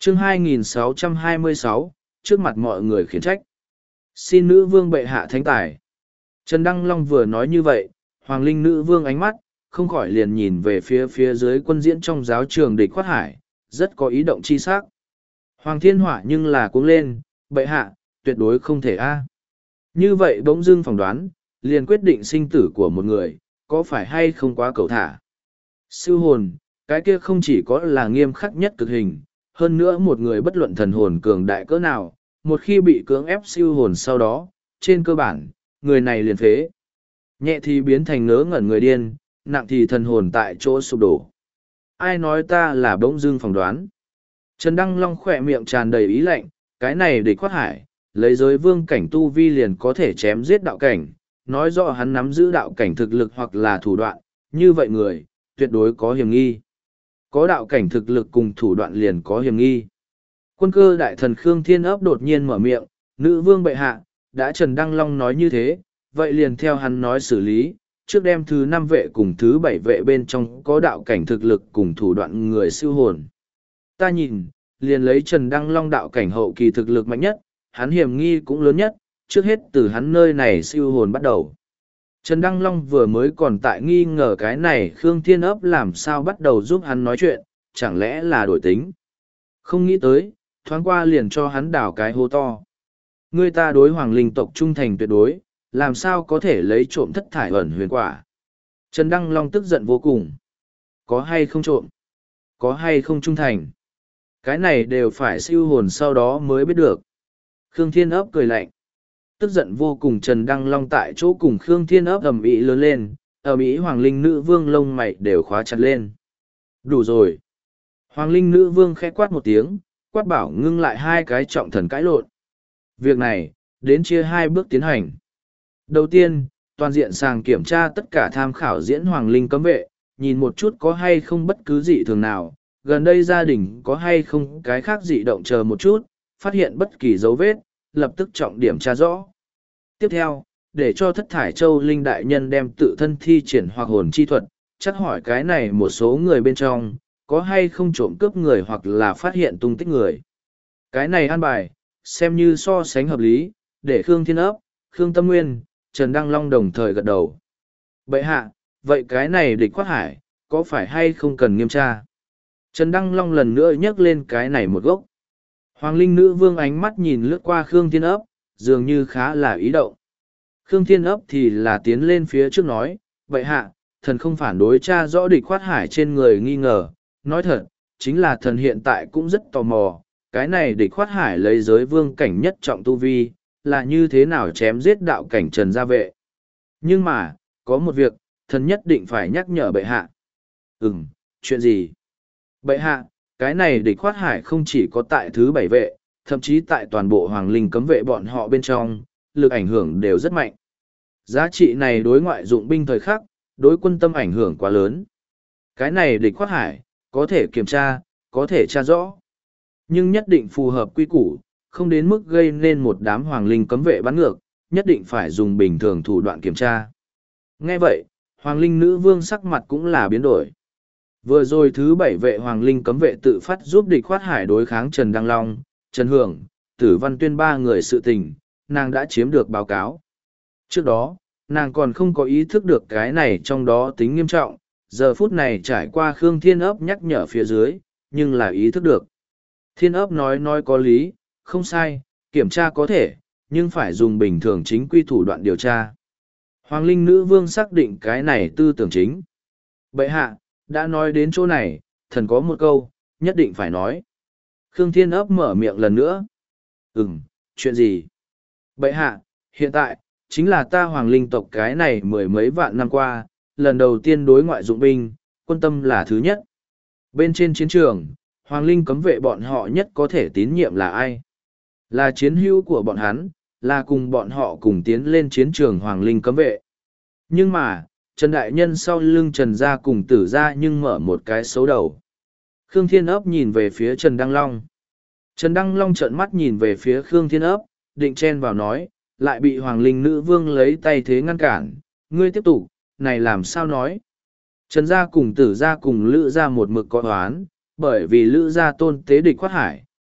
chương 2626, trước mặt mọi người khiển trách. Xin nữ vương bệ hạ thánh tài. Trần Đăng Long vừa nói như vậy, Hoàng Linh nữ vương ánh mắt, không khỏi liền nhìn về phía dưới quân diễn trong giáo trường địch khoát hải, rất có ý động chi sắc. Hoàng Thiên Hỏa nhưng là cuống lên, bệ hạ, tuyệt đối không thể a. Như vậy bỗng dưng phỏng đoán, liền quyết định sinh tử của một người, có phải hay không quá cầu thả. Siêu hồn, cái kia không chỉ có là nghiêm khắc nhất cực hình, hơn nữa một người bất luận thần hồn cường đại cỡ nào, một khi bị cưỡng ép siêu hồn sau đó, trên cơ bản, người này liền phế. Nhẹ thì biến thành ngớ ngẩn người điên, nặng thì thần hồn tại chỗ sụp đổ. Ai nói ta là bỗng dưng phỏng đoán. Trần Đăng Long khỏe miệng tràn đầy ý lạnh, cái này địch khoát hải, lấy giới vương cảnh tu vi liền có thể chém giết đạo cảnh, nói rõ hắn nắm giữ đạo cảnh thực lực hoặc là thủ đoạn, như vậy người, tuyệt đối có hiểm nghi. Có đạo cảnh thực lực cùng thủ đoạn liền có hiểm nghi. Quân cơ đại thần Khương Thiên Ấp đột nhiên mở miệng, nữ vương bệ hạ, đã Trần Đăng Long nói như thế, vậy liền theo hắn nói xử lý, trước đem thứ 5 vệ cùng thứ 7 vệ bên trong có đạo cảnh thực lực cùng thủ đoạn người siêu hồn. Ta nhìn, liền lấy Trần Đăng Long đạo cảnh hậu kỳ thực lực mạnh nhất, hắn hiểm nghi cũng lớn nhất, trước hết từ hắn nơi này siêu hồn bắt đầu. Trần Đăng Long vừa mới còn tại nghi ngờ cái này Khương Thiên Ấp làm sao bắt đầu giúp hắn nói chuyện, chẳng lẽ là đổi tính. Không nghĩ tới, thoáng qua liền cho hắn đảo cái hố to. Người ta đối hoàng linh tộc trung thành tuyệt đối, làm sao có thể lấy trộm thất thải ẩn huyền quả. Trần Đăng Long tức giận vô cùng. Có hay không trộm? Có hay không trung thành? Cái này đều phải siêu hồn sau đó mới biết được. Khương Thiên Ấp cười lạnh. Tức giận vô cùng Trần Đăng Long tại chỗ cùng Khương Thiên Ấp ầm ĩ lớn lên, ầm ĩ Hoàng Linh nữ vương lông mày đều khóa chặt lên. Đủ rồi. Hoàng Linh nữ vương khẽ quát một tiếng, quát bảo ngưng lại hai cái trọng thần cãi lộn. Việc này, đến chia hai bước tiến hành. Đầu tiên, toàn diện sàng kiểm tra tất cả tham khảo diễn Hoàng Linh cấm vệ, nhìn một chút có hay không bất cứ dị thường nào, gần đây gia đình có hay không cái khác dị động chờ một chút, phát hiện bất kỳ dấu vết, lập tức trọng điểm tra rõ. Tiếp theo, để cho thất thải châu linh đại nhân đem tự thân thi triển hoặc hồn chi thuật, chắc hỏi cái này một số người bên trong, có hay không trộm cướp người hoặc là phát hiện tung tích người. Cái này an bài, xem như so sánh hợp lý, để Khương Thiên Ấp, Khương Tâm Nguyên, Trần Đăng Long đồng thời gật đầu. Bệ hạ, vậy cái này địch khoát hải, có phải hay không cần nghiêm tra? Trần Đăng Long lần nữa nhắc lên cái này một gốc. Hoàng Linh nữ vương ánh mắt nhìn lướt qua Khương Thiên Ấp, dường như khá là ý động. Khương Thiên Ấp thì là tiến lên phía trước nói, vậy hạ, thần không phản đối tra rõ địch khoát hải trên người nghi ngờ, nói thật, chính là thần hiện tại cũng rất tò mò, cái này địch khoát hải lấy giới vương cảnh nhất trọng tu vi, là như thế nào chém giết đạo cảnh Trần gia vệ. Nhưng mà, có một việc, thần nhất định phải nhắc nhở bệ hạ. Chuyện gì? Bệ hạ, cái này địch khoát hải không chỉ có tại thứ 7 vệ, thậm chí tại toàn bộ hoàng linh cấm vệ bọn họ bên trong, lực ảnh hưởng đều rất mạnh. Giá trị này đối ngoại dụng binh thời khắc, đối quân tâm ảnh hưởng quá lớn. Cái này địch khoát hải, có thể kiểm tra, có thể tra rõ. Nhưng nhất định phù hợp quy củ, không đến mức gây nên một đám hoàng linh cấm vệ bắn ngược, nhất định phải dùng bình thường thủ đoạn kiểm tra. Nghe vậy, hoàng linh nữ vương sắc mặt cũng là biến đổi. Vừa rồi thứ 7 vệ hoàng linh cấm vệ tự phát giúp địch khoát hải đối kháng Trần Đăng Long, Trần Hưởng, Tử Văn Tuyên ba người sự tình, nàng đã chiếm được báo cáo. Trước đó, nàng còn không có ý thức được cái này trong đó tính nghiêm trọng, giờ phút này trải qua Khương Thiên Ấp nhắc nhở phía dưới, nhưng là ý thức được. Thiên Ấp nói có lý, không sai, kiểm tra có thể, nhưng phải dùng bình thường chính quy thủ đoạn điều tra. Hoàng Linh nữ vương xác định cái này tư tưởng chính. Bệ hạ, đã nói đến chỗ này, thần có một câu, nhất định phải nói. Khương Thiên Ấp mở miệng lần nữa. Chuyện gì? Bệ hạ, hiện tại, chính là ta hoàng linh tộc cái này mười mấy vạn năm qua, lần đầu tiên đối ngoại dụng binh, quân tâm là thứ nhất. Bên trên chiến trường, hoàng linh cấm vệ bọn họ nhất có thể tín nhiệm là ai? Là chiến hữu của bọn hắn, là cùng bọn họ cùng tiến lên chiến trường hoàng linh cấm vệ. Nhưng mà, Trần Đại Nhân sau lưng Trần gia cùng Tử gia nhưng mở một cái xấu đầu. Khương Thiên Ấp nhìn về phía Trần Đăng Long. Trần Đăng Long trợn mắt nhìn về phía Khương Thiên Ấp, định chen vào nói, lại bị Hoàng Linh nữ vương lấy tay thế ngăn cản. Ngươi tiếp tục, này làm sao nói? Trần gia cùng Tử gia cùng Lữ gia một mực có oán, bởi vì Lữ gia tôn tế địch khoát hải,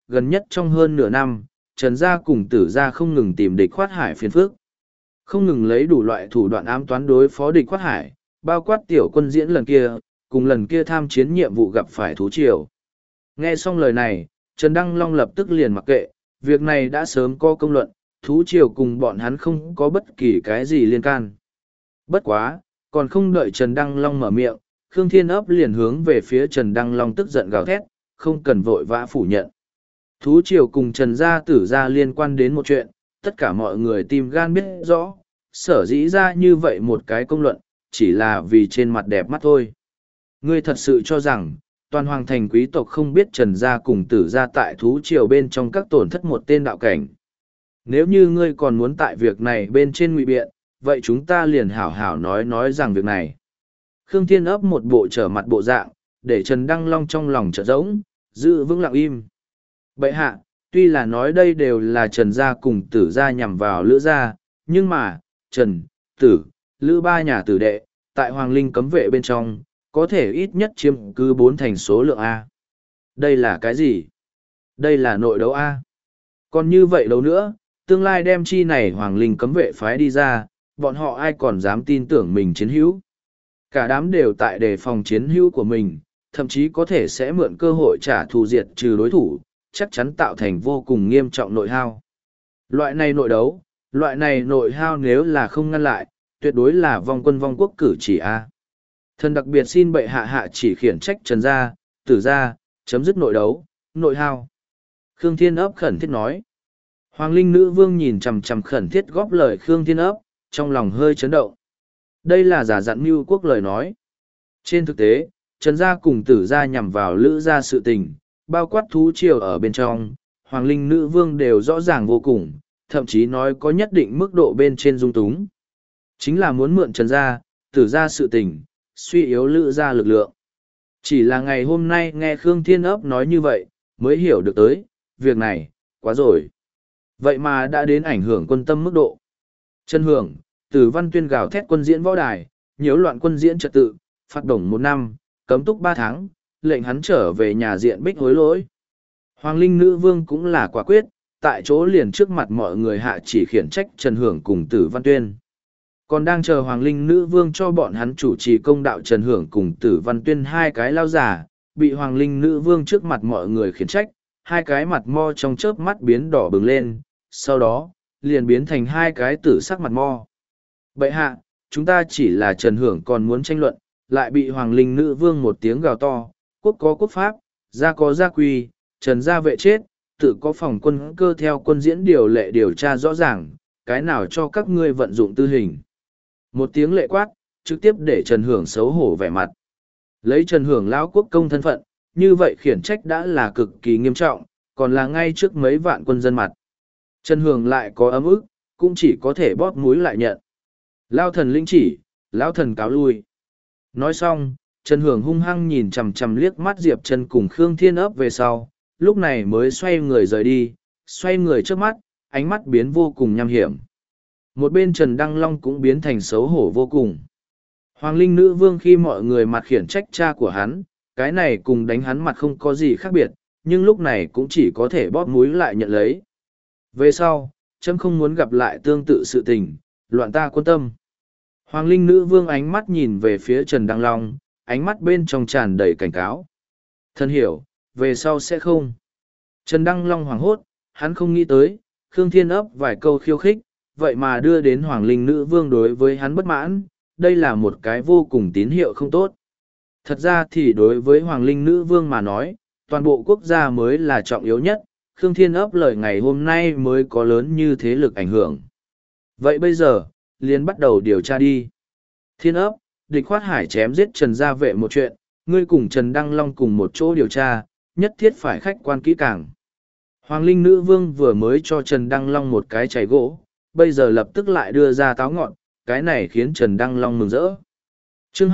gần nhất trong hơn nửa năm, Trần Gia cùng Tử Gia không ngừng tìm địch khoát hải phiền phức. Không ngừng lấy đủ loại thủ đoạn ám toán đối phó địch khoát hải, bao quát tiểu quân diễn lần kia, cùng lần kia tham chiến nhiệm vụ gặp phải thú triều. Nghe xong lời này, Trần Đăng Long lập tức liền mặc kệ, việc này đã sớm có công luận, thú triều cùng bọn hắn không có bất kỳ cái gì liên can. Bất quá, còn không đợi Trần Đăng Long mở miệng, Khương Thiên ấp liền hướng về phía Trần Đăng Long tức giận gào thét, không cần vội vã phủ nhận. Thú triều cùng Trần Gia Tử Gia liên quan đến một chuyện, tất cả mọi người tìm gan biết rõ, sở dĩ ra như vậy một cái công luận, chỉ là vì trên mặt đẹp mắt thôi. Ngươi thật sự cho rằng, toàn hoàng thành quý tộc không biết Trần Gia cùng Tử Gia tại thú triều bên trong các tổn thất một tên đạo cảnh. Nếu như ngươi còn muốn tại việc này bên trên ngụy biện, vậy chúng ta liền hảo hảo nói rằng việc này. Khương Thiên ấp một bộ trở mặt bộ dạng, để Trần Đăng Long trong lòng chợt rỗng, giữ vững lặng im. Bệ hạ, tuy là nói đây đều là Trần Gia cùng Tử Gia nhằm vào Lữ Gia, nhưng mà, Trần, Tử, Lữ ba nhà tử đệ, tại Hoàng Linh cấm vệ bên trong, có thể ít nhất chiếm cứ 4 thành số lượng A. Đây là cái gì? Đây là nội đấu A. Còn như vậy đâu nữa, tương lai đem chi này Hoàng Linh cấm vệ phái đi ra, bọn họ ai còn dám tin tưởng mình chiến hữu. Cả đám đều tại đề phòng chiến hữu của mình, thậm chí có thể sẽ mượn cơ hội trả thù diệt trừ đối thủ, chắc chắn tạo thành vô cùng nghiêm trọng nội hao. Loại này nội đấu, loại này nội hao nếu là không ngăn lại, tuyệt đối là vong quân vong quốc cử chỉ A. Thần đặc biệt xin bệ hạ hạ chỉ khiển trách Trần Gia, Tử Gia, chấm dứt nội đấu, nội hao. Khương Thiên ấp khẩn thiết nói. Hoàng Linh nữ vương nhìn chằm chằm khẩn thiết góp lời Khương Thiên ấp, trong lòng hơi chấn động. Đây là giả dặn mưu quốc lời nói. Trên thực tế, Trần Gia cùng Tử Gia nhằm vào Lữ Gia sự tình, bao quát thú triều ở bên trong, Hoàng Linh nữ vương đều rõ ràng vô cùng, thậm chí nói có nhất định mức độ bên trên dung túng. Chính là muốn mượn Trần Gia, Tử Gia sự tình, suy yếu Lữ Gia lực lượng. Chỉ là ngày hôm nay nghe Khương Thiên ấp nói như vậy, mới hiểu được tới, việc này, quá rồi. Vậy mà đã đến ảnh hưởng quân tâm mức độ. Trần Hưởng, Tử Văn tuyên gào thét quân diễn võ đài, nhiễu loạn quân diễn trật tự, phạt đồng 1 năm, cấm túc 3 tháng, lệnh hắn trở về nhà diện bích hối lỗi. Hoàng Linh nữ vương cũng là quả quyết, tại chỗ liền trước mặt mọi người hạ chỉ khiển trách Trần Hưởng cùng Tử Văn Tuyên. Còn đang chờ Hoàng Linh nữ vương cho bọn hắn chủ trì công đạo Trần Hưởng cùng Tử Văn Tuyên 2 cái lao giả, bị Hoàng Linh nữ vương trước mặt mọi người khiển trách, 2 cái mặt mo trong chớp mắt biến đỏ bừng lên, sau đó, liền biến thành 2 cái tử sắc mặt mo. Bệ hạ, chúng ta chỉ là Trần Hưởng còn muốn tranh luận, lại bị Hoàng Linh nữ vương một tiếng gào to, quốc có quốc pháp, gia có gia quy, Trần gia vệ chết, tự có phòng quân cơ theo quân diễn điều lệ điều tra rõ ràng, cái nào cho các ngươi vận dụng tư hình. Một tiếng lệ quát, trực tiếp để Trần Hưởng xấu hổ vẻ mặt. Lấy Trần Hưởng lão quốc công thân phận, như vậy khiển trách đã là cực kỳ nghiêm trọng, còn là ngay trước mấy vạn quân dân mặt. Trần Hưởng lại có ấm ức, cũng chỉ có thể bóp mũi lại nhận. Lao thần lĩnh chỉ, lão thần cáo lui. Nói xong, Trần Hưởng hung hăng nhìn chằm chằm liếc mắt Diệp Trần cùng Khương Thiên ấp về sau, lúc này mới xoay người rời đi, xoay người trước mắt, ánh mắt biến vô cùng nham hiểm. Một bên Trần Đăng Long cũng biến thành xấu hổ vô cùng. Hoàng Linh nữ vương khi mọi người mặt khiển trách cha của hắn, cái này cùng đánh hắn mặt không có gì khác biệt, nhưng lúc này cũng chỉ có thể bóp mũi lại nhận lấy. Về sau, trẫm không muốn gặp lại tương tự sự tình, loạn ta quân tâm. Hoàng Linh nữ vương ánh mắt nhìn về phía Trần Đăng Long, ánh mắt bên trong tràn đầy cảnh cáo. Thân hiểu, về sau sẽ không. Trần Đăng Long hoảng hốt, hắn không nghĩ tới, Khương Thiên ấp vài câu khiêu khích, vậy mà đưa đến Hoàng Linh nữ vương đối với hắn bất mãn, đây là một cái vô cùng tín hiệu không tốt. Thật ra thì đối với Hoàng Linh nữ vương mà nói, toàn bộ quốc gia mới là trọng yếu nhất, Khương Thiên ấp lời ngày hôm nay mới có lớn như thế lực ảnh hưởng. Vậy bây giờ, liền bắt đầu điều tra đi. Thiên ấp, địch khoát hải chém giết Trần gia vệ một chuyện, ngươi cùng Trần Đăng Long cùng một chỗ điều tra, nhất thiết phải khách quan kỹ càng. Hoàng Linh nữ vương vừa mới cho Trần Đăng Long một cái chày gỗ, bây giờ lập tức lại đưa ra táo ngọn, cái này khiến Trần Đăng Long mừng rỡ. Chương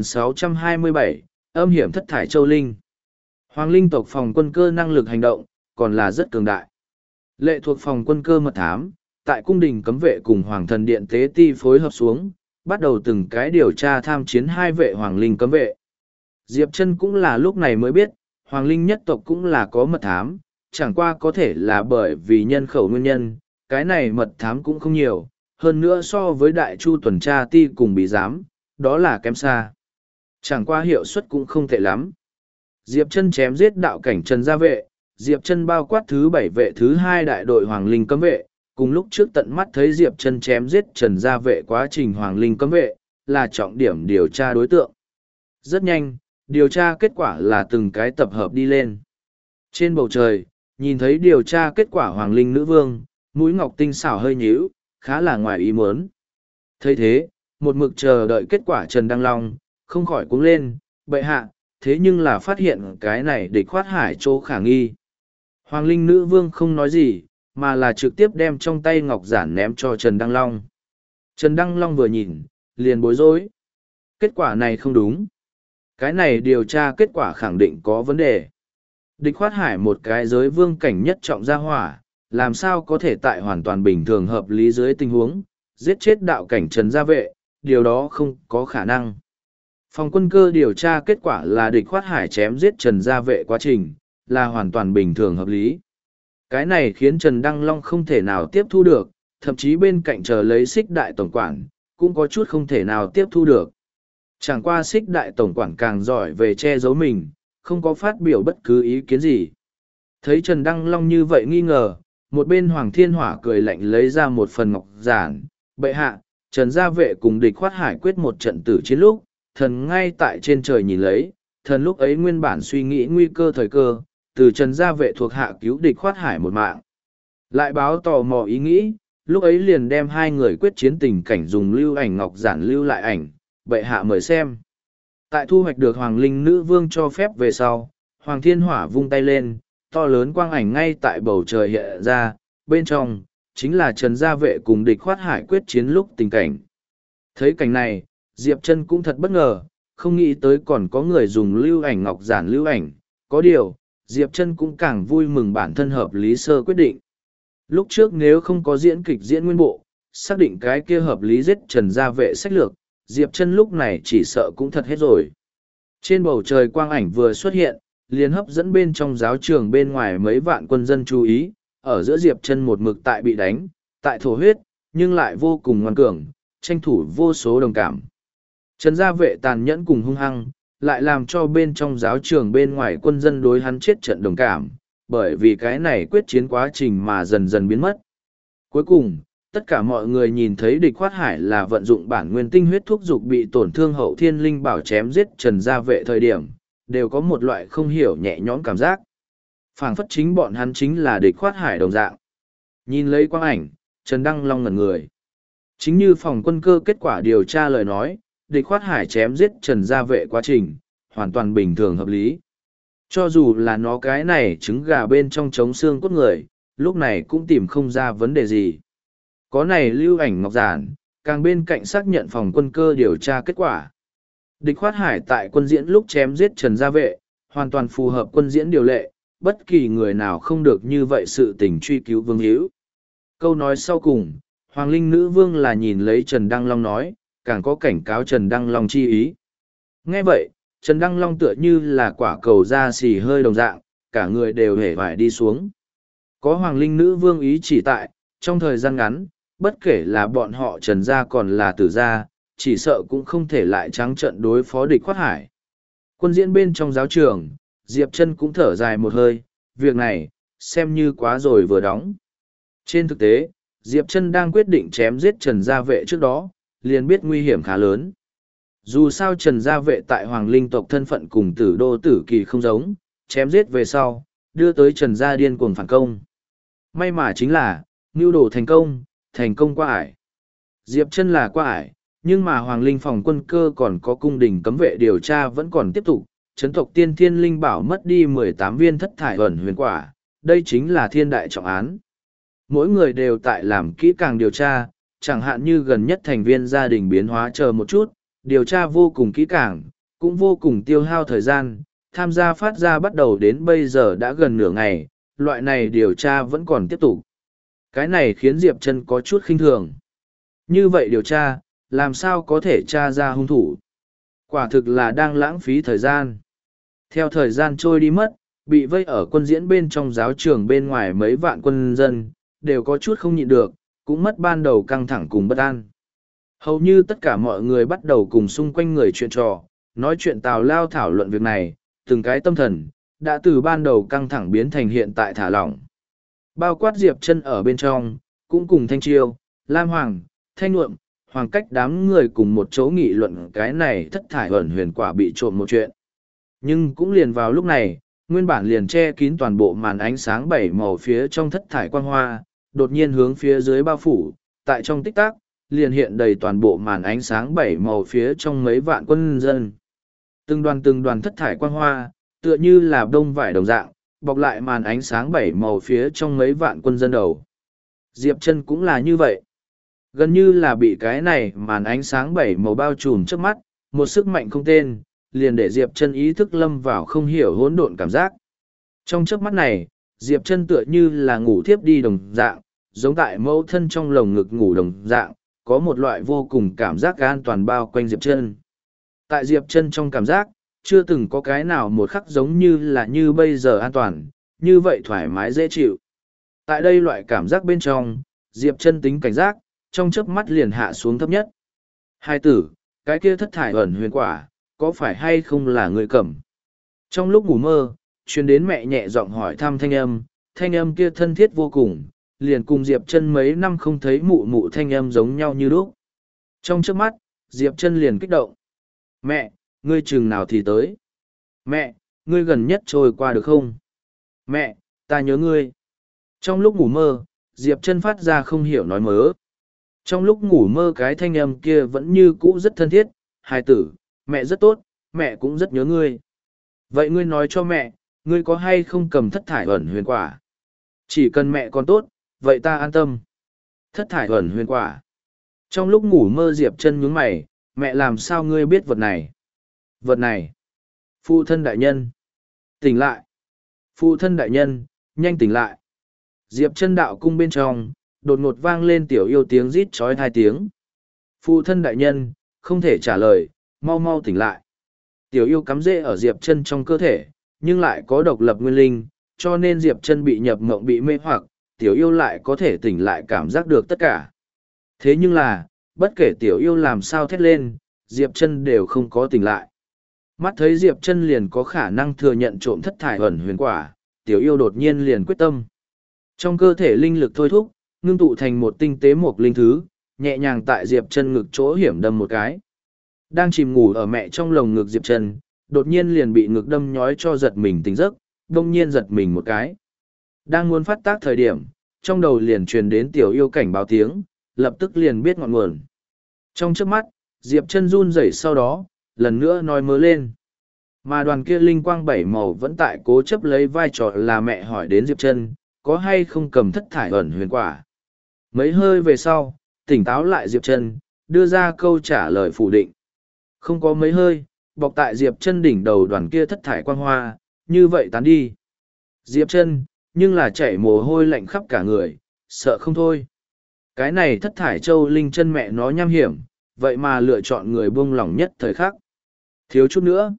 2627, âm hiểm thất thải châu linh. Hoàng Linh tộc phòng quân cơ năng lực hành động, còn là rất cường đại. Lệ thuộc phòng quân cơ mật thám, tại cung đình cấm vệ cùng Hoàng thần điện tế ti phối hợp xuống, bắt đầu từng cái điều tra tham chiến 2 vệ Hoàng Linh cấm vệ. Diệp Trân cũng là lúc này mới biết, Hoàng Linh nhất tộc cũng là có mật thám, chẳng qua có thể là bởi vì nhân khẩu nguyên nhân, cái này mật thám cũng không nhiều, hơn nữa so với đại chu tuần tra ti cùng bị giám, đó là kém xa. Chẳng qua hiệu suất cũng không tệ lắm. Diệp Chân chém giết đạo cảnh Trần Gia Vệ, Diệp Chân bao quát thứ 7 vệ thứ 2 đại đội Hoàng Linh cấm vệ, cùng lúc trước tận mắt thấy Diệp Chân chém giết Trần Gia Vệ quá trình Hoàng Linh cấm vệ, là trọng điểm điều tra đối tượng. Rất nhanh, điều tra kết quả là từng cái tập hợp đi lên. Trên bầu trời, nhìn thấy điều tra kết quả Hoàng Linh nữ vương, mũi ngọc tinh xảo hơi nhíu, khá là ngoài ý muốn. Thấy thế, một mực chờ đợi kết quả Trần Đăng Long, không khỏi cuống lên, bệ hạ, thế nhưng là phát hiện cái này địch khoát hải chỗ khả nghi. Hoàng Linh nữ vương không nói gì, mà là trực tiếp đem trong tay ngọc giản ném cho Trần Đăng Long. Trần Đăng Long vừa nhìn, liền bối rối. Kết quả này không đúng. Cái này điều tra kết quả khẳng định có vấn đề. Địch khoát hải một cái giới vương cảnh nhất trọng gia hỏa, làm sao có thể tại hoàn toàn bình thường hợp lý dưới tình huống, giết chết đạo cảnh Trần Gia Vệ, điều đó không có khả năng. Phòng quân cơ điều tra kết quả là địch khoát hải chém giết Trần Gia Vệ quá trình, là hoàn toàn bình thường hợp lý. Cái này khiến Trần Đăng Long không thể nào tiếp thu được, thậm chí bên cạnh chờ lấy xích đại tổng quản, cũng có chút không thể nào tiếp thu được. Chẳng qua xích đại tổng quản càng giỏi về che giấu mình, không có phát biểu bất cứ ý kiến gì. Thấy Trần Đăng Long như vậy nghi ngờ, một bên Hoàng Thiên Hỏa cười lạnh lấy ra một phần ngọc giản, bệ hạ, Trần Gia Vệ cùng địch khoát hải quyết một trận tử chiến lúc, thần ngay tại trên trời nhìn lấy, thần lúc ấy nguyên bản suy nghĩ nguy cơ thời cơ, từ Trần Gia Vệ thuộc hạ cứu địch khoát hải một mạng. Lại báo tò mò ý nghĩ, lúc ấy liền đem hai người quyết chiến tình cảnh dùng lưu ảnh ngọc giản lưu lại ảnh, bệ hạ mời xem. Tại thu hoạch được Hoàng Linh nữ vương cho phép về sau, Hoàng Thiên Hỏa vung tay lên, to lớn quang ảnh ngay tại bầu trời hiện ra, bên trong, chính là Trần Gia Vệ cùng địch khoát hải quyết chiến lúc tình cảnh. Thấy cảnh này, Diệp Chân cũng thật bất ngờ, không nghĩ tới còn có người dùng lưu ảnh ngọc giản lưu ảnh, có điều, Diệp Chân cũng càng vui mừng bản thân hợp lý sơ quyết định. Lúc trước nếu không có diễn kịch diễn nguyên bộ, xác định cái kia hợp lý giết Trần Gia Vệ sách lược, Diệp Chân lúc này chỉ sợ cũng thật hết rồi. Trên bầu trời quang ảnh vừa xuất hiện, liền hấp dẫn bên trong giáo trường bên ngoài mấy vạn quân dân chú ý, ở giữa Diệp Chân một mực tại bị đánh, tại thổ huyết, nhưng lại vô cùng ngoan cường, tranh thủ vô số đồng cảm. Trần Gia Vệ tàn nhẫn cùng hung hăng, lại làm cho bên trong giáo trường bên ngoài quân dân đối hắn chết trận đồng cảm, bởi vì cái này quyết chiến quá trình mà dần dần biến mất. Cuối cùng, tất cả mọi người nhìn thấy địch khoát hải là vận dụng bản nguyên tinh huyết thúc dục bị tổn thương hậu thiên linh bảo chém giết Trần Gia Vệ thời điểm, đều có một loại không hiểu nhẹ nhõm cảm giác. Phảng phất chính bọn hắn chính là địch khoát hải đồng dạng. Nhìn lấy quang ảnh, Trần Đăng Long ngẩn người. Chính như phòng quân cơ kết quả điều tra lời nói, địch khoát hải chém giết Trần Gia Vệ quá trình, hoàn toàn bình thường hợp lý. Cho dù là nó cái này trứng gà bên trong trống xương cốt người, lúc này cũng tìm không ra vấn đề gì. Có này lưu ảnh ngọc giản, càng bên cạnh xác nhận phòng quân cơ điều tra kết quả. Địch khoát hải tại quân diễn lúc chém giết Trần Gia Vệ, hoàn toàn phù hợp quân diễn điều lệ, bất kỳ người nào không được như vậy sự tình truy cứu vương hữu. Câu nói sau cùng, Hoàng Linh nữ vương là nhìn lấy Trần Đăng Long nói, càng có cảnh cáo Trần Đăng Long chi ý. Nghe vậy, Trần Đăng Long tựa như là quả cầu da xì hơi đồng dạng, cả người đều hề phải đi xuống. Có Hoàng Linh nữ vương ý chỉ tại, trong thời gian ngắn, bất kể là bọn họ Trần gia còn là Tử gia, chỉ sợ cũng không thể lại trắng trận đối phó địch khoát hải. Quân diễn bên trong giáo trường, Diệp Chân cũng thở dài một hơi, việc này, xem như quá rồi vừa đóng. Trên thực tế, Diệp Chân đang quyết định chém giết Trần Gia Vệ trước đó, liền biết nguy hiểm khá lớn. Dù sao Trần Gia Vệ tại Hoàng Linh tộc thân phận cùng Tử Đô Tử Kỳ không giống, chém giết về sau, đưa tới Trần Gia điên cuồng phản công. May mà chính là, mưu đồ thành công qua ải. Diệp Chân là qua ải, nhưng mà Hoàng Linh phòng quân cơ còn có cung đình cấm vệ điều tra vẫn còn tiếp tục, chấn tộc tiên thiên linh bảo mất đi 18 viên thất thải ẩn huyền quả, đây chính là thiên đại trọng án. Mỗi người đều tại làm kỹ càng điều tra, chẳng hạn như gần nhất thành viên gia đình biến hóa chờ một chút, điều tra vô cùng kỹ càng, cũng vô cùng tiêu hao thời gian, tham gia phát ra bắt đầu đến bây giờ đã gần nửa ngày, loại này điều tra vẫn còn tiếp tục. Cái này khiến Diệp Chân có chút khinh thường. Như vậy điều tra, làm sao có thể tra ra hung thủ? Quả thực là đang lãng phí thời gian. Theo thời gian trôi đi mất, bị vây ở quân diễn bên trong giáo trường bên ngoài mấy vạn quân dân, đều có chút không nhịn được, cũng mất ban đầu căng thẳng cùng bất an. Hầu như tất cả mọi người bắt đầu cùng xung quanh người chuyện trò, nói chuyện tào lao thảo luận việc này, từng cái tâm thần, đã từ ban đầu căng thẳng biến thành hiện tại thả lỏng. Bao quát Diệp Chân ở bên trong, cũng cùng Thanh Chiêu, Lam Hoàng, Thanh Nhuộm, Hoàng Cách đám người cùng một chỗ nghị luận cái này thất thải ẩn huyền quả bị trộm một chuyện. Nhưng cũng liền vào lúc này, nguyên bản liền che kín toàn bộ màn ánh sáng bảy màu phía trong thất thải quang hoa, đột nhiên hướng phía dưới bao phủ, tại trong tích tắc, liền hiện đầy toàn bộ màn ánh sáng bảy màu phía trong mấy vạn quân dân. Từng đoàn thất thải quang hoa, tựa như là bông vải đồng dạng, bọc lại màn ánh sáng bảy màu phía trong mấy vạn quân dân đầu. Diệp Chân cũng là như vậy. Gần như là bị cái này màn ánh sáng bảy màu bao trùm trước mắt, một sức mạnh không tên, liền để Diệp Chân ý thức lâm vào không hiểu hỗn độn cảm giác. Trong chớp mắt này, Diệp Chân tựa như là ngủ thiếp đi đồng dạng, giống tại mẫu thân trong lồng ngực ngủ đồng dạng, có một loại vô cùng cảm giác an toàn bao quanh Diệp Chân. Tại Diệp Chân trong cảm giác, chưa từng có cái nào một khắc giống như là như bây giờ an toàn, như vậy thoải mái dễ chịu. Tại đây loại cảm giác bên trong, Diệp Chân tính cảnh giác, trong chớp mắt liền hạ xuống thấp nhất. Hai tử, cái kia thất thải ẩn huyền quả, có phải hay không là người cầm? Trong lúc ngủ mơ, truyền đến mẹ nhẹ giọng hỏi thăm thanh âm kia thân thiết vô cùng, liền cùng Diệp Chân mấy năm không thấy mụ mụ thanh âm giống nhau như lúc. Trong chớp mắt, Diệp Chân liền kích động. Mẹ, ngươi chừng nào thì tới? Mẹ, ngươi gần nhất trôi qua được không? Mẹ, ta nhớ ngươi. Trong lúc ngủ mơ, Diệp Chân phát ra không hiểu nói mớ. Trong lúc ngủ mơ cái thanh âm kia vẫn như cũ rất thân thiết, hài tử, mẹ rất tốt, mẹ cũng rất nhớ ngươi. Vậy ngươi nói cho mẹ, ngươi có hay không cầm thất thải ẩn huyền quả? Chỉ cần mẹ còn tốt, vậy ta an tâm. Thất thải ẩn huyền quả. Trong lúc ngủ mơ Diệp Chân nhướng mày, mẹ làm sao ngươi biết vật này? Vật này. Phụ thân đại nhân. Tỉnh lại. Phụ thân đại nhân, nhanh tỉnh lại. Diệp Chân đạo cung bên trong, đột ngột vang lên tiểu yêu tiếng rít chói tai tiếng. Phụ thân đại nhân, không thể trả lời, mau mau tỉnh lại. Tiểu yêu cắm rễ ở Diệp Chân trong cơ thể, nhưng lại có độc lập nguyên linh, cho nên Diệp Chân bị nhập mộng bị mê hoặc, tiểu yêu lại có thể tỉnh lại cảm giác được tất cả. Thế nhưng là, bất kể tiểu yêu làm sao thét lên, Diệp Chân đều không có tỉnh lại. Mắt thấy Diệp Chân liền có khả năng thừa nhận trộm thất thải ẩn huyền quả, tiểu yêu đột nhiên liền quyết tâm. Trong cơ thể linh lực thôi thúc, ngưng tụ thành một tinh tế mộc linh thứ, nhẹ nhàng tại Diệp Chân ngực chỗ hiểm đâm một cái. Đang chìm ngủ ở mẹ trong lồng ngực Diệp Chân, đột nhiên liền bị ngực đâm nhói cho giật mình tỉnh giấc, đông nhiên giật mình một cái. Đang muốn phát tác thời điểm, trong đầu liền truyền đến tiểu yêu cảnh báo tiếng, lập tức liền biết ngọn nguồn. Trong chớp mắt, Diệp Chân run rẩy sau đó, lần nữa nói mớ lên. Mà đoàn kia linh quang bảy màu vẫn tại cố chấp lấy vai trò là mẹ hỏi đến Diệp Chân, có hay không cầm thất thải ẩn huyền quả. Mấy hơi về sau, tỉnh táo lại Diệp Chân, đưa ra câu trả lời phủ định. Không có mấy hơi, bọc tại Diệp Chân đỉnh đầu đoàn kia thất thải quang hoa, như vậy tán đi. Diệp Chân, nhưng là chảy mồ hôi lạnh khắp cả người, sợ không thôi. Cái này thất thải châu linh chân mẹ nó nham hiểm, vậy mà lựa chọn người buông lỏng nhất thời khắc. Thiếu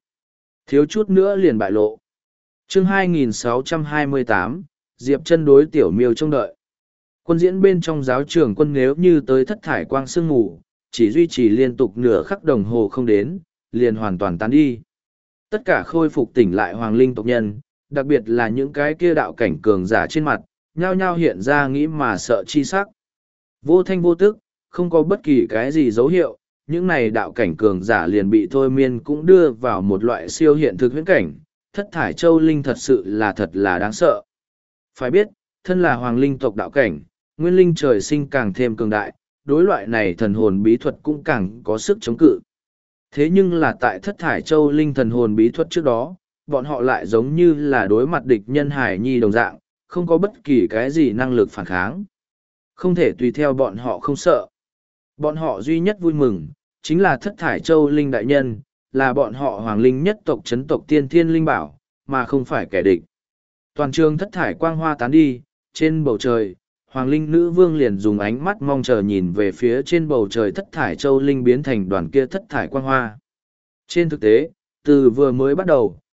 chút nữa liền bại lộ. Chương 2628, Diệp Chân đối tiểu miêu trông đợi. Quân diễn bên trong giáo trường quân nếu như tới thất thải quang sương ngủ, chỉ duy trì liên tục nửa khắc đồng hồ không đến, liền hoàn toàn tán đi. Tất cả khôi phục tỉnh lại hoàng linh tộc nhân, đặc biệt là những cái kia đạo cảnh cường giả trên mặt, nhao nhao hiện ra nghĩ mà sợ chi sắc. Vô thanh vô tức, không có bất kỳ cái gì dấu hiệu, những này đạo cảnh cường giả liền bị thôi miên cũng đưa vào một loại siêu hiện thực huyễn cảnh, thất thải châu linh thật sự là đáng sợ. Phải biết, thân là hoàng linh tộc đạo cảnh, nguyên linh trời sinh càng thêm cường đại, đối loại này thần hồn bí thuật cũng càng có sức chống cự. Thế nhưng là tại thất thải châu linh thần hồn bí thuật trước đó, bọn họ lại giống như là đối mặt địch nhân hải nhi đồng dạng, không có bất kỳ cái gì năng lực phản kháng. Không thể tùy theo bọn họ không sợ. Bọn họ duy nhất vui mừng, chính là thất thải châu linh đại nhân, là bọn họ hoàng linh nhất tộc chấn tộc tiên thiên linh bảo, mà không phải kẻ địch. Toàn trường thất thải quang hoa tán đi, trên bầu trời, hoàng linh nữ vương liền dùng ánh mắt mong chờ nhìn về phía trên bầu trời thất thải châu linh biến thành đoàn kia thất thải quang hoa. Trên thực tế, từ vừa mới bắt đầu,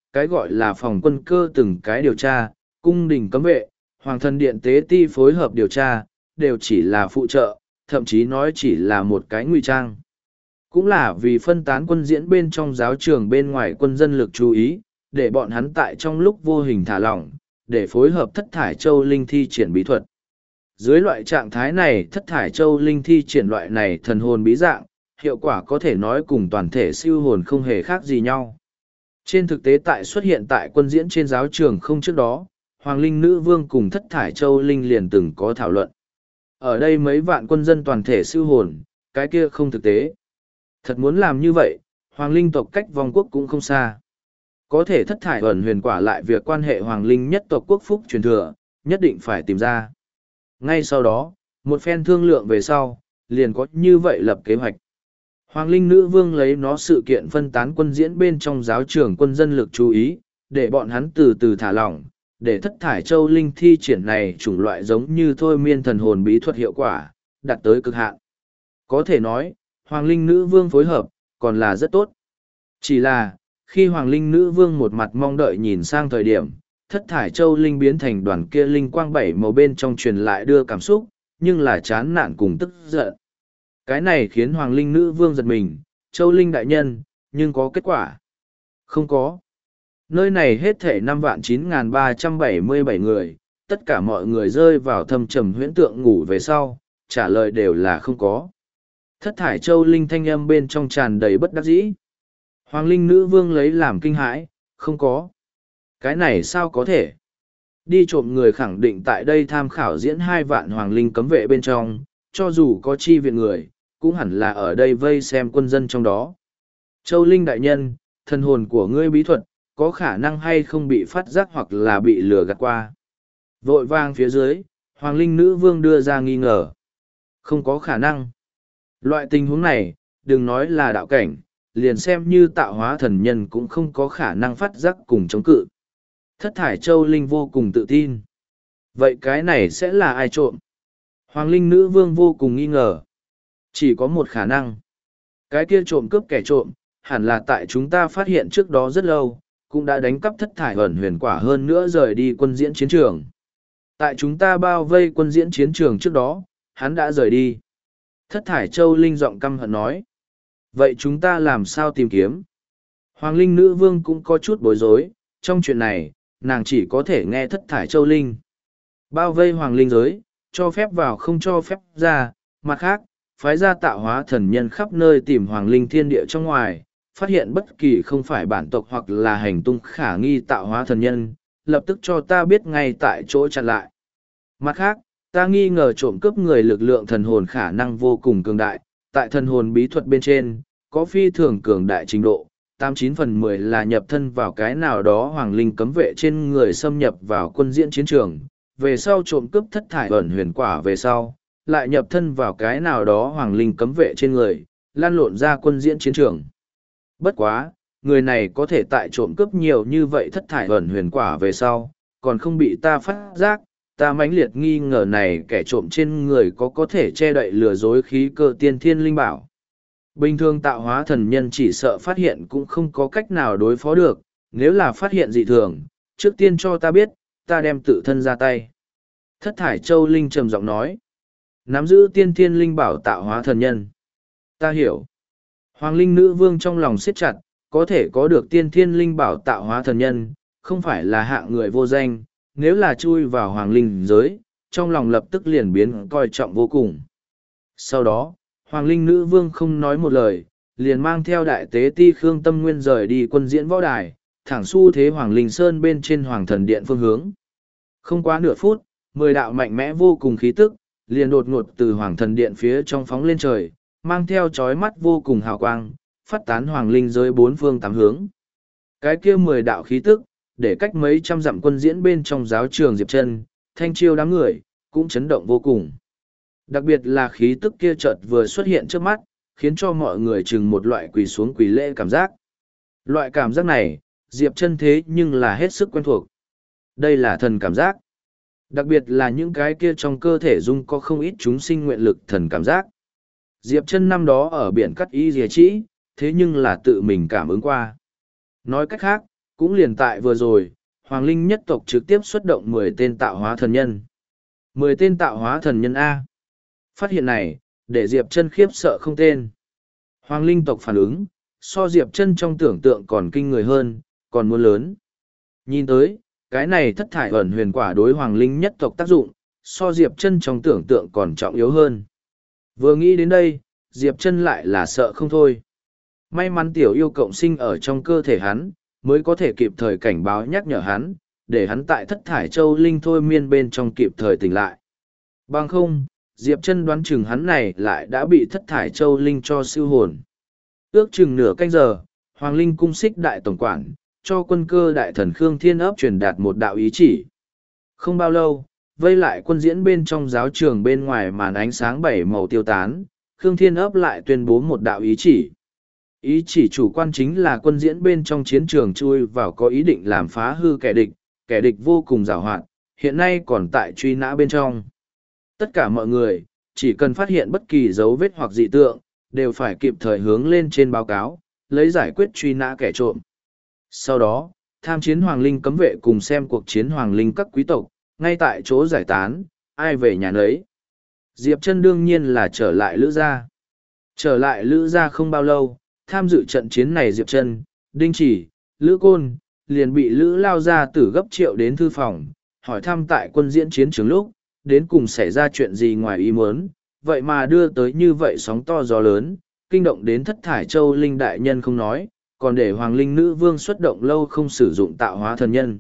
cái gọi là phòng quân cơ từng cái điều tra, cung đình cấm vệ, hoàng thần điện tế ti phối hợp điều tra, đều chỉ là phụ trợ, thậm chí nói chỉ là một cái ngụy trang. Cũng là vì phân tán quân diễn bên trong giáo trường bên ngoài quân dân lực chú ý, để bọn hắn tại trong lúc vô hình thả lỏng, để phối hợp thất thải châu linh thi triển bí thuật. Dưới loại trạng thái này thất thải châu linh thi triển loại này thần hồn bí dạng, hiệu quả có thể nói cùng toàn thể siêu hồn không hề khác gì nhau. Trên thực tế tại xuất hiện tại quân diễn trên giáo trường không trước đó, Hoàng Linh Nữ Vương cùng thất thải châu linh liền từng có thảo luận. Ở đây mấy vạn quân dân toàn thể siêu hồn, cái kia không thực tế. Thật muốn làm như vậy, Hoàng Linh tộc cách vong quốc cũng không xa. Có thể thất thải ẩn huyền quả lại việc quan hệ Hoàng Linh nhất tộc quốc phúc truyền thừa, nhất định phải tìm ra. Ngay sau đó, một phen thương lượng về sau, liền có như vậy lập kế hoạch. Hoàng Linh Nữ Vương lấy nó sự kiện phân tán quân diễn bên trong giáo trường quân dân lực chú ý, để bọn hắn từ từ thả lỏng, để thất thải châu linh thi triển này chủng loại giống như thôi miên thần hồn bí thuật hiệu quả, đạt tới cực hạn. Có thể nói, Hoàng Linh Nữ Vương phối hợp, còn là rất tốt. Chỉ là, khi Hoàng Linh Nữ Vương một mặt mong đợi nhìn sang thời điểm, thất thải châu linh biến thành đoàn kia linh quang bảy màu bên trong truyền lại đưa cảm xúc, nhưng là chán nản cùng tức giận. Cái này khiến Hoàng Linh Nữ Vương giật mình, châu linh đại nhân, nhưng có kết quả? Không có. Nơi này hết thể 5.9377 người, tất cả mọi người rơi vào thâm trầm huyễn tượng ngủ về sau, trả lời đều là không có. Thất thải châu linh thanh âm bên trong tràn đầy bất đắc dĩ. Hoàng Linh Nữ Vương lấy làm kinh hãi, không có. Cái này sao có thể? Đi trộm người khẳng định tại đây tham khảo diễn 2 vạn Hoàng Linh cấm vệ bên trong, cho dù có chi viện người, cũng hẳn là ở đây vây xem quân dân trong đó. Châu Linh đại nhân, thân hồn của ngươi bí thuật, có khả năng hay không bị phát giác hoặc là bị lừa gạt qua. Vội vang phía dưới, Hoàng Linh Nữ Vương đưa ra nghi ngờ. Không có khả năng. Loại tình huống này, đừng nói là đạo cảnh, liền xem như tạo hóa thần nhân cũng không có khả năng phát giác cùng chống cự. Thất thải châu linh vô cùng tự tin. Vậy cái này sẽ là ai trộm? Hoàng Linh Nữ Vương vô cùng nghi ngờ. Chỉ có một khả năng. Cái kia trộm cướp kẻ trộm, hẳn là tại chúng ta phát hiện trước đó rất lâu, cũng đã đánh cắp thất thải ẩn huyền quả hơn nữa rời đi quân diễn chiến trường. Tại chúng ta bao vây quân diễn chiến trường trước đó, hắn đã rời đi. Thất thải châu linh giọng căm hận nói. Vậy chúng ta làm sao tìm kiếm? Hoàng Linh Nữ Vương cũng có chút bối rối, trong chuyện này, nàng chỉ có thể nghe thất thải châu linh. Bao vây Hoàng Linh giới, cho phép vào không cho phép ra, mặt khác, phái ra tạo hóa thần nhân khắp nơi tìm Hoàng Linh thiên địa trong ngoài, phát hiện bất kỳ không phải bản tộc hoặc là hành tung khả nghi tạo hóa thần nhân, lập tức cho ta biết ngay tại chỗ chặn lại. Mặt khác, ta nghi ngờ trộm cướp người lực lượng thần hồn khả năng vô cùng cường đại, tại thần hồn bí thuật bên trên, có phi thường cường đại trình độ, 89/10 là nhập thân vào cái nào đó Hoàng Linh cấm vệ trên người xâm nhập vào quân diễn chiến trường, về sau trộm cướp thất thải ẩn huyền quả về sau, lại nhập thân vào cái nào đó Hoàng Linh cấm vệ trên người, lan lộn ra quân diễn chiến trường. Bất quá, người này có thể tại trộm cướp nhiều như vậy thất thải ẩn huyền quả về sau, còn không bị ta phát giác, ta mãnh liệt nghi ngờ này kẻ trộm trên người có thể che đậy lừa dối khí cơ tiên thiên linh bảo. Bình thường tạo hóa thần nhân chỉ sợ phát hiện cũng không có cách nào đối phó được, nếu là phát hiện dị thường, trước tiên cho ta biết, ta đem tự thân ra tay. Thất thải châu linh trầm giọng nói, nắm giữ tiên thiên linh bảo tạo hóa thần nhân. Ta hiểu. Hoàng Linh Nữ Vương trong lòng siết chặt, có thể có được tiên thiên linh bảo tạo hóa thần nhân, không phải là hạng người vô danh, nếu là chui vào Hoàng Linh giới, trong lòng lập tức liền biến coi trọng vô cùng. Sau đó, Hoàng Linh Nữ Vương không nói một lời, liền mang theo đại tế ti Khương Tâm Nguyên rời đi quân diễn võ đài, thẳng xu thế Hoàng Linh Sơn bên trên Hoàng Thần Điện phương hướng. Không quá nửa phút, 10 đạo mạnh mẽ vô cùng khí tức, liền đột ngột từ Hoàng Thần Điện phía trong phóng lên trời, mang theo chói mắt vô cùng hào quang, phát tán Hoàng Linh giới 4 phương 8 hướng. Cái kia 10 đạo khí tức, để cách mấy trăm dặm quân diễn bên trong giáo trường Diệp Chân, Thanh Chiêu đám người, cũng chấn động vô cùng. Đặc biệt là khí tức kia chợt vừa xuất hiện trước mắt, khiến cho mọi người chừng một loại quỳ xuống quỳ lễ cảm giác. Loại cảm giác này, Diệp Chân thế nhưng là hết sức quen thuộc. Đây là thần cảm giác. Đặc biệt là những cái kia trong cơ thể dung có không ít chúng sinh nguyện lực thần cảm giác. Diệp Chân năm đó ở biển Cắt Y Dìa Trĩ, thế nhưng là tự mình cảm ứng qua. Nói cách khác, Cũng liền tại vừa rồi, Hoàng Linh nhất tộc trực tiếp xuất động 10 tên tạo hóa thần nhân. 10 tên tạo hóa thần nhân A. Phát hiện này, để Diệp Chân khiếp sợ không tên. Hoàng Linh tộc phản ứng, so Diệp Chân trong tưởng tượng còn kinh người hơn, còn muốn lớn. Nhìn tới, cái này thất thải ẩn huyền quả đối Hoàng Linh nhất tộc tác dụng, so Diệp Chân trong tưởng tượng còn trọng yếu hơn. Vừa nghĩ đến đây, Diệp Chân lại là sợ không thôi. May mắn tiểu yêu cộng sinh ở trong cơ thể hắn, mới có thể kịp thời cảnh báo nhắc nhở hắn, để hắn tại thất thải châu linh thôi miên bên trong kịp thời tỉnh lại. Bằng không, Diệp Chân đoán chừng hắn này lại đã bị thất thải châu linh cho siêu hồn. Ước chừng nửa canh giờ, Hoàng Linh cung xích đại tổng quản, cho quân cơ đại thần Khương Thiên ấp truyền đạt một đạo ý chỉ. Không bao lâu, vây lại quân diễn bên trong giáo trường bên ngoài màn ánh sáng bảy màu tiêu tán, Khương Thiên ấp lại tuyên bố một đạo ý chỉ. Ý chỉ chủ quan chính là quân diễn bên trong chiến trường chui vào có ý định làm phá hư kẻ địch vô cùng giàu hoạt, hiện nay còn tại truy nã bên trong. Tất cả mọi người, chỉ cần phát hiện bất kỳ dấu vết hoặc dị tượng, đều phải kịp thời hướng lên trên báo cáo, lấy giải quyết truy nã kẻ trộm. Sau đó, tham chiến Hoàng Linh cấm vệ cùng xem cuộc chiến Hoàng Linh các quý tộc, ngay tại chỗ giải tán, ai về nhà nấy. Diệp Chân đương nhiên là trở lại Lữ gia. Trở lại Lữ gia không bao lâu, tham dự trận chiến này Diệp Chân, Đinh Chỉ, Lữ Côn, liền bị Lữ Lao gia tử gấp triệu đến thư phòng, hỏi thăm tại quân diễn chiến trường lúc, đến cùng xảy ra chuyện gì ngoài ý muốn, vậy mà đưa tới như vậy sóng to gió lớn, kinh động đến thất thải châu linh đại nhân không nói, còn để Hoàng Linh nữ vương xuất động lâu không sử dụng tạo hóa thần nhân.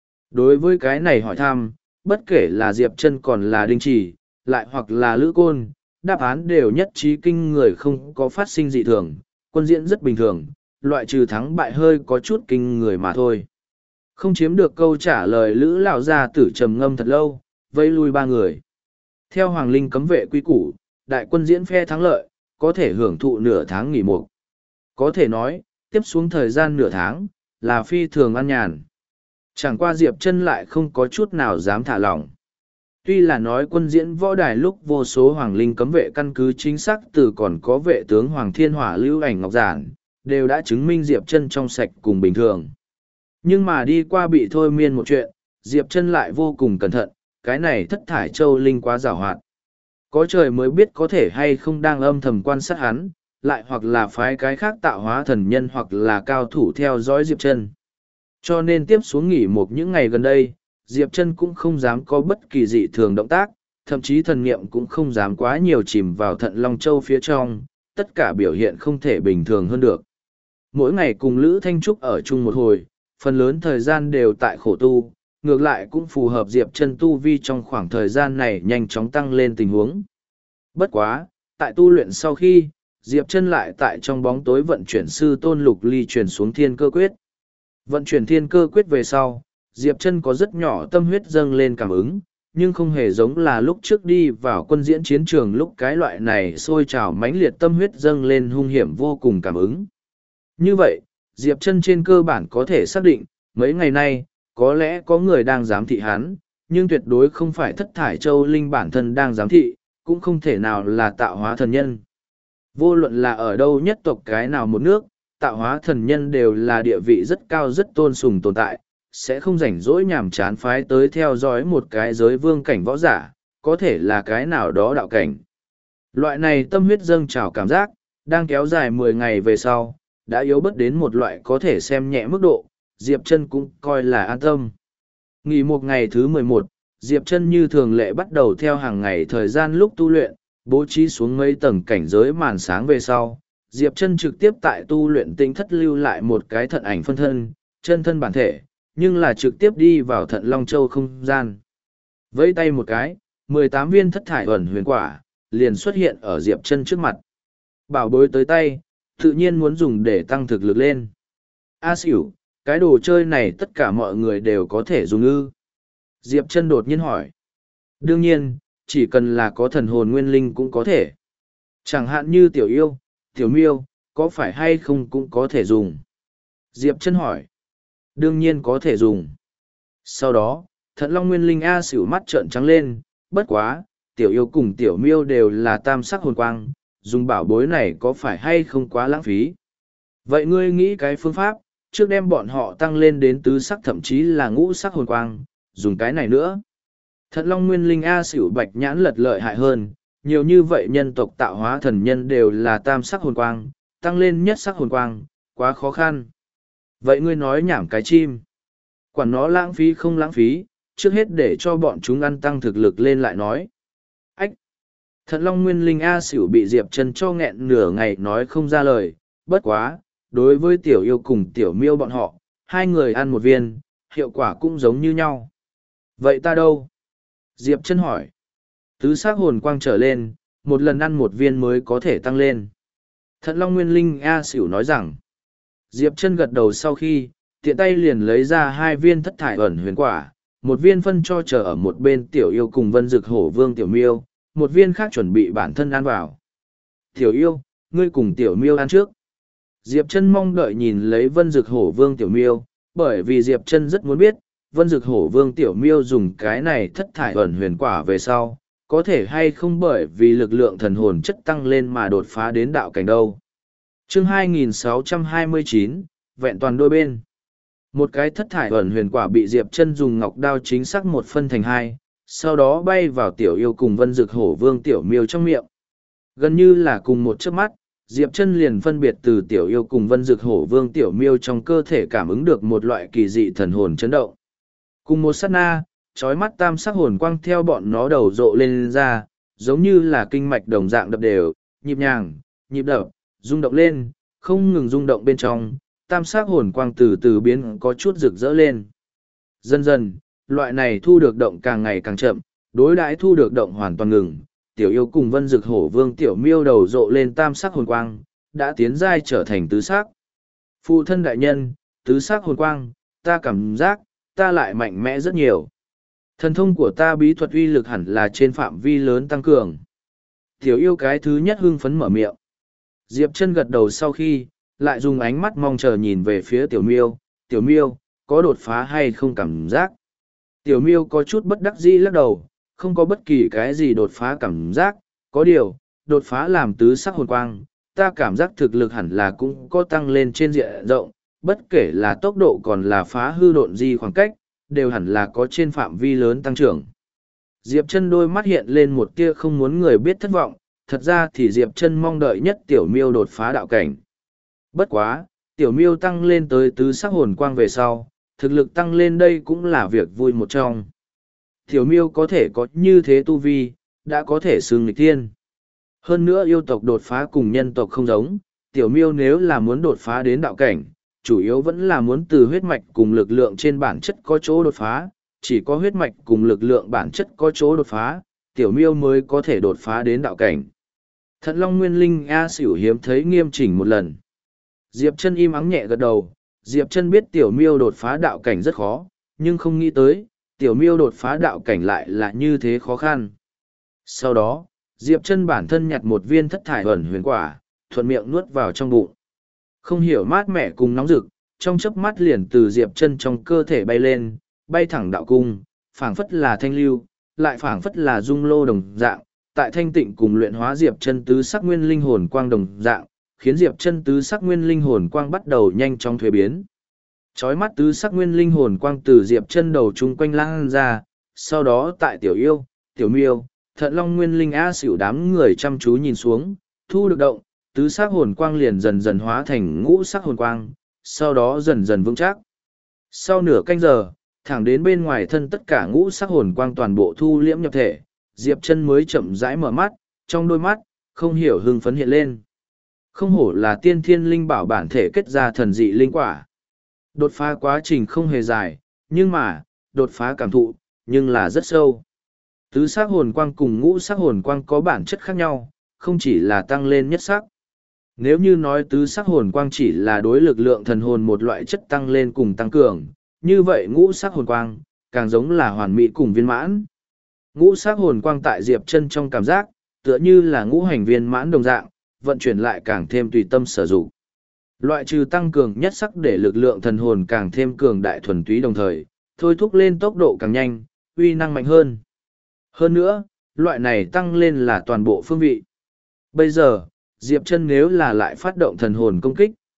Đối với cái này hỏi thăm, bất kể là Diệp Chân còn là Đinh Chỉ, lại hoặc là Lữ Côn, đáp án đều nhất trí kinh người không có phát sinh dị thường, quân diễn rất bình thường, loại trừ thắng bại hơi có chút kinh người mà thôi. Không chiếm được câu trả lời Lữ lão gia tử trầm ngâm thật lâu, vây lui ba người. Theo Hoàng Linh cấm vệ quy củ, đại quân diễn phe thắng lợi, có thể hưởng thụ nửa tháng nghỉ mục. Có thể nói, tiếp xuống thời gian nửa tháng, là phi thường an nhàn. Chẳng qua Diệp Chân lại không có chút nào dám thả lỏng. Tuy là nói quân diễn võ đài lúc vô số Hoàng Linh cấm vệ căn cứ chính xác từ còn có vệ tướng Hoàng Thiên Hỏa Lưu Ảnh Ngọc Giản, đều đã chứng minh Diệp Chân trong sạch cùng bình thường. Nhưng mà đi qua bị thôi miên một chuyện, Diệp Chân lại vô cùng cẩn thận, cái này thất thải châu linh quá giàu hoạt. Có trời mới biết có thể hay không đang âm thầm quan sát hắn, lại hoặc là phái cái khác tạo hóa thần nhân hoặc là cao thủ theo dõi Diệp Chân. Cho nên tiếp xuống nghỉ một những ngày gần đây, Diệp Chân cũng không dám có bất kỳ dị thường động tác, thậm chí thần niệm cũng không dám quá nhiều chìm vào Thận Long Châu phía trong, tất cả biểu hiện không thể bình thường hơn được. Mỗi ngày cùng Lữ Thanh Trúc ở chung một hồi, phần lớn thời gian đều tại khổ tu, ngược lại cũng phù hợp Diệp Chân tu vi trong khoảng thời gian này nhanh chóng tăng lên tình huống. Bất quá, tại tu luyện sau khi, Diệp Chân lại tại trong bóng tối vận chuyển sư tôn Lục Ly truyền xuống Thiên Cơ Quyết. Vận chuyển Thiên Cơ Quyết về sau, Diệp Chân có rất nhỏ tâm huyết dâng lên cảm ứng, nhưng không hề giống là lúc trước đi vào quân diễn chiến trường lúc cái loại này sôi trào mãnh liệt tâm huyết dâng lên hung hiểm vô cùng cảm ứng. Như vậy, Diệp Chân trên cơ bản có thể xác định, mấy ngày nay, có lẽ có người đang giám thị hắn, nhưng tuyệt đối không phải thất thải châu linh bản thân đang giám thị, cũng không thể nào là tạo hóa thần nhân. Vô luận là ở đâu nhất tộc cái nào một nước, tạo hóa thần nhân đều là địa vị rất cao rất tôn sùng tồn tại, sẽ không rảnh rỗi nhàm chán phái tới theo dõi một cái giới vương cảnh võ giả, có thể là cái nào đó đạo cảnh. Loại này tâm huyết dâng trào cảm giác, đang kéo dài 10 ngày về sau, đã yếu bớt đến một loại có thể xem nhẹ mức độ, Diệp Chân cũng coi là an tâm. Nghỉ một ngày thứ 11, Diệp Chân như thường lệ bắt đầu theo hàng ngày thời gian lúc tu luyện, bố trí xuống mấy tầng cảnh giới màn sáng về sau. Diệp Chân trực tiếp tại tu luyện tinh thất lưu lại một cái thận ảnh phân thân, chân thân bản thể, nhưng là trực tiếp đi vào Thận Long Châu không gian. Vẫy tay một cái, 18 viên thất thải ẩn huyền quả, liền xuất hiện ở Diệp Chân trước mặt. Bảo bối tới tay, tự nhiên muốn dùng để tăng thực lực lên. A xỉu, cái đồ chơi này tất cả mọi người đều có thể dùng ư? Diệp Chân đột nhiên hỏi. Đương nhiên, chỉ cần là có thần hồn nguyên linh cũng có thể. Chẳng hạn như tiểu yêu, tiểu miêu, có phải hay không cũng có thể dùng. Diệp Chân hỏi. Đương nhiên có thể dùng. Sau đó, Thận Long nguyên linh A xỉu mắt trợn trắng lên, bất quá, tiểu yêu cùng tiểu miêu đều là tam sắc hồn quang, dùng bảo bối này có phải hay không quá lãng phí. Vậy ngươi nghĩ cái phương pháp, trước đem bọn họ tăng lên đến tứ sắc thậm chí là ngũ sắc hồn quang, dùng cái này nữa. Thận Long Nguyên Linh A Xỉu Bạch Nhãn lật lợi hại hơn, nhiều như vậy nhân tộc tạo hóa thần nhân đều là tam sắc hồn quang, tăng lên nhất sắc hồn quang, quá khó khăn. Vậy ngươi nói nhảm cái chim. Quản nó lãng phí không lãng phí, trước hết để cho bọn chúng ăn tăng thực lực lên lại nói. Ách! Thận Long Nguyên Linh A Xỉu bị Diệp Chân cho nghẹn nửa ngày nói không ra lời, bất quá, đối với Tiểu Yêu cùng Tiểu Miêu bọn họ, hai người ăn một viên, hiệu quả cũng giống như nhau. Vậy ta đâu? Diệp Chân hỏi. Tứ sắc hồn quang trở lên, một lần ăn một viên mới có thể tăng lên. Thận Long Nguyên Linh A Xỉu nói rằng. Diệp Chân gật đầu sau khi, tiện tay liền lấy ra hai viên thất thải ẩn huyền quả, một viên phân cho chờ ở một bên Tiểu Yêu cùng Vân Dực Hổ Vương Tiểu Miêu, một viên khác chuẩn bị bản thân ăn vào. Tiểu Yêu, ngươi cùng Tiểu Miêu ăn trước. Diệp Chân mong đợi nhìn lấy Vân Dực Hổ Vương Tiểu Miêu, bởi vì Diệp Chân rất muốn biết, Vân Dực Hổ Vương Tiểu Miêu dùng cái này thất thải ẩn huyền quả về sau, có thể hay không bởi vì lực lượng thần hồn chất tăng lên mà đột phá đến đạo cảnh đâu. Chương 2629, vẹn toàn đôi bên. Một cái thất thải ẩn huyền quả bị Diệp Chân dùng ngọc đao chính xác một phân thành hai, sau đó bay vào Tiểu Yêu cùng Vân Dực Hổ Vương Tiểu Miêu trong miệng. Gần như là cùng một chớp mắt, Diệp Chân liền phân biệt từ Tiểu Yêu cùng Vân Dực Hổ Vương Tiểu Miêu trong cơ thể cảm ứng được một loại kỳ dị thần hồn chấn động. Cùng một sát na, chói mắt tam sắc hồn quang theo bọn nó đầu rộ lên ra, giống như là kinh mạch đồng dạng đập đều, nhịp nhàng, nhịp đập, rung động lên, không ngừng rung động bên trong, tam sắc hồn quang từ từ biến có chút rực rỡ lên. Dần dần, loại này thu được động càng ngày càng chậm, đối đãi thu được động hoàn toàn ngừng. Tiểu Yêu cùng Vân Dực Hổ Vương Tiểu Miêu đầu rộ lên tam sắc hồn quang, đã tiến giai trở thành tứ sắc. Phụ thân đại nhân, tứ sắc hồn quang, ta cảm giác, ta lại mạnh mẽ rất nhiều. Thần thông của ta bí thuật uy lực hẳn là trên phạm vi lớn tăng cường. Tiểu Yêu cái thứ nhất hưng phấn mở miệng. Diệp Chân gật đầu sau khi, lại dùng ánh mắt mong chờ nhìn về phía Tiểu Miêu. Tiểu Miêu, có đột phá hay không cảm giác? Tiểu Miêu có chút bất đắc dĩ lắc đầu, không có bất kỳ cái gì đột phá cảm giác, có điều, đột phá làm tứ sắc hồn quang, ta cảm giác thực lực hẳn là cũng có tăng lên trên diện rộng, bất kể là tốc độ còn là phá hư độn di khoảng cách, đều hẳn là có trên phạm vi lớn tăng trưởng. Diệp Chân đôi mắt hiện lên một tia không muốn người biết thất vọng, thật ra thì Diệp Chân mong đợi nhất Tiểu Miêu đột phá đạo cảnh. Bất quá, Tiểu Miêu tăng lên tới tứ sắc hồn quang về sau, thực lực tăng lên đây cũng là việc vui một trong. Tiểu Miêu có thể có như thế tu vi, đã có thể xưng nghịch thiên. Hơn nữa yêu tộc đột phá cùng nhân tộc không giống, Tiểu Miêu nếu là muốn đột phá đến đạo cảnh, chủ yếu vẫn là muốn từ huyết mạch cùng lực lượng trên bản chất có chỗ đột phá, chỉ có huyết mạch cùng lực lượng bản chất có chỗ đột phá, Tiểu Miêu mới có thể đột phá đến đạo cảnh. Thận Long Nguyên Linh A Xỉu hiếm thấy nghiêm chỉnh một lần. Diệp Chân im ắng nhẹ gật đầu, Diệp Chân biết Tiểu Miêu đột phá đạo cảnh rất khó, nhưng không nghĩ tới, Tiểu Miêu đột phá đạo cảnh lại là như thế khó khăn. Sau đó, Diệp Chân bản thân nhặt một viên thất thải ẩn huyền quả, thuận miệng nuốt vào trong bụng. Không hiểu mát mẻ cùng nóng rực, trong chớp mắt liền từ Diệp Chân trong cơ thể bay lên, bay thẳng đạo cung, phảng phất là thanh lưu, lại phảng phất là dung lô đồng dạng, tại thanh tịnh cùng luyện hóa Diệp Chân tứ sắc nguyên linh hồn quang đồng dạng, khiến Diệp Chân tứ sắc nguyên linh hồn quang bắt đầu nhanh chóng thuế biến. Chói mắt tứ sắc nguyên linh hồn quang từ Diệp Chân đầu chung quanh lan ra, sau đó tại Tiểu Yêu, Tiểu Miêu, Thận Long Nguyên Linh A Xỉu đám người chăm chú nhìn xuống, thu được động, tứ sắc hồn quang liền dần dần hóa thành ngũ sắc hồn quang, sau đó dần dần vững chắc. Sau nửa canh giờ, thẳng đến bên ngoài thân tất cả ngũ sắc hồn quang toàn bộ thu liễm nhập thể, Diệp Chân mới chậm rãi mở mắt, trong đôi mắt, không hiểu hưng phấn hiện lên. Không hổ là tiên thiên linh bảo bản thể kết ra thần dị linh quả. Đột phá quá trình không hề dài, nhưng mà, đột phá cảm thụ, nhưng là rất sâu. Tứ sắc hồn quang cùng ngũ sắc hồn quang có bản chất khác nhau, không chỉ là tăng lên nhất sắc. Nếu như nói tứ sắc hồn quang chỉ là đối lực lượng thần hồn một loại chất tăng lên cùng tăng cường, như vậy ngũ sắc hồn quang, càng giống là hoàn mỹ cùng viên mãn. Ngũ sắc hồn quang tại Diệp Chân trong cảm giác, tựa như là ngũ hành viên mãn đồng dạng, vận chuyển lại càng thêm tùy tâm sử dụng. Loại trừ tăng cường nhất sắc để lực lượng thần hồn càng thêm cường đại thuần túy đồng thời, thôi thúc lên tốc độ càng nhanh, uy năng mạnh hơn. Hơn nữa, loại này tăng lên là toàn bộ phương vị. Bây giờ, Diệp Chân nếu là lại phát động thần hồn công kích,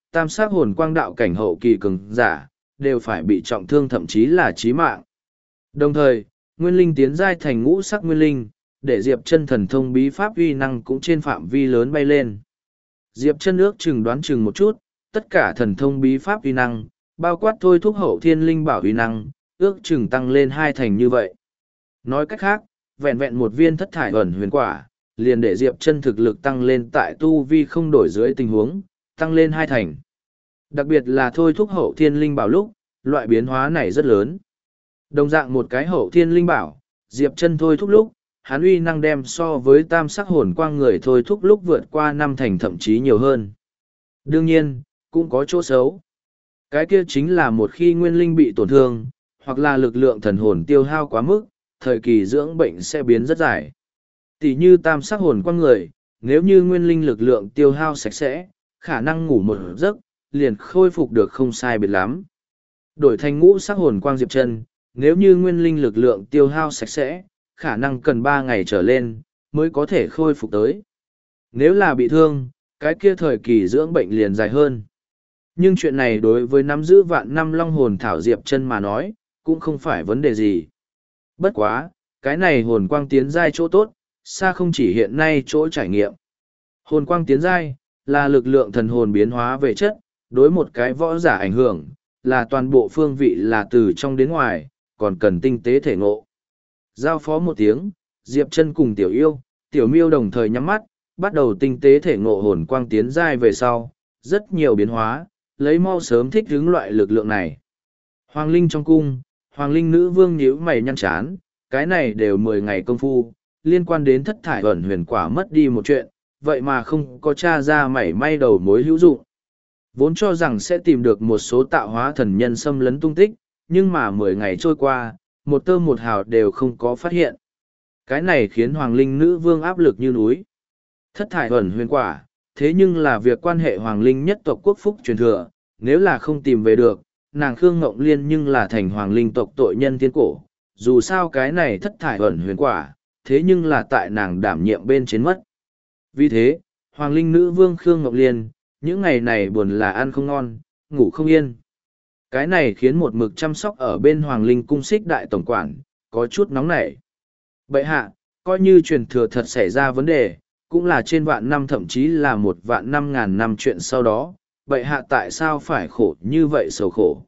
tam sắc hồn quang đạo cảnh hậu kỳ cường giả, đều phải bị trọng thương thậm chí là chí mạng. Đồng thời, nguyên linh tiến giai thành ngũ sắc nguyên linh, để Diệp Chân thần thông bí pháp uy năng cũng trên phạm vi lớn bay lên. Diệp Chân ước chừng đoán chừng một chút, tất cả thần thông bí pháp uy năng, bao quát thôi thúc hậu thiên linh bảo uy năng, ước chừng tăng lên 2 thành như vậy. Nói cách khác, vẹn vẹn một viên thất thải ẩn huyền quả, liền để Diệp Chân thực lực tăng lên tại tu vi không đổi dưới tình huống, tăng lên 2 thành. Đặc biệt là thôi thúc hậu thiên linh bảo lúc, loại biến hóa này rất lớn. Đồng dạng một cái hậu thiên linh bảo, Diệp Chân thôi thúc lúc, hắn uy năng đem so với tam sắc hồn quang người thôi thúc lúc vượt qua 5 thành thậm chí nhiều hơn. Đương nhiên, cũng có chỗ xấu. Cái kia chính là một khi nguyên linh bị tổn thương, hoặc là lực lượng thần hồn tiêu hao quá mức, thời kỳ dưỡng bệnh sẽ biến rất dài. Tỷ như tam sắc hồn quang người, nếu như nguyên linh lực lượng tiêu hao sạch sẽ, khả năng ngủ một giấc, liền khôi phục được không sai biệt lắm. Đổi thành ngũ sắc hồn quang Diệp Chân, nếu như nguyên linh lực lượng tiêu hao sạch sẽ, khả năng cần 3 ngày trở lên, mới có thể khôi phục tới. Nếu là bị thương, cái kia thời kỳ dưỡng bệnh liền dài hơn. Nhưng chuyện này đối với nắm giữ vạn năm long hồn thảo Diệp Chân mà nói, cũng không phải vấn đề gì. Bất quá, cái này hồn quang tiến giai chỗ tốt, xa không chỉ hiện nay chỗ trải nghiệm. Hồn quang tiến giai, là lực lượng thần hồn biến hóa về chất, đối một cái võ giả ảnh hưởng, là toàn bộ phương vị là từ trong đến ngoài, còn cần tinh tế thể ngộ. Giao phó một tiếng, Diệp Chân cùng Tiểu Yêu, Tiểu Miêu đồng thời nhắm mắt, bắt đầu tinh tế thể ngộ hồn quang tiến giai về sau, rất nhiều biến hóa, lấy mau sớm thích ứng loại lực lượng này. Hoàng Linh trong cung, Hoàng Linh nữ vương nhíu mày nhăn chán, cái này đều 10 ngày công phu, liên quan đến thất thải ẩn huyền quả mất đi một chuyện, vậy mà không có tra ra mảy may đầu mối hữu dụng. Vốn cho rằng sẽ tìm được một số tạo hóa thần nhân xâm lấn tung tích, nhưng mà 10 ngày trôi qua, một tơ một hào đều không có phát hiện. Cái này khiến Hoàng Linh nữ vương áp lực như núi. Thất thải ẩn huyền quả, thế nhưng là việc quan hệ Hoàng Linh nhất tộc quốc phúc truyền thừa, nếu là không tìm về được, nàng Khương Ngộng Liên nhưng là thành Hoàng Linh tộc tội nhân thiên cổ. Dù sao cái này thất thải ẩn huyền quả, thế nhưng là tại nàng đảm nhiệm bên trên mất. Vì thế, Hoàng Linh nữ vương Khương Ngọc Liên, những ngày này buồn là ăn không ngon, ngủ không yên. Cái này khiến một mực chăm sóc ở bên Hoàng Linh cung Xích đại tổng quản, có chút nóng nảy. Bệ hạ, coi như truyền thừa thật xảy ra vấn đề, cũng là trên vạn năm thậm chí là 1.500.000 năm chuyện sau đó, bệ hạ tại sao phải khổ như vậy sầu khổ.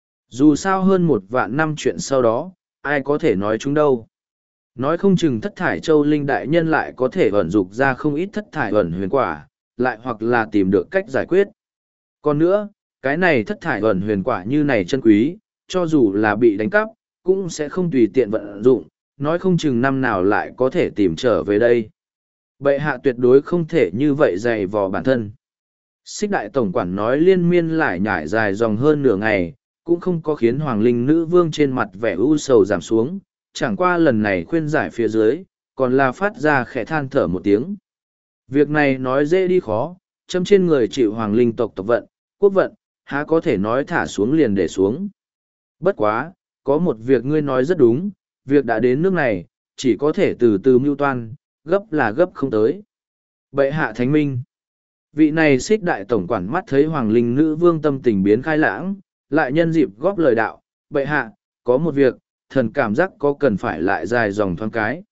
Dù sao hơn 1 vạn năm chuyện sau đó, ai có thể nói chúng đâu. Nói không chừng thất thải châu linh đại nhân lại có thể ẩn dục ra không ít thất thải ẩn huyền quả, lại hoặc là tìm được cách giải quyết. Còn nữa, cái này thất thải ẩn huyền quả như này chân quý, cho dù là bị đánh cắp, cũng sẽ không tùy tiện vận dụng, nói không chừng năm nào lại có thể tìm trở về đây. Bệ hạ tuyệt đối không thể như vậy dày vò bản thân. Xích đại tổng quản nói liên miên lại nhải dài dòng hơn nửa ngày, cũng không có khiến Hoàng Linh nữ vương trên mặt vẻ u sầu giảm xuống, chẳng qua lần này khuyên giải phía dưới, còn là phát ra khẽ than thở một tiếng. Việc này nói dễ đi khó, châm trên người chịu Hoàng Linh tộc tộc vận, quốc vận, há có thể nói thả xuống liền để xuống. Bất quá, có một việc ngươi nói rất đúng, việc đã đến nước này, chỉ có thể từ từ mưu toan, gấp là gấp không tới. Bệ hạ thánh minh. Vị này Xích đại tổng quản mắt thấy Hoàng Linh nữ vương tâm tình biến khai lãng, lại nhân dịp góp lời đạo, bệ hạ, có một việc, thần cảm giác có cần phải lại dài dòng thoáng cái.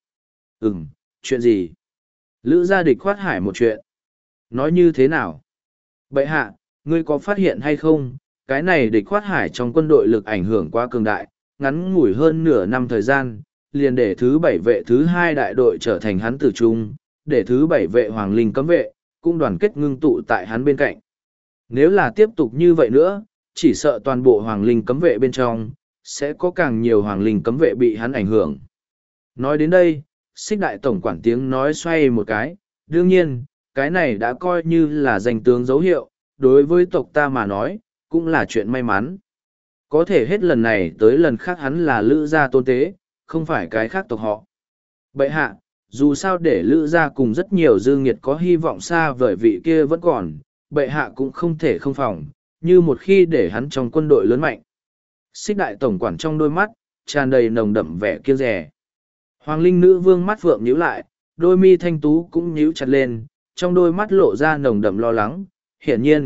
Chuyện gì? Lữ gia địch khoát hải một chuyện. Nói như thế nào? Bệ hạ, ngươi có phát hiện hay không, cái này địch khoát hải trong quân đội lực ảnh hưởng quá cường đại, ngắn ngủi hơn nửa năm thời gian, liền để thứ 7 vệ thứ 2 đại đội trở thành hắn tử trung, để thứ 7 vệ Hoàng Linh cấm vệ, cũng đoàn kết ngưng tụ tại hắn bên cạnh. Nếu là tiếp tục như vậy nữa, chỉ sợ toàn bộ Hoàng Linh cấm vệ bên trong, sẽ có càng nhiều Hoàng Linh cấm vệ bị hắn ảnh hưởng. Nói đến đây, Xích đại tổng quản tiếng nói xoay một cái, đương nhiên, cái này đã coi như là danh tướng dấu hiệu, đối với tộc ta mà nói, cũng là chuyện may mắn. Có thể hết lần này tới lần khác hắn là Lữ gia tôn tế, không phải cái khác tộc họ. Bệ hạ, dù sao để Lữ gia cùng rất nhiều dư nghiệt có hy vọng xa vời vị kia vẫn còn, bệ hạ cũng không thể không phòng, như một khi để hắn trong quân đội lớn mạnh. Xích đại tổng quản trong đôi mắt, tràn đầy nồng đậm vẻ kiêng dè. Hoàng Linh nữ vương mắt phượng nhíu lại, đôi mi thanh tú cũng nhíu chặt lên, trong đôi mắt lộ ra nồng đậm lo lắng. Hiển nhiên,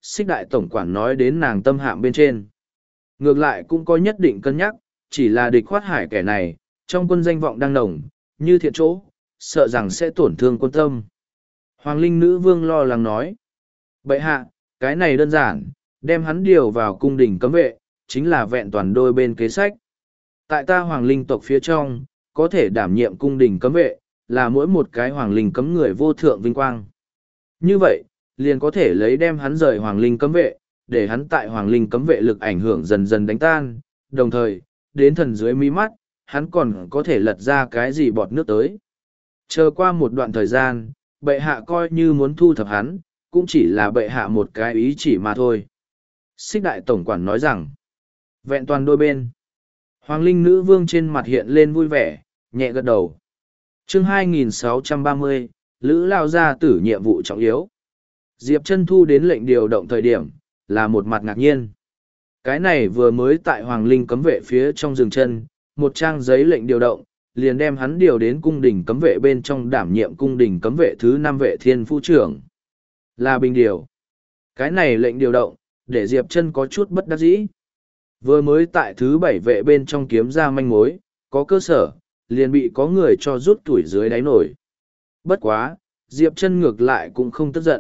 Xích đại tổng quản nói đến nàng tâm hạm bên trên. Ngược lại cũng có nhất định cân nhắc, chỉ là địch khoát hải kẻ này, trong quân danh vọng đang nồng, như thiện chỗ, sợ rằng sẽ tổn thương quân tâm. Hoàng Linh nữ vương lo lắng nói. Bệ hạ, cái này đơn giản, đem hắn điều vào cung đình cấm vệ, chính là vẹn toàn đôi bên kế sách. Tại ta Hoàng Linh tộc phía trong, có thể đảm nhiệm cung đình cấm vệ, là mỗi một cái Hoàng Linh cấm người vô thượng vinh quang. Như vậy, liền có thể lấy đem hắn rời Hoàng Linh cấm vệ, để hắn tại Hoàng Linh cấm vệ lực ảnh hưởng dần dần đánh tan, đồng thời, đến thần dưới mí mắt, hắn còn có thể lật ra cái gì bọt nước tới. Chờ qua một đoạn thời gian, bệ hạ coi như muốn thu thập hắn, cũng chỉ là bệ hạ một cái ý chỉ mà thôi. Xích đại tổng quản nói rằng, vẹn toàn đôi bên. Hoàng Linh nữ vương trên mặt hiện lên vui vẻ, nhẹ gật đầu. Chương 2630, Lữ lao gia tử nhiệm vụ trọng yếu. Diệp Chân thu đến lệnh điều động thời điểm, là một mặt ngạc nhiên. Cái này vừa mới tại Hoàng Linh cấm vệ phía trong rừng chân, một trang giấy lệnh điều động, liền đem hắn điều đến cung đình cấm vệ bên trong đảm nhiệm cung đình cấm vệ thứ 5 vệ thiên phu trưởng. Là bình điều. Cái này lệnh điều động, để Diệp Chân có chút bất đắc dĩ. Vừa mới tại thứ 7 vệ bên trong kiếm ra manh mối, có cơ sở, liền bị có người cho rút tuổi dưới đáy nổi. Bất quá, Diệp Chân ngược lại cũng không tức giận.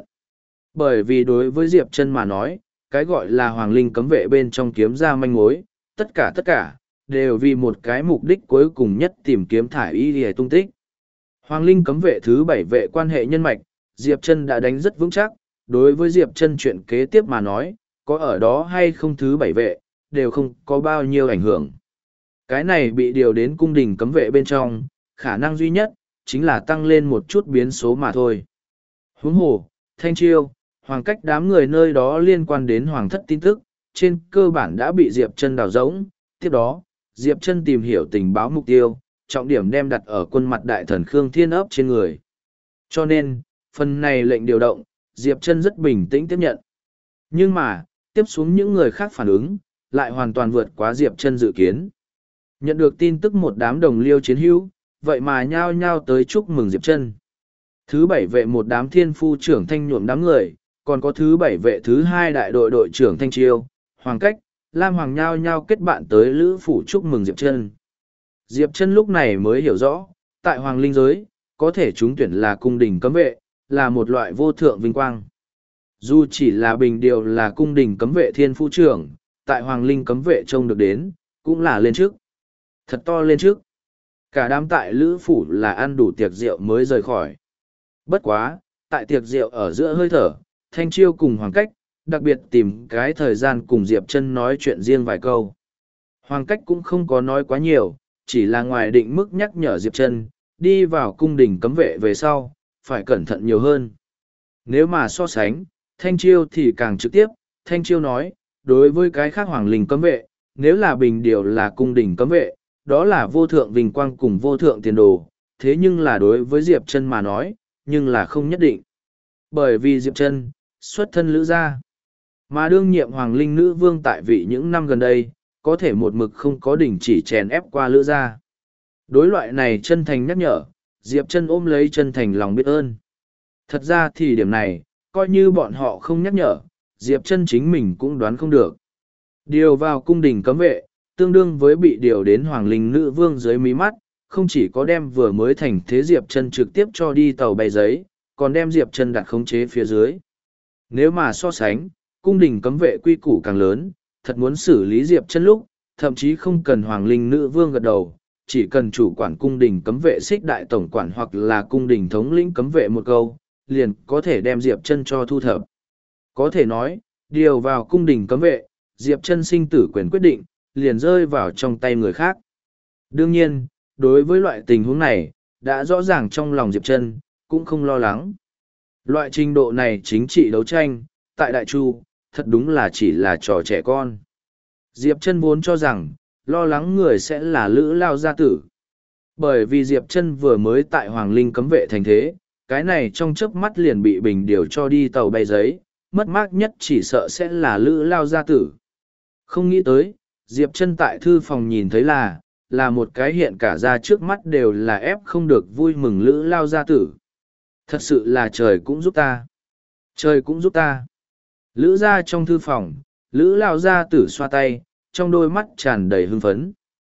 Bởi vì đối với Diệp Chân mà nói, cái gọi là Hoàng Linh cấm vệ bên trong kiếm ra manh mối, tất cả, đều vì một cái mục đích cuối cùng nhất tìm kiếm thải y lìa tung tích. Hoàng Linh cấm vệ thứ 7 vệ quan hệ nhân mạch, Diệp Chân đã đánh rất vững chắc, đối với Diệp Chân chuyện kế tiếp mà nói, có ở đó hay không thứ 7 vệ, đều không có bao nhiêu ảnh hưởng. Cái này bị điều đến cung đình cấm vệ bên trong, khả năng duy nhất, chính là tăng lên một chút biến số mà thôi. Huống hồ, Thanh Chiêu, Hoàng Cách đám người nơi đó liên quan đến Hoàng thất tin tức, trên cơ bản đã bị Diệp Chân đào rỗng. Tiếp đó, Diệp Chân tìm hiểu tình báo mục tiêu, trọng điểm đem đặt ở quân mặt đại thần Khương Thiên ấp trên người. Cho nên, phần này lệnh điều động, Diệp Chân rất bình tĩnh tiếp nhận. Nhưng mà, tiếp xuống những người khác phản ứng, lại hoàn toàn vượt quá Diệp Chân dự kiến. Nhận được tin tức một đám đồng liêu chiến hữu, vậy mà nhao nhao tới chúc mừng Diệp Chân. Thứ 7 vệ một đám thiên phu trưởng Thanh nhuộm đám người, còn có thứ 7 vệ thứ 2 đại đội đội trưởng Thanh Chiêu, Hoàng Cách, Lam Hoàng nhao nhao kết bạn tới Lữ phủ chúc mừng Diệp Chân. Diệp Chân lúc này mới hiểu rõ, tại Hoàng Linh giới, có thể trúng tuyển là cung đình cấm vệ, là một loại vô thượng vinh quang. Dù chỉ là bình điều là cung đình cấm vệ thiên phu trưởng, tại Hoàng Linh cấm vệ trông được đến, cũng là lên trước. Thật to lên trước. Cả đám tại Lữ phủ là ăn đủ tiệc rượu mới rời khỏi. Bất quá, tại tiệc rượu ở giữa hơi thở, Thanh Chiêu cùng Hoàng Cách, đặc biệt tìm cái thời gian cùng Diệp Chân nói chuyện riêng vài câu. Hoàng Cách cũng không có nói quá nhiều, chỉ là ngoài định mức nhắc nhở Diệp Chân, đi vào cung đình cấm vệ về sau, phải cẩn thận nhiều hơn. Nếu mà so sánh, Thanh Chiêu thì càng trực tiếp, Thanh Chiêu nói, đối với cái khác Hoàng Linh cấm vệ, nếu là bình điều là cung đình cấm vệ, đó là vô thượng vinh quang cùng vô thượng tiền đồ, thế nhưng là đối với Diệp Chân mà nói, nhưng là không nhất định. Bởi vì Diệp Chân xuất thân Lữ gia, mà đương nhiệm Hoàng Linh nữ vương tại vị những năm gần đây, có thể một mực không có đình chỉ chèn ép qua Lữ gia. Đối loại này chân thành nhắc nhở, Diệp Chân ôm lấy chân thành lòng biết ơn. Thật ra thì điểm này, coi như bọn họ không nhắc nhở, Diệp Chân chính mình cũng đoán không được. Điều vào cung đình cấm vệ, tương đương với bị điều đến Hoàng Linh nữ vương dưới mí mắt, không chỉ có đem vừa mới thành thế Diệp Chân trực tiếp cho đi tàu bay giấy, còn đem Diệp Chân đặt khống chế phía dưới. Nếu mà so sánh, cung đình cấm vệ quy củ càng lớn, thật muốn xử lý Diệp Chân lúc, thậm chí không cần Hoàng Linh nữ vương gật đầu, chỉ cần chủ quản cung đình cấm vệ Xích đại tổng quản hoặc là cung đình thống lĩnh cấm vệ một câu, liền có thể đem Diệp Chân cho thu thập. Có thể nói, điều vào cung đình cấm vệ, Diệp Chân sinh tử quyền quyết định, liền rơi vào trong tay người khác. Đương nhiên, đối với loại tình huống này, đã rõ ràng trong lòng Diệp Chân cũng không lo lắng. Loại trình độ này chính trị đấu tranh, tại Đại Chu, thật đúng là chỉ là trò trẻ con. Diệp Chân vốn cho rằng, lo lắng người sẽ là Lữ lao gia tử. Bởi vì Diệp Chân vừa mới tại Hoàng Linh cấm vệ thành thế, cái này trong chớp mắt liền bị bình điều cho đi tàu bay giấy, mất mát nhất chỉ sợ sẽ là Lữ lao gia tử. Không nghĩ tới, Diệp Chân tại thư phòng nhìn thấy là một cái hiện cả ra trước mắt đều là ép không được vui mừng Lữ lao gia tử. Thật sự là trời cũng giúp ta. Trời cũng giúp ta. Lữ ra trong thư phòng, Lữ lao gia tử xoa tay, trong đôi mắt tràn đầy hưng phấn.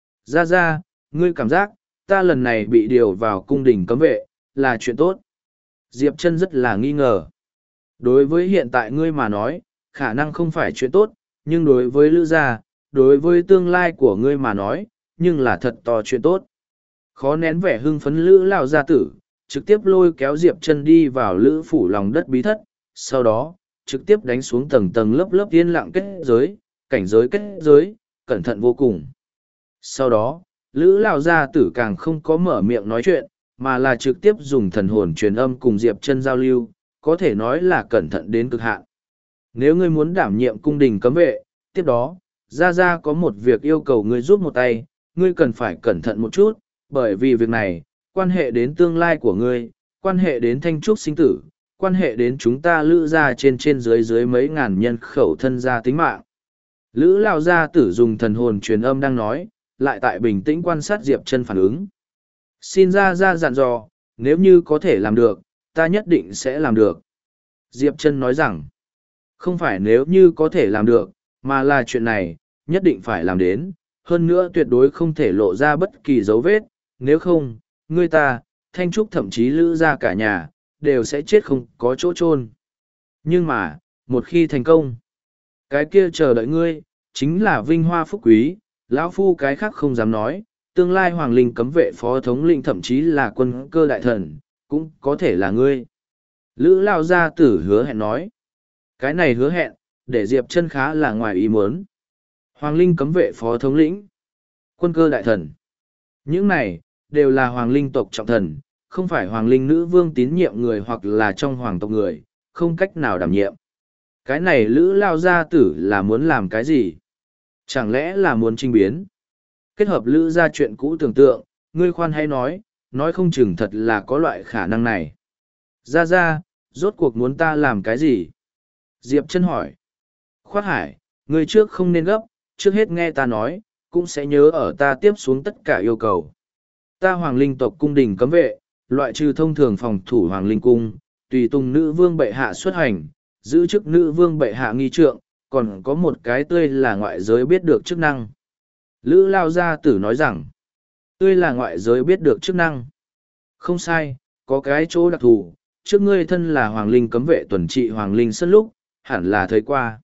Ra, ngươi cảm giác, ta lần này bị điều vào cung đình cấm vệ, là chuyện tốt. Diệp Trân rất là nghi ngờ. Đối với hiện tại ngươi mà nói, khả năng không phải chuyện tốt, nhưng đối với Lữ gia, đối với tương lai của ngươi mà nói, nhưng là thật to chuyện tốt. Khó nén vẻ hưng phấn Lữ lao gia tử, trực tiếp lôi kéo Diệp Trân đi vào Lữ phủ lòng đất bí thất, sau đó, trực tiếp đánh xuống tầng tầng lớp lớp yên lặng kết giới, cảnh giới kết giới, cẩn thận vô cùng. Sau đó, Lữ lao gia tử càng không có mở miệng nói chuyện, mà là trực tiếp dùng thần hồn truyền âm cùng Diệp Trân giao lưu, có thể nói là cẩn thận đến cực hạn. Nếu ngươi muốn đảm nhiệm cung đình cấm vệ, tiếp đó, Gia có một việc yêu cầu ngươi giúp một tay, ngươi cần phải cẩn thận một chút, bởi vì việc này, quan hệ đến tương lai của ngươi, quan hệ đến thanh trúc sinh tử, quan hệ đến chúng ta Lữ gia trên dưới mấy ngàn nhân khẩu thân gia tính mạng. Lữ lao gia tử dùng thần hồn truyền âm đang nói, lại tại bình tĩnh quan sát Diệp Trân phản ứng. Xin Gia dặn dò, nếu như có thể làm được, ta nhất định sẽ làm được. Diệp Trân nói rằng, không phải nếu như có thể làm được, mà là chuyện này, nhất định phải làm đến, hơn nữa tuyệt đối không thể lộ ra bất kỳ dấu vết, nếu không, ngươi ta, Thanh Trúc thậm chí Lữ gia cả nhà, đều sẽ chết không có chỗ chôn. Nhưng mà, một khi thành công, cái kia chờ đợi ngươi, chính là vinh hoa phúc quý, lão phu cái khác không dám nói, tương lai hoàng linh cấm vệ phó thống lĩnh thậm chí là quân cơ đại thần, cũng có thể là ngươi. Lữ lao gia tử hứa hẹn nói. Cái này hứa hẹn, để Diệp Trân khá là ngoài ý muốn. Hoàng linh cấm vệ phó thống lĩnh, quân cơ đại thần. Những này, đều là hoàng linh tộc trọng thần, không phải hoàng linh nữ vương tín nhiệm người hoặc là trong hoàng tộc người, không cách nào đảm nhiệm. Cái này Lữ lao gia tử là muốn làm cái gì? Chẳng lẽ là muốn chinh biến? Kết hợp Lữ gia chuyện cũ tưởng tượng, ngươi khoan hay nói không chừng thật là có loại khả năng này. Ra, rốt cuộc muốn ta làm cái gì? Diệp Trân hỏi. Khoát Hải, ngươi trước không nên gấp, trước hết nghe ta nói, cũng sẽ nhớ ở ta tiếp xuống tất cả yêu cầu. Ta hoàng linh tộc cung đình cấm vệ, loại trừ thông thường phòng thủ hoàng linh cung, tùy tùng nữ vương bệ hạ xuất hành, giữ chức nữ vương bệ hạ nghi trượng, còn có một cái tươi là ngoại giới biết được chức năng. Lữ lao gia tử nói rằng, tươi là ngoại giới biết được chức năng. Không sai, có cái chỗ đặc thù, trước ngươi thân là hoàng linh cấm vệ tuần trị hoàng linh sân lúc, hẳn là thấy qua.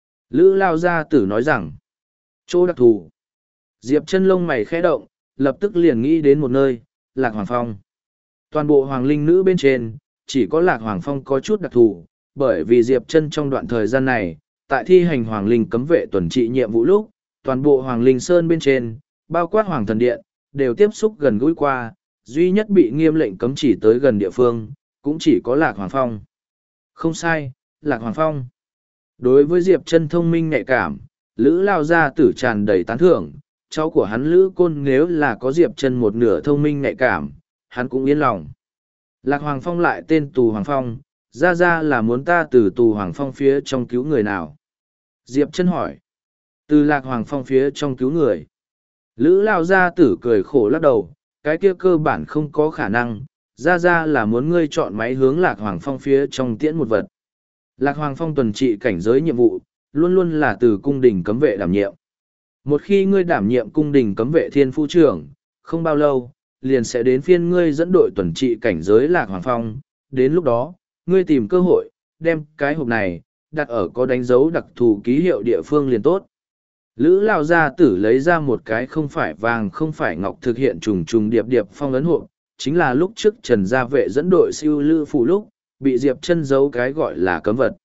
Lữ lao gia tử nói rằng, chỗ đặc thù. Diệp Trân lông mày khẽ động, lập tức liền nghĩ đến một nơi, Lạc Hoàng Phong. Toàn bộ hoàng linh nữ bên trên, chỉ có Lạc Hoàng Phong có chút đặc thù, bởi vì Diệp Trân trong đoạn thời gian này, tại thi hành hoàng linh cấm vệ tuần trị nhiệm vụ lúc, toàn bộ hoàng linh sơn bên trên, bao quát hoàng thần điện, đều tiếp xúc gần gũi qua, duy nhất bị nghiêm lệnh cấm chỉ tới gần địa phương, cũng chỉ có Lạc Hoàng Phong. Không sai, Lạc Hoàng Phong. Đối với Diệp Trân thông minh nhạy cảm, Lữ lao gia tử tràn đầy tán thưởng, cháu của hắn Lữ Côn nếu là có Diệp Trân một nửa thông minh nhạy cảm, hắn cũng yên lòng. Lạc Hoàng Phong lại tên Tù Hoàng Phong, ra là muốn ta từ Tù Hoàng Phong phía trong cứu người nào? Diệp Trân hỏi. Từ Lạc Hoàng Phong phía trong cứu người. Lữ lao gia tử cười khổ lắc đầu, cái kia cơ bản không có khả năng, ra là muốn ngươi chọn máy hướng Lạc Hoàng Phong phía trong tiễn một vật. Lạc Hoàng Phong tuần trị cảnh giới nhiệm vụ, luôn luôn là từ cung đình cấm vệ đảm nhiệm. Một khi ngươi đảm nhiệm cung đình cấm vệ thiên phu trưởng, không bao lâu, liền sẽ đến phiên ngươi dẫn đội tuần trị cảnh giới Lạc Hoàng Phong, đến lúc đó, ngươi tìm cơ hội, đem cái hộp này, đặt ở có đánh dấu đặc thù ký hiệu địa phương liền tốt. Lữ lao gia tử lấy ra một cái không phải vàng không phải ngọc thực hiện trùng trùng điệp điệp phong ấn hộp, chính là lúc trước Trần Gia Vệ dẫn đội siêu Lữ phủ lúc, bị Diệp Trân giấu cái gọi là cấm vật.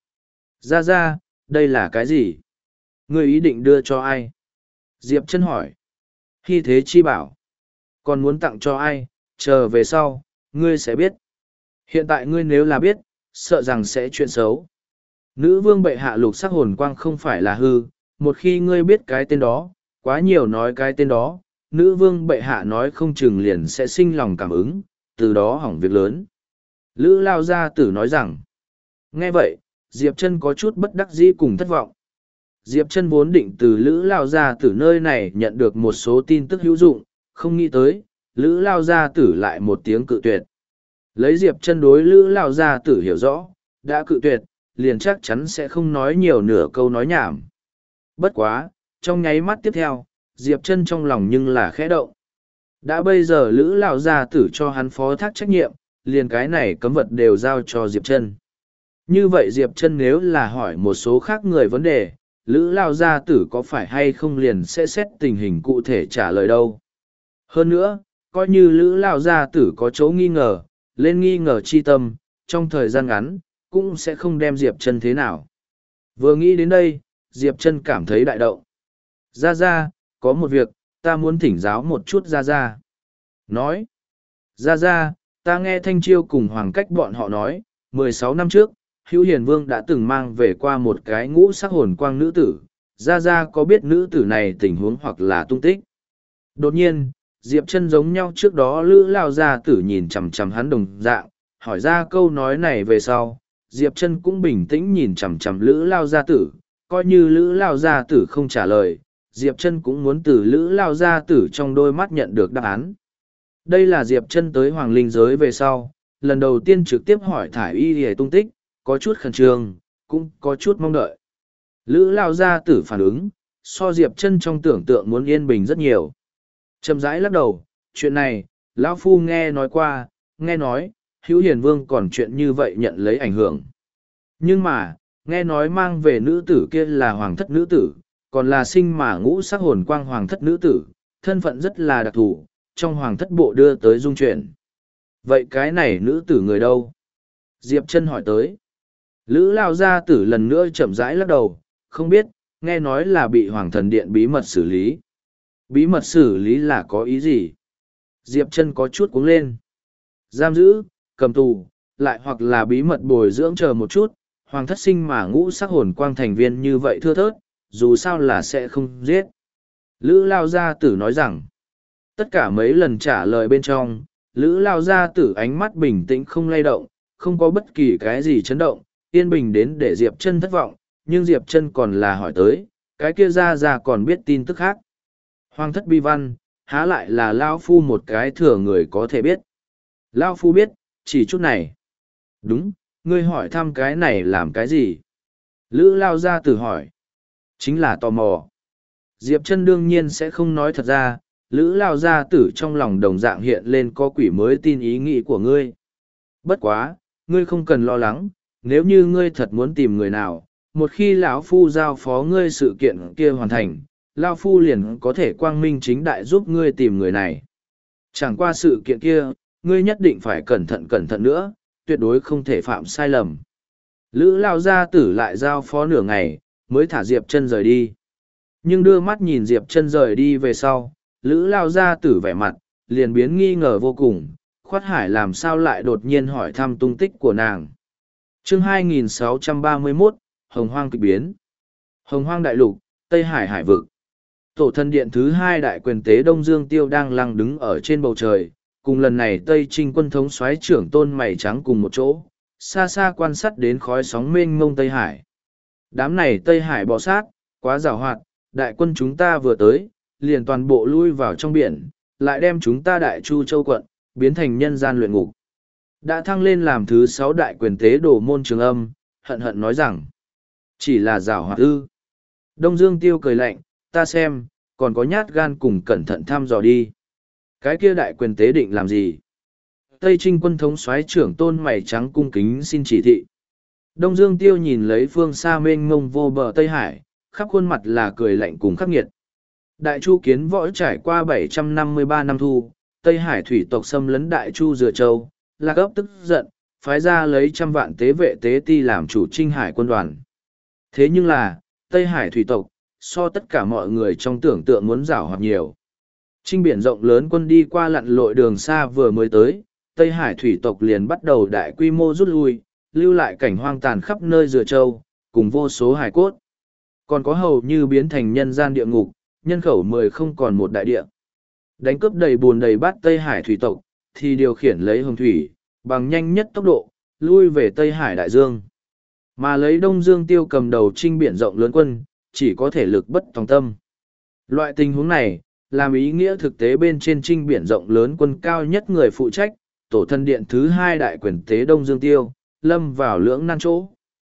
Ra, đây là cái gì? Ngươi ý định đưa cho ai? Diệp Trân hỏi. Hy thế chi bảo. Còn muốn tặng cho ai, chờ về sau, ngươi sẽ biết. Hiện tại ngươi nếu là biết, sợ rằng sẽ chuyện xấu. Nữ vương bệ hạ lục sắc hồn quang không phải là hư, một khi ngươi biết cái tên đó, quá nhiều nói cái tên đó, nữ vương bệ hạ nói không chừng liền sẽ sinh lòng cảm ứng, từ đó hỏng việc lớn. Lữ lao gia tử nói rằng, nghe vậy, Diệp Trân có chút bất đắc dĩ cùng thất vọng. Diệp Trân vốn định từ Lữ lao gia tử nơi này nhận được một số tin tức hữu dụng, không nghĩ tới, Lữ lao gia tử lại một tiếng cự tuyệt. Lấy Diệp Trân đối Lữ lao gia tử hiểu rõ, đã cự tuyệt, liền chắc chắn sẽ không nói nhiều nửa câu nói nhảm. Bất quá, trong nháy mắt tiếp theo, Diệp Chân trong lòng nhưng là khẽ động. Đã bây giờ Lữ lão gia tử cho hắn phó thác trách nhiệm, liền cái này cấm vật đều giao cho Diệp Chân. Như vậy Diệp Chân nếu là hỏi một số khác người vấn đề, Lữ lão gia tử có phải hay không liền sẽ xét tình hình cụ thể trả lời đâu. Hơn nữa, coi như Lữ lão gia tử có chỗ nghi ngờ, lên nghi ngờ chi tâm, trong thời gian ngắn, cũng sẽ không đem Diệp Chân thế nào. Vừa nghĩ đến đây, Diệp Chân cảm thấy đại động. Ra ra, có một việc, ta muốn thỉnh giáo một chút ra ra. Nói. Ra ra, ta nghe Thanh Chiêu cùng Hoàng Cách bọn họ nói, 16 năm trước, Hữu Hiền Vương đã từng mang về qua một cái ngũ sắc hồn quang nữ tử. Ra ra có biết nữ tử này tình huống hoặc là tung tích. Đột nhiên, Diệp Chân giống nhau trước đó Lữ lão gia tử nhìn chằm chằm hắn đồng dạng, hỏi ra câu nói này về sau, Diệp Chân cũng bình tĩnh nhìn chằm chằm Lữ lão gia tử, coi như Lữ lão gia tử không trả lời, Diệp Chân cũng muốn từ Lữ lão gia tử trong đôi mắt nhận được đáp án. Đây là Diệp Chân tới Hoàng Linh giới về sau, lần đầu tiên trực tiếp hỏi thải y hề tung tích, có chút khẩn trương, cũng có chút mong đợi. Lữ lão gia tử phản ứng, so Diệp Chân trong tưởng tượng muốn yên bình rất nhiều. Chậm rãi lắc đầu, chuyện này, lão phu nghe nói qua, nghe nói, Hữu Hiền Vương còn chuyện như vậy nhận lấy ảnh hưởng. Nhưng mà, nghe nói mang về nữ tử kia là hoàng thất nữ tử, còn là sinh mà ngũ sắc hồn quang hoàng thất nữ tử, thân phận rất là đặc thù, trong hoàng thất bộ đưa tới dung chuyển. Vậy cái này nữ tử người đâu? Diệp Chân hỏi tới. Lữ lão gia tử lần nữa chậm rãi lắc đầu, không biết, nghe nói là bị Hoàng Thần Điện bí mật xử lý. Bí mật xử lý là có ý gì? Diệp Chân có chút cuống lên. Giam giữ, cầm tù, lại hoặc là bí mật bồi dưỡng chờ một chút, hoàng thất sinh mà ngũ sắc hồn quang thành viên như vậy thưa thớt, dù sao là sẽ không giết. Lữ Lao Gia Tử nói rằng, tất cả mấy lần trả lời bên trong, Lữ Lao Gia Tử ánh mắt bình tĩnh không lay động, không có bất kỳ cái gì chấn động, yên bình đến để Diệp Chân thất vọng, nhưng Diệp Chân còn là hỏi tới, cái kia Gia còn biết tin tức khác. Hoàng thất bi văn, há lại là Lao Phu một cái thừa người có thể biết. Lao Phu biết, chỉ chút này. Đúng, ngươi hỏi thăm cái này làm cái gì? Lữ Lao Gia Tử hỏi. Chính là tò mò. Diệp Chân đương nhiên sẽ không nói thật ra, Lữ Lao Gia Tử trong lòng đồng dạng hiện lên có quỷ mới tin ý nghĩ của ngươi. Bất quá, ngươi không cần lo lắng, nếu như ngươi thật muốn tìm người nào, một khi lão Phu giao phó ngươi sự kiện kia hoàn thành, Lao Phu liền có thể quang minh chính đại giúp ngươi tìm người này. Chẳng qua sự kiện kia, ngươi nhất định phải cẩn thận nữa, tuyệt đối không thể phạm sai lầm. Lữ Lao Gia Tử lại giao phó nửa ngày, mới thả Diệp Chân rời đi. Nhưng đưa mắt nhìn Diệp Chân rời đi về sau, Lữ Lao Gia Tử vẻ mặt, liền biến nghi ngờ vô cùng, Khoát Hải làm sao lại đột nhiên hỏi thăm tung tích của nàng. Chương 2631, Hồng Hoang kịch biến. Hồng Hoang đại lục, Tây Hải hải vực. Tổ thân điện thứ hai đại quyền tế Đông Dương Tiêu đang lăng đứng ở trên bầu trời, cùng lần này Tây Trinh quân thống soái trưởng Tôn Mày Trắng cùng một chỗ, xa xa quan sát đến khói sóng mênh mông Tây Hải. Đám này Tây Hải bò sát, quá giàu hoạt, đại quân chúng ta vừa tới, liền toàn bộ lui vào trong biển, lại đem chúng ta đại chu châu quận, biến thành nhân gian luyện ngục. Đã thăng lên làm thứ 6 đại quyền tế Đồ Môn Trường Âm, hận hận nói rằng, chỉ là giàu hoạt ư. Đông Dương Tiêu cười lạnh, ta xem, còn có nhát gan cùng cẩn thận thăm dò đi. Cái kia đại quyền tế định làm gì? Tây Trinh quân thống soái trưởng Tôn Mày Trắng cung kính xin chỉ thị. Đông Dương Tiêu nhìn lấy phương xa mênh mông vô bờ Tây Hải, khắp khuôn mặt là cười lạnh cùng khắc nghiệt. Đại Chu kiến võ trải qua 753 năm thu, Tây Hải thủy tộc xâm lấn Đại Chu Dừa Châu, Lạc Ấp tức giận, phái ra lấy trăm vạn tế vệ tế ti làm chủ Trinh Hải quân đoàn. Thế nhưng là, Tây Hải thủy tộc, so tất cả mọi người trong tưởng tượng muốn giảo hoạt nhiều. Trinh biển rộng lớn quân đi qua lặn lội đường xa vừa mới tới, Tây Hải thủy tộc liền bắt đầu đại quy mô rút lui, lưu lại cảnh hoang tàn khắp nơi Dừa Châu, cùng vô số hải cốt. Còn có hầu như biến thành nhân gian địa ngục, nhân khẩu 10 không còn một đại địa. Đánh cướp đầy buồn đầy bát Tây Hải thủy tộc, thì điều khiển lấy hồng thủy, bằng nhanh nhất tốc độ, lui về Tây Hải đại dương. Mà lấy Đông Dương Tiêu cầm đầu trinh biển rộng lớn quân, chỉ có thể lực bất tòng tâm. Loại tình huống này, làm ý nghĩa thực tế bên trên trinh biển rộng lớn quân cao nhất người phụ trách, tổ thân điện thứ 2 đại quyền tế Đông Dương Tiêu, lâm vào lưỡng nan chỗ.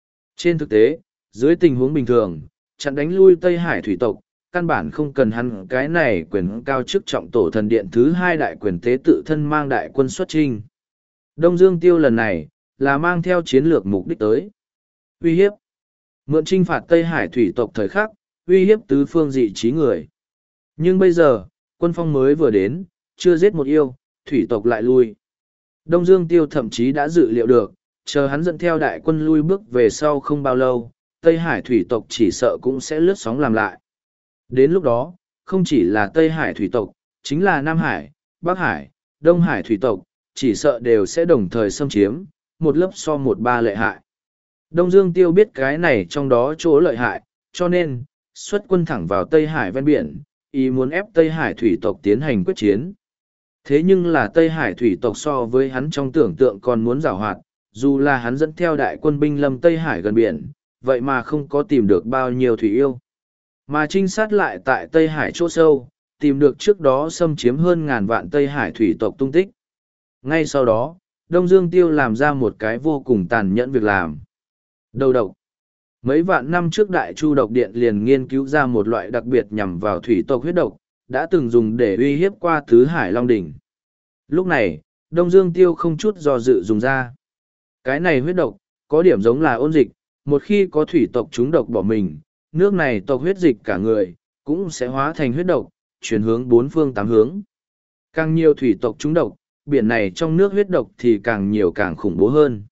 Trên thực tế, dưới tình huống bình thường, chặn đánh lui Tây Hải thủy tộc, căn bản không cần hắn cái này quyền cao chức trọng tổ thần điện thứ hai đại quyền tế tự thân mang đại quân xuất chinh. Đông Dương Tiêu lần này, là mang theo chiến lược mục đích tới. Uy hiếp. Mượn chinh phạt Tây Hải thủy tộc thời khắc, uy hiếp tứ phương dị trí người. Nhưng bây giờ, quân phong mới vừa đến, chưa giết một yêu, thủy tộc lại lui. Đông Dương Tiêu thậm chí đã dự liệu được, chờ hắn dẫn theo đại quân lui bước về sau không bao lâu, Tây Hải thủy tộc chỉ sợ cũng sẽ lướt sóng làm lại. Đến lúc đó, không chỉ là Tây Hải thủy tộc, chính là Nam Hải, Bắc Hải, Đông Hải thủy tộc, chỉ sợ đều sẽ đồng thời xâm chiếm, một lớp so một ba lợi hại. Đông Dương Tiêu biết cái này trong đó chỗ lợi hại, cho nên, xuất quân thẳng vào Tây Hải ven biển, ý muốn ép Tây Hải thủy tộc tiến hành quyết chiến. Thế nhưng là Tây Hải thủy tộc so với hắn trong tưởng tượng còn muốn giảo hoạt, dù là hắn dẫn theo đại quân binh lâm Tây Hải gần biển, vậy mà không có tìm được bao nhiêu thủy yêu. Mà trinh sát lại tại Tây Hải chỗ sâu, tìm được trước đó xâm chiếm hơn ngàn vạn Tây Hải thủy tộc tung tích. Ngay sau đó, Đông Dương Tiêu làm ra một cái vô cùng tàn nhẫn việc làm. Đầu độc. Mấy vạn năm trước Đại Chu Độc Điện liền nghiên cứu ra một loại đặc biệt nhằm vào thủy tộc huyết độc, đã từng dùng để uy hiếp qua Tứ Hải Long Đỉnh. Lúc này, Đông Dương Tiêu không chút do dự dùng ra. Cái này huyết độc, có điểm giống là ôn dịch, một khi có thủy tộc trúng độc bỏ mình, nước này tộc huyết dịch cả người, cũng sẽ hóa thành huyết độc, chuyển hướng bốn phương tám hướng. Càng nhiều thủy tộc trúng độc, biển này trong nước huyết độc thì càng nhiều càng khủng bố hơn.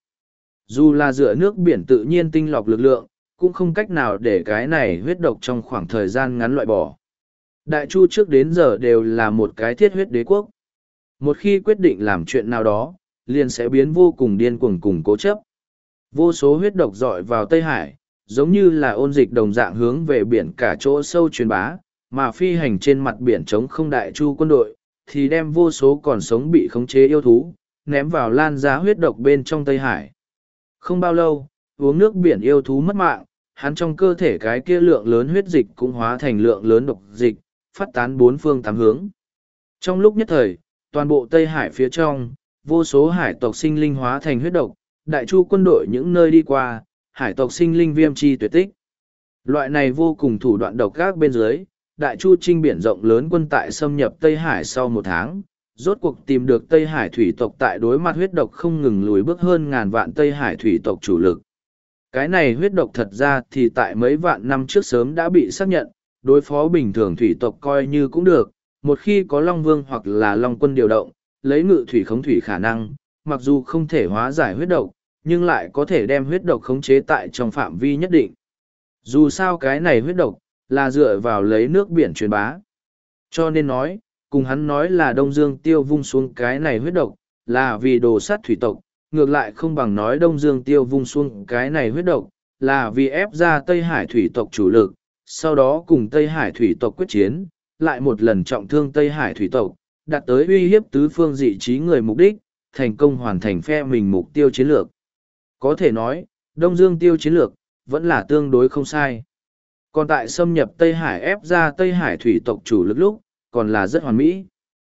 Dù là dựa nước biển tự nhiên tinh lọc lực lượng, cũng không cách nào để cái này huyết độc trong khoảng thời gian ngắn loại bỏ. Đại Chu trước đến giờ đều là một cái thiết huyết đế quốc. Một khi quyết định làm chuyện nào đó, liền sẽ biến vô cùng điên cuồng cùng cố chấp. Vô số huyết độc dọi vào Tây Hải, giống như là ôn dịch đồng dạng hướng về biển cả chỗ sâu truyền bá, mà phi hành trên mặt biển chống không Đại Chu quân đội, thì đem vô số còn sống bị khống chế yêu thú, ném vào lan giá huyết độc bên trong Tây Hải. Không bao lâu, uống nước biển yêu thú mất mạng, hắn trong cơ thể cái kia lượng lớn huyết dịch cũng hóa thành lượng lớn độc dịch, phát tán bốn phương tám hướng. Trong lúc nhất thời, toàn bộ Tây Hải phía trong, vô số hải tộc sinh linh hóa thành huyết độc, Đại Chu quân đội những nơi đi qua, hải tộc sinh linh viêm chi tuyệt tích. Loại này vô cùng thủ đoạn độc ác bên dưới, Đại Chu trinh biển rộng lớn quân tại xâm nhập Tây Hải sau một tháng, rốt cuộc tìm được Tây Hải thủy tộc tại đối mặt huyết độc không ngừng lùi bước hơn ngàn vạn Tây Hải thủy tộc chủ lực. Cái này huyết độc thật ra thì tại mấy vạn năm trước sớm đã bị xác nhận, đối phó bình thường thủy tộc coi như cũng được, một khi có Long Vương hoặc là Long Quân điều động, lấy ngự thủy khống thủy khả năng, mặc dù không thể hóa giải huyết độc, nhưng lại có thể đem huyết độc khống chế tại trong phạm vi nhất định. Dù sao cái này huyết độc, là dựa vào lấy nước biển truyền bá. Cho nên nói, cùng hắn nói là Đông Dương Tiêu vung xuống cái này huyết độc, là vì đồ sát thủy tộc, ngược lại không bằng nói Đông Dương Tiêu vung xuống cái này huyết độc, là vì ép ra Tây Hải thủy tộc chủ lực, sau đó cùng Tây Hải thủy tộc quyết chiến, lại một lần trọng thương Tây Hải thủy tộc, đạt tới uy hiếp tứ phương dị trí người mục đích, thành công hoàn thành phe mình mục tiêu chiến lược. Có thể nói, Đông Dương Tiêu chiến lược, vẫn là tương đối không sai. Còn tại xâm nhập Tây Hải ép ra Tây Hải thủy tộc chủ lực lúc, còn là rất hoàn mỹ.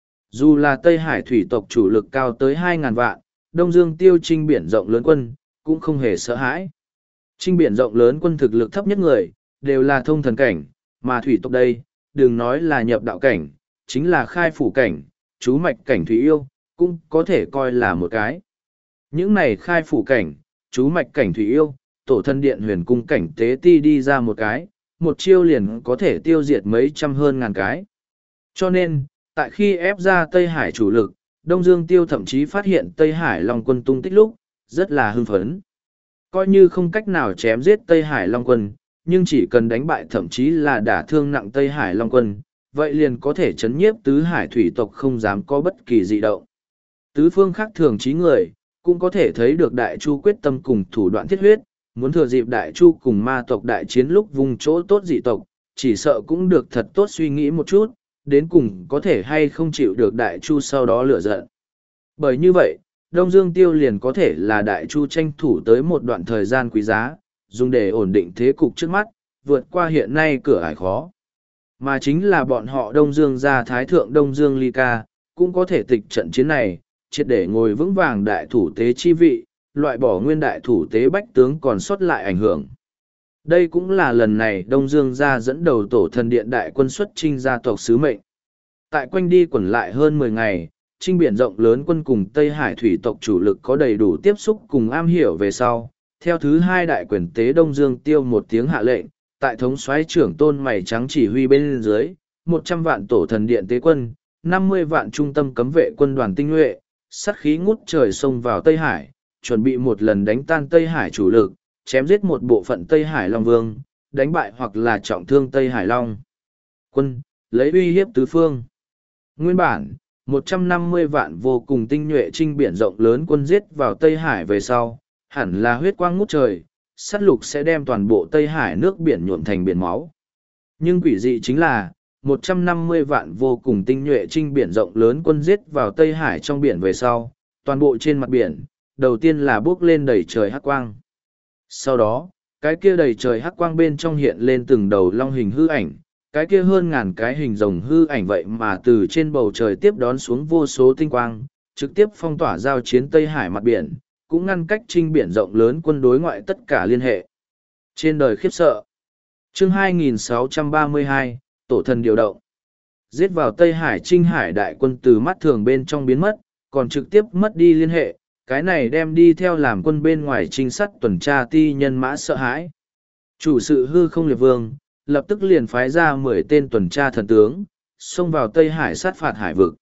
Dù là Tây Hải thủy tộc chủ lực cao tới 2.000 vạn, Đông Dương Tiêu trinh biển rộng lớn quân, cũng không hề sợ hãi. Trinh biển rộng lớn quân thực lực thấp nhất người, đều là thông thần cảnh, mà thủy tộc đây, đừng nói là nhập đạo cảnh, chính là khai phủ cảnh, chú mạch cảnh thủy yêu, cũng có thể coi là một cái. Những này khai phủ cảnh, chú mạch cảnh thủy yêu, tổ thân điện huyền cung cảnh tế ti đi ra một cái, một chiêu liền có thể tiêu diệt mấy trăm hơn ngàn cái. Cho nên, tại khi ép ra Tây Hải chủ lực, Đông Dương Tiêu thậm chí phát hiện Tây Hải Long quân tung tích lúc, rất là hưng phấn. Coi như không cách nào chém giết Tây Hải Long quân, nhưng chỉ cần đánh bại thậm chí là đả thương nặng Tây Hải Long quân, vậy liền có thể chấn nhiếp tứ hải thủy tộc không dám có bất kỳ dị động. Tứ phương khác thường trí người, cũng có thể thấy được Đại Chu quyết tâm cùng thủ đoạn thiết huyết, muốn thừa dịp Đại Chu cùng ma tộc đại chiến lúc vùng chỗ tốt dị tộc, chỉ sợ cũng được thật tốt suy nghĩ một chút, đến cùng có thể hay không chịu được Đại Chu sau đó lựa giận. Bởi như vậy, Đông Dương Tiêu liền có thể là Đại Chu tranh thủ tới một đoạn thời gian quý giá, dùng để ổn định thế cục trước mắt, vượt qua hiện nay cửa ải khó. Mà chính là bọn họ Đông Dương gia Thái Thượng Đông Dương Ly Ca, cũng có thể tịch trận chiến này, triệt để ngồi vững vàng đại thủ tế chi vị, loại bỏ nguyên đại thủ tế bách tướng còn sót lại ảnh hưởng. Đây cũng là lần này Đông Dương gia dẫn đầu tổ thần điện đại quân xuất chinh gia tộc sứ mệnh. Tại quanh đi quẩn lại hơn 10 ngày, chinh biển rộng lớn quân cùng Tây Hải thủy tộc chủ lực có đầy đủ tiếp xúc cùng am hiểu về sau. Theo thứ hai đại quyền tế Đông Dương Tiêu một tiếng hạ lệnh, tại thống soái trưởng Tôn Mày Trắng chỉ huy bên dưới, 100 vạn tổ thần điện tế quân, 50 vạn trung tâm cấm vệ quân đoàn tinh nhuệ, sát khí ngút trời xông vào Tây Hải, chuẩn bị một lần đánh tan Tây Hải chủ lực, chém giết một bộ phận Tây Hải Long Vương, đánh bại hoặc là trọng thương Tây Hải Long quân, lấy uy hiếp tứ phương. Nguyên bản, 150 vạn vô cùng tinh nhuệ trinh biển rộng lớn quân giết vào Tây Hải về sau, hẳn là huyết quang ngút trời, sát lục sẽ đem toàn bộ Tây Hải nước biển nhuộm thành biển máu. Nhưng quỷ dị chính là, 150 vạn vô cùng tinh nhuệ trinh biển rộng lớn quân giết vào Tây Hải trong biển về sau, toàn bộ trên mặt biển, đầu tiên là bước lên đầy trời hắc quang. Sau đó, cái kia đầy trời hắc quang bên trong hiện lên từng đầu long hình hư ảnh, cái kia hơn ngàn cái hình rồng hư ảnh vậy mà từ trên bầu trời tiếp đón xuống vô số tinh quang, trực tiếp phong tỏa giao chiến Tây Hải mặt biển, cũng ngăn cách trinh biển rộng lớn quân đối ngoại tất cả liên hệ. Trên đời khiếp sợ. Chương 2632, Tổ thần điều động. Giết vào Tây Hải trinh hải đại quân từ mắt thường bên trong biến mất, còn trực tiếp mất đi liên hệ, cái này đem đi theo làm quân bên ngoài trinh sát tuần tra ti nhân mã sợ hãi. Chủ sự hư không liệt vương, lập tức liền phái ra 10 tên tuần tra thần tướng, xông vào Tây Hải sát phạt hải vực.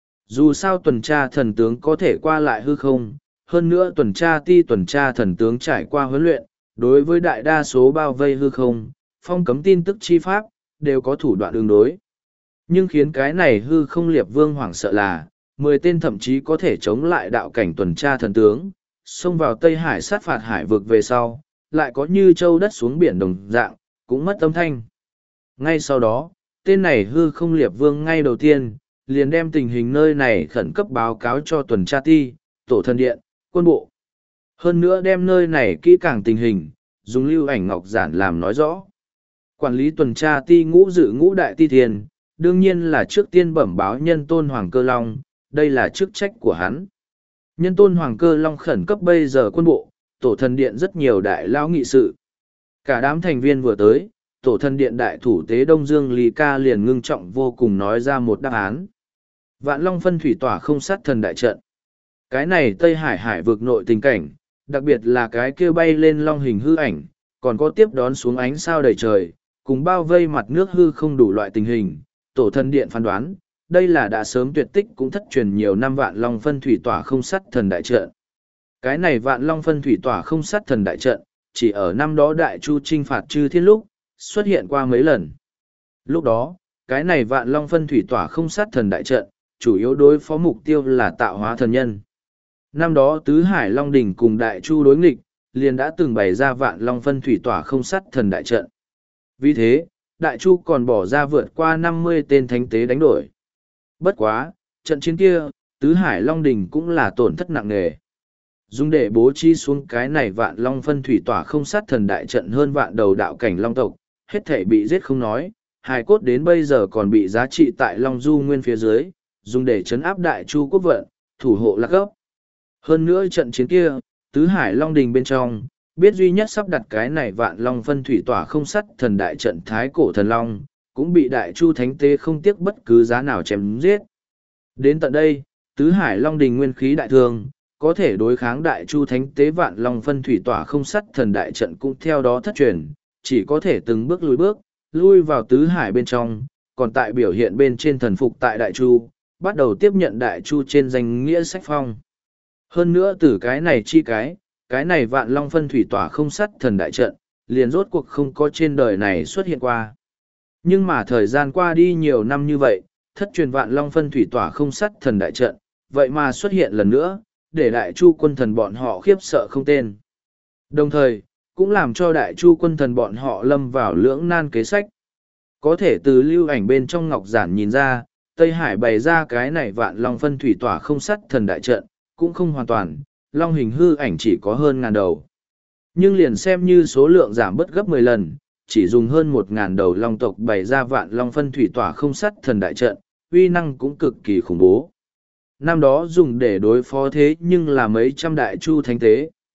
Dù sao tuần tra thần tướng có thể qua lại hư không, hơn nữa tuần tra ti tuần tra thần tướng trải qua huấn luyện, đối với đại đa số bao vây hư không, phong cấm tin tức chi pháp, đều có thủ đoạn ứng đối. Nhưng khiến cái này hư không liệt vương hoảng sợ là, 10 tên thậm chí có thể chống lại đạo cảnh tuần tra thần tướng, xông vào Tây Hải sát phạt hải vực về sau, lại có như châu đất xuống biển đồng dạng, cũng mất âm thanh. Ngay sau đó, tên này hư không liệt vương ngay đầu tiên, liền đem tình hình nơi này khẩn cấp báo cáo cho tuần tra ti, tổ thần điện, quân bộ. Hơn nữa đem nơi này kỹ càng tình hình, dùng lưu ảnh ngọc giản làm nói rõ. Quản lý tuần tra ti ngũ dự ngũ đại ti thiền, đương nhiên là trước tiên bẩm báo nhân tôn Hoàng Cơ Long, đây là chức trách của hắn. Nhân tôn Hoàng Cơ Long khẩn cấp bây giờ quân bộ, tổ thần điện rất nhiều đại lao nghị sự. Cả đám thành viên vừa tới, tổ thần điện đại thủ tế Đông Dương Lý Ca liền ngưng trọng vô cùng nói ra một đáp án. Vạn Long phân thủy tỏa không sát thần đại trận. Cái này Tây Hải hải vực nội tình cảnh, đặc biệt là cái kia bay lên long hình hư ảnh, còn có tiếp đón xuống ánh sao đầy trời, cùng bao vây mặt nước hư không đủ loại tình hình. Tổ thần điện phán đoán, đây là đã sớm tuyệt tích cũng thất truyền nhiều năm Vạn Long phân thủy tỏa không sát thần đại trận. Cái này Vạn Long phân thủy tỏa không sát thần đại trận, chỉ ở năm đó Đại Chu trinh phạt Chư Thiên lúc, xuất hiện qua mấy lần. Lúc đó, cái này Vạn Long phân thủy tỏa không sát thần đại trận, chủ yếu đối phó mục tiêu là tạo hóa thần nhân. Năm đó Tứ Hải Long Đỉnh cùng Đại Chu đối nghịch, liền đã từng bày ra Vạn Long phân thủy tỏa không sát thần đại trận. Vì thế, Đại Chu còn bỏ ra vượt qua 50 tên thánh tế đánh đổi. Bất quá, trận chiến kia, Tứ Hải Long Đỉnh cũng là tổn thất nặng nề. Dùng để bố trí xuống cái này Vạn Long phân thủy tỏa không sát thần đại trận hơn vạn đầu đạo cảnh long tộc, hết thể bị giết không nói, hài cốt đến bây giờ còn bị giá trị tại Long Du Nguyên phía dưới, dùng để trấn áp Đại Chu quốc vận, thủ hộ lạc gốc. Hơn nữa trận chiến kia, Tứ Hải Long Đình bên trong, biết duy nhất sắp đặt cái này Vạn Long phân thủy tỏa không sắt thần đại trận Thái Cổ Thần Long, cũng bị Đại Chu Thánh Tế không tiếc bất cứ giá nào chém giết. Đến tận đây, Tứ Hải Long Đình nguyên khí đại thương, có thể đối kháng Đại Chu Thánh Tế Vạn Long phân thủy tỏa không sắt thần đại trận cũng theo đó thất truyền, chỉ có thể từng bước lui vào Tứ Hải bên trong, còn tại biểu hiện bên trên thần phục tại Đại Chu, bắt đầu tiếp nhận Đại Chu trên danh nghĩa sách phong. Hơn nữa từ cái này cái này Vạn Long phân thủy tỏa không sắt thần đại trận, liền rốt cuộc không có trên đời này xuất hiện qua. Nhưng mà thời gian qua đi nhiều năm như vậy, thất truyền Vạn Long phân thủy tỏa không sắt thần đại trận, vậy mà xuất hiện lần nữa, để Đại Chu quân thần bọn họ khiếp sợ không tên. Đồng thời, cũng làm cho Đại Chu quân thần bọn họ lâm vào lưỡng nan kế sách. Có thể từ lưu ảnh bên trong ngọc giản nhìn ra, Tây Hải bày ra cái này Vạn Long phân thủy tỏa không sắt thần đại trận, cũng không hoàn toàn, long hình hư ảnh chỉ có hơn ngàn đầu. Nhưng liền xem như số lượng giảm bớt gấp 10 lần, chỉ dùng hơn 1.000 đầu long tộc bày ra Vạn Long phân thủy tỏa không sắt thần đại trận, uy năng cũng cực kỳ khủng bố. Năm đó dùng để đối phó thế nhưng là mấy trăm Đại Chu thánh tế,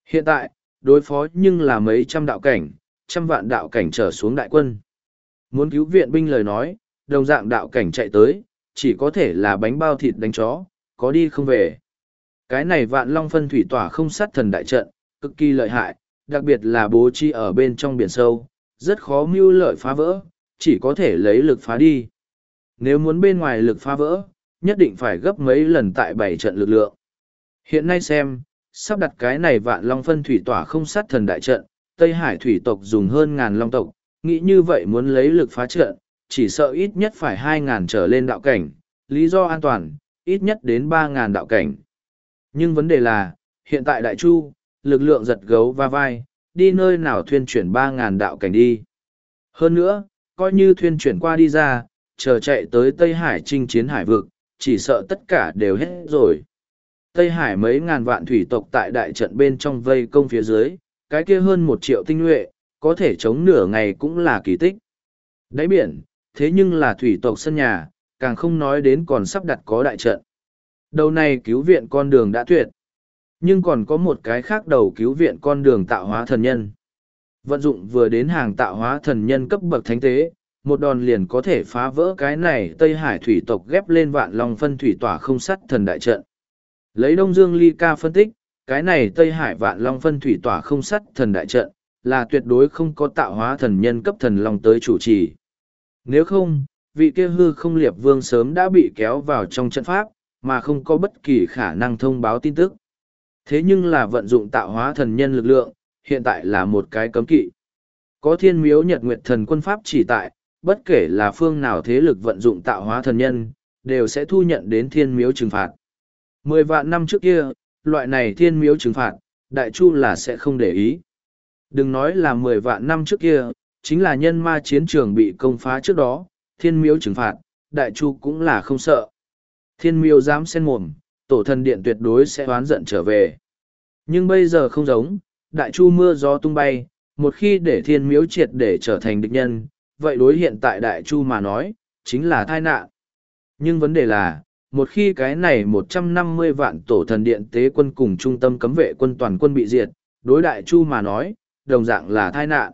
Hiện tại, đối phó nhưng là mấy trăm đạo cảnh, trăm vạn đạo cảnh trở xuống đại quân. Muốn cứu viện binh lời nói, đồng dạng đạo cảnh chạy tới, chỉ có thể là bánh bao thịt đánh chó, có đi không về. Cái này Vạn Long phân thủy tỏa không sát thần đại trận, cực kỳ lợi hại, đặc biệt là bố trí ở bên trong biển sâu, rất khó mưu lợi phá vỡ, chỉ có thể lấy lực phá đi. Nếu muốn bên ngoài lực phá vỡ, nhất định phải gấp mấy lần tại 7 trận lực lượng. Hiện nay xem, sắp đặt cái này Vạn Long phân thủy tỏa không sát thần đại trận, Tây Hải thủy tộc dùng hơn ngàn long tộc, nghĩ như vậy muốn lấy lực phá trận, chỉ sợ ít nhất phải 2.000 trở lên đạo cảnh, lý do an toàn, ít nhất đến 3.000 đạo cảnh. Nhưng vấn đề là, hiện tại Đại Chu, lực lượng giật gấu va vai, đi nơi nào thuyên chuyển 3.000 đạo cảnh đi. Hơn nữa, coi như thuyên chuyển qua đi ra, chờ chạy tới Tây Hải chinh chiến hải vực, chỉ sợ tất cả đều hết rồi. Tây Hải mấy ngàn vạn thủy tộc tại đại trận bên trong vây công phía dưới, cái kia hơn 1 triệu tinh nhuệ, có thể chống nửa ngày cũng là kỳ tích. Đáy biển, thế nhưng là thủy tộc sân nhà, càng không nói đến còn sắp đặt có đại trận. Đầu này cứu viện con đường đã tuyệt. Nhưng còn có một cái khác đầu cứu viện con đường tạo hóa thần nhân. Vận dụng vừa đến hàng tạo hóa thần nhân cấp bậc thánh tế, một đòn liền có thể phá vỡ cái này Tây Hải thủy tộc ghép lên Vạn Long phân thủy tỏa không sắt thần đại trận. Lấy Đông Dương Ly Ca phân tích, cái này Tây Hải Vạn Long phân thủy tỏa không sắt thần đại trận, là tuyệt đối không có tạo hóa thần nhân cấp thần long tới chủ trì. Nếu không, vị kia hư không liệp vương sớm đã bị kéo vào trong trận pháp, mà không có bất kỳ khả năng thông báo tin tức. Thế nhưng là vận dụng tạo hóa thần nhân lực lượng, hiện tại là một cái cấm kỵ. Có thiên miếu nhật nguyệt thần quân pháp chỉ tại, bất kể là phương nào thế lực vận dụng tạo hóa thần nhân, đều sẽ thu nhận đến thiên miếu trừng phạt. 10 vạn năm trước kia, loại này thiên miếu trừng phạt, Đại Chu là sẽ không để ý. Đừng nói là 10 vạn năm trước kia, chính là nhân ma chiến trường bị công phá trước đó, thiên miếu trừng phạt, Đại Chu cũng là không sợ. Thiên miếu dám xen mồm, tổ thần điện tuyệt đối sẽ oán giận trở về. Nhưng bây giờ không giống, Đại Chu mưa gió tung bay, một khi để thiên miếu triệt để trở thành địch nhân, vậy đối hiện tại Đại Chu mà nói, chính là tai nạn. Nhưng vấn đề là, một khi cái này 150 vạn tổ thần điện tế quân cùng trung tâm cấm vệ quân toàn quân bị diệt, đối Đại Chu mà nói, đồng dạng là tai nạn.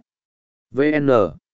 VN.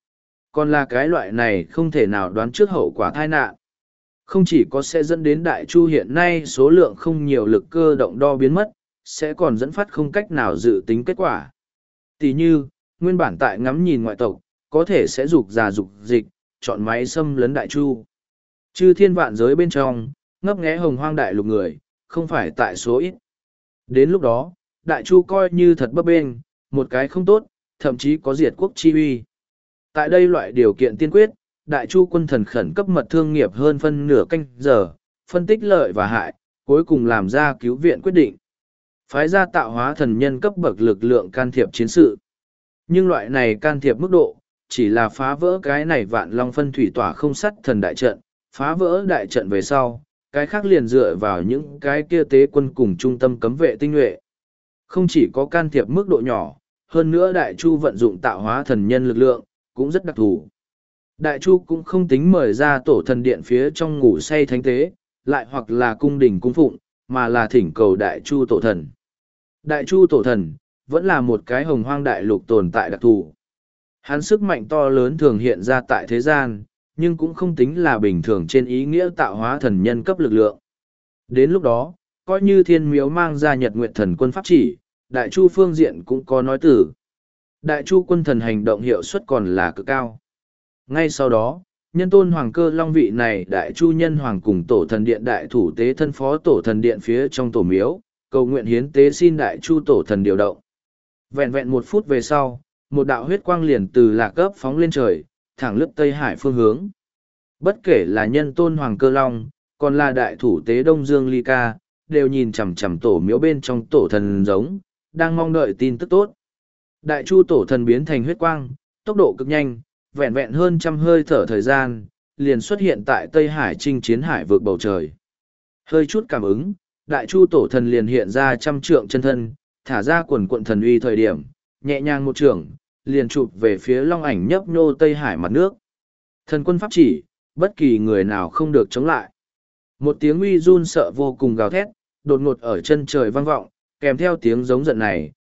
Còn là cái loại này không thể nào đoán trước hậu quả tai nạn. Không chỉ có sẽ dẫn đến Đại Chu hiện nay số lượng không nhiều lực cơ động đo biến mất, sẽ còn dẫn phát không cách nào dự tính kết quả. Tỷ như, nguyên bản tại ngắm nhìn ngoại tộc, có thể sẽ dục già dục dịch, chọn máy xâm lấn Đại Chu. Chư thiên vạn giới bên trong, ngấp nghé hồng hoang đại lục người, không phải tại số ít. Đến lúc đó, Đại Chu coi như thật bấp bênh, một cái không tốt, thậm chí có diệt quốc chi uy. Tại đây loại điều kiện tiên quyết, Đại Chu quân thần khẩn cấp mật thương nghiệp hơn phân nửa canh giờ, phân tích lợi và hại, cuối cùng làm ra cứu viện quyết định. Phái ra tạo hóa thần nhân cấp bậc lực lượng can thiệp chiến sự. Nhưng loại này can thiệp mức độ, chỉ là phá vỡ cái này Vạn Long phân thủy tỏa không sắt thần đại trận, phá vỡ đại trận về sau, cái khác liền dựa vào những cái kia tế quân cùng trung tâm cấm vệ tinh nhuệ. Không chỉ có can thiệp mức độ nhỏ, hơn nữa Đại Chu vận dụng tạo hóa thần nhân lực lượng, cũng rất đặc thù. Đại Chu cũng không tính mời ra tổ thần điện phía trong ngủ say thánh tế, lại hoặc là cung đình cung phụng, mà là thỉnh cầu Đại Chu tổ thần. Đại Chu tổ thần, vẫn là một cái hồng hoang đại lục tồn tại đặc thù. Hắn sức mạnh to lớn thường hiện ra tại thế gian, nhưng cũng không tính là bình thường trên ý nghĩa tạo hóa thần nhân cấp lực lượng. Đến lúc đó, coi như thiên miếu mang ra nhật nguyệt thần quân pháp chỉ, Đại Chu phương diện cũng có nói từ. Đại Chu quân thần hành động hiệu suất còn là cực cao. Ngay sau đó, nhân tôn hoàng cơ long vị này Đại Chu nhân hoàng cùng tổ thần điện đại thủ tế thân phó tổ thần điện phía trong tổ miếu, cầu nguyện hiến tế xin Đại Chu tổ thần điều động. Vẹn vẹn 1 phút về sau, một đạo huyết quang liền từ Lạc Cấp phóng lên trời, thẳng lướt Tây Hải phương hướng. Bất kể là nhân tôn hoàng cơ long, còn là đại thủ tế Đông Dương Ly Ca, đều nhìn chằm chằm tổ miếu bên trong tổ thần giống, đang mong đợi tin tức tốt. Đại Chu tổ thần biến thành huyết quang, tốc độ cực nhanh, vẹn vẹn hơn trăm hơi thở thời gian, liền xuất hiện tại Tây Hải chinh chiến hải vượt bầu trời. Hơi chút cảm ứng, Đại Chu tổ thần liền hiện ra 100 trượng chân thân, thả ra quần quận thần uy thời điểm, nhẹ nhàng một trường, liền chụp về phía long ảnh nhấp nhô Tây Hải mặt nước. Thần quân pháp chỉ, bất kỳ người nào không được chống lại. Một tiếng uy run sợ vô cùng gào thét, đột ngột ở chân trời vang vọng, kèm theo tiếng giống giận này,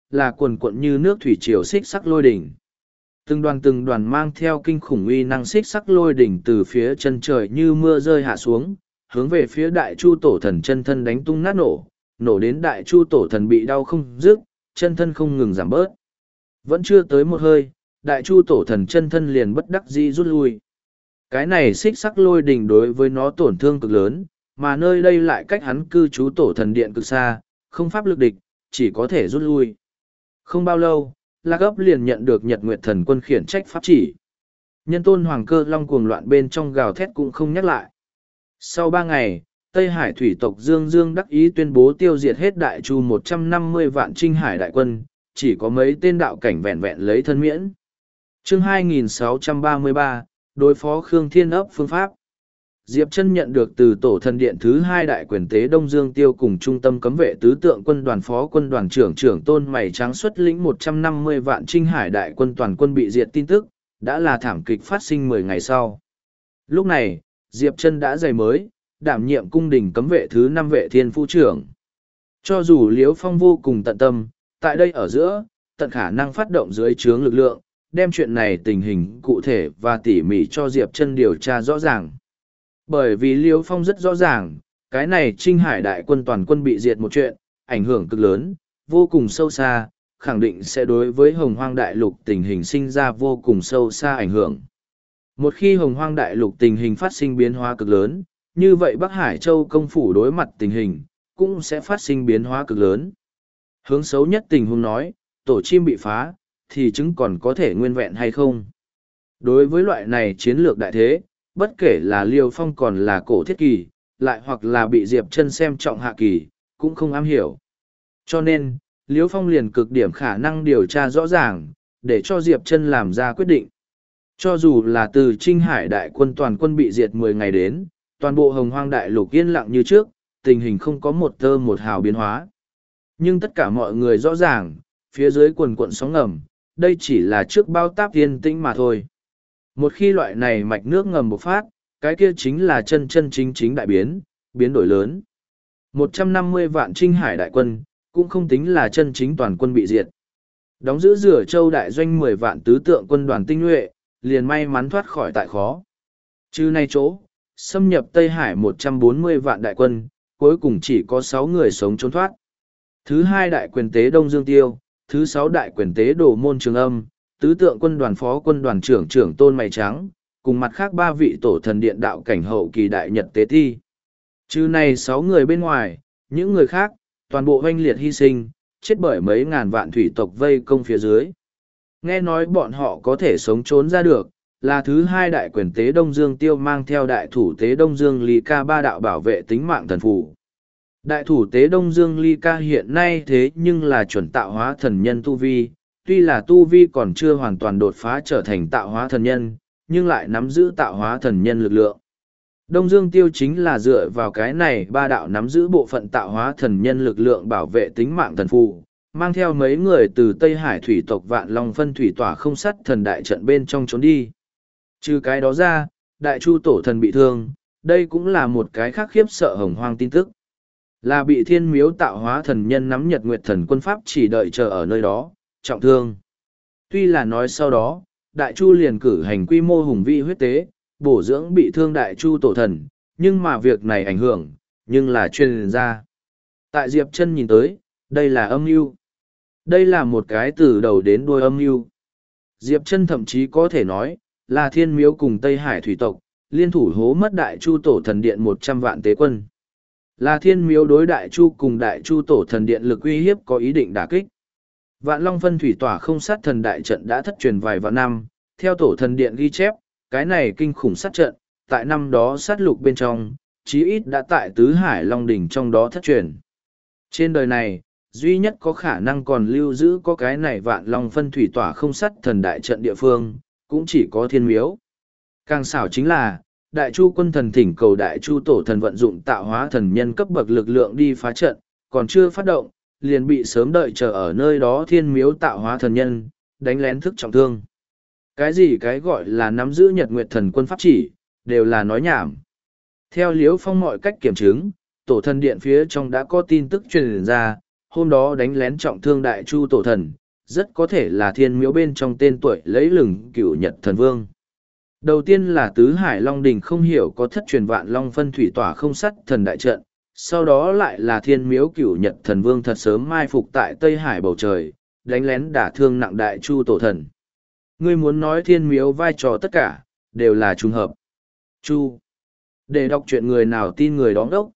là quần quận như nước thủy triều xích sắc lôi đỉnh. Từng đoàn mang theo kinh khủng uy năng xích sắc lôi đỉnh từ phía chân trời như mưa rơi hạ xuống, hướng về phía đại chu tổ thần chân thân đánh tung nát nổ đến đại chu tổ thần bị đau không dứt, chân thân không ngừng giảm bớt. Vẫn chưa tới một hơi, đại chu tổ thần chân thân liền bất đắc dĩ rút lui. Cái này xích sắc lôi đỉnh đối với nó tổn thương cực lớn, mà nơi đây lại cách hắn cư trú tổ thần điện cực xa, không pháp lực địch, chỉ có thể rút lui. Không bao lâu, Lạc Ấp liền nhận được Nhật Nguyệt Thần Quân khiển trách pháp chỉ. Nhân tôn Hoàng Cơ Long cuồng loạn bên trong gào thét cũng không nhắc lại. Sau 3 ngày, Tây Hải thủy tộc Dương Dương đắc ý tuyên bố tiêu diệt hết đại chu 150 vạn Trinh Hải đại quân, chỉ có mấy tên đạo cảnh vẹn vẹn lấy thân miễn. Chương 2633, đối phó Khương Thiên Ấp phương pháp. Diệp Chân nhận được từ tổ thần điện thứ 2 đại quyền tế Đông Dương Tiêu cùng trung tâm cấm vệ tứ tượng quân đoàn phó quân đoàn trưởng trưởng Tôn Mày Trắng xuất lĩnh 150 vạn Trinh Hải đại quân toàn quân bị diệt tin tức, đã là thảm kịch phát sinh 10 ngày sau. Lúc này, Diệp Chân đã giày mới, đảm nhiệm cung đình cấm vệ thứ 5 vệ thiên phu trưởng. Cho dù Liễu Phong vô cùng tận tâm, tại đây ở giữa, tận khả năng phát động dưới trướng lực lượng, đem chuyện này tình hình cụ thể và tỉ mỉ cho Diệp Chân điều tra rõ ràng. Bởi vì Liễu Phong rất rõ ràng, cái này Trinh Hải đại quân toàn quân bị diệt một chuyện, ảnh hưởng cực lớn, vô cùng sâu xa, khẳng định sẽ đối với Hồng Hoang Đại Lục tình hình sinh ra vô cùng sâu xa ảnh hưởng. Một khi Hồng Hoang Đại Lục tình hình phát sinh biến hóa cực lớn, như vậy Bắc Hải Châu công phủ đối mặt tình hình, cũng sẽ phát sinh biến hóa cực lớn. Hướng xấu nhất tình huống nói, tổ chim bị phá, thì chứng còn có thể nguyên vẹn hay không. Đối với loại này chiến lược đại thế, bất kể là Liêu Phong còn là cổ thiết kỳ, lại hoặc là bị Diệp Chân xem trọng hạ kỳ, cũng không am hiểu. Cho nên, Liêu Phong liền cực điểm khả năng điều tra rõ ràng, để cho Diệp Chân làm ra quyết định. Cho dù là từ Trinh Hải đại quân toàn quân bị diệt 10 ngày đến, toàn bộ Hồng Hoang Đại Lục yên lặng như trước, tình hình không có một tơ một hào biến hóa. Nhưng tất cả mọi người rõ ràng, phía dưới quần quận sóng ngầm, đây chỉ là trước bao táp yên tĩnh mà thôi. Một khi loại này mạch nước ngầm bộc phát, cái kia chính là chân chính đại biến đổi lớn. 150 vạn Trinh Hải đại quân, cũng không tính là chân chính toàn quân bị diệt. Đóng giữ Rửa Châu đại doanh 10 vạn tứ tượng quân đoàn tinh nhuệ, liền may mắn thoát khỏi tại khó. Trừ này chỗ, xâm nhập Tây Hải 140 vạn đại quân, cuối cùng chỉ có 6 người sống trốn thoát. Thứ 2 đại quyền tế Đông Dương Tiêu, thứ 6 đại quyền tế Đồ Môn Trường Âm, tứ tượng quân đoàn phó quân đoàn trưởng trưởng Tôn Mày Trắng, cùng mặt khác 3 vị tổ thần điện đạo cảnh hậu kỳ đại nhật tế thi. Trừ này 6 người bên ngoài, những người khác, toàn bộ hoanh liệt hy sinh, chết bởi mấy ngàn vạn thủy tộc vây công phía dưới. Nghe nói bọn họ có thể sống trốn ra được, là thứ 2 đại quyền tế Đông Dương Tiêu mang theo đại thủ tế Đông Dương Ly Ca 3 đạo bảo vệ tính mạng thần phù. Đại thủ tế Đông Dương Ly Ca hiện nay thế nhưng là chuẩn tạo hóa thần nhân tu vi, tuy là tu vi còn chưa hoàn toàn đột phá trở thành tạo hóa thần nhân, nhưng lại nắm giữ tạo hóa thần nhân lực lượng. Đông Dương Tiêu chính là dựa vào cái này 3 đạo nắm giữ bộ phận tạo hóa thần nhân lực lượng bảo vệ tính mạng thần phù, mang theo mấy người từ Tây Hải thủy tộc Vạn Long phân thủy tỏa không sắt thần đại trận bên trong trốn đi. Trừ cái đó ra, đại chu tổ thần bị thương, đây cũng là một cái khác khiếp sợ Hồng Hoang tin tức. Là bị thiên miếu tạo hóa thần nhân nắm Nhật Nguyệt Thần Quân Pháp chỉ đợi chờ ở nơi đó, trọng thương. Tuy là nói sau đó, đại chu liền cử hành quy mô hùng vĩ huyết tế, bổ dưỡng bị thương đại chu tổ thần, nhưng mà việc này ảnh hưởng, nhưng là truyền ra. Tại Diệp Chân nhìn tới, đây là âm mưu. Đây là một cái từ đầu đến đuôi âm mưu. Diệp Chân thậm chí có thể nói, là thiên miếu cùng Tây Hải thủy tộc, liên thủ hố mất đại chu tổ thần điện 100 vạn tế quân. Là thiên miếu đối đại chu cùng đại chu tổ thần điện lực uy hiếp có ý định đả kích. Vạn Long phân thủy tỏa không sát thần đại trận đã thất truyền vài vạn năm, theo tổ thần điện ghi chép, cái này kinh khủng sát trận, tại năm đó sát lục bên trong, chí ít đã tại tứ hải Long đỉnh trong đó thất truyền. Trên đời này, duy nhất có khả năng còn lưu giữ có cái này Vạn Long phân thủy tỏa không sát thần đại trận địa phương, cũng chỉ có thiên miếu. Càng xảo chính là, đại chu quân thần thỉnh cầu đại chu tổ thần vận dụng tạo hóa thần nhân cấp bậc lực lượng đi phá trận, còn chưa phát động, liền bị sớm đợi chờ ở nơi đó thiên miếu tạo hóa thần nhân, đánh lén thức trọng thương. Cái gì cái gọi là nắm giữ Nhật Nguyệt Thần Quân pháp chỉ, đều là nói nhảm. Theo Liễu Phong mọi cách kiểm chứng, tổ thần điện phía trong đã có tin tức truyền ra, hôm đó đánh lén trọng thương Đại Chu tổ thần, rất có thể là thiên miếu bên trong tên tuổi lấy lừng Cửu Nhật thần vương. Đầu tiên là Tứ Hải Long Đình không hiểu có thất truyền vạn long phân thủy tỏa không sắt thần đại trận, sau đó lại là thiên miếu Cửu Nhật thần vương thật sớm mai phục tại Tây Hải bầu trời, đánh lén đả thương nặng Đại Chu tổ thần. Ngươi muốn nói thiên miếu vai trò tất cả, đều là trùng hợp. Chu. Để đọc chuyện người nào tin người đó đốc.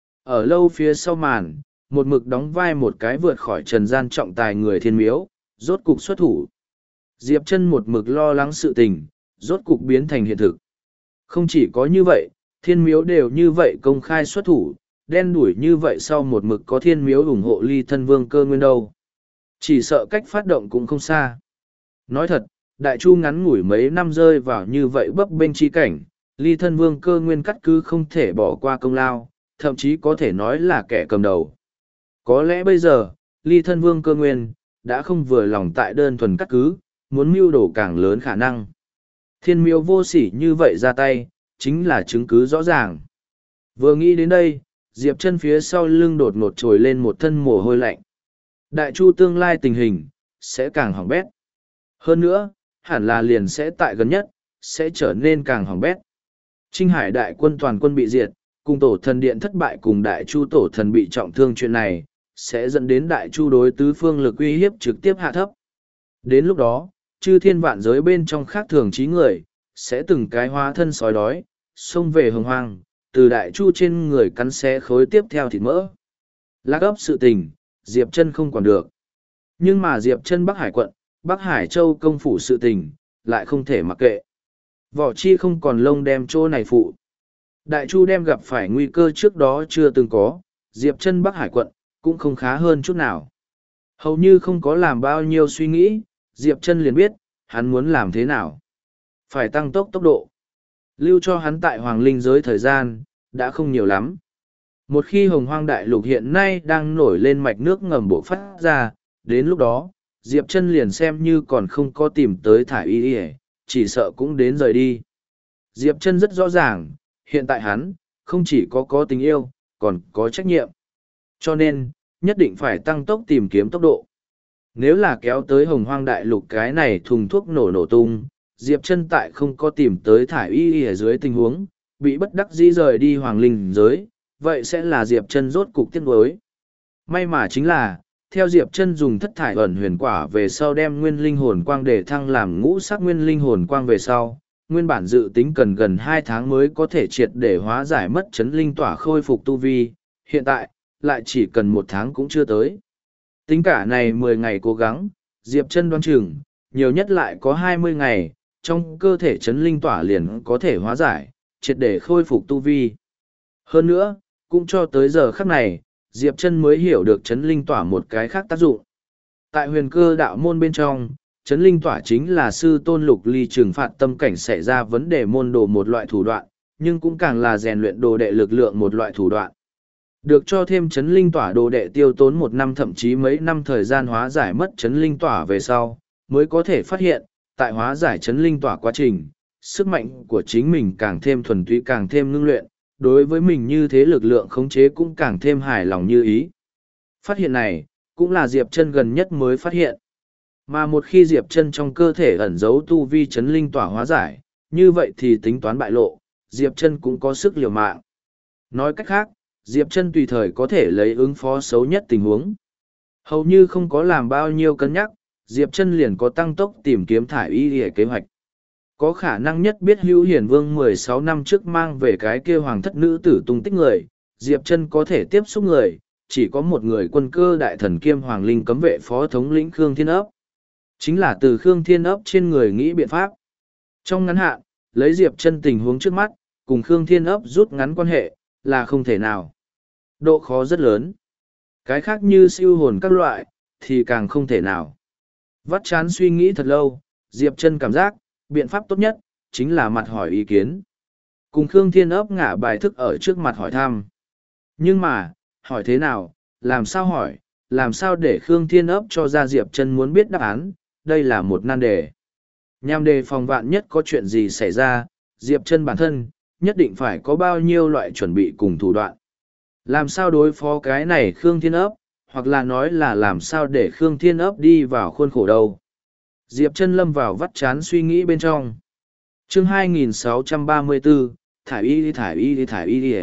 Ở lâu phía sau màn, một mực đóng vai một cái vượt khỏi trần gian trọng tài người thiên miếu, rốt cục xuất thủ. Diệp Chân một mực lo lắng sự tình, rốt cục biến thành hiện thực. Không chỉ có như vậy, thiên miếu đều như vậy công khai xuất thủ, đen đủi như vậy sau một mực có thiên miếu ủng hộ Ly Thân Vương Cơ Nguyên đâu. Chỉ sợ cách phát động cũng không xa. Nói thật, Đại Chu ngắn ngủi mấy năm rơi vào như vậy bấp bênh chi cảnh, Ly Thân Vương Cơ Nguyên cắt cứ không thể bỏ qua công lao, thậm chí có thể nói là kẻ cầm đầu. Có lẽ bây giờ, Ly Thân Vương Cơ Nguyên đã không vừa lòng tại đơn thuần cắt cứ, muốn mưu đồ càng lớn khả năng. Thiên miếu vô sỉ như vậy ra tay, chính là chứng cứ rõ ràng. Vừa nghĩ đến đây, Diệp Chân phía sau lưng đột ngột trồi lên một thân mồ hôi lạnh. Đại Chu tương lai tình hình sẽ càng hỏng bét. Hơn nữa, hẳn là liền sẽ tại gần nhất, sẽ trở nên càng hỏng bét. Trinh Hải đại quân toàn quân bị diệt, cùng tổ thần điện thất bại cùng Đại Chu tổ thần bị trọng thương, chuyện này sẽ dẫn đến Đại Chu đối tứ phương lực uy hiếp trực tiếp hạ thấp. Đến lúc đó, chư thiên vạn giới bên trong khác thường trí người, sẽ từng cái hóa thân sói đói, xông về hồng hoang, từ Đại Chu trên người cắn xé khối tiếp theo thịt mỡ. Lạc ấp sự tình, Diệp Chân không quản được. Nhưng mà Diệp Chân Bắc Hải quận, Bắc Hải Châu công phủ sự tình, lại không thể mặc kệ. Vỏ chi không còn lông đem chỗ này phụ. Đại Chu đem gặp phải nguy cơ trước đó chưa từng có, Diệp Chân Bắc Hải quận, cũng không khá hơn chút nào. Hầu như không có làm bao nhiêu suy nghĩ, Diệp Chân liền biết, hắn muốn làm thế nào. Phải tăng tốc độ. Lưu cho hắn tại Hoàng Linh giới thời gian, đã không nhiều lắm. Một khi Hồng Hoang Đại Lục hiện nay đang nổi lên mạch nước ngầm bộc phát ra, đến lúc đó, Diệp Chân liền xem như còn không có tìm tới thải y y, chỉ sợ cũng đến rời đi. Diệp Chân rất rõ ràng, hiện tại hắn, không chỉ có tình yêu, còn có trách nhiệm. Cho nên, nhất định phải tăng tốc tìm kiếm tốc độ. Nếu là kéo tới Hồng Hoang Đại Lục cái này thùng thuốc nổ tung, Diệp Chân tại không có tìm tới thải y y ở dưới tình huống, bị bất đắc dĩ rời đi Hoàng Linh giới, vậy sẽ là Diệp Chân rốt cục tiếc nuối. May mà chính là, theo Diệp Chân dùng thất thải ẩn huyền quả về sau đem nguyên linh hồn quang để thăng làm ngũ sắc nguyên linh hồn quang về sau, nguyên bản dự tính cần gần 2 tháng mới có thể triệt để hóa giải mất chấn linh tỏa khôi phục tu vi, hiện tại, lại chỉ cần 1 tháng cũng chưa tới. Tính cả này 10 ngày cố gắng, Diệp Chân đoán chừng, nhiều nhất lại có 20 ngày, trong cơ thể chấn linh tỏa liền có thể hóa giải, triệt để khôi phục tu vi. Hơn nữa, cũng cho tới giờ khắc này, Diệp Chân mới hiểu được chấn linh tỏa một cái khác tác dụng. Tại huyền cơ đạo môn bên trong, chấn linh tỏa chính là sư tôn Lục Ly trừng phạt tâm cảnh xảy ra vấn đề môn đồ một loại thủ đoạn, nhưng cũng càng là rèn luyện đồ đệ lực lượng một loại thủ đoạn. Được cho thêm chấn linh tỏa đồ đệ tiêu tốn 1 năm thậm chí mấy năm thời gian hóa giải mất chấn linh tỏa về sau, mới có thể phát hiện, tại hóa giải chấn linh tỏa quá trình, sức mạnh của chính mình càng thêm thuần túy càng thêm ngưng luyện, đối với mình như thế lực lượng khống chế cũng càng thêm hài lòng như ý. Phát hiện này, cũng là Diệp Chân gần nhất mới phát hiện. Mà một khi Diệp Chân trong cơ thể ẩn giấu tu vi chấn linh tỏa hóa giải, như vậy thì tính toán bại lộ, Diệp Chân cũng có sức liều mạng. Nói cách khác, Diệp Chân tùy thời có thể lấy ứng phó xấu nhất tình huống. Hầu như không có làm bao nhiêu cân nhắc, Diệp Chân liền có tăng tốc tìm kiếm thải y y kế hoạch. Có khả năng nhất biết Hữu Hiển Vương 16 năm trước mang về cái kia hoàng thất nữ tử tung tích người, Diệp Chân có thể tiếp xúc người, chỉ có một người quân cơ đại thần kiêm hoàng linh cấm vệ phó thống lĩnh Khương Thiên Ấp. Chính là từ Khương Thiên Ấp trên người nghĩ biện pháp. Trong ngắn hạn, lấy Diệp Chân tình huống trước mắt, cùng Khương Thiên Ấp rút ngắn quan hệ, là không thể nào. Độ khó rất lớn. Cái khác như siêu hồn các loại, thì càng không thể nào. Vắt chán suy nghĩ thật lâu, Diệp Chân cảm giác, biện pháp tốt nhất, chính là mặt hỏi ý kiến. Cùng Khương Thiên Ấp ngả bài thức ở trước mặt hỏi thăm. Nhưng mà, hỏi thế nào, làm sao hỏi, làm sao để Khương Thiên Ấp cho ra Diệp Chân muốn biết đáp án, đây là một nan đề. Nhằm đề phòng vạn nhất có chuyện gì xảy ra, Diệp Chân bản thân, nhất định phải có bao nhiêu loại chuẩn bị cùng thủ đoạn. Làm sao đối phó cái này Khương Thiên Ấp, Hoặc là nói là làm sao để Khương Thiên ấp đi vào khuôn khổ đâu. Diệp Chân lâm vào vắt chán suy nghĩ bên trong. Chương 2634, thải y thải y thải y.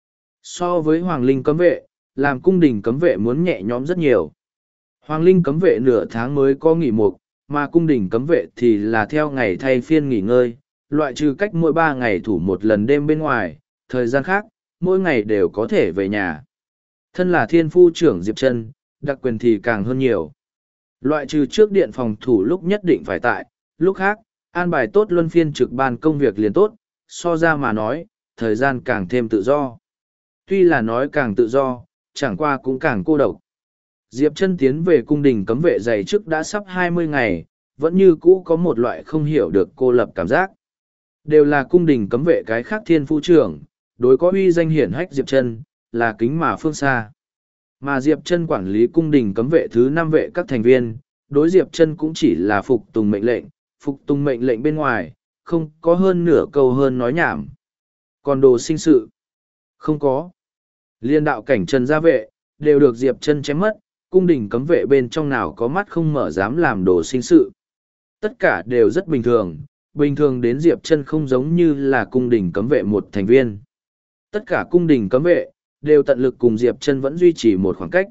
So với Hoàng Linh cấm vệ, làm cung đình cấm vệ muốn nhẹ nhõm rất nhiều. Hoàng Linh cấm vệ nửa tháng mới có nghỉ mục, mà cung đình cấm vệ thì là theo ngày thay phiên nghỉ ngơi, loại trừ cách mỗi 3 ngày thủ một lần đêm bên ngoài, thời gian khác, mỗi ngày đều có thể về nhà. Thân là thiên phu trưởng Diệp Chân, đặc quyền thì càng hơn nhiều. Loại trừ trước điện phòng thủ lúc nhất định phải tại, lúc khác, an bài tốt luân phiên trực ban công việc liền tốt, so ra mà nói, thời gian càng thêm tự do. Tuy là nói càng tự do, chẳng qua cũng càng cô độc. Diệp Chân tiến về cung đình cấm vệ dày trước đã sắp 20 ngày, vẫn như cũ có một loại không hiểu được cô lập cảm giác. Đều là cung đình cấm vệ cái khác thiên phu trưởng, đối có uy danh hiển hách Diệp Chân, là kính mà phương xa. Mà Diệp Chân quản lý cung đình cấm vệ thứ 5 vệ các thành viên, đối Diệp Chân cũng chỉ là phục tùng mệnh lệnh bên ngoài, không có hơn nửa câu hơn nói nhảm. Còn đồ sinh sự, không có. Liên đạo cảnh Trần gia vệ, đều được Diệp Chân chém mất, cung đình cấm vệ bên trong nào có mắt không mở dám làm đồ sinh sự. Tất cả đều rất bình thường đến Diệp Chân không giống như là cung đình cấm vệ một thành viên. Tất cả cung đình cấm vệ, đều tận lực cùng Diệp Chân vẫn duy trì một khoảng cách.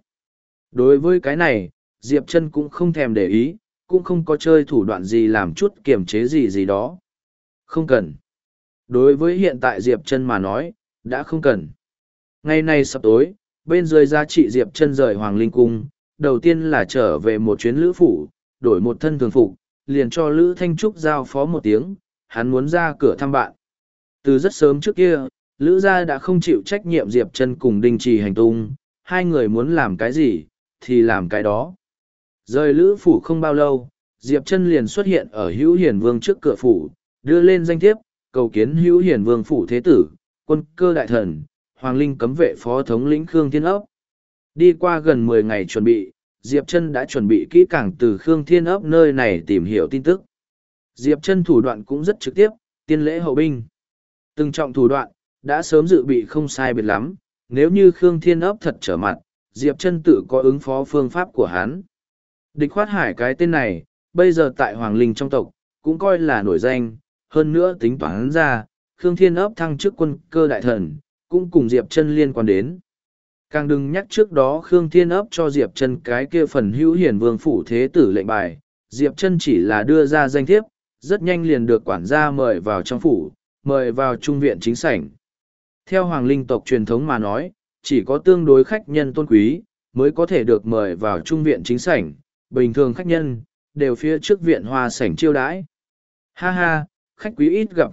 Đối với cái này, Diệp Chân cũng không thèm để ý, cũng không có chơi thủ đoạn gì làm chút kiềm chế gì đó. Không cần. Đối với hiện tại Diệp Chân mà nói, đã không cần. Ngày nay sắp tối, bên dưới giá trị Diệp Chân rời Hoàng Linh Cung, đầu tiên là trở về một chuyến lữ phủ, đổi một thân thường phục, liền cho Lữ Thanh Trúc giao phó một tiếng, hắn muốn ra cửa thăm bạn. Từ rất sớm trước kia, Lữ gia đã không chịu trách nhiệm Diệp Chân cùng Đinh Trì hành tung, hai người muốn làm cái gì, thì làm cái đó. Rời Lữ phủ không bao lâu, Diệp Chân liền xuất hiện ở Hữu Hiển Vương trước cửa phủ, đưa lên danh thiếp, cầu kiến Hữu Hiển Vương phủ thế tử, quân cơ đại thần, Hoàng Linh cấm vệ phó thống lĩnh Khương Thiên ấp. Đi qua gần 10 ngày chuẩn bị, Diệp Chân đã chuẩn bị kỹ càng từ Khương Thiên ấp nơi này tìm hiểu tin tức. Diệp Chân thủ đoạn cũng rất trực tiếp, tiên lễ hậu binh. Từng trọng thủ đoạn, đã sớm dự bị không sai biệt lắm, nếu như Khương Thiên ấp thật trở mặt, Diệp Chân tự có ứng phó phương pháp của hắn. Địch Khoát Hải cái tên này, bây giờ tại Hoàng Linh trong tộc, cũng coi là nổi danh, hơn nữa tính toán ra, Khương Thiên ấp thăng chức quân cơ đại thần, cũng cùng Diệp Chân liên quan đến. Càng đừng nhắc trước đó Khương Thiên ấp cho Diệp Chân cái kia phần Hữu Hiển Vương phủ thế tử lệnh bài, Diệp Chân chỉ là đưa ra danh thiếp, rất nhanh liền được quản gia mời vào trong phủ, mời vào trung viện chính sảnh. Theo Hoàng Linh tộc truyền thống mà nói, chỉ có tương đối khách nhân tôn quý, mới có thể được mời vào trung viện chính sảnh, bình thường khách nhân, đều phía trước viện hoa sảnh chiêu đãi. Ha ha, khách quý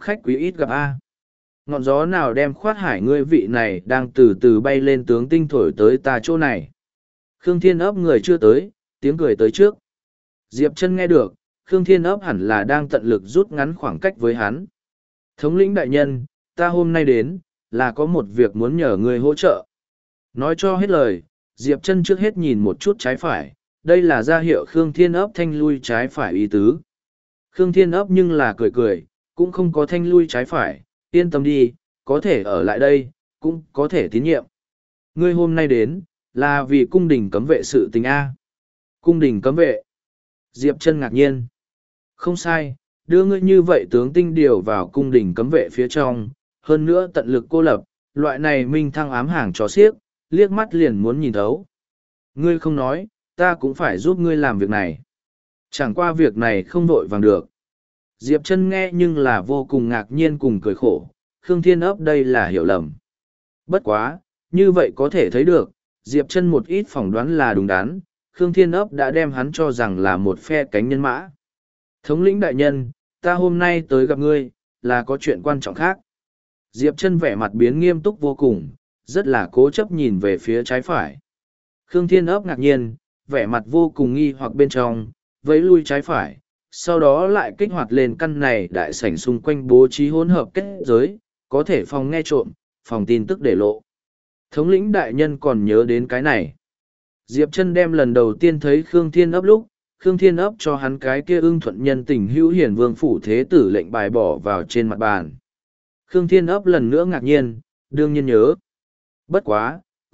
ít gặp A. Ngọn gió nào đem Khoát Hải ngươi vị này đang từ từ bay lên tướng tinh thổi tới ta chỗ này. Khương Thiên ấp người chưa tới, tiếng cười tới trước. Diệp Chân nghe được, Khương Thiên ấp hẳn là đang tận lực rút ngắn khoảng cách với hắn. Thống lĩnh đại nhân, ta hôm nay đến, là có một việc muốn nhờ ngươi hỗ trợ. Nói cho hết lời, Diệp Chân trước hết nhìn một chút trái phải, đây là ra hiệu Khương Thiên ấp thanh lui trái phải ý tứ. Khương Thiên ấp nhưng là cười, cũng không có thanh lui trái phải, yên tâm đi, có thể ở lại đây, cũng có thể tín nhiệm. Ngươi hôm nay đến, là vì cung đình cấm vệ sự tình A. Cung đình cấm vệ. Diệp Chân ngạc nhiên. Không sai, đưa ngươi như vậy tướng tinh điều vào cung đình cấm vệ phía trong, hơn nữa tận lực cô lập, loại này minh thăng ám hàng trò xiếc, liếc mắt liền muốn nhìn thấu. Ngươi không nói, ta cũng phải giúp ngươi làm việc này. Chẳng qua việc này không vội vàng được. Diệp Chân nghe nhưng là vô cùng ngạc nhiên cùng cười khổ, Khương Thiên ấp đây là hiểu lầm. Bất quá, như vậy có thể thấy được, Diệp Chân một ít phỏng đoán là đúng đắn, Khương Thiên ấp đã đem hắn cho rằng là một phe cánh nhân mã. Thống lĩnh đại nhân, ta hôm nay tới gặp ngươi, là có chuyện quan trọng khác. Diệp Chân vẻ mặt biến nghiêm túc vô cùng, rất là cố chấp nhìn về phía trái phải. Khương Thiên ấp ngạc nhiên, vẻ mặt vô cùng nghi hoặc bên trong, vẫy lui trái phải, sau đó lại kích hoạt lên căn này đại sảnh xung quanh bố trí hỗn hợp kết giới, có thể phòng nghe trộm, phòng tin tức để lộ. Thống lĩnh đại nhân còn nhớ đến cái này. Diệp Chân đem lần đầu tiên thấy Khương Thiên ấp lúc, Khương Thiên ấp cho hắn cái kia ưng thuận nhân tình Hữu Hiển Vương phủ thế tử lệnh bài bỏ vào trên mặt bàn. Khương Thiên ấp lần nữa ngạc nhiên, đương nhiên nhớ. Bất quá,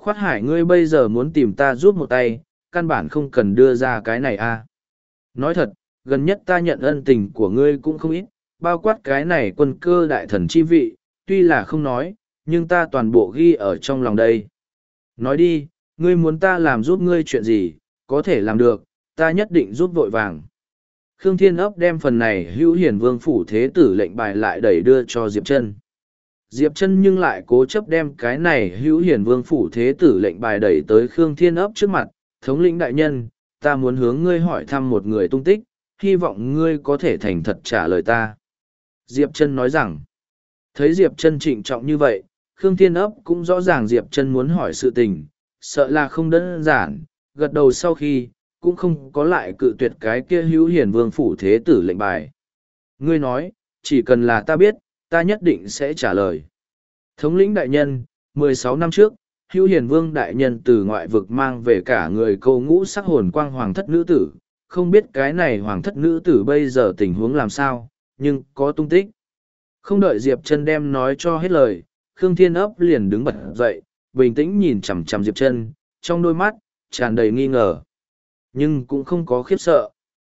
Khoát Hải ngươi bây giờ muốn tìm ta giúp một tay, căn bản không cần đưa ra cái này à. Nói thật, gần nhất ta nhận ân tình của ngươi cũng không ít, bao quát cái này quân cơ đại thần chi vị, tuy là không nói, nhưng ta toàn bộ ghi ở trong lòng đây. Nói đi, ngươi muốn ta làm giúp ngươi chuyện gì, có thể làm được, ta nhất định giúp vội vàng. Khương Thiên Ấp đem phần này Hữu Hiền Vương phủ thế tử lệnh bài lại đẩy đưa cho Diệp Trân. Diệp Trân nhưng lại cố chấp đem cái này Hữu Hiền Vương phủ thế tử lệnh bài đẩy tới Khương Thiên Ấp trước mặt. Thống lĩnh đại nhân, ta muốn hướng ngươi hỏi thăm một người tung tích, hy vọng ngươi có thể thành thật trả lời ta. Diệp Trân nói rằng, thấy Diệp Trân trịnh trọng như vậy, Khương Thiên Ấp cũng rõ ràng Diệp Trân muốn hỏi sự tình, sợ là không đơn giản, gật đầu sau khi, cũng không có lại cự tuyệt cái kia Hữu Hiền Vương phủ thế tử lệnh bài. Ngươi nói, chỉ cần là ta biết, ta nhất định sẽ trả lời. Thống lĩnh đại nhân, 16 năm trước, Hữu Hiền Vương đại nhân từ ngoại vực mang về cả người câu ngũ sắc hồn quang hoàng thất nữ tử, không biết cái này hoàng thất nữ tử bây giờ tình huống làm sao, nhưng có tung tích. Không đợi Diệp Trân đem nói cho hết lời, Khương Thiên Ấp liền đứng bật dậy, bình tĩnh nhìn chằm chằm Diệp Trân, trong đôi mắt tràn đầy nghi ngờ, nhưng cũng không có khiếp sợ.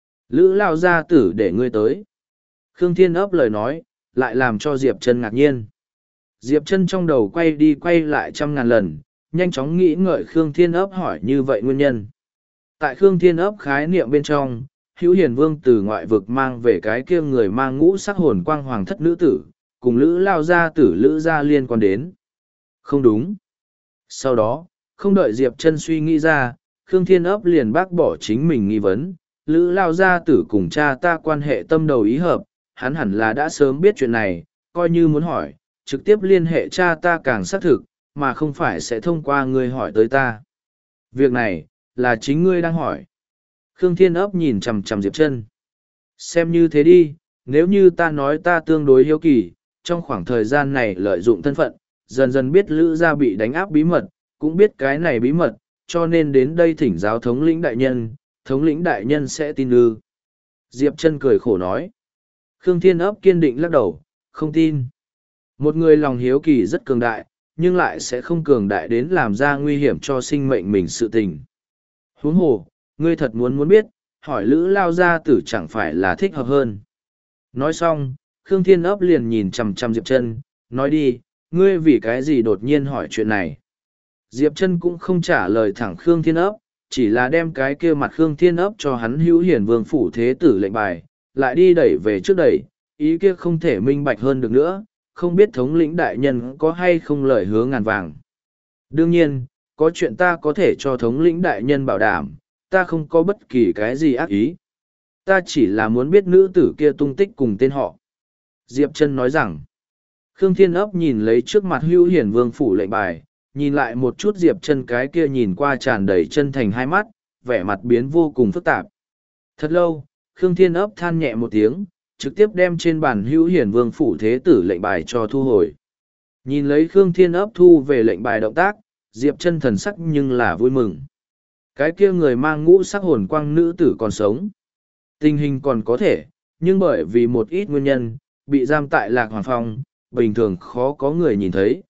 Lữ lao gia tử để ngươi tới. Khương Thiên Ấp lời nói, lại làm cho Diệp Trân ngạc nhiên. Diệp Trân trong đầu quay đi quay lại 100.000 lần, nhanh chóng nghĩ ngợi Khương Thiên Ấp hỏi như vậy nguyên nhân. Tại Khương Thiên Ấp khái niệm bên trong, Hữu Hiền Vương từ ngoại vực mang về cái kia người mang ngũ sắc hồn quang hoàng thất nữ tử, cùng Lữ lao gia tử Lữ gia liên quan đến. Không đúng. Sau đó, không đợi Diệp Trân suy nghĩ ra, Khương Thiên Ấp liền bác bỏ chính mình nghi vấn, Lữ lao gia tử cùng cha ta quan hệ tâm đầu ý hợp, hắn hẳn là đã sớm biết chuyện này, coi như muốn hỏi, trực tiếp liên hệ cha ta càng xác thực, mà không phải sẽ thông qua ngươi hỏi tới ta. Việc này, là chính ngươi đang hỏi. Khương Thiên Ấp nhìn chằm chằm Diệp Trân. Xem như thế đi, nếu như ta nói ta tương đối hiếu kỳ, trong khoảng thời gian này lợi dụng thân phận, dần dần biết Lữ gia bị đánh áp bí mật, cũng biết cái này bí mật, cho nên đến đây thỉnh giáo thống lĩnh đại nhân sẽ tin ư. Diệp Trân cười khổ nói. Khương Thiên Ấp kiên định lắc đầu, không tin. Một người lòng hiếu kỳ rất cường đại, nhưng lại sẽ không cường đại đến làm ra nguy hiểm cho sinh mệnh mình sự tình. Huống hồ, ngươi thật muốn biết, hỏi Lữ lao gia tử chẳng phải là thích hợp hơn. Nói xong, Khương Thiên Ấp liền nhìn chằm chằm Diệp Trân, nói đi, ngươi vì cái gì đột nhiên hỏi chuyện này. Diệp Trân cũng không trả lời thẳng Khương Thiên Ấp, chỉ là đem cái kia mặt Khương Thiên Ấp cho hắn Hữu Hiền Vương phủ thế tử lệnh bài, lại đi đẩy về trước đẩy, ý kia không thể minh bạch hơn được nữa, không biết thống lĩnh đại nhân có hay không lời hứa ngàn vàng. Đương nhiên, có chuyện ta có thể cho thống lĩnh đại nhân bảo đảm, ta không có bất kỳ cái gì ác ý. Ta chỉ là muốn biết nữ tử kia tung tích cùng tên họ. Diệp Trân nói rằng, Khương Thiên Ấp nhìn lấy trước mặt Hữu Hiền Vương phủ lệnh bài, nhìn lại một chút Diệp Trân cái kia nhìn qua tràn đầy chân thành hai mắt, vẻ mặt biến vô cùng phức tạp. Thật lâu, Khương Thiên Ấp than nhẹ một tiếng, trực tiếp đem trên bàn Hữu Hiền Vương phủ thế tử lệnh bài cho thu hồi. Nhìn lấy Khương Thiên Ấp thu về lệnh bài động tác, Diệp Trân thần sắc nhưng là vui mừng. Cái kia người mang ngũ sắc hồn quang nữ tử còn sống. Tình hình còn có thể, nhưng bởi vì một ít nguyên nhân, bị giam tại Lạc Hoàng Phong, bình thường khó có người nhìn thấy.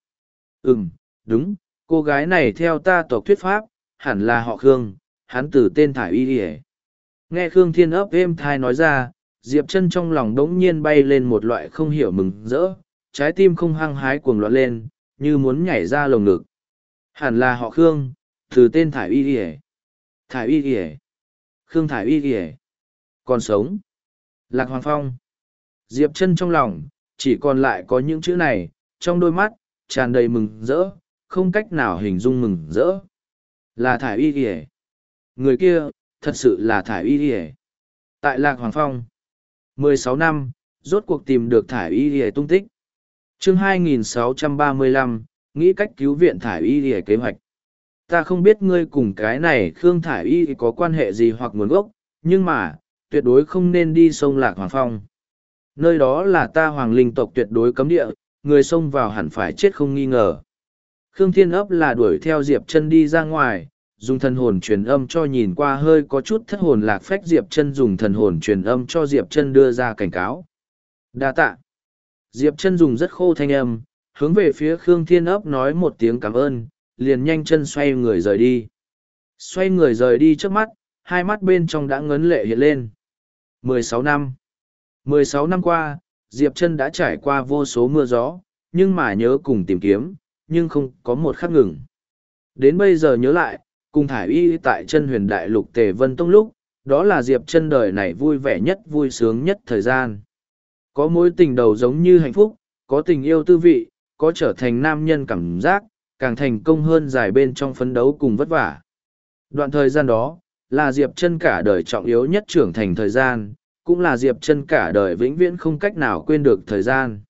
Đúng, cô gái này theo ta tộc thuyết pháp, hẳn là họ Khương, hắn từ tên Thải Y Điề. Nghe Khương Thiên Ấp êm thai nói ra, Diệp Trân trong lòng đống nhiên bay lên một loại không hiểu mừng rỡ, trái tim không hăng hái cuồng loạn lên, như muốn nhảy ra lồng ngực. Hẳn là họ Khương, từ tên Thải Y Điề. Thải Y Điề. Khương Thải Y Điề. Còn sống. Lạc Hoàng Phong. Diệp Trân trong lòng, chỉ còn lại có những chữ này, trong đôi mắt, tràn đầy mừng rỡ, không cách nào hình dung mừng rỡ. Là Thải Y Điề. Người kia, thật sự là Thải Y Điề. Tại Lạc Hoàng Phong. 16 năm, rốt cuộc tìm được Thải Y Điề tung tích. Chương 2635, nghĩ cách cứu viện Thải Y Điề kế hoạch. Ta không biết ngươi cùng cái này Khương Thải Y có quan hệ gì hoặc nguồn gốc, nhưng mà, tuyệt đối không nên đi sông Lạc Hoàng Phong. Nơi đó là ta Hoàng Linh tộc tuyệt đối cấm địa, người xông vào hẳn phải chết không nghi ngờ. Khương Thiên Ấp là đuổi theo Diệp Trân đi ra ngoài, dùng thần hồn truyền âm cho nhìn qua hơi có chút thất hồn lạc phách Diệp Trân dùng thần hồn truyền âm cho Diệp Trân đưa ra cảnh cáo. Đa tạ. Diệp Trân dùng rất khô thanh âm, hướng về phía Khương Thiên Ấp nói một tiếng cảm ơn, liền nhanh chân xoay người rời đi. Xoay người rời đi trước mắt, hai mắt bên trong đã ngấn lệ hiện lên. 16 năm. 16 năm qua, Diệp Trân đã trải qua vô số mưa gió, nhưng mà nhớ cùng tìm kiếm, nhưng không có một khắc ngừng. Đến bây giờ nhớ lại, cùng thải y tại chân huyền đại lục Tề Vân Tông lúc, đó là Diệp Trân đời này vui vẻ nhất vui sướng nhất thời gian. Có mối tình đầu giống như hạnh phúc, có tình yêu tư vị, có trở thành nam nhân cảm giác, càng thành công hơn dài bên trong phấn đấu cùng vất vả. Đoạn thời gian đó, là Diệp Trân cả đời trọng yếu nhất trưởng thành thời gian, cũng là Diệp Trân cả đời vĩnh viễn không cách nào quên được thời gian.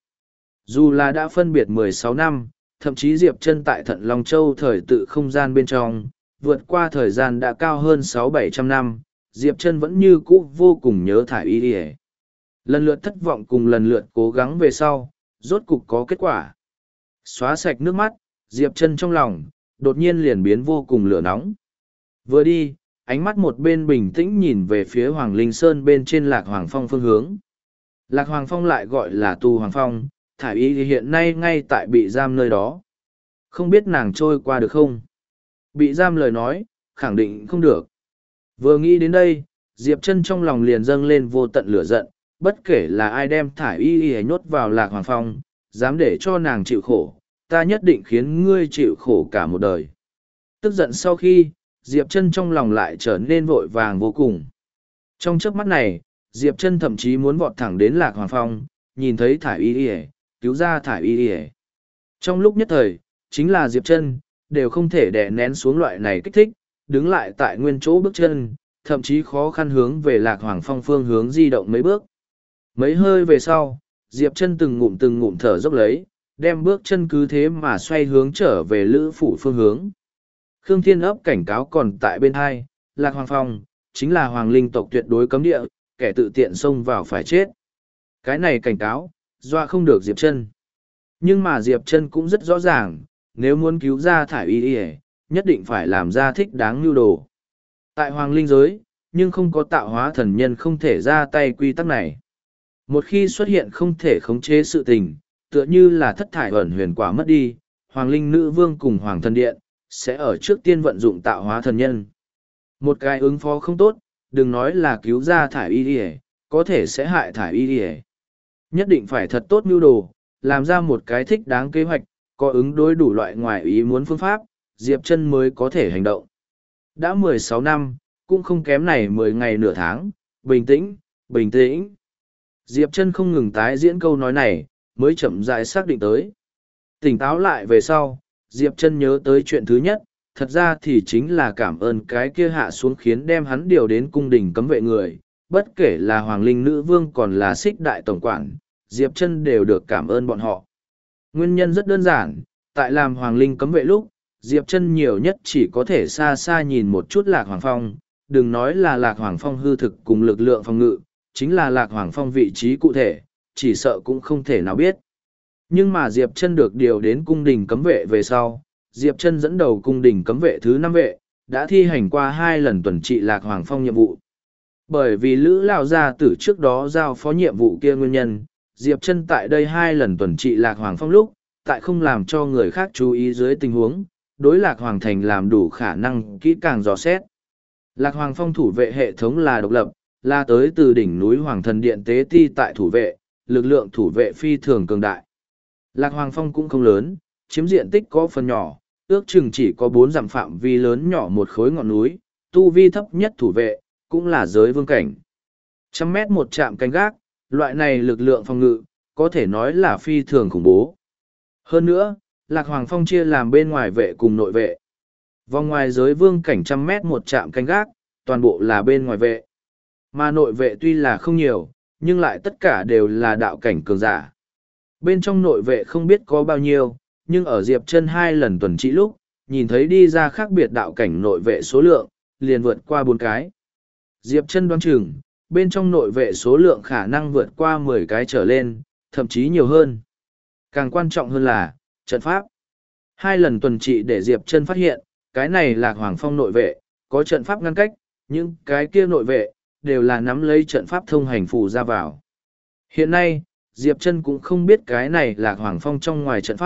Dù là đã phân biệt 16 năm, thậm chí Diệp Trân tại Thận Long Châu thời tự không gian bên trong, vượt qua thời gian đã cao hơn 600-700 năm, Diệp Trân vẫn như cũ vô cùng nhớ thải y y. Lần lượt thất vọng cùng lần lượt cố gắng về sau, rốt cục có kết quả. Xóa sạch nước mắt, Diệp Trân trong lòng, đột nhiên liền biến vô cùng lửa nóng. Vừa đi, ánh mắt một bên bình tĩnh nhìn về phía Hoàng Linh Sơn bên trên Lạc Hoàng Phong phương hướng. Lạc Hoàng Phong lại gọi là Tu Hoàng Phong, thải y thì hiện nay ngay tại bị giam nơi đó. Không biết nàng trôi qua được không? Bị giam lời nói, khẳng định không được. Vừa nghĩ đến đây, Diệp Trân trong lòng liền dâng lên vô tận lửa giận, bất kể là ai đem thải y y nhốt vào Lạc Hoàng Phong, dám để cho nàng chịu khổ, ta nhất định khiến ngươi chịu khổ cả một đời. Tức giận sau khi, Diệp Trân trong lòng lại trở nên vội vàng vô cùng. Trong chớp mắt này, Diệp Trân thậm chí muốn vọt thẳng đến Lạc Hoàng Phong, nhìn thấy thải y y, cứu ra thải y y. Trong lúc nhất thời, chính là Diệp Trân, đều không thể đè nén xuống loại này kích thích, đứng lại tại nguyên chỗ bước chân, thậm chí khó khăn hướng về Lạc Hoàng Phong phương hướng di động mấy bước. Mấy hơi về sau, Diệp Trân từng ngụm thở dốc lấy, đem bước chân cứ thế mà xoay hướng trở về Lữ Phủ phương hướng. Khương Thiên ấp cảnh cáo còn tại bên hai, Lạc Hoàng Phong, chính là Hoàng Linh tộc tuyệt đối cấm địa, kẻ tự tiện xông vào phải chết. Cái này cảnh cáo, dọa không được Diệp Trân. Nhưng mà Diệp Trân cũng rất rõ ràng, nếu muốn cứu ra thải y y, nhất định phải làm ra thích đáng nhu đồ. Tại Hoàng Linh giới, nhưng không có tạo hóa thần nhân không thể ra tay quy tắc này. Một khi xuất hiện không thể khống chế sự tình, tựa như là thất thải ẩn huyền quả mất đi, Hoàng Linh Nữ Vương cùng Hoàng Thần Điện, sẽ ở trước tiên vận dụng tạo hóa thần nhân. Một cái ứng phó không tốt, đừng nói là cứu ra thải y y, có thể sẽ hại thải y y. Nhất định phải thật tốt mưu đồ, làm ra một cái thích đáng kế hoạch, có ứng đối đủ loại ngoài ý muốn phương pháp, Diệp Trân mới có thể hành động. Đã 16 năm, cũng không kém này 10 ngày nửa tháng, bình tĩnh, bình tĩnh. Diệp Trân không ngừng tái diễn câu nói này, mới chậm rãi xác định tới. Tỉnh táo lại về sau, Diệp Trân nhớ tới chuyện thứ nhất, thật ra thì chính là cảm ơn cái kia hạ xuống khiến đem hắn điều đến cung đình cấm vệ người, bất kể là Hoàng Linh Nữ Vương còn là Xích Đại Tổng Quản, Diệp Trân đều được cảm ơn bọn họ. Nguyên nhân rất đơn giản, tại làm Hoàng Linh cấm vệ lúc, Diệp Trân nhiều nhất chỉ có thể xa xa nhìn một chút Lạc Hoàng Phong, đừng nói là Lạc Hoàng Phong hư thực cùng lực lượng phòng ngự, chính là Lạc Hoàng Phong vị trí cụ thể, chỉ sợ cũng không thể nào biết. Nhưng mà Diệp Trân được điều đến cung đình cấm vệ về sau, Diệp Trân dẫn đầu cung đình cấm vệ thứ 5 vệ, đã thi hành qua 2 lần tuần trị Lạc Hoàng Phong nhiệm vụ. Bởi vì Lữ Lão gia tử trước đó giao phó nhiệm vụ kia nguyên nhân, Diệp Trân tại đây 2 lần tuần trị Lạc Hoàng Phong lúc, tại không làm cho người khác chú ý dưới tình huống, đối Lạc Hoàng Thành làm đủ khả năng kỹ càng dò xét. Lạc Hoàng Phong thủ vệ hệ thống là độc lập, là tới từ đỉnh núi Hoàng Thần Điện tế ti tại thủ vệ, lực lượng thủ vệ phi thường cường đại. Lạc Hoàng Phong cũng không lớn, chiếm diện tích có phần nhỏ, ước chừng chỉ có 4 dặm phạm vi lớn nhỏ một khối ngọn núi, tu vi thấp nhất thủ vệ, cũng là giới vương cảnh. 100 mét một trạm canh gác, loại này lực lượng phòng ngự, có thể nói là phi thường khủng bố. Hơn nữa, Lạc Hoàng Phong chia làm bên ngoài vệ cùng nội vệ. Vòng ngoài giới vương cảnh 100 mét một trạm canh gác, toàn bộ là bên ngoài vệ. Mà nội vệ tuy là không nhiều, nhưng lại tất cả đều là đạo cảnh cường giả. Bên trong nội vệ không biết có bao nhiêu, nhưng ở Diệp Trân 2 lần tuần trị lúc, nhìn thấy đi ra khác biệt đạo cảnh nội vệ số lượng, liền vượt qua 4 cái. Diệp Trân đoán chừng, bên trong nội vệ số lượng khả năng vượt qua 10 cái trở lên, thậm chí nhiều hơn. Càng quan trọng hơn là, trận pháp. 2 lần tuần trị để Diệp Trân phát hiện, cái này Lạc Hoàng Phong nội vệ, có trận pháp ngăn cách, nhưng cái kia nội vệ, đều là nắm lấy trận pháp thông hành phù ra vào. Hiện nay, Diệp Trân cũng không biết cái này Lạc Hoàng Phong trong ngoài trận pháp,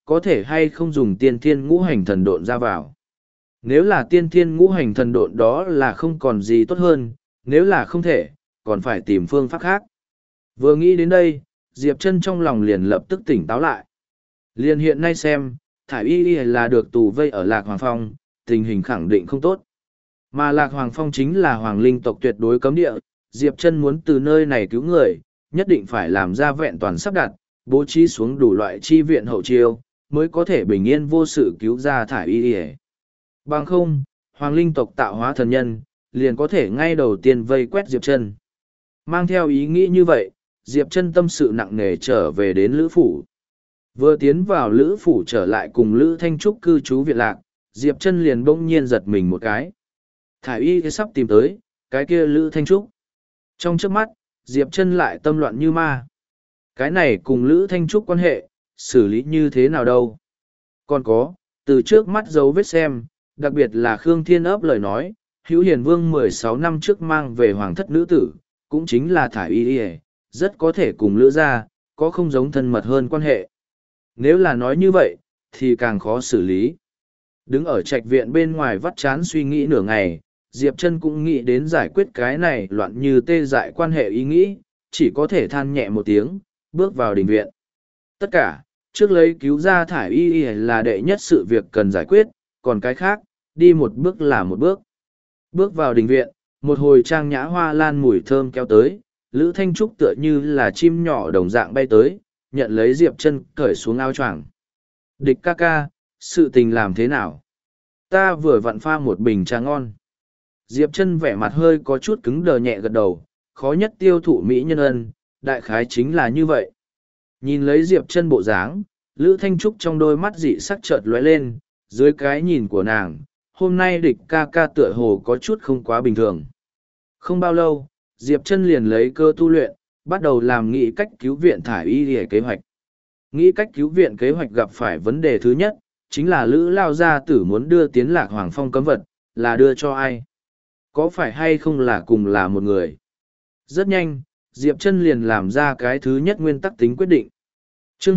có thể hay không dùng tiên thiên ngũ hành thần độn ra vào. Nếu là tiên thiên ngũ hành thần độn đó là không còn gì tốt hơn, nếu là không thể, còn phải tìm phương pháp khác. Vừa nghĩ đến đây, Diệp Chân trong lòng liền lập tức tỉnh táo lại. Liền hiện nay xem, Thải Y là được tù vây ở Lạc Hoàng Phong, tình hình khẳng định không tốt. Mà Lạc Hoàng Phong chính là hoàng linh tộc tuyệt đối cấm địa, Diệp Chân muốn từ nơi này cứu người, nhất định phải làm ra vẹn toàn sắp đặt, bố trí xuống đủ loại chi viện hậu chiêu, mới có thể bình yên vô sự cứu ra Thải Y. Bằng không, hoàng linh tộc tạo hóa thần nhân, liền có thể ngay đầu tiên vây quét Diệp Chân. Mang theo ý nghĩ như vậy, Diệp Chân tâm sự nặng nề trở về đến Lữ Phủ. Vừa tiến vào Lữ Phủ trở lại cùng Lữ Thanh Trúc cư trú viện lạc, Diệp Chân liền bỗng nhiên giật mình một cái. Thải Y sắp tìm tới, cái kia Lữ Thanh Trúc. Trong chớp mắt, Diệp Chân lại tâm loạn như ma. Cái này cùng Lữ Thanh Trúc quan hệ, xử lý như thế nào đâu. Còn có, từ trước mắt dấu vết xem, đặc biệt là Khương Thiên ấp lời nói, Hữu Hiền Vương 16 năm trước mang về hoàng thất nữ tử, cũng chính là Thải Y, rất có thể cùng Lữ gia, có không giống thân mật hơn quan hệ. Nếu là nói như vậy, thì càng khó xử lý. Đứng ở trạch viện bên ngoài vắt chán suy nghĩ nửa ngày, Diệp Chân cũng nghĩ đến giải quyết cái này loạn như tê dại quan hệ ý nghĩ, chỉ có thể than nhẹ một tiếng, bước vào đình viện. Tất cả, trước lấy cứu ra Thải Y là đệ nhất sự việc cần giải quyết, còn cái khác, đi một bước là một bước. Bước vào đình viện, một hồi trang nhã hoa lan mùi thơm kéo tới, Lữ Thanh Trúc tựa như là chim nhỏ đồng dạng bay tới, nhận lấy Diệp Chân cởi xuống áo choàng. Địch ca ca, sự tình làm thế nào? Ta vừa vặn pha một bình trà ngon. Diệp Chân vẻ mặt hơi có chút cứng đờ nhẹ gật đầu, khó nhất tiêu thụ mỹ nhân ân, đại khái chính là như vậy. Nhìn lấy Diệp Chân bộ dáng, Lữ Thanh Trúc trong đôi mắt dị sắc chợt lóe lên, dưới cái nhìn của nàng, hôm nay địch ca ca tựa hồ có chút không quá bình thường. Không bao lâu, Diệp Chân liền lấy cơ tu luyện, bắt đầu làm nghĩ cách cứu viện Thải Y để kế hoạch. Nghĩ cách cứu viện kế hoạch gặp phải vấn đề thứ nhất, chính là Lữ Lao gia tử muốn đưa tiến Lạc Hoàng Phong cấm vật, là đưa cho ai? Có phải hay không là cùng là một người? Rất nhanh, Diệp Chân liền làm ra cái thứ nhất nguyên tắc tính quyết định. Chương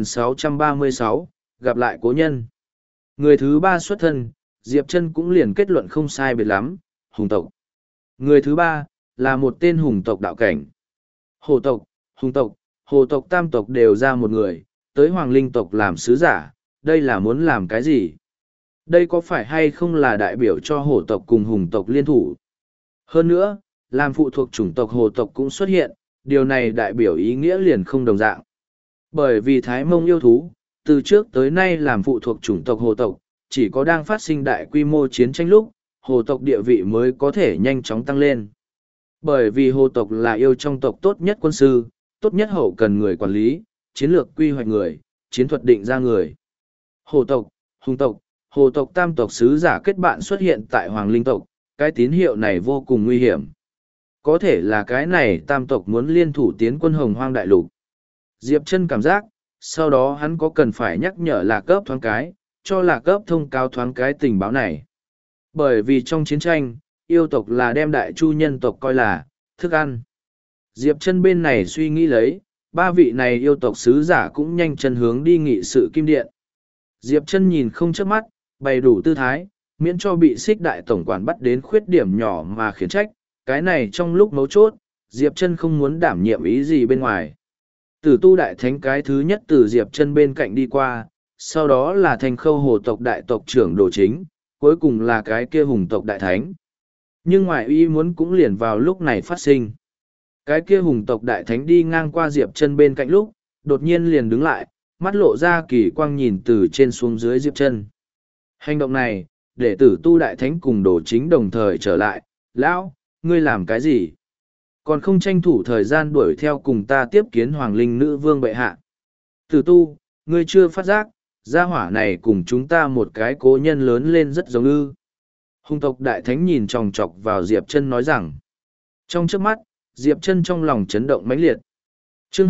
2636, gặp lại cố nhân. Người thứ ba xuất thân, Diệp Chân cũng liền kết luận không sai biệt lắm, hùng tộc. Người thứ ba, là một tên hùng tộc đạo cảnh. Hồ tộc, hùng tộc, hồ tộc tam tộc đều ra một người, tới hoàng linh tộc làm sứ giả, đây là muốn làm cái gì? Đây có phải hay không là đại biểu cho hổ tộc cùng hùng tộc liên thủ? Hơn nữa, làm phụ thuộc chủng tộc hồ tộc cũng xuất hiện, điều này đại biểu ý nghĩa liền không đồng dạng. Bởi vì Thái Mông yêu thú, từ trước tới nay làm phụ thuộc chủng tộc hồ tộc, chỉ có đang phát sinh đại quy mô chiến tranh lúc, hồ tộc địa vị mới có thể nhanh chóng tăng lên. Bởi vì hồ tộc là yêu trong tộc tốt nhất quân sư, tốt nhất hậu cần người quản lý, chiến lược quy hoạch người, chiến thuật định ra người. Hồ tộc, hùng tộc, hồ tộc tam tộc sứ giả kết bạn xuất hiện tại hoàng linh tộc, cái tín hiệu này vô cùng nguy hiểm. Có thể là cái này tam tộc muốn liên thủ tiến quân hồng hoang đại lục. Diệp Chân cảm giác, sau đó hắn có cần phải nhắc nhở Lạc Cấp thoáng cái, cho Lạc Cấp thông cáo thoáng cái tình báo này. Bởi vì trong chiến tranh, yêu tộc là đem đại chu nhân tộc coi là thức ăn. Diệp Chân bên này suy nghĩ lấy, ba vị này yêu tộc sứ giả cũng nhanh chân hướng đi nghị sự kim điện. Diệp Chân nhìn không chớp mắt, bày đủ tư thái, miễn cho bị Xích đại tổng quản bắt đến khuyết điểm nhỏ mà khiển trách, cái này trong lúc mấu chốt, Diệp Chân không muốn đảm nhiệm ý gì bên ngoài. Tử Tu đại thánh cái thứ nhất từ Diệp Chân bên cạnh đi qua, sau đó là Thành Khâu hồ tộc đại tộc trưởng Đồ Chính, cuối cùng là cái kia hùng tộc đại thánh. Nhưng ngoài ý muốn cũng liền vào lúc này phát sinh. Cái kia hùng tộc đại thánh đi ngang qua Diệp Chân bên cạnh lúc, đột nhiên liền đứng lại, mắt lộ ra kỳ quang nhìn từ trên xuống dưới Diệp Chân. Hành động này, để Tử Tu đại thánh cùng Đồ Chính đồng thời trở lại, lão, ngươi làm cái gì? Còn không tranh thủ thời gian đuổi theo cùng ta tiếp kiến Hoàng Linh Nữ Vương bệ hạ. Tử Tu, ngươi chưa phát giác, gia hỏa này cùng chúng ta một cái cố nhân lớn lên rất giống ư. Hùng tộc đại thánh nhìn chòng chọc vào Diệp Chân nói rằng. Trong trước mắt, Diệp Chân trong lòng chấn động mãnh liệt. Chương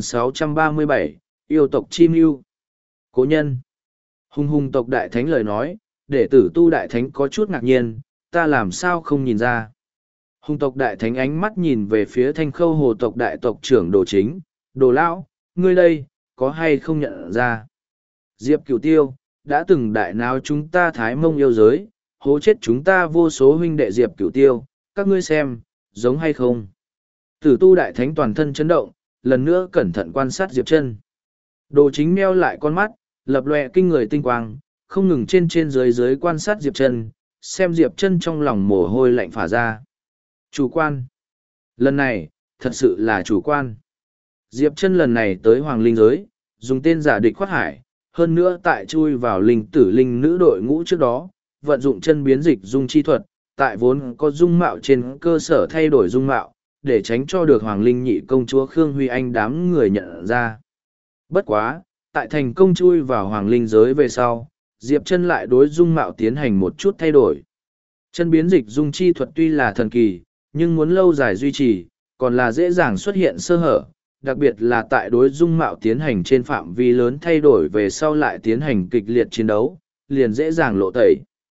2637, yêu tộc chim yêu. Cố nhân. Hùng tộc đại thánh lời nói, để Tử Tu đại thánh có chút ngạc nhiên, ta làm sao không nhìn ra. Hùng tộc đại thánh ánh mắt nhìn về phía Thanh Khâu hồ tộc đại tộc trưởng Đồ Chính, Đồ lão, ngươi đây, có hay không nhận ra? Diệp Cửu Tiêu, đã từng đại náo chúng ta Thái Mông yêu giới, hố chết chúng ta vô số huynh đệ Diệp Cửu Tiêu, các ngươi xem, giống hay không? Tử tu đại thánh toàn thân chấn động, lần nữa cẩn thận quan sát Diệp Chân. Đồ Chính meo lại con mắt, lập lòe kinh người tinh quang, không ngừng trên dưới dưới quan sát Diệp Chân, xem Diệp Chân trong lòng mồ hôi lạnh phả ra. Chủ quan. Lần này, thật sự là chủ quan. Diệp Chân lần này tới Hoàng Linh giới, dùng tên giả địch khoát hải, hơn nữa tại chui vào linh tử linh nữ đội ngũ trước đó, vận dụng chân biến dịch dung chi thuật, tại vốn có dung mạo trên cơ sở thay đổi dung mạo, để tránh cho được Hoàng Linh nhị công chúa Khương Huy Anh đám người nhận ra. Bất quá, tại thành công chui vào Hoàng Linh giới về sau, Diệp Chân lại đối dung mạo tiến hành một chút thay đổi. Chân biến dịch dung chi thuật tuy là thần kỳ, nhưng muốn lâu dài duy trì, còn là dễ dàng xuất hiện sơ hở, đặc biệt là tại đối dung mạo tiến hành trên phạm vi lớn thay đổi về sau lại tiến hành kịch liệt chiến đấu, liền dễ dàng lộ tẩy.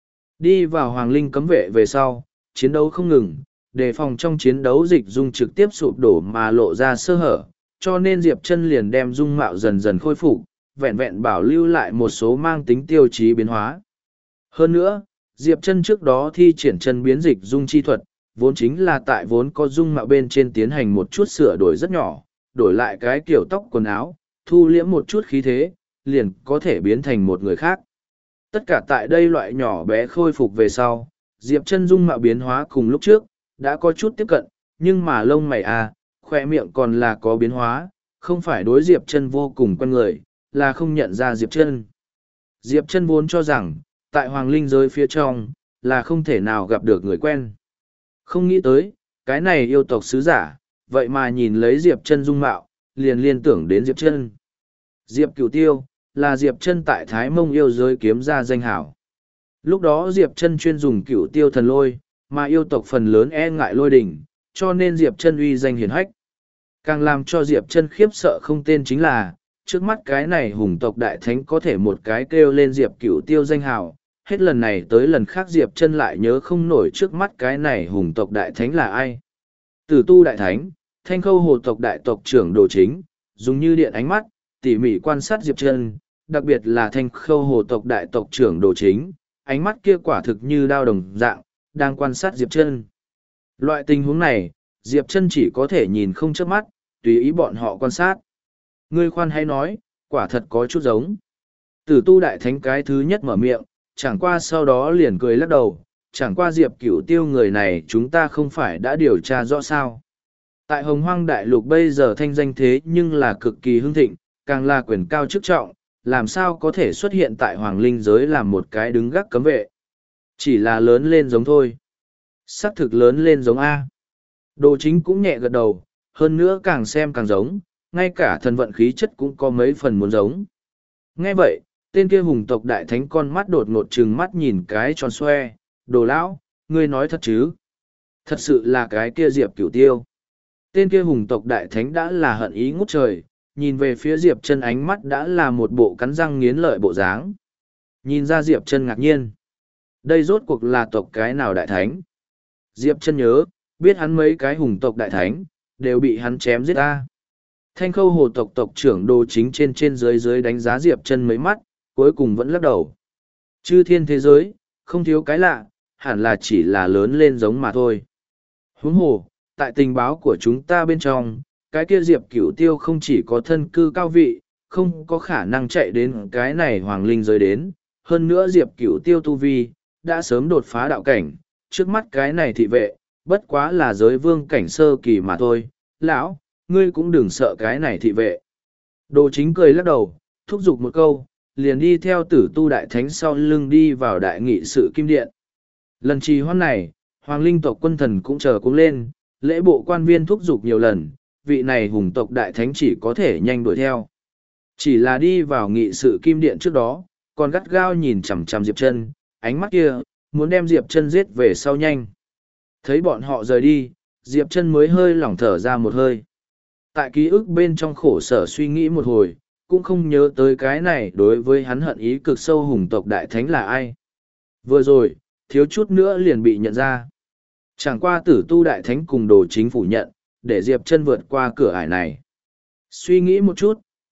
Đi vào Hoàng Linh cấm vệ về sau, chiến đấu không ngừng, đề phòng trong chiến đấu dịch dung trực tiếp sụp đổ mà lộ ra sơ hở, cho nên Diệp Chân liền đem dung mạo dần dần khôi phục, vẹn vẹn bảo lưu lại một số mang tính tiêu chí biến hóa. Hơn nữa, Diệp Chân trước đó thi triển chân biến dịch dung chi thuật, vốn chính là tại vốn có dung mạo bên trên tiến hành một chút sửa đổi rất nhỏ, đổi lại cái kiểu tóc quần áo, thu liễm một chút khí thế, liền có thể biến thành một người khác. Tất cả tại đây loại nhỏ bé khôi phục về sau, Diệp Chân dung mạo biến hóa cùng lúc trước, đã có chút tiếp cận, nhưng mà lông mày khoe miệng còn là có biến hóa, không phải đối Diệp Chân vô cùng quen người, là không nhận ra Diệp Chân. Diệp Chân vốn cho rằng, tại Hoàng Linh giới phía trong, là không thể nào gặp được người quen. Không nghĩ tới, cái này yêu tộc sứ giả, vậy mà nhìn lấy Diệp Chân dung mạo, liền liên tưởng đến Diệp Chân. Diệp Cửu Tiêu, là Diệp Chân tại Thái Mông yêu giới kiếm ra danh hảo. Lúc đó Diệp Chân chuyên dùng Cửu Tiêu thần lôi, mà yêu tộc phần lớn e ngại lôi đỉnh, cho nên Diệp Chân uy danh hiển hách. Càng làm cho Diệp Chân khiếp sợ không tên chính là, trước mắt cái này hùng tộc đại thánh có thể một cái kêu lên Diệp Cửu Tiêu danh hảo, hết lần này tới lần khác Diệp Chân lại nhớ không nổi trước mắt cái này hùng tộc đại thánh là ai. Tử tu đại thánh, Thanh Khâu hồ tộc đại tộc trưởng Đồ Chính, dùng như điện ánh mắt, tỉ mỉ quan sát Diệp Chân, đặc biệt là Thanh Khâu hồ tộc đại tộc trưởng Đồ Chính, ánh mắt kia quả thực như đao đồng dạng, đang quan sát Diệp Chân. Loại tình huống này, Diệp Chân chỉ có thể nhìn không chớp mắt, tùy ý bọn họ quan sát. Ngươi khoan hay nói, quả thật có chút giống. Tử tu đại thánh cái thứ nhất mở miệng, chẳng qua sau đó liền cười lắc đầu, chẳng qua Diệp Cửu Tiêu người này chúng ta không phải đã điều tra rõ sao. Tại Hồng Hoang Đại Lục bây giờ thanh danh thế nhưng là cực kỳ hưng thịnh, càng là quyền cao chức trọng, làm sao có thể xuất hiện tại Hoàng Linh giới làm một cái đứng gác cấm vệ. Chỉ là lớn lên giống thôi. Xác thực lớn lên giống A. Đồ Chính cũng nhẹ gật đầu, hơn nữa càng xem càng giống, ngay cả thần vận khí chất cũng có mấy phần muốn giống. Nghe vậy, tên kia hùng tộc đại thánh con mắt đột ngột trừng mắt nhìn cái tròn xoe, Đồ lão, ngươi nói thật chứ? Thật sự là cái kia Diệp Cửu Tiêu. Tên kia hùng tộc đại thánh đã là hận ý ngút trời, nhìn về phía Diệp Chân ánh mắt đã là một bộ cắn răng nghiến lợi bộ dáng. Nhìn ra Diệp Chân ngạc nhiên. Đây rốt cuộc là tộc cái nào đại thánh? Diệp Chân nhớ, biết hắn mấy cái hùng tộc đại thánh, đều bị hắn chém giết ta. Thanh Khâu hồ tộc tộc trưởng Đồ Chính trên dưới dưới đánh giá Diệp Chân mấy mắt, cuối cùng vẫn lắc đầu. Chư thiên thế giới, không thiếu cái lạ, hẳn là chỉ là lớn lên giống mà thôi. Huống hồ, tại tình báo của chúng ta bên trong, cái kia Diệp Cửu Tiêu không chỉ có thân cư cao vị, không có khả năng chạy đến cái này Hoàng Linh giới đến, hơn nữa Diệp Cửu Tiêu tu vi, đã sớm đột phá đạo cảnh, trước mắt cái này thị vệ, bất quá là giới vương cảnh sơ kỳ mà thôi, lão, ngươi cũng đừng sợ cái này thị vệ. Đồ Chính cười lắc đầu, thúc giục một câu, liền đi theo Tử tu đại thánh sau lưng đi vào đại nghị sự kim điện. Lần trì hoãn này, Hoàng Linh tộc quân thần cũng chờ cũng lên, lễ bộ quan viên thúc giục nhiều lần, vị này hùng tộc đại thánh chỉ có thể nhanh đuổi theo. Chỉ là đi vào nghị sự kim điện trước đó, còn gắt gao nhìn chằm chằm Diệp Chân, ánh mắt kia, muốn đem Diệp Chân giết về sau nhanh. Thấy bọn họ rời đi, Diệp Chân mới hơi lỏng thở ra một hơi. Tại ký ức bên trong khổ sở suy nghĩ một hồi, cũng không nhớ tới cái này đối với hắn hận ý cực sâu hùng tộc đại thánh là ai. Vừa rồi, thiếu chút nữa liền bị nhận ra. Chẳng qua Tử tu đại thánh cùng Đồ Chính phủ nhận, để Diệp Chân vượt qua cửa ải này. Suy nghĩ một chút,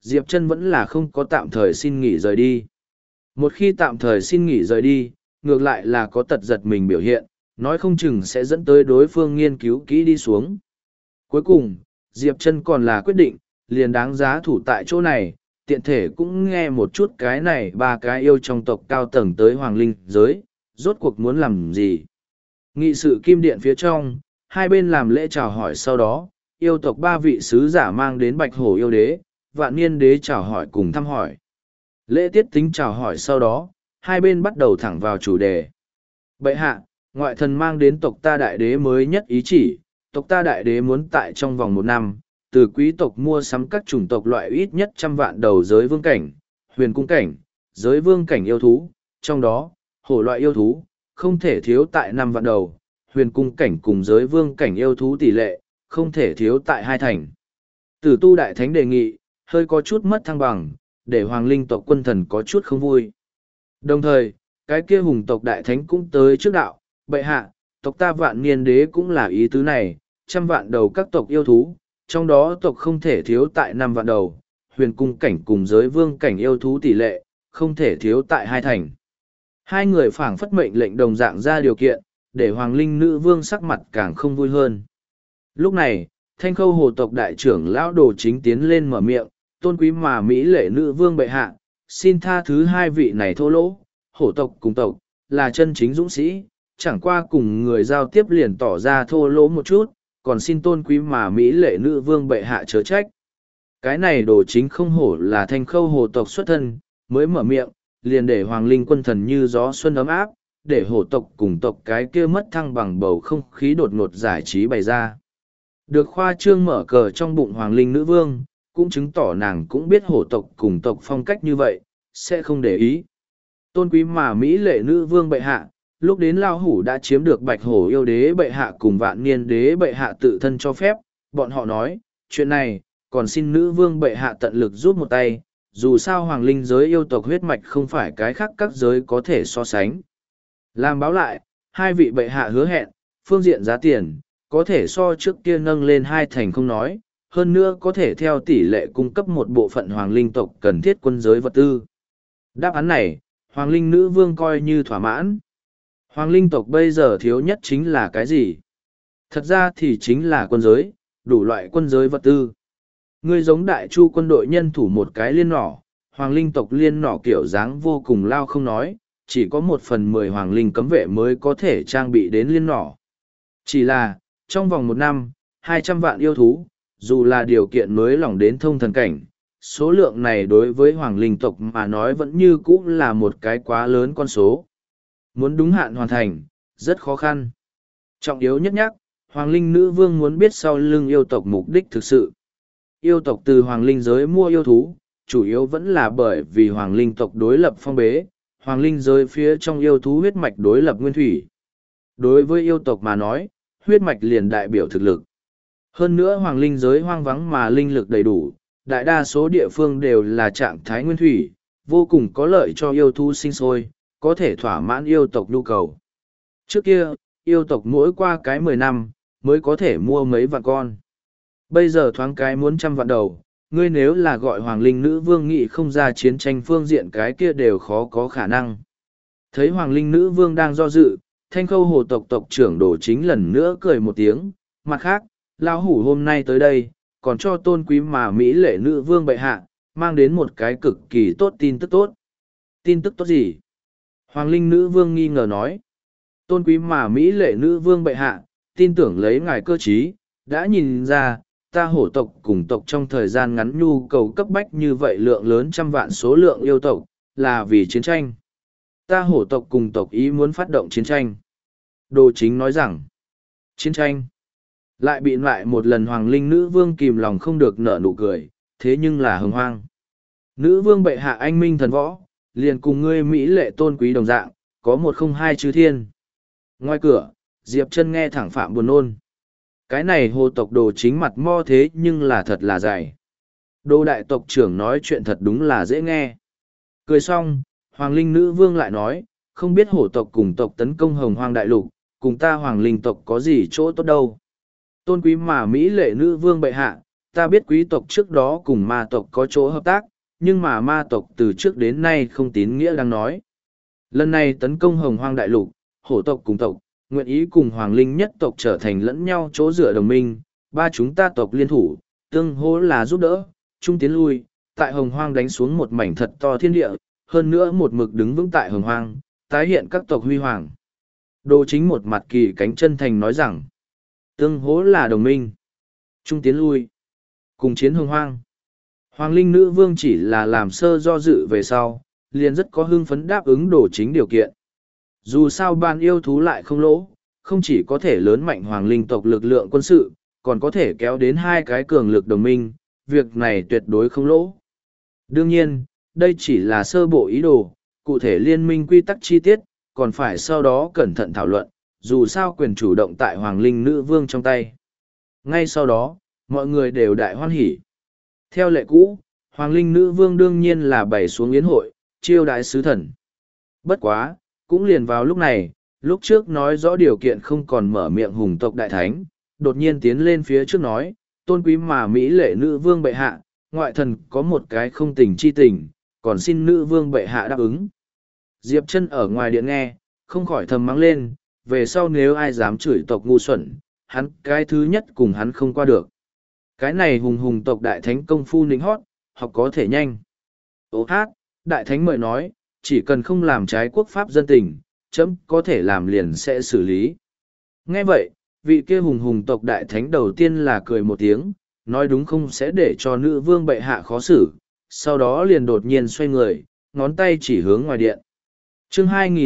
Diệp Trân vẫn là không có tạm thời xin nghỉ rời đi. Một khi tạm thời xin nghỉ rời đi, ngược lại là có tật giật mình biểu hiện, nói không chừng sẽ dẫn tới đối phương nghiên cứu kỹ đi xuống. Cuối cùng, Diệp Trân còn là quyết định, liền đáng giá thủ tại chỗ này, tiện thể cũng nghe một chút cái này ba cái yêu trong tộc cao tầng tới hoàng linh giới, rốt cuộc muốn làm gì. Nghị sự kim điện phía trong, hai bên làm lễ chào hỏi sau đó, yêu tộc ba vị sứ giả mang đến bạch hổ yêu đế, vạn niên đế chào hỏi cùng thăm hỏi. Lễ tiết tính chào hỏi sau đó, hai bên bắt đầu thẳng vào chủ đề. Bệ hạ, ngoại thần mang đến tộc ta đại đế mới nhất ý chỉ, tộc ta đại đế muốn tại trong vòng 1 năm, từ quý tộc mua sắm các chủng tộc loại ít nhất 100 vạn đầu giới vương cảnh, huyền cung cảnh, giới vương cảnh yêu thú, trong đó, hổ loại yêu thú, không thể thiếu tại 5 vạn đầu, huyền cung cảnh cùng giới vương cảnh yêu thú tỷ lệ, không thể thiếu tại 2 thành. Tử tu đại thánh đề nghị, hơi có chút mất thăng bằng, để hoàng linh tộc quân thần có chút không vui. Đồng thời, cái kia hùng tộc đại thánh cũng tới trước đạo, bệ hạ, tộc ta vạn niên đế cũng là ý tứ này, 100 vạn đầu các tộc yêu thú, trong đó tộc không thể thiếu tại 5 vạn đầu, huyền cung cảnh cùng giới vương cảnh yêu thú tỷ lệ, không thể thiếu tại 2 thành. Hai người phảng phất mệnh lệnh đồng dạng ra điều kiện, để hoàng linh nữ vương sắc mặt càng không vui hơn. Lúc này, thanh khâu hồ tộc đại trưởng lão đồ chính tiến lên mở miệng, tôn quý mà mỹ lệ nữ vương bệ hạ, xin tha thứ hai vị này thô lỗ, hổ tộc cùng tộc, là chân chính dũng sĩ, chẳng qua cùng người giao tiếp liền tỏ ra thô lỗ một chút, còn xin tôn quý mà mỹ lệ nữ vương bệ hạ chớ trách. Cái này đồ chính không hổ là thanh khâu hồ tộc xuất thân, mới mở miệng, liền để hoàng linh quân thần như gió xuân ấm áp, để hổ tộc cùng tộc cái kia mất thăng bằng bầu không khí đột ngột giải trí bày ra. Được khoa trương mở cờ trong bụng hoàng linh nữ vương, cũng chứng tỏ nàng cũng biết hổ tộc cùng tộc phong cách như vậy, sẽ không để ý. Tôn quý mà mỹ lệ nữ vương bệ hạ, lúc đến lao hủ đã chiếm được bạch hổ yêu đế bệ hạ cùng vạn niên đế bệ hạ tự thân cho phép, bọn họ nói, chuyện này, còn xin nữ vương bệ hạ tận lực giúp một tay, dù sao hoàng linh giới yêu tộc huyết mạch không phải cái khác các giới có thể so sánh. Làm báo lại, hai vị bệ hạ hứa hẹn, phương diện giá tiền, có thể so trước kia nâng lên 2 thành không nói, hơn nữa có thể theo tỷ lệ cung cấp một bộ phận hoàng linh tộc cần thiết quân giới vật tư. Đáp án này, hoàng linh nữ vương coi như thỏa mãn. Hoàng linh tộc bây giờ thiếu nhất chính là cái gì? Thật ra thì chính là quân giới, đủ loại quân giới vật tư. Ngươi giống đại chu quân đội nhân thủ một cái liên nỏ, hoàng linh tộc liên nỏ kiểu dáng vô cùng lao không nói, chỉ có 1/10 hoàng linh cấm vệ mới có thể trang bị đến liên nỏ. Chỉ là, trong vòng 1 năm, 200 vạn yêu thú, dù là điều kiện mới lỏng đến thông thần cảnh, số lượng này đối với hoàng linh tộc mà nói vẫn như cũ là một cái quá lớn con số. Muốn đúng hạn hoàn thành, rất khó khăn. Trọng yếu nhất nhắc, hoàng linh nữ vương muốn biết sau lưng yêu tộc mục đích thực sự. Yêu tộc từ hoàng linh giới mua yêu thú, chủ yếu vẫn là bởi vì hoàng linh tộc đối lập phong bế, hoàng linh giới phía trong yêu thú huyết mạch đối lập nguyên thủy. Đối với yêu tộc mà nói, huyết mạch liền đại biểu thực lực. Hơn nữa hoàng linh giới hoang vắng mà linh lực đầy đủ, đại đa số địa phương đều là trạng thái nguyên thủy, vô cùng có lợi cho yêu thú sinh sôi, có thể thỏa mãn yêu tộc nhu cầu. Trước kia, yêu tộc mỗi qua cái 10 năm, mới có thể mua mấy vạn con. Bây giờ thoáng cái muốn 100 vạn đầu, ngươi nếu là gọi hoàng linh nữ vương nghị không ra chiến tranh phương diện cái kia đều khó có khả năng. Thấy hoàng linh nữ vương đang do dự, thanh khâu hồ tộc tộc trưởng đồ chính lần nữa cười một tiếng, mặt khác, lão hủ hôm nay tới đây, còn cho tôn quý mà mỹ lệ nữ vương bệ hạ, mang đến một cái cực kỳ tốt tin tức tốt. Tin tức tốt gì? Hoàng linh nữ vương nghi ngờ nói. Tôn quý mà mỹ lệ nữ vương bệ hạ, tin tưởng lấy ngài cơ trí, đã nhìn ra, ta hổ tộc cùng tộc trong thời gian ngắn nhu cầu cấp bách như vậy lượng lớn 100 vạn số lượng yêu tộc, là vì chiến tranh. Ta hổ tộc cùng tộc ý muốn phát động chiến tranh. Đồ chính nói rằng, chiến tranh. Lại bị lại một lần hoàng linh nữ vương kìm lòng không được nở nụ cười, thế nhưng là hưng hoang. Nữ vương bệ hạ anh minh thần võ, liền cùng ngươi mỹ lệ tôn quý đồng dạng, có 102 chư thiên. Ngoài cửa, Diệp Trân nghe thẳng phạm buồn nôn. Cái này hồ tộc đồ chính mặt mo thế nhưng là thật là dài. Đồ đại tộc trưởng nói chuyện thật đúng là dễ nghe. Cười xong, hoàng linh nữ vương lại nói, không biết hổ tộc cùng tộc tấn công hồng hoang đại lục, cùng ta hoàng linh tộc có gì chỗ tốt đâu. Tôn quý mà mỹ lệ nữ vương bệ hạ, ta biết quý tộc trước đó cùng ma tộc có chỗ hợp tác, nhưng mà ma tộc từ trước đến nay không tín nghĩa đang nói. Lần này tấn công Hồng Hoang Đại Lục, hổ tộc cùng tộc, nguyện ý cùng Hoàng Linh nhất tộc trở thành lẫn nhau chỗ dựa đồng minh, ba chúng ta tộc liên thủ, tương hỗ là giúp đỡ, chung tiến lui, tại Hồng Hoang đánh xuống một mảnh thật to thiên địa, hơn nữa một mực đứng vững tại Hồng Hoang, tái hiện các tộc huy hoàng. Đồ Chính một mặt kỳ cánh chân thành nói rằng, tương hỗ là đồng minh, chung tiến lui, cùng chiến Hồng Hoang. Hoàng Linh nữ vương chỉ là làm sơ do dự về sau, liền rất có hưng phấn đáp ứng Đồ Chính điều kiện. Dù sao ban yêu thú lại không lỗ, không chỉ có thể lớn mạnh Hoàng Linh tộc lực lượng quân sự, còn có thể kéo đến hai cái cường lực đồng minh, việc này tuyệt đối không lỗ. Đương nhiên, đây chỉ là sơ bộ ý đồ, cụ thể liên minh quy tắc chi tiết, còn phải sau đó cẩn thận thảo luận, dù sao quyền chủ động tại Hoàng Linh nữ vương trong tay. Ngay sau đó, mọi người đều đại hoan hỉ. Theo lệ cũ, Hoàng Linh nữ vương đương nhiên là bày xuống yến hội, chiêu đãi sứ thần. Bất quá, cũng liền vào lúc này, lúc trước nói rõ điều kiện không còn mở miệng hùng tộc đại thánh, đột nhiên tiến lên phía trước nói, tôn quý mà Mỹ lệ nữ vương bệ hạ, ngoại thần có một cái không tình chi tình, còn xin nữ vương bệ hạ đáp ứng. Diệp Chân ở ngoài điện nghe, không khỏi thầm mắng lên, về sau nếu ai dám chửi tộc ngu xuẩn, hắn cái thứ nhất cùng hắn không qua được. Cái này hùng tộc đại thánh công phu nịnh hót, học có thể nhanh. Ô hát, đại thánh mời nói, chỉ cần không làm trái quốc pháp dân tình, chấm có thể làm liền sẽ xử lý. Nghe vậy, vị kia hùng tộc đại thánh đầu tiên là cười một tiếng, nói đúng không sẽ để cho nữ vương bệ hạ khó xử, sau đó liền đột nhiên xoay người, ngón tay chỉ hướng ngoài điện. Chương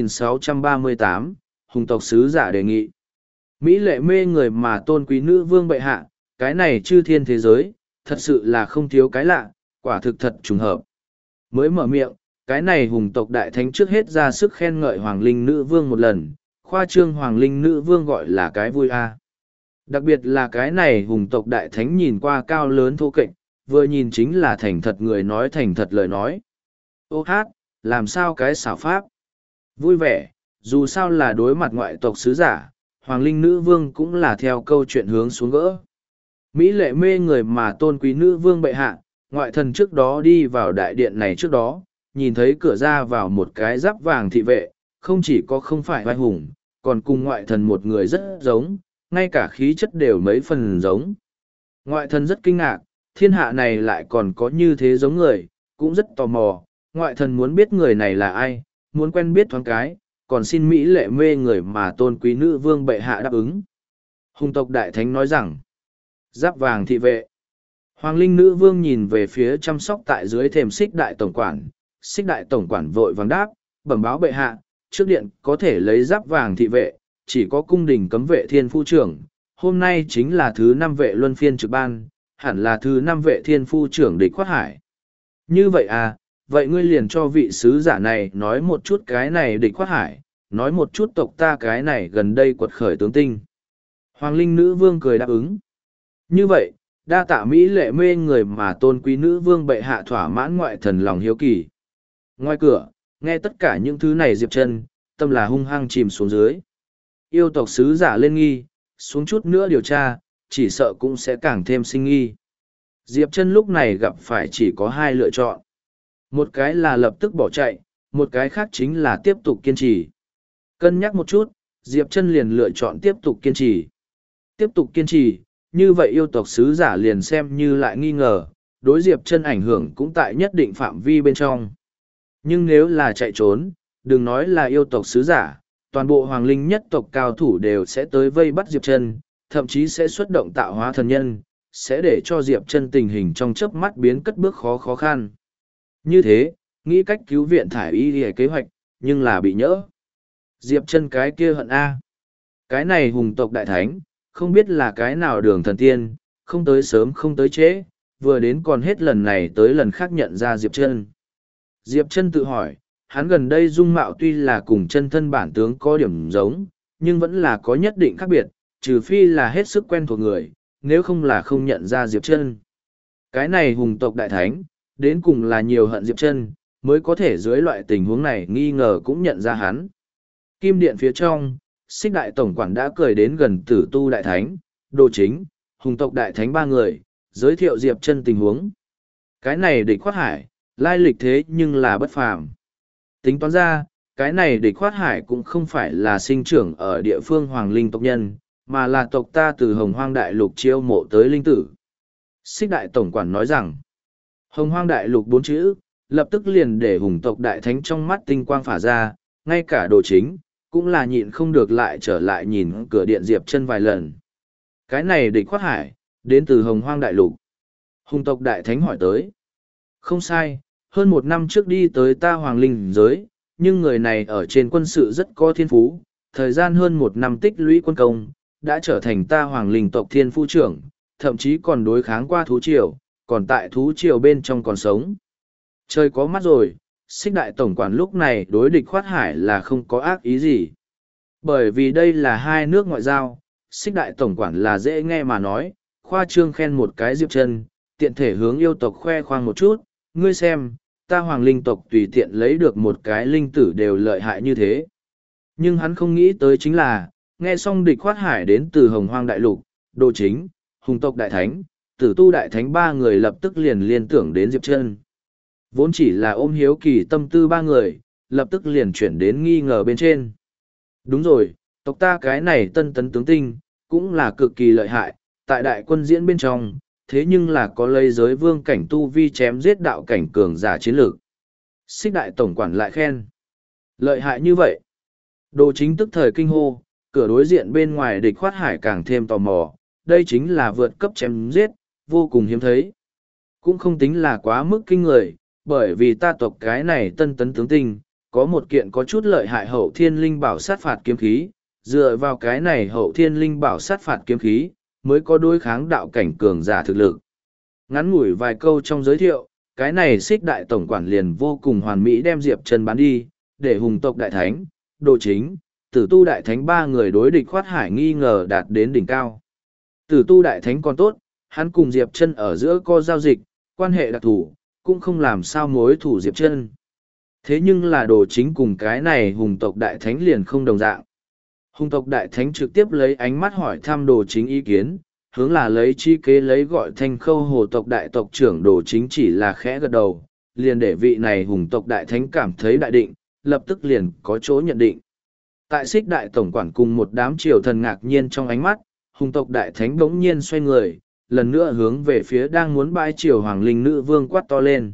2638, hùng tộc sứ giả đề nghị. Mỹ lệ mê người mà tôn quý nữ vương bệ hạ, cái này chư thiên thế giới, thật sự là không thiếu cái lạ, quả thực thật trùng hợp. Mới mở miệng, cái này hùng tộc đại thánh trước hết ra sức khen ngợi Hoàng Linh nữ vương một lần, khoa trương Hoàng Linh nữ vương gọi là cái vui a. Đặc biệt là cái này hùng tộc đại thánh nhìn qua cao lớn thô kệch, vừa nhìn chính là thành thật người nói thành thật lời nói. Ô hát, làm sao cái xảo pháp? Vui vẻ, dù sao là đối mặt ngoại tộc sứ giả, Hoàng Linh nữ vương cũng là theo câu chuyện hướng xuống gỡ. Mỹ lệ mê người mà tôn quý nữ vương bệ hạ, ngoại thần trước đó đi vào đại điện này trước đó, nhìn thấy cửa ra vào một cái giáp vàng thị vệ, không chỉ có không phải vai hùng, còn cùng ngoại thần một người rất giống, ngay cả khí chất đều mấy phần giống. Ngoại thần rất kinh ngạc, thiên hạ này lại còn có như thế giống người, cũng rất tò mò, ngoại thần muốn biết người này là ai, muốn quen biết thoáng cái, còn xin Mỹ lệ mê người mà tôn quý nữ vương bệ hạ đáp ứng. Hùng tộc đại thánh nói rằng, giáp vàng thị vệ. Hoàng Linh nữ vương nhìn về phía chăm sóc tại dưới thềm xích đại tổng quản, xích đại tổng quản vội vàng đáp, bẩm báo bệ hạ, trước điện có thể lấy giáp vàng thị vệ, chỉ có cung đình cấm vệ thiên phu trưởng, hôm nay chính là thứ 5 vệ luân phiên trực ban, hẳn là thứ 5 vệ thiên phu trưởng địch khoát hải. Như vậy à, vậy ngươi liền cho vị sứ giả này nói một chút cái này địch khoát hải, nói một chút tộc ta cái này gần đây quật khởi tướng tinh. Hoàng Linh nữ vương cười đáp ứng. Như vậy, đa tạ Mỹ lệ mê người mà tôn quý nữ vương bệ hạ thỏa mãn ngoại thần lòng hiếu kỳ. Ngoài cửa, nghe tất cả những thứ này Diệp Chân, tâm là hung hăng chìm xuống dưới. Yêu tộc sứ giả lên nghi, xuống chút nữa điều tra, chỉ sợ cũng sẽ càng thêm sinh nghi. Diệp Chân lúc này gặp phải chỉ có hai lựa chọn. Một cái là lập tức bỏ chạy, một cái khác chính là tiếp tục kiên trì. Cân nhắc một chút, Diệp Chân liền lựa chọn tiếp tục kiên trì. Tiếp tục kiên trì, như vậy yêu tộc sứ giả liền xem như lại nghi ngờ, đối Diệp Chân ảnh hưởng cũng tại nhất định phạm vi bên trong. Nhưng nếu là chạy trốn, đừng nói là yêu tộc sứ giả, toàn bộ hoàng linh nhất tộc cao thủ đều sẽ tới vây bắt Diệp Chân, thậm chí sẽ xuất động tạo hóa thần nhân, sẽ để cho Diệp Chân tình hình trong chớp mắt biến cất bước khó khăn. Như thế, nghĩ cách cứu viện thải y hề kế hoạch, nhưng là bị nhỡ. Diệp Chân cái kia hận A. Cái này hùng tộc đại thánh, không biết là cái nào đường thần tiên, không tới sớm không tới trễ, vừa đến còn hết lần này tới lần khác nhận ra Diệp Chân. Diệp Chân tự hỏi, hắn gần đây dung mạo tuy là cùng chân thân bản tướng có điểm giống, nhưng vẫn là có nhất định khác biệt, trừ phi là hết sức quen thuộc người, nếu không là không nhận ra Diệp Chân. Cái này hùng tộc đại thánh, đến cùng là nhiều hận Diệp Chân, mới có thể dưới loại tình huống này nghi ngờ cũng nhận ra hắn. Kim điện phía trong, Xích đại tổng quản đã cười đến gần Tử Tu đại thánh, Đồ Chính, hùng tộc đại thánh ba người, giới thiệu Diệp Chân tình huống. Cái này địch khoát hải, lai lịch thế nhưng là bất phàm. Tính toán ra, cái này địch khoát hải cũng không phải là sinh trưởng ở địa phương hoàng linh tộc nhân, mà là tộc ta từ Hồng Hoang Đại Lục chiêu mộ tới linh tử. Xích Đại Tổng Quản nói rằng, Hồng Hoang Đại Lục 4 chữ, lập tức liền để hùng tộc đại thánh trong mắt tinh quang phả ra, ngay cả Đồ Chính, cũng là nhịn không được lại trở lại nhìn cửa điện Diệp Chân vài lần. Cái này địch khoát hải, đến từ Hồng Hoang Đại Lục. Hùng tộc đại thánh hỏi tới. Không sai, hơn 1 năm trước đi tới ta hoàng linh giới, nhưng người này ở trên quân sự rất có thiên phú, thời gian hơn 1 năm tích lũy quân công, đã trở thành ta hoàng linh tộc thiên phu trưởng, thậm chí còn đối kháng qua thú triều, còn tại thú triều bên trong còn sống. Trời có mắt rồi, Xích Đại Tổng Quản lúc này đối địch khoát hải là không có ác ý gì. Bởi vì đây là hai nước ngoại giao, Xích Đại Tổng Quản là dễ nghe mà nói, khoa trương khen một cái Diệp Chân, tiện thể hướng yêu tộc khoe khoang một chút, ngươi xem, ta hoàng linh tộc tùy tiện lấy được một cái linh tử đều lợi hại như thế. Nhưng hắn không nghĩ tới chính là, nghe xong địch khoát hải đến từ Hồng Hoang Đại Lục, Đồ Chính, hùng tộc đại thánh, Tử Tu đại thánh 3 người lập tức liền liên tưởng đến Diệp Chân. Vốn chỉ là ôm hiếu kỳ tâm tư 3 người, lập tức liền chuyển đến nghi ngờ bên trên. Đúng rồi, tộc ta cái này tân tấn tướng tinh, cũng là cực kỳ lợi hại, tại đại quân diễn bên trong, thế nhưng là có lấy giới vương cảnh tu vi chém giết đạo cảnh cường giả chiến lược. Xích Đại Tổng Quản lại khen. Lợi hại như vậy. Đồ Chính tức thời kinh hô, cửa đối diện bên ngoài địch khoát hải càng thêm tò mò, đây chính là vượt cấp chém giết, vô cùng hiếm thấy. Cũng không tính là quá mức kinh người, bởi vì ta tộc cái này tân tấn tướng tinh, có một kiện có chút lợi hại hậu thiên linh bảo sát phạt kiếm khí, dựa vào cái này hậu thiên linh bảo sát phạt kiếm khí, mới có đối kháng đạo cảnh cường giả thực lực. Ngắn ngủi vài câu trong giới thiệu, cái này Xích Đại Tổng Quản liền vô cùng hoàn mỹ đem Diệp Chân bán đi, để hùng tộc đại thánh, Đồ Chính, Tử Tu đại thánh 3 người đối địch khoát hải nghi ngờ đạt đến đỉnh cao. Tử Tu đại thánh còn tốt, hắn cùng Diệp Chân ở giữa có giao dịch, quan hệ đặc thù, cũng không làm sao mối thủ Diệp Chân. Thế nhưng là Đồ Chính cùng cái này hùng tộc đại thánh liền không đồng dạng. Hùng tộc đại thánh trực tiếp lấy ánh mắt hỏi thăm Đồ Chính ý kiến, hướng là lấy chi kế lấy gọi Thanh Khâu hồ tộc đại tộc trưởng Đồ Chính chỉ là khẽ gật đầu, liền để vị này hùng tộc đại thánh cảm thấy đại định, lập tức liền có chỗ nhận định. Tại Xích Đại Tổng Quản cùng một đám triều thần ngạc nhiên trong ánh mắt, hùng tộc đại thánh bỗng nhiên xoay người, lần nữa hướng về phía đang muốn bãi triều hoàng linh nữ vương quát to lên.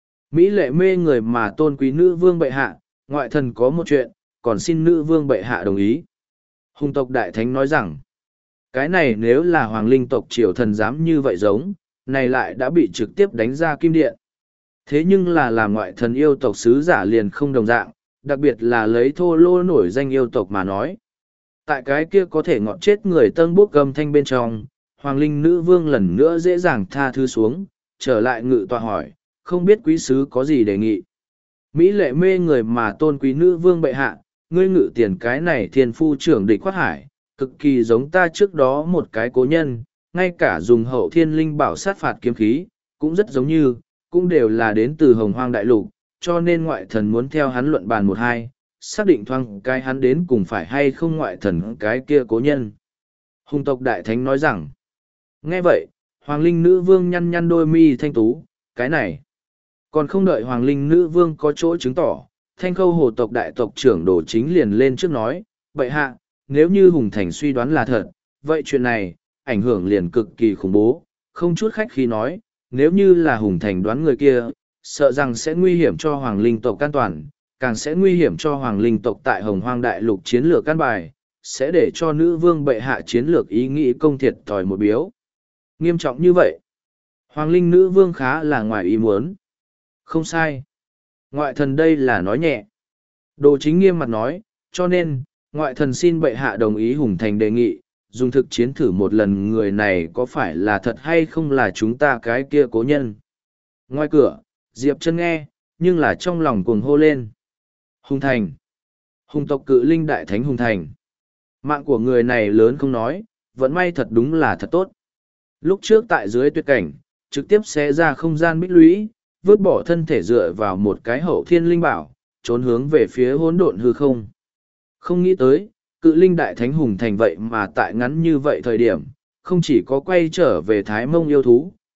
Mỹ lệ mê người mà tôn quý nữ vương bệ hạ, ngoại thần có một chuyện, còn xin nữ vương bệ hạ đồng ý. Hùng tộc đại thánh nói rằng, cái này nếu là hoàng linh tộc triều thần dám như vậy giống, này lại đã bị trực tiếp đánh ra kim điện. Thế nhưng là làm ngoại thần yêu tộc sứ giả liền không đồng dạng, đặc biệt là lấy Thô Lô nổi danh yêu tộc mà nói. Tại cái kia có thể ngọt chết người tân bốc gầm thanh bên trong, hoàng linh nữ vương lần nữa dễ dàng tha thứ xuống, trở lại ngự tọa hỏi, không biết quý sứ có gì đề nghị. Mỹ lệ mê người mà tôn quý nữ vương bệ hạ, ngươi ngự tiền cái này thiên phu trưởng địch khoát hải, cực kỳ giống ta trước đó một cái cố nhân, ngay cả dùng hậu thiên linh bảo sát phạt kiếm khí, cũng rất giống như, cũng đều là đến từ Hồng Hoang Đại Lục, cho nên ngoại thần muốn theo hắn luận bàn 1-2, xác định thoáng cái hắn đến cùng phải hay không ngoại thần cái kia cố nhân. Hùng tộc đại thánh nói rằng, nghe vậy, Hoàng Linh Nữ Vương nhăn nhăn đôi mi thanh tú, cái này. Còn không đợi Hoàng Linh Nữ Vương có chỗ chứng tỏ, Thanh Khâu hồ tộc đại tộc trưởng Đồ Chính liền lên trước nói, bệ hạ, nếu như Hùng Thành suy đoán là thật, vậy chuyện này, ảnh hưởng liền cực kỳ khủng bố, không chút khách khí nói, nếu như là Hùng Thành đoán người kia, sợ rằng sẽ nguy hiểm cho Hoàng Linh tộc an toàn, càng sẽ nguy hiểm cho Hoàng Linh tộc tại Hồng Hoang Đại Lục chiến lược căn bài, sẽ để cho nữ vương bệ hạ chiến lược ý nghĩ công thiệt thòi một biếu. Nghiêm trọng như vậy, Hoàng Linh nữ vương khá là ngoài ý muốn. Không sai. Ngoại thần đây là nói nhẹ. Đồ Chính nghiêm mặt nói, cho nên, ngoại thần xin bệ hạ đồng ý Hùng Thành đề nghị, dùng thực chiến thử một lần người này có phải là thật hay không là chúng ta cái kia cố nhân. Ngoài cửa, Diệp Chân nghe, nhưng là trong lòng cuồng hô lên. Hùng Thành. Hùng tộc cự linh đại thánh Hùng Thành. Mạng của người này lớn không nói, vẫn may thật đúng là thật tốt. Lúc trước tại dưới tuyệt cảnh, trực tiếp xé ra không gian bích lũy, vứt bỏ thân thể dựa vào một cái hậu thiên linh bảo, trốn hướng về phía hỗn độn hư không. Không nghĩ tới, cự linh đại thánh Hùng Thành vậy mà tại ngắn như vậy thời điểm, không chỉ có quay trở về Thái Mông yêu thú,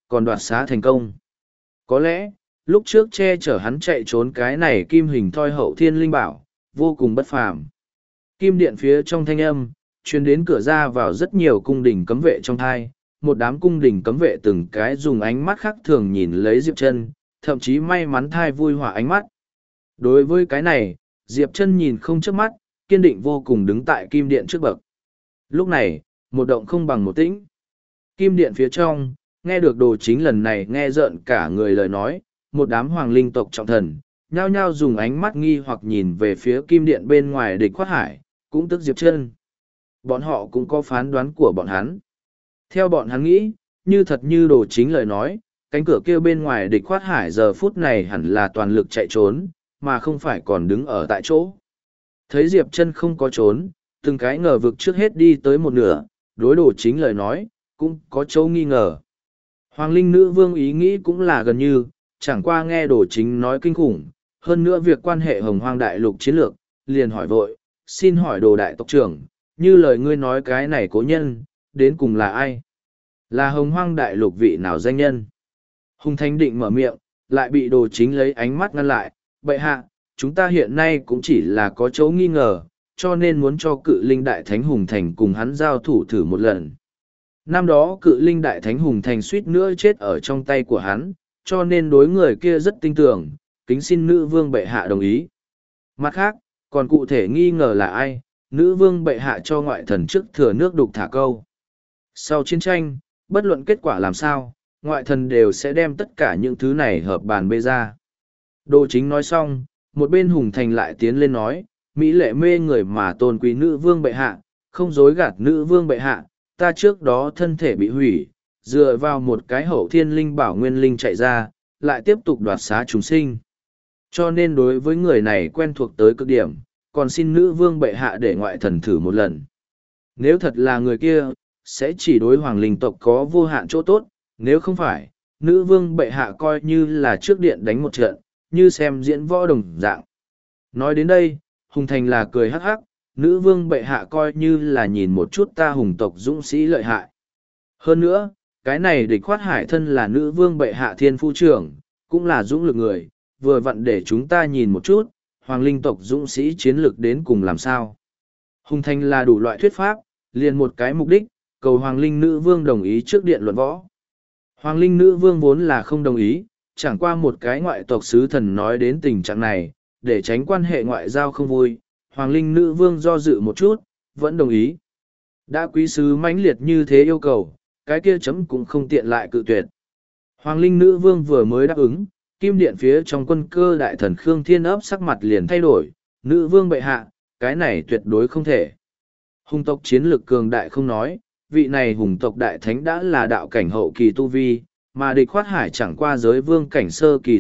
còn đoạt xá thành công. Có lẽ, lúc trước che chở hắn chạy trốn cái này kim hình thoi hậu thiên linh bảo, vô cùng bất phàm. Kim điện phía trong thanh âm, truyền đến cửa ra vào rất nhiều cung đình cấm vệ trong thai, một đám cung đình cấm vệ từng cái dùng ánh mắt khác thường nhìn lấy Diệp Chân, thậm chí may mắn thai vui hỏa ánh mắt. Đối với cái này, Diệp Chân nhìn không chớp mắt, kiên định vô cùng đứng tại kim điện trước bậc. Lúc này, một động không bằng một tĩnh. Kim điện phía trong, nghe được Đồ Chính lần này nghe rợn cả người lời nói, một đám hoàng linh tộc trọng thần, nhao nhao dùng ánh mắt nghi hoặc nhìn về phía kim điện bên ngoài địch khoát hải, cũng tức Diệp Chân. Bọn họ cũng có phán đoán của bọn hắn. Theo bọn hắn nghĩ, như thật như Đồ Chính lời nói, cánh cửa kia bên ngoài địch khoát hải giờ phút này hẳn là toàn lực chạy trốn, mà không phải còn đứng ở tại chỗ. Thấy Diệp Chân không có trốn, từng cái ngờ vực trước hết đi tới một nửa, đối Đồ Chính lời nói, cũng có chỗ nghi ngờ. Hoàng Linh Nữ Vương ý nghĩ cũng là gần như, chẳng qua nghe Đồ Chính nói kinh khủng, hơn nữa việc quan hệ Hồng Hoang Đại Lục chiến lược, liền hỏi vội, xin hỏi Đồ Đại Tộc trưởng, như lời ngươi nói cái này cố nhân, đến cùng là ai? Là Hồng Hoang Đại Lục vị nào danh nhân? Hùng Thánh định mở miệng, lại bị Đồ Chính lấy ánh mắt ngăn lại, bệ hạ, chúng ta hiện nay cũng chỉ là có chỗ nghi ngờ, cho nên muốn cho cự linh đại thánh Hùng Thành cùng hắn giao thủ thử một lần. Năm đó cự linh đại thánh Hùng Thành suýt nữa chết ở trong tay của hắn, cho nên đối người kia rất tin tưởng, kính xin nữ vương bệ hạ đồng ý. Mặt khác, còn cụ thể nghi ngờ là ai, nữ vương bệ hạ cho ngoại thần trước thừa nước đục thả câu. Sau chiến tranh, bất luận kết quả làm sao, ngoại thần đều sẽ đem tất cả những thứ này hợp bàn bê ra. Đồ Chính nói xong, một bên Hùng Thành lại tiến lên nói, Mỹ lệ mê người mà tôn quý nữ vương bệ hạ, không dối gạt nữ vương bệ hạ, ta trước đó thân thể bị hủy, dựa vào một cái hậu thiên linh bảo nguyên linh chạy ra, lại tiếp tục đoạt xá chúng sinh. Cho nên đối với người này quen thuộc tới cực điểm, còn xin nữ vương bệ hạ để ngoại thần thử một lần. Nếu thật là người kia, sẽ chỉ đối hoàng linh tộc có vô hạn chỗ tốt, nếu không phải, nữ vương bệ hạ coi như là trước điện đánh một trận, như xem diễn võ đồng dạng. Nói đến đây, Hùng Thành là cười hắc hắc, nữ vương bệ hạ coi như là nhìn một chút ta hùng tộc dũng sĩ lợi hại. Hơn nữa, cái này địch khoát hải thân là nữ vương bệ hạ thiên phu trưởng, cũng là dũng lực người, vừa vặn để chúng ta nhìn một chút, hoàng linh tộc dũng sĩ chiến lược đến cùng làm sao. Hùng Thành là đủ loại thuyết pháp, liền một cái mục đích, cầu hoàng linh nữ vương đồng ý trước điện luận võ. Hoàng linh nữ vương vốn là không đồng ý, chẳng qua một cái ngoại tộc sứ thần nói đến tình trạng này, để tránh quan hệ ngoại giao không vui, hoàng linh nữ vương do dự một chút, vẫn đồng ý. Đã quý sứ mãnh liệt như thế yêu cầu, cái kia chấm cũng không tiện lại cự tuyệt. Hoàng linh nữ vương vừa mới đáp ứng, kim điện phía trong quân cơ đại thần Khương Thiên ấp sắc mặt liền thay đổi, nữ vương bệ hạ, cái này tuyệt đối không thể. Hùng tộc chiến lược cường đại không nói, vị này hùng tộc đại thánh đã là đạo cảnh hậu kỳ tu vi, mà địch khoát hải chẳng qua giới vương cảnh sơ kỳ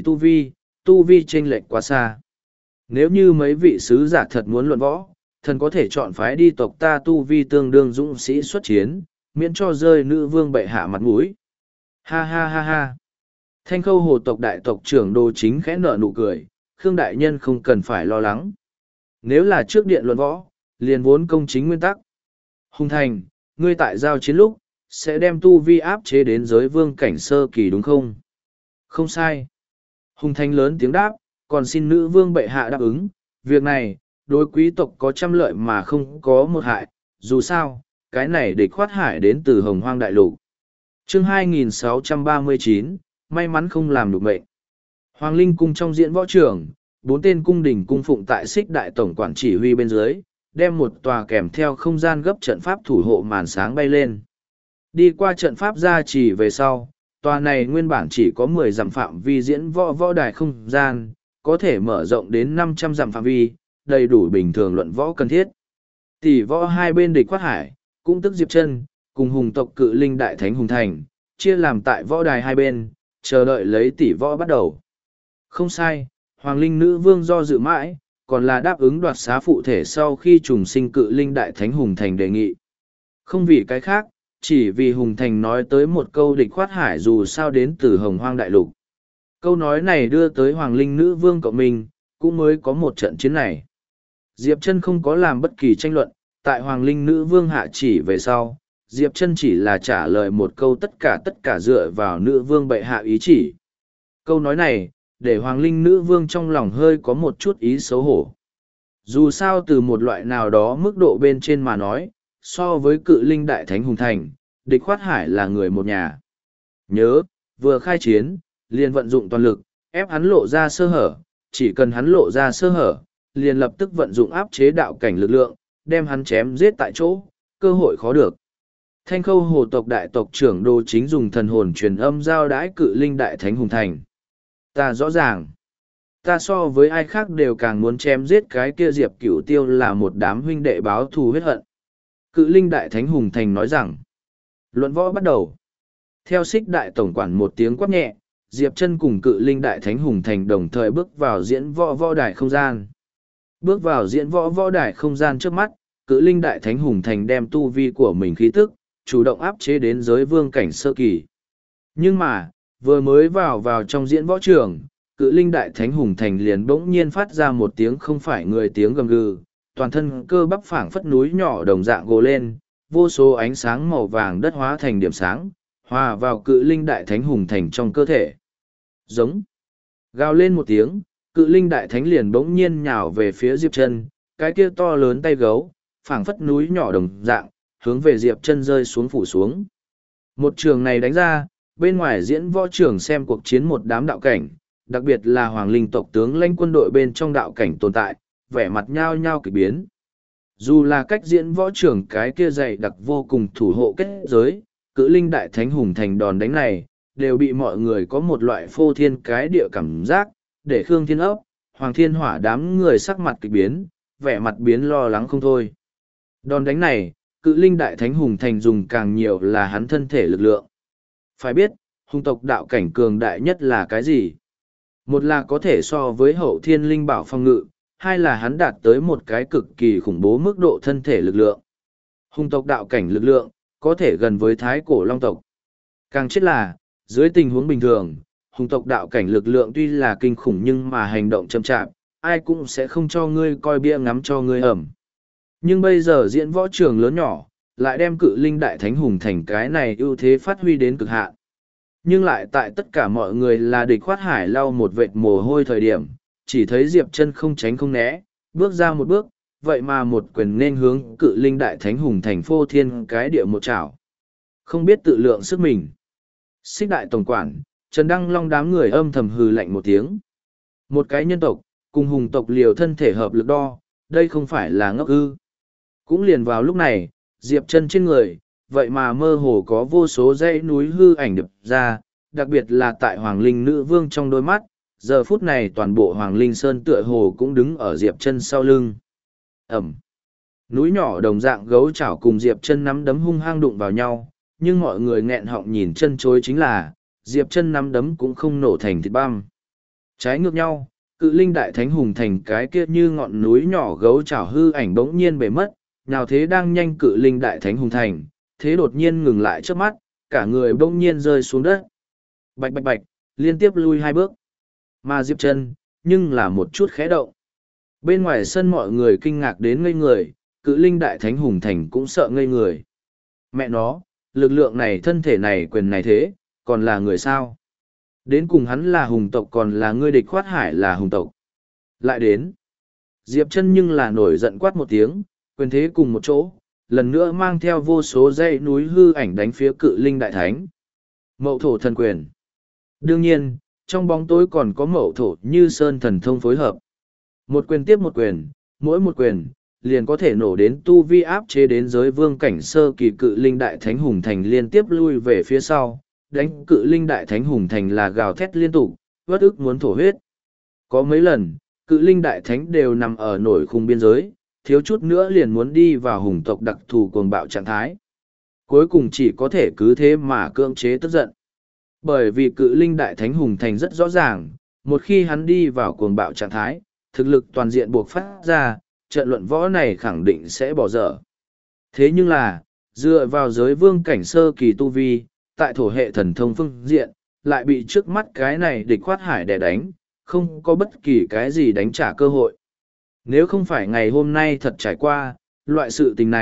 tu vi chênh lệch quá xa. Nếu như mấy vị sứ giả thật muốn luận võ, thần có thể chọn phái đi tộc ta tu vi tương đương dũng sĩ xuất chiến, miễn cho rơi nữ vương bệ hạ mặt mũi. Ha ha ha ha. Thanh Khâu hồ tộc đại tộc trưởng Đồ Chính khẽ nở nụ cười, Khương đại nhân không cần phải lo lắng. Nếu là trước điện luận võ, liền vốn công chính nguyên tắc. Hùng Thành, ngươi tại giao chiến lúc, sẽ đem tu vi áp chế đến giới vương cảnh sơ kỳ đúng không? Không sai. Hùng Thành lớn tiếng đáp, còn xin nữ vương bệ hạ đáp ứng, việc này, đối quý tộc có trăm lợi mà không có một hại, dù sao, cái này địch khoát hải đến từ Hồng Hoang Đại Lục. Chương 2639, may mắn không làm được mệnh. Hoàng Linh cung trong diễn võ trường, 4 tên cung đình cung phụng tại Xích Đại tổng quản chỉ huy bên dưới, đem một tòa kèm theo không gian gấp trận pháp thủ hộ màn sáng bay lên. Đi qua trận pháp gia trì về sau, tòa này nguyên bản chỉ có 10 dặm phạm vi diễn võ đài không gian, có thể mở rộng đến 500 dặm phạm vi, đầy đủ bình thường luận võ cần thiết. Tỷ võ hai bên địch khoát hải, cũng tức Diệp Chân, cùng hùng tộc cự linh đại thánh Hùng Thành, chia làm tại võ đài hai bên, chờ đợi lấy tỷ võ bắt đầu. Không sai, Hoàng Linh nữ vương do dự mãi, còn là đáp ứng đoạt xá phụ thể sau khi trùng sinh cự linh đại thánh Hùng Thành đề nghị. Không vì cái khác, chỉ vì Hùng Thành nói tới một câu địch khoát hải dù sao đến từ Hồng Hoang Đại Lục. Câu nói này đưa tới Hoàng Linh nữ vương cậu mình, cũng mới có một trận chiến này. Diệp Chân không có làm bất kỳ tranh luận, tại Hoàng Linh nữ vương hạ chỉ về sau, Diệp Chân chỉ là trả lời một câu tất cả dựa vào nữ vương bệ hạ ý chỉ. Câu nói này, để Hoàng Linh nữ vương trong lòng hơi có một chút ý xấu hổ. Dù sao từ một loại nào đó mức độ bên trên mà nói, so với cự linh đại thánh hùng thành, địch khoát hải là người một nhà. Nhớ, vừa khai chiến, liền vận dụng toàn lực, ép hắn lộ ra sơ hở, chỉ cần hắn lộ ra sơ hở, liền lập tức vận dụng áp chế đạo cảnh lực lượng, đem hắn chém giết tại chỗ, cơ hội khó được. Thanh Khâu Hồ tộc đại tộc trưởng Đô Chính dùng thần hồn truyền âm giao đãi cự linh đại thánh hùng thành. Ta rõ ràng, ta so với ai khác đều càng muốn chém giết cái kia Diệp Cửu Tiêu là một đám huynh đệ báo thù huyết hận. Cự linh đại thánh hùng thành nói rằng, luận võ bắt đầu. Theo Xích đại tổng quản một tiếng quát nhẹ, Diệp Chân cùng cự linh đại thánh hùng thành đồng thời bước vào diễn võ đài không gian. Bước vào diễn võ đài không gian trước mắt, cự linh đại thánh hùng thành đem tu vi của mình khí tức, chủ động áp chế đến giới vương cảnh sơ kỳ. Nhưng mà, vừa mới vào trong diễn võ trường, cự linh đại thánh hùng thành liền bỗng nhiên phát ra một tiếng không phải người tiếng gầm gừ, toàn thân cơ bắp phảng phất núi nhỏ đồng dạng gồ lên, vô số ánh sáng màu vàng đất hóa thành điểm sáng, hòa vào cự linh đại thánh hùng thành trong cơ thể. Giống. Gào lên một tiếng, cự linh đại thánh liền bỗng nhiên nhào về phía Diệp Chân, cái kia to lớn tay gấu, phảng phất núi nhỏ đồng dạng, hướng về Diệp Chân rơi xuống phủ xuống. Một trường này đánh ra, bên ngoài diễn võ trường xem cuộc chiến một đám đạo cảnh, đặc biệt là hoàng linh tộc tướng lãnh quân đội bên trong đạo cảnh tồn tại, vẻ mặt nhao nhao kỳ biến. Dù là cách diễn võ trường cái kia dày đặc vô cùng thủ hộ kết giới, cự linh đại thánh hùng thành đòn đánh này, đều bị mọi người có một loại phô thiên cái địa cảm giác, để Khương Thiên Ốc, Hoàng Thiên Hỏa đám người sắc mặt kỳ biến, vẻ mặt biến lo lắng không thôi. Đòn đánh này, cự linh đại thánh hùng thành dùng càng nhiều là hắn thân thể lực lượng. Phải biết, hùng tộc đạo cảnh cường đại nhất là cái gì? Một là có thể so với hậu thiên linh bảo phong ngự, hai là hắn đạt tới một cái cực kỳ khủng bố mức độ thân thể lực lượng. Hùng tộc đạo cảnh lực lượng, có thể gần với thái cổ long tộc. Càng chết là, dưới tình huống bình thường, hùng tộc đạo cảnh lực lượng tuy là kinh khủng nhưng mà hành động chậm chạp, ai cũng sẽ không cho ngươi coi bia ngắm cho ngươi ẩm. Nhưng bây giờ diễn võ trường lớn nhỏ, lại đem cự linh đại thánh hùng thành cái này ưu thế phát huy đến cực hạn. Nhưng lại tại tất cả mọi người là địch khoát hải lau một vệt mồ hôi thời điểm, chỉ thấy Diệp Chân không tránh không né, bước ra một bước, vậy mà một quyền nên hướng cự linh đại thánh hùng thành phô thiên cái địa một chảo. Không biết tự lượng sức mình. Xích đại tổng quản, Trần Đăng Long đám người âm thầm hừ lạnh một tiếng. Một cái nhân tộc, cùng hùng tộc liều thân thể hợp lực đo, đây không phải là ngốc ư. Cũng liền vào lúc này, Diệp Chân trên người, vậy mà mơ hồ có vô số dãy núi hư ảnh đập ra, đặc biệt là tại Hoàng Linh nữ vương trong đôi mắt, giờ phút này toàn bộ Hoàng Linh Sơn tựa hồ cũng đứng ở Diệp Chân sau lưng. Ẩm. Núi nhỏ đồng dạng gấu chảo cùng Diệp Chân nắm đấm hung hăng đụng vào nhau, nhưng mọi người nghẹn họng nhìn chân chối chính là, Diệp Chân nắm đấm cũng không nổ thành thịt băm. Trái ngược nhau, cự linh đại thánh hùng thành cái kia như ngọn núi nhỏ gấu chảo hư ảnh bỗng nhiên bể mất, nào thế đang nhanh cự linh đại thánh hùng thành, thế đột nhiên ngừng lại trước mắt, cả người bỗng nhiên rơi xuống đất. Bạch bạch bạch, liên tiếp lui hai bước. Mà Diệp Chân, nhưng là một chút khẽ động. Bên ngoài sân mọi người kinh ngạc đến ngây người, cự linh đại thánh hùng thành cũng sợ ngây người. Mẹ nó, lực lượng này thân thể này quyền này thế, còn là người sao? Đến cùng hắn là hùng tộc còn là ngươi địch khoát hải là hùng tộc. Lại đến. Diệp Chân nhưng là nổi giận quát một tiếng, quyền thế cùng một chỗ, lần nữa mang theo vô số dãy núi hư ảnh đánh phía cự linh đại thánh. Mậu thổ thần quyền. Đương nhiên, trong bóng tối còn có mậu thổ như sơn thần thông phối hợp. Một quyền tiếp một quyền, mỗi một quyền, liền có thể nổ đến tu vi áp chế đến giới vương cảnh sơ kỳ cự linh đại thánh hùng thành liên tiếp lui về phía sau, đánh cự linh đại thánh hùng thành là gào thét liên tục, vất ức muốn thổ huyết. Có mấy lần, cự linh đại thánh đều nằm ở nổi khung biên giới, thiếu chút nữa liền muốn đi vào hùng tộc đặc thù cuồng bạo trạng thái. Cuối cùng chỉ có thể cứ thế mà cưỡng chế tức giận. Bởi vì cự linh đại thánh hùng thành rất rõ ràng, một khi hắn đi vào cuồng bạo trạng thái, thực lực toàn diện buộc phát ra, trận luận võ này khẳng định sẽ bỏ dở. Thế nhưng là, dựa vào giới vương cảnh sơ kỳ tu vi, tại thổ hệ thần thông phương diện, lại bị trước mắt cái này địch khoát hải đè đánh, không có bất kỳ cái gì đánh trả cơ hội. Nếu không phải ngày hôm nay thật trải qua, loại sự tình này,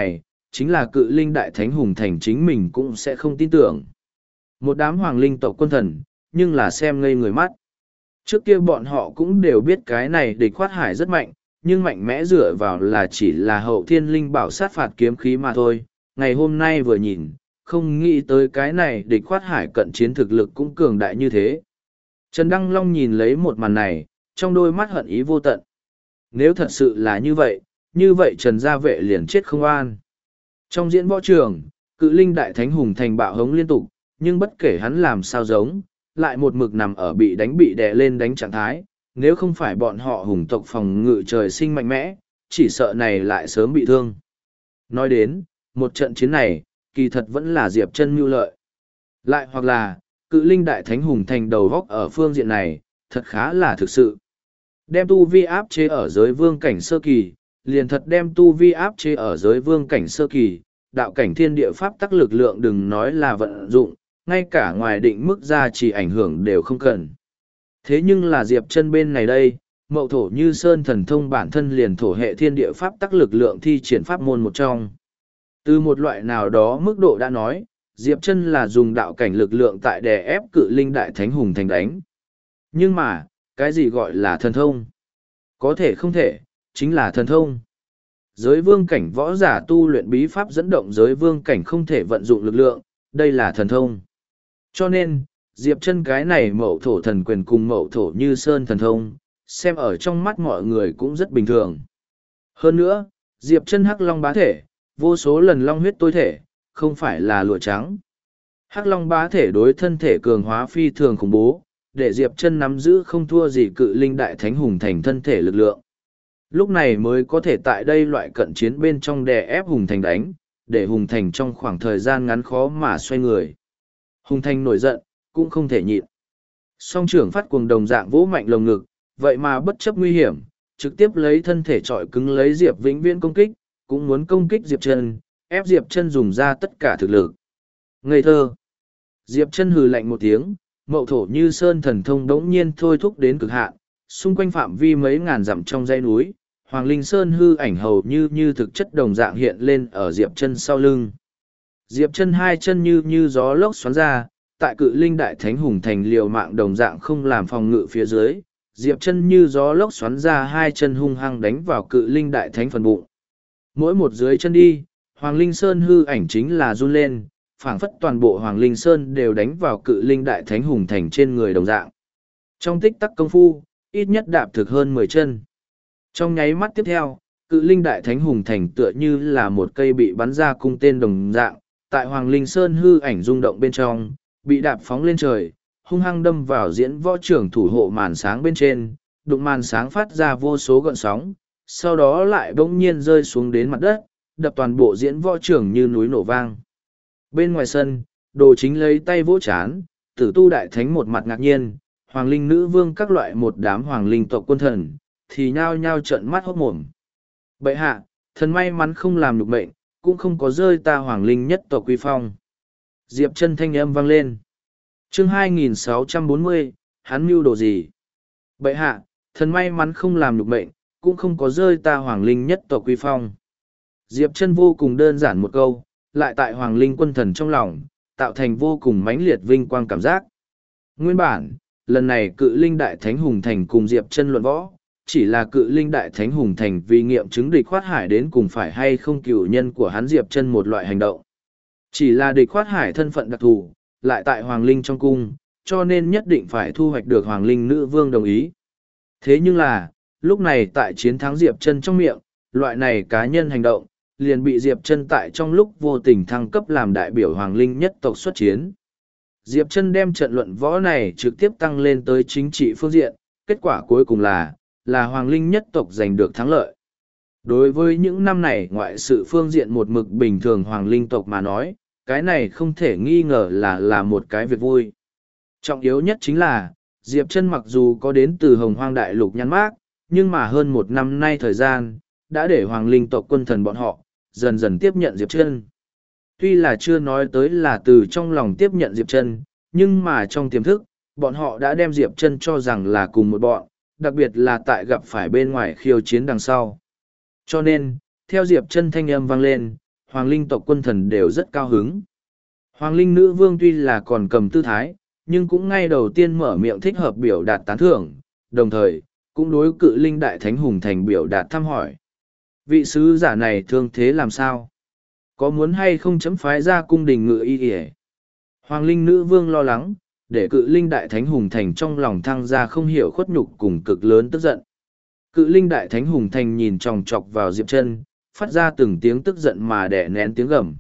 chính là cự linh đại thánh hùng thành chính mình cũng sẽ không tin tưởng. Một đám hoàng linh tộc quân thần, nhưng là xem ngây người mắt. Trước kia bọn họ cũng đều biết cái này địch khoát hải rất mạnh, nhưng mạnh mẽ dựa vào là chỉ là hậu thiên linh bảo sát phạt kiếm khí mà thôi. Ngày hôm nay vừa nhìn, không nghĩ tới cái này địch khoát hải cận chiến thực lực cũng cường đại như thế. Trần Đăng Long nhìn lấy một màn này, trong đôi mắt hận ý vô tận. Nếu thật sự là như vậy Trần Gia Vệ liền chết không an. Trong diễn võ trường, cự linh đại thánh hùng thành bạo hống liên tục, nhưng bất kể hắn làm sao giống, lại một mực nằm ở bị đè lên đánh trạng thái. Nếu không phải bọn họ hùng tộc phòng ngự trời sinh mạnh mẽ, chỉ sợ này lại sớm bị thương. Nói đến, một trận chiến này, kỳ thật vẫn là Diệp Chân mưu lợi. Lại hoặc là, cự linh đại thánh hùng thành đầu góc ở phương diện này, thật khá là thực sự. Đem tu vi áp chế ở giới vương cảnh sơ kỳ, liền thật đem tu vi áp chế ở giới vương cảnh sơ kỳ, đạo cảnh thiên địa pháp tắc lực lượng đừng nói là vận dụng, ngay cả ngoài định mức ra chỉ ảnh hưởng đều không cần. Thế nhưng là Diệp Chân bên này đây, mậu thổ như sơn thần thông bản thân liền thổ hệ thiên địa pháp tắc lực lượng thi triển pháp môn một trong. Từ một loại nào đó mức độ đã nói, Diệp Chân là dùng đạo cảnh lực lượng tại đè ép cự linh đại thánh hùng thành đánh. Nhưng mà, cái gì gọi là thần thông? Có thể không thể, chính là thần thông. Giới vương cảnh võ giả tu luyện bí pháp dẫn động giới vương cảnh không thể vận dụng lực lượng, đây là thần thông. Cho nên, Diệp Chân cái này mậu thổ thần quyền cùng mậu thổ như sơn thần thông, xem ở trong mắt mọi người cũng rất bình thường. Hơn nữa, Diệp Chân hắc long bá thể, vô số lần long huyết tối thể, không phải là lụa trắng. Hắc long bá thể đối thân thể cường hóa phi thường khủng bố, để Diệp Chân nắm giữ không thua gì cự linh đại thánh hùng thành thân thể lực lượng. Lúc này mới có thể tại đây loại cận chiến bên trong đè ép hùng thành đánh, để hùng thành trong khoảng thời gian ngắn khó mà xoay người. Hùng thành nổi giận, cũng không thể nhịn. Song trưởng phát cuồng đồng dạng vỗ mạnh lồng ngực, vậy mà bất chấp nguy hiểm, trực tiếp lấy thân thể trọi cứng lấy Diệp Vĩnh Viễn công kích, cũng muốn công kích Diệp Chân, ép Diệp Chân dùng ra tất cả thực lực. Ngây thơ. Diệp Chân hừ lạnh một tiếng, mậu thổ như sơn thần thông đống nhiên thôi thúc đến cực hạn, xung quanh phạm vi mấy ngàn dặm trong dãy núi, Hoàng Linh Sơn hư ảnh hầu như thực chất đồng dạng hiện lên ở Diệp Chân sau lưng. Diệp Chân hai chân như gió lốc xoắn ra, tại cự linh đại thánh hùng thành liều mạng đồng dạng không làm phòng ngự phía dưới, Diệp Chân như gió lốc xoắn ra hai chân hung hăng đánh vào cự linh đại thánh phần bụng. Mỗi một dưới chân đi, Hoàng Linh Sơn hư ảnh chính là run lên, phảng phất toàn bộ Hoàng Linh Sơn đều đánh vào cự linh đại thánh hùng thành trên người đồng dạng. Trong tích tắc công phu, ít nhất đạp thực hơn 10 chân. Trong nháy mắt tiếp theo, cự linh đại thánh hùng thành tựa như là một cây bị bắn ra cung tên đồng dạng, tại Hoàng Linh Sơn hư ảnh rung động bên trong, bị đạp phóng lên trời, hung hăng đâm vào diễn võ trưởng thủ hộ màn sáng bên trên, đụng màn sáng phát ra vô số gợn sóng, sau đó lại bỗng nhiên rơi xuống đến mặt đất, đập toàn bộ diễn võ trưởng như núi nổ vang. Bên ngoài sân, Đồ Chính lấy tay vỗ chán, Tử Tu đại thánh một mặt ngạc nhiên, Hoàng Linh nữ vương các loại một đám hoàng linh tộc quân thần, thì nhao nhao trợn mắt hốt mồm. Bệ hạ, thần may mắn không làm nhục mệnh, cũng không có rơi ta hoàng linh nhất tộc quy phong. Diệp Chân thanh âm vang lên. Chương 2640, hắn mưu đồ gì? Bệ hạ, thần may mắn không làm nhục mệnh, cũng không có rơi ta hoàng linh nhất tộc quy phong. Diệp Chân vô cùng đơn giản một câu, lại tại hoàng linh quân thần trong lòng, tạo thành vô cùng mãnh liệt vinh quang cảm giác. Nguyên bản, lần này cự linh đại thánh hùng thành cùng Diệp Chân luận võ, chỉ là cự linh đại thánh hùng thành vì nghiệm chứng địch khoát hải đến cùng phải hay không cựu nhân của hắn Diệp Chân một loại hành động. Chỉ là địch khoát hải thân phận đặc thù, lại tại hoàng linh trong cung, cho nên nhất định phải thu hoạch được hoàng linh nữ vương đồng ý. Thế nhưng là, lúc này tại chiến thắng Diệp Chân trong miệng, loại này cá nhân hành động, liền bị Diệp Chân tại trong lúc vô tình thăng cấp làm đại biểu hoàng linh nhất tộc xuất chiến. Diệp Chân đem trận luận võ này trực tiếp tăng lên tới chính trị phương diện, kết quả cuối cùng là hoàng linh nhất tộc giành được thắng lợi. Đối với những năm này ngoại sự phương diện một mực bình thường hoàng linh tộc mà nói, cái này không thể nghi ngờ là một cái việc vui. Trọng yếu nhất chính là, Diệp Chân mặc dù có đến từ Hồng Hoang Đại Lục nhăn mác, nhưng mà hơn một năm nay thời gian, đã để hoàng linh tộc quân thần bọn họ, dần dần tiếp nhận Diệp Chân. Tuy là chưa nói tới là từ trong lòng tiếp nhận Diệp Chân, nhưng mà trong tiềm thức, bọn họ đã đem Diệp Chân cho rằng là cùng một bọn, đặc biệt là tại gặp phải bên ngoài khiêu chiến đằng sau. Cho nên, theo Diệp Chân thanh âm vang lên, Hoàng Linh tộc quân thần đều rất cao hứng. Hoàng Linh nữ vương tuy là còn cầm tư thái, nhưng cũng ngay đầu tiên mở miệng thích hợp biểu đạt tán thưởng, đồng thời, cũng đối Cự Linh Đại Thánh Hùng Thành biểu đạt thăm hỏi. Vị sứ giả này thương thế làm sao? Có muốn hay không chấm phái ra cung đình ngự y y? Hoàng Linh nữ vương lo lắng, để Cự Linh Đại Thánh Hùng Thành trong lòng thăng ra không hiểu khuất nhục cùng cực lớn tức giận. Cự Linh Đại Thánh Hùng Thành nhìn chòng chọc vào Diệp Chân, phát ra từng tiếng tức giận mà đè nén tiếng gầm.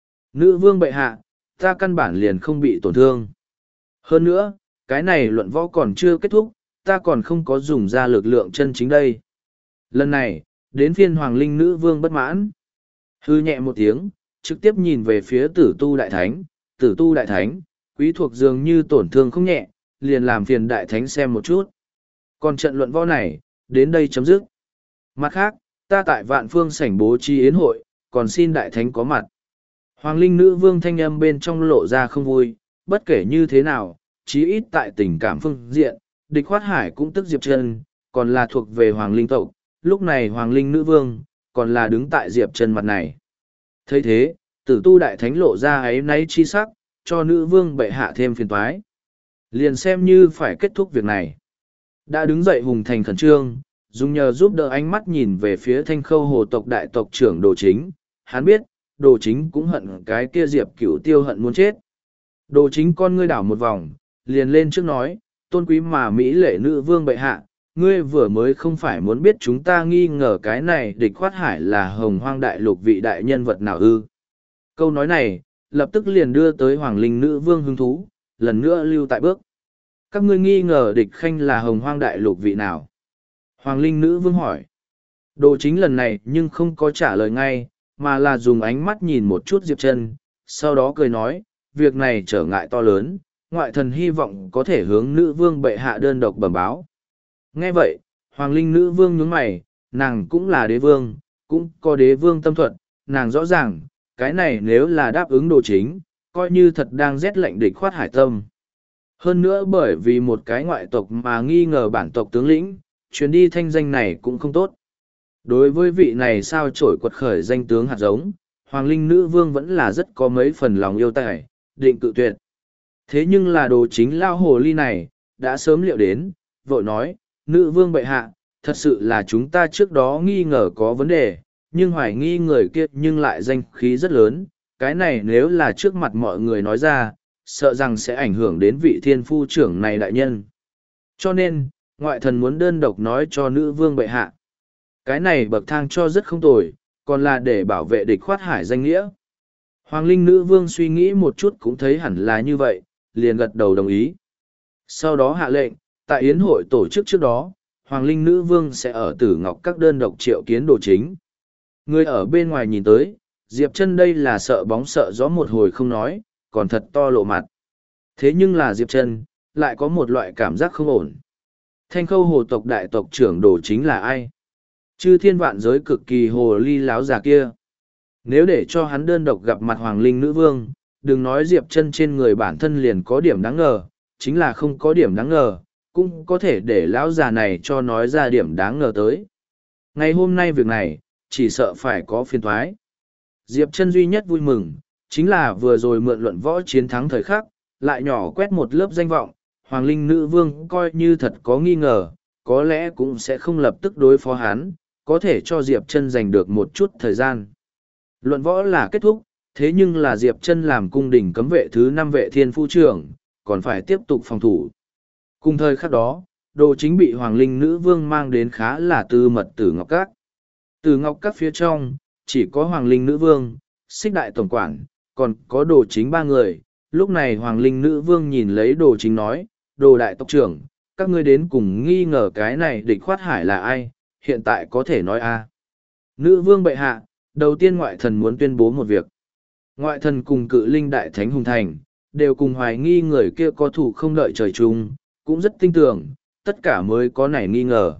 Nữ vương bệ hạ, ta căn bản liền không bị tổn thương. Hơn nữa, cái này luận võ còn chưa kết thúc, ta còn không có dùng ra lực lượng chân chính đây. Lần này, đến phiên Hoàng Linh nữ vương bất mãn. Hư nhẹ một tiếng, trực tiếp nhìn về phía Tử Tu Đại Thánh. Tử Tu Đại Thánh, quý thuộc dường như tổn thương không nhẹ, liền làm phiền Đại Thánh xem một chút. Còn trận luận võ này, đến đây chấm dứt. Mặt khác, ta tại Vạn Phương sảnh bố trí yến hội, còn xin Đại Thánh có mặt. Hoàng Linh nữ vương thanh âm bên trong lộ ra không vui, bất kể như thế nào, chí ít tại tình cảm phương diện, địch khoát hải cũng tức Diệp Chân, còn là thuộc về Hoàng Linh tộc, lúc này Hoàng Linh nữ vương, còn là đứng tại Diệp Chân mặt này. thấy thế, Tử Tu Đại Thánh lộ ra áy náy chi sắc, cho nữ vương bệ hạ thêm phiền toái. Liền xem như phải kết thúc việc này. Đã đứng dậy Hùng Thành khẩn trương, dùng nhờ giúp đỡ ánh mắt nhìn về phía Thanh Khâu Hồ tộc đại tộc trưởng Đồ Chính. Hắn biết, Đồ Chính cũng hận cái kia Diệp Cửu Tiêu hận muốn chết. Đồ Chính con ngươi đảo một vòng, liền lên trước nói, tôn quý mà Mỹ lệ nữ vương bệ hạ, ngươi vừa mới không phải muốn biết chúng ta nghi ngờ cái này địch khoát hải là Hồng Hoang đại lục vị đại nhân vật nào ư. Câu nói này, lập tức liền đưa tới Hoàng Linh nữ vương hứng thú, lần nữa lưu tại bước. Các ngươi nghi ngờ địch khanh là Hồng Hoang đại lục vị nào? Hoàng Linh nữ vương hỏi. Đồ Chính lần này nhưng không có trả lời ngay, mà là dùng ánh mắt nhìn một chút Diệp Chân, sau đó cười nói, việc này trở ngại to lớn, ngoại thần hy vọng có thể hướng nữ vương bệ hạ đơn độc bẩm báo. Nghe vậy, Hoàng Linh nữ vương nhướng mày, nàng cũng là đế vương, cũng có đế vương tâm thuật, nàng rõ ràng, cái này nếu là đáp ứng Đồ Chính, coi như thật đang rét lệnh địch khoát hải tâm. Hơn nữa bởi vì một cái ngoại tộc mà nghi ngờ bản tộc tướng lĩnh, chuyến đi thanh danh này cũng không tốt. Đối với vị này sao trổi quật khởi danh tướng hạt giống, Hoàng Linh nữ vương vẫn là rất có mấy phần lòng yêu tài, định cự tuyệt. Thế nhưng là Đồ Chính lao hồ ly này, đã sớm liệu đến, vội nói, nữ vương bệ hạ, thật sự là chúng ta trước đó nghi ngờ có vấn đề, nhưng hoài nghi người kia nhưng lại danh khí rất lớn, cái này nếu là trước mặt mọi người nói ra, sợ rằng sẽ ảnh hưởng đến vị thiên phu trưởng này đại nhân. Cho nên, ngoại thần muốn đơn độc nói cho nữ vương bệ hạ. Cái này bậc thang cho rất không tồi, còn là để bảo vệ địch khoát hải danh nghĩa. Hoàng Linh nữ vương suy nghĩ một chút cũng thấy hẳn là như vậy, liền gật đầu đồng ý. Sau đó hạ lệnh, tại yến hội tổ chức trước đó, Hoàng Linh nữ vương sẽ ở Tử Ngọc các đơn độc triệu kiến Đồ Chính. Người ở bên ngoài nhìn tới, Diệp Chân đây là sợ bóng sợ gió một hồi không nói, còn thật to lộ mặt. Thế nhưng là Diệp Chân lại có một loại cảm giác không ổn. Thanh Khâu Hồ tộc đại tộc trưởng Đồ Chính là ai? Chư thiên vạn giới cực kỳ hồ ly láo già kia. Nếu để cho hắn đơn độc gặp mặt Hoàng Linh nữ vương, đừng nói Diệp Chân trên người bản thân liền có điểm đáng ngờ, chính là không có điểm đáng ngờ, cũng có thể để lão già này cho nói ra điểm đáng ngờ tới. Ngày hôm nay việc này, chỉ sợ phải có phiền toái. Diệp Chân duy nhất vui mừng, chính là vừa rồi mượn luận võ chiến thắng thời khắc, lại nhỏ quét một lớp danh vọng, Hoàng Linh nữ vương coi như thật có nghi ngờ, có lẽ cũng sẽ không lập tức đối phó hắn, có thể cho Diệp Chân giành được một chút thời gian. Luận võ là kết thúc, thế nhưng là Diệp Chân làm cung đình cấm vệ thứ 5 vệ thiên phu trưởng, còn phải tiếp tục phòng thủ. Cùng thời khắc đó, Đồ Chính bị Hoàng Linh nữ vương mang đến khá là tư mật Tử Ngọc Các. Tử Ngọc Các phía trong, chỉ có Hoàng Linh nữ vương, Xích đại tổng quản, còn có Đồ Chính 3 người. Lúc này Hoàng Linh nữ vương nhìn lấy Đồ Chính nói, Đồ đại tộc trưởng, các ngươi đến cùng nghi ngờ cái này địch khoát hải là ai, hiện tại có thể nói a. Nữ vương bệ hạ, đầu tiên ngoại thần muốn tuyên bố một việc. Ngoại thần cùng Cự Linh đại thánh Hùng Thành, đều cùng hoài nghi người kia có thủ không đợi trời chung, cũng rất tin tưởng, tất cả mới có nảy nghi ngờ.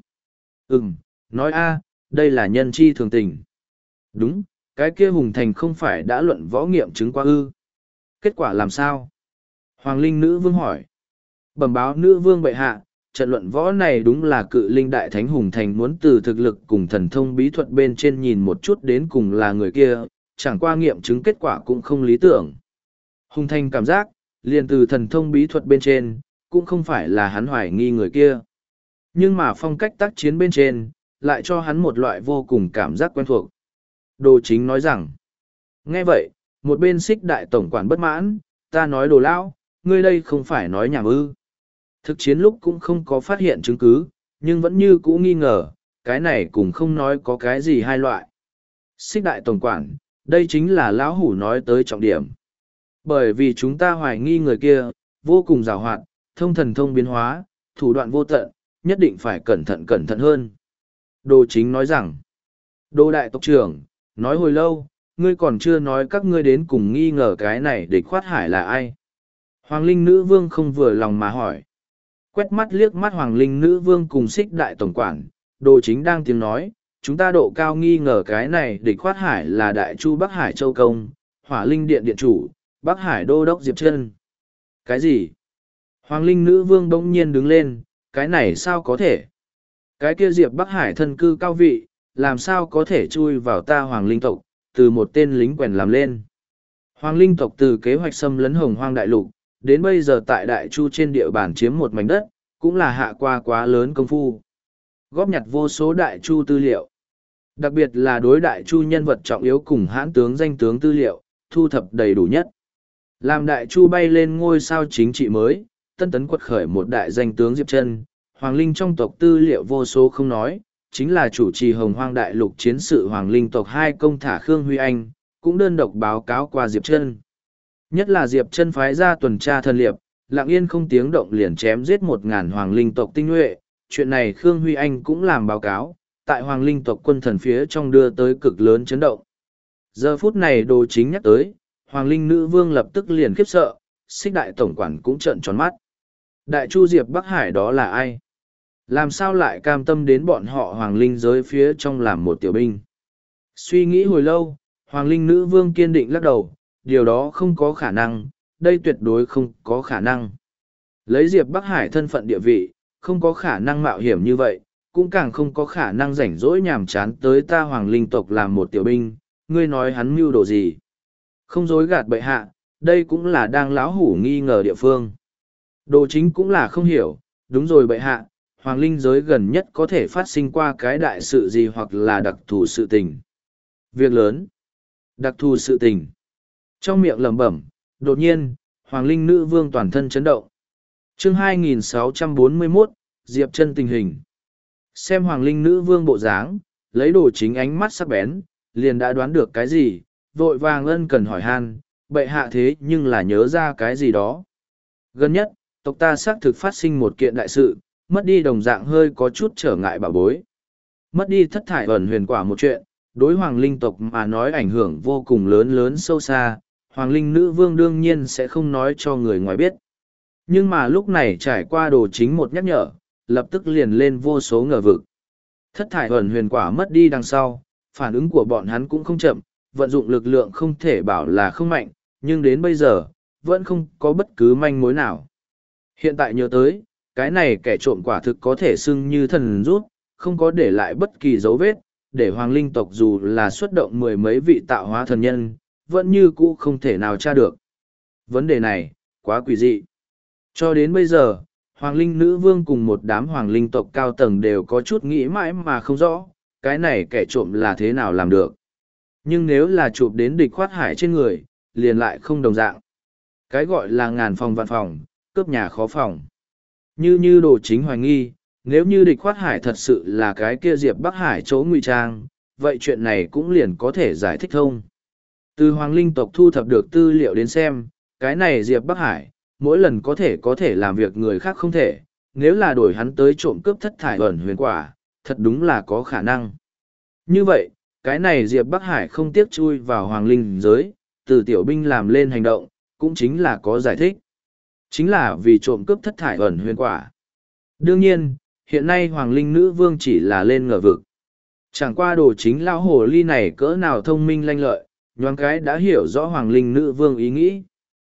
Nói a, đây là nhân chi thường tình. Đúng, cái kia Hùng Thành không phải đã luận võ nghiệm chứng qua ư. Kết quả làm sao? Hoàng Linh nữ vương hỏi. Bẩm báo nữ vương bệ hạ, trận luận võ này đúng là Cự Linh đại thánh Hùng Thành muốn từ thực lực cùng thần thông bí thuật bên trên nhìn một chút đến cùng là người kia, chẳng qua nghiệm chứng kết quả cũng không lý tưởng. Hùng Thành cảm giác, liền từ thần thông bí thuật bên trên, cũng không phải là hắn hoài nghi người kia. Nhưng mà phong cách tác chiến bên trên, lại cho hắn một loại vô cùng cảm giác quen thuộc. Đồ Chính nói rằng, nghe vậy, một bên Xích Đại tổng quản bất mãn, ta nói Đồ lão, ngươi đây không phải nói nhảm ư. Thực chiến lúc cũng không có phát hiện chứng cứ, nhưng vẫn như cũ nghi ngờ, cái này cũng không nói có cái gì hai loại. Xích Đại tổng quản, đây chính là lão hủ nói tới trọng điểm. Bởi vì chúng ta hoài nghi người kia, vô cùng giàu hoạt, thông thần thông biến hóa, thủ đoạn vô tận, nhất định phải cẩn thận hơn. Đồ Chính nói rằng, Đồ đại tộc trưởng, nói hồi lâu, ngươi còn chưa nói các ngươi đến cùng nghi ngờ cái này địch khoát hải là ai. Hoàng Linh Nữ Vương không vừa lòng mà hỏi. Quét mắt liếc mắt Hoàng Linh Nữ Vương cùng Xích Đại tổng quản, Đồ Chính đang tiếng nói, chúng ta độ cao nghi ngờ cái này địch khoát hải là Đại Chu Bắc Hải Châu Công, Hỏa Linh Điện Điện Chủ, Bắc Hải Đô Đốc Diệp Trân. Cái gì? Hoàng Linh Nữ Vương bỗng nhiên đứng lên, cái này sao có thể? Cái kia Diệp Bắc Hải thân cư cao vị, làm sao có thể chui vào ta Hoàng Linh tộc, từ một tên lính quèn làm lên. Hoàng Linh tộc từ kế hoạch xâm lấn Hồng Hoang Đại Lục, đến bây giờ tại Đại Chu trên địa bàn chiếm một mảnh đất, cũng là hạ qua quá lớn công phu. Góp nhặt vô số Đại Chu tư liệu. Đặc biệt là đối Đại Chu nhân vật trọng yếu cùng hãn tướng danh tướng tư liệu, thu thập đầy đủ nhất. Làm Đại Chu bay lên ngôi sao chính trị mới, tân tấn quật khởi một đại danh tướng Diệp Trân, Hoàng Linh trong tộc tư liệu vô số không nói, chính là chủ trì Hồng Hoang Đại Lục chiến sự Hoàng Linh tộc hai công thả Khương Huy Anh, cũng đơn độc báo cáo qua Diệp Trân. Nhất là Diệp Trân phái ra tuần tra thần liệp, lặng yên không tiếng động liền chém giết 1.000 Hoàng Linh tộc tinh nhuệ, chuyện này Khương Huy Anh cũng làm báo cáo, tại Hoàng Linh tộc quân thần phía trong đưa tới cực lớn chấn động. Giờ phút này Đồ Chính nhắc tới, Hoàng Linh Nữ Vương lập tức liền khiếp sợ, Xích Đại tổng quản cũng trợn tròn mắt. Đại Chu Diệp Bắc Hải đó là ai? Làm sao lại cam tâm đến bọn họ Hoàng Linh giới phía trong làm một tiểu binh? Suy nghĩ hồi lâu, Hoàng Linh Nữ Vương kiên định lắc đầu, điều đó không có khả năng, đây tuyệt đối không có khả năng. Lấy Diệp Bắc Hải thân phận địa vị, không có khả năng mạo hiểm như vậy, cũng càng không có khả năng rảnh rỗi nhàm chán tới ta Hoàng Linh tộc làm một tiểu binh, ngươi nói hắn mưu đồ gì? Không dối gạt bệ hạ, đây cũng là đang lão hủ nghi ngờ địa phương. Đồ Chính cũng là không hiểu, đúng rồi bệ hạ, Hoàng Linh giới gần nhất có thể phát sinh qua cái đại sự gì hoặc là đặc thù sự tình. Việc lớn. Đặc thù sự tình. Trong miệng lẩm bẩm, đột nhiên, Hoàng Linh Nữ Vương toàn thân chấn động. Chương 2641, Diệp Trân tình hình. Xem Hoàng Linh Nữ Vương bộ dáng, lấy Đồ Chính ánh mắt sắc bén, liền đã đoán được cái gì, vội vàng ân cần hỏi han, bệ hạ thế nhưng là nhớ ra cái gì đó. Gần nhất, tộc ta xác thực phát sinh một kiện đại sự, mất đi đồng dạng hơi có chút trở ngại bảo bối. Mất đi thất thải ẩn huyền quả một chuyện, đối Hoàng Linh tộc mà nói ảnh hưởng vô cùng lớn sâu xa, Hoàng Linh Nữ Vương đương nhiên sẽ không nói cho người ngoài biết. Nhưng mà lúc này trải qua Đồ Chính một nhắc nhở, lập tức liền lên vô số ngờ vực. Thất thải ẩn huyền quả mất đi đằng sau, phản ứng của bọn hắn cũng không chậm, vận dụng lực lượng không thể bảo là không mạnh, nhưng đến bây giờ, vẫn không có bất cứ manh mối nào. Hiện tại nhớ tới, cái này kẻ trộm quả thực có thể xưng như thần rút, không có để lại bất kỳ dấu vết, để Hoàng Linh tộc dù là xuất động mười mấy vị tạo hóa thần nhân, vẫn như cũ không thể nào tra được. Vấn đề này, quá quỷ dị. Cho đến bây giờ, Hoàng Linh Nữ Vương cùng một đám Hoàng Linh tộc cao tầng đều có chút nghĩ mãi mà không rõ, cái này kẻ trộm là thế nào làm được. Nhưng nếu là chụp đến địch khoát hải trên người, liền lại không đồng dạng. Cái gọi là ngàn phòng vạn phòng, cướp nhà khó phòng. Như Đồ Chính hoài nghi, nếu như địch khoát hải thật sự là cái kia Diệp Bắc Hải chỗ ngụy trang, vậy chuyện này cũng liền có thể giải thích thông. Từ Hoàng Linh tộc thu thập được tư liệu đến xem, cái này Diệp Bắc Hải, mỗi lần có thể làm việc người khác không thể, nếu là đổi hắn tới trộm cướp thất thải ẩn huyền quả, thật đúng là có khả năng. Như vậy, cái này Diệp Bắc Hải không tiếc chui vào Hoàng Linh giới, từ tiểu binh làm lên hành động, cũng chính là có giải thích. Chính là vì trộm cướp thất thải ẩn huyền quả. Đương nhiên, hiện nay Hoàng Linh Nữ Vương chỉ là lên ngờ vực. Chẳng qua Đồ Chính lão hồ ly này cỡ nào thông minh lanh lợi, nhoáng cái đã hiểu rõ Hoàng Linh Nữ Vương ý nghĩ.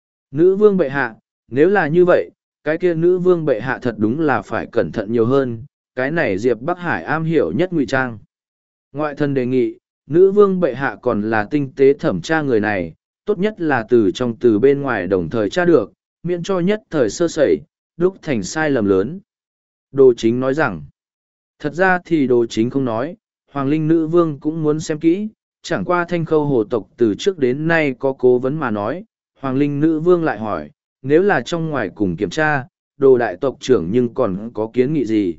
Nữ Vương bệ hạ, nếu là như vậy, cái kia Nữ Vương bệ hạ thật đúng là phải cẩn thận nhiều hơn, cái này Diệp Bắc Hải am hiểu nhất ngụy trang. Ngoại thân đề nghị, nữ vương bệ hạ còn là tinh tế thẩm tra người này, tốt nhất là từ trong từ bên ngoài đồng thời tra được, miễn cho nhất thời sơ sẩy, đúc thành sai lầm lớn. Đồ chính nói rằng, thật ra thì đồ chính không nói, Hoàng Linh nữ vương cũng muốn xem kỹ, chẳng qua Thanh Khâu hồ tộc từ trước đến nay có cố vấn mà nói, Hoàng Linh nữ vương lại hỏi, nếu là trong ngoài cùng kiểm tra, đồ đại tộc trưởng nhưng còn có kiến nghị gì?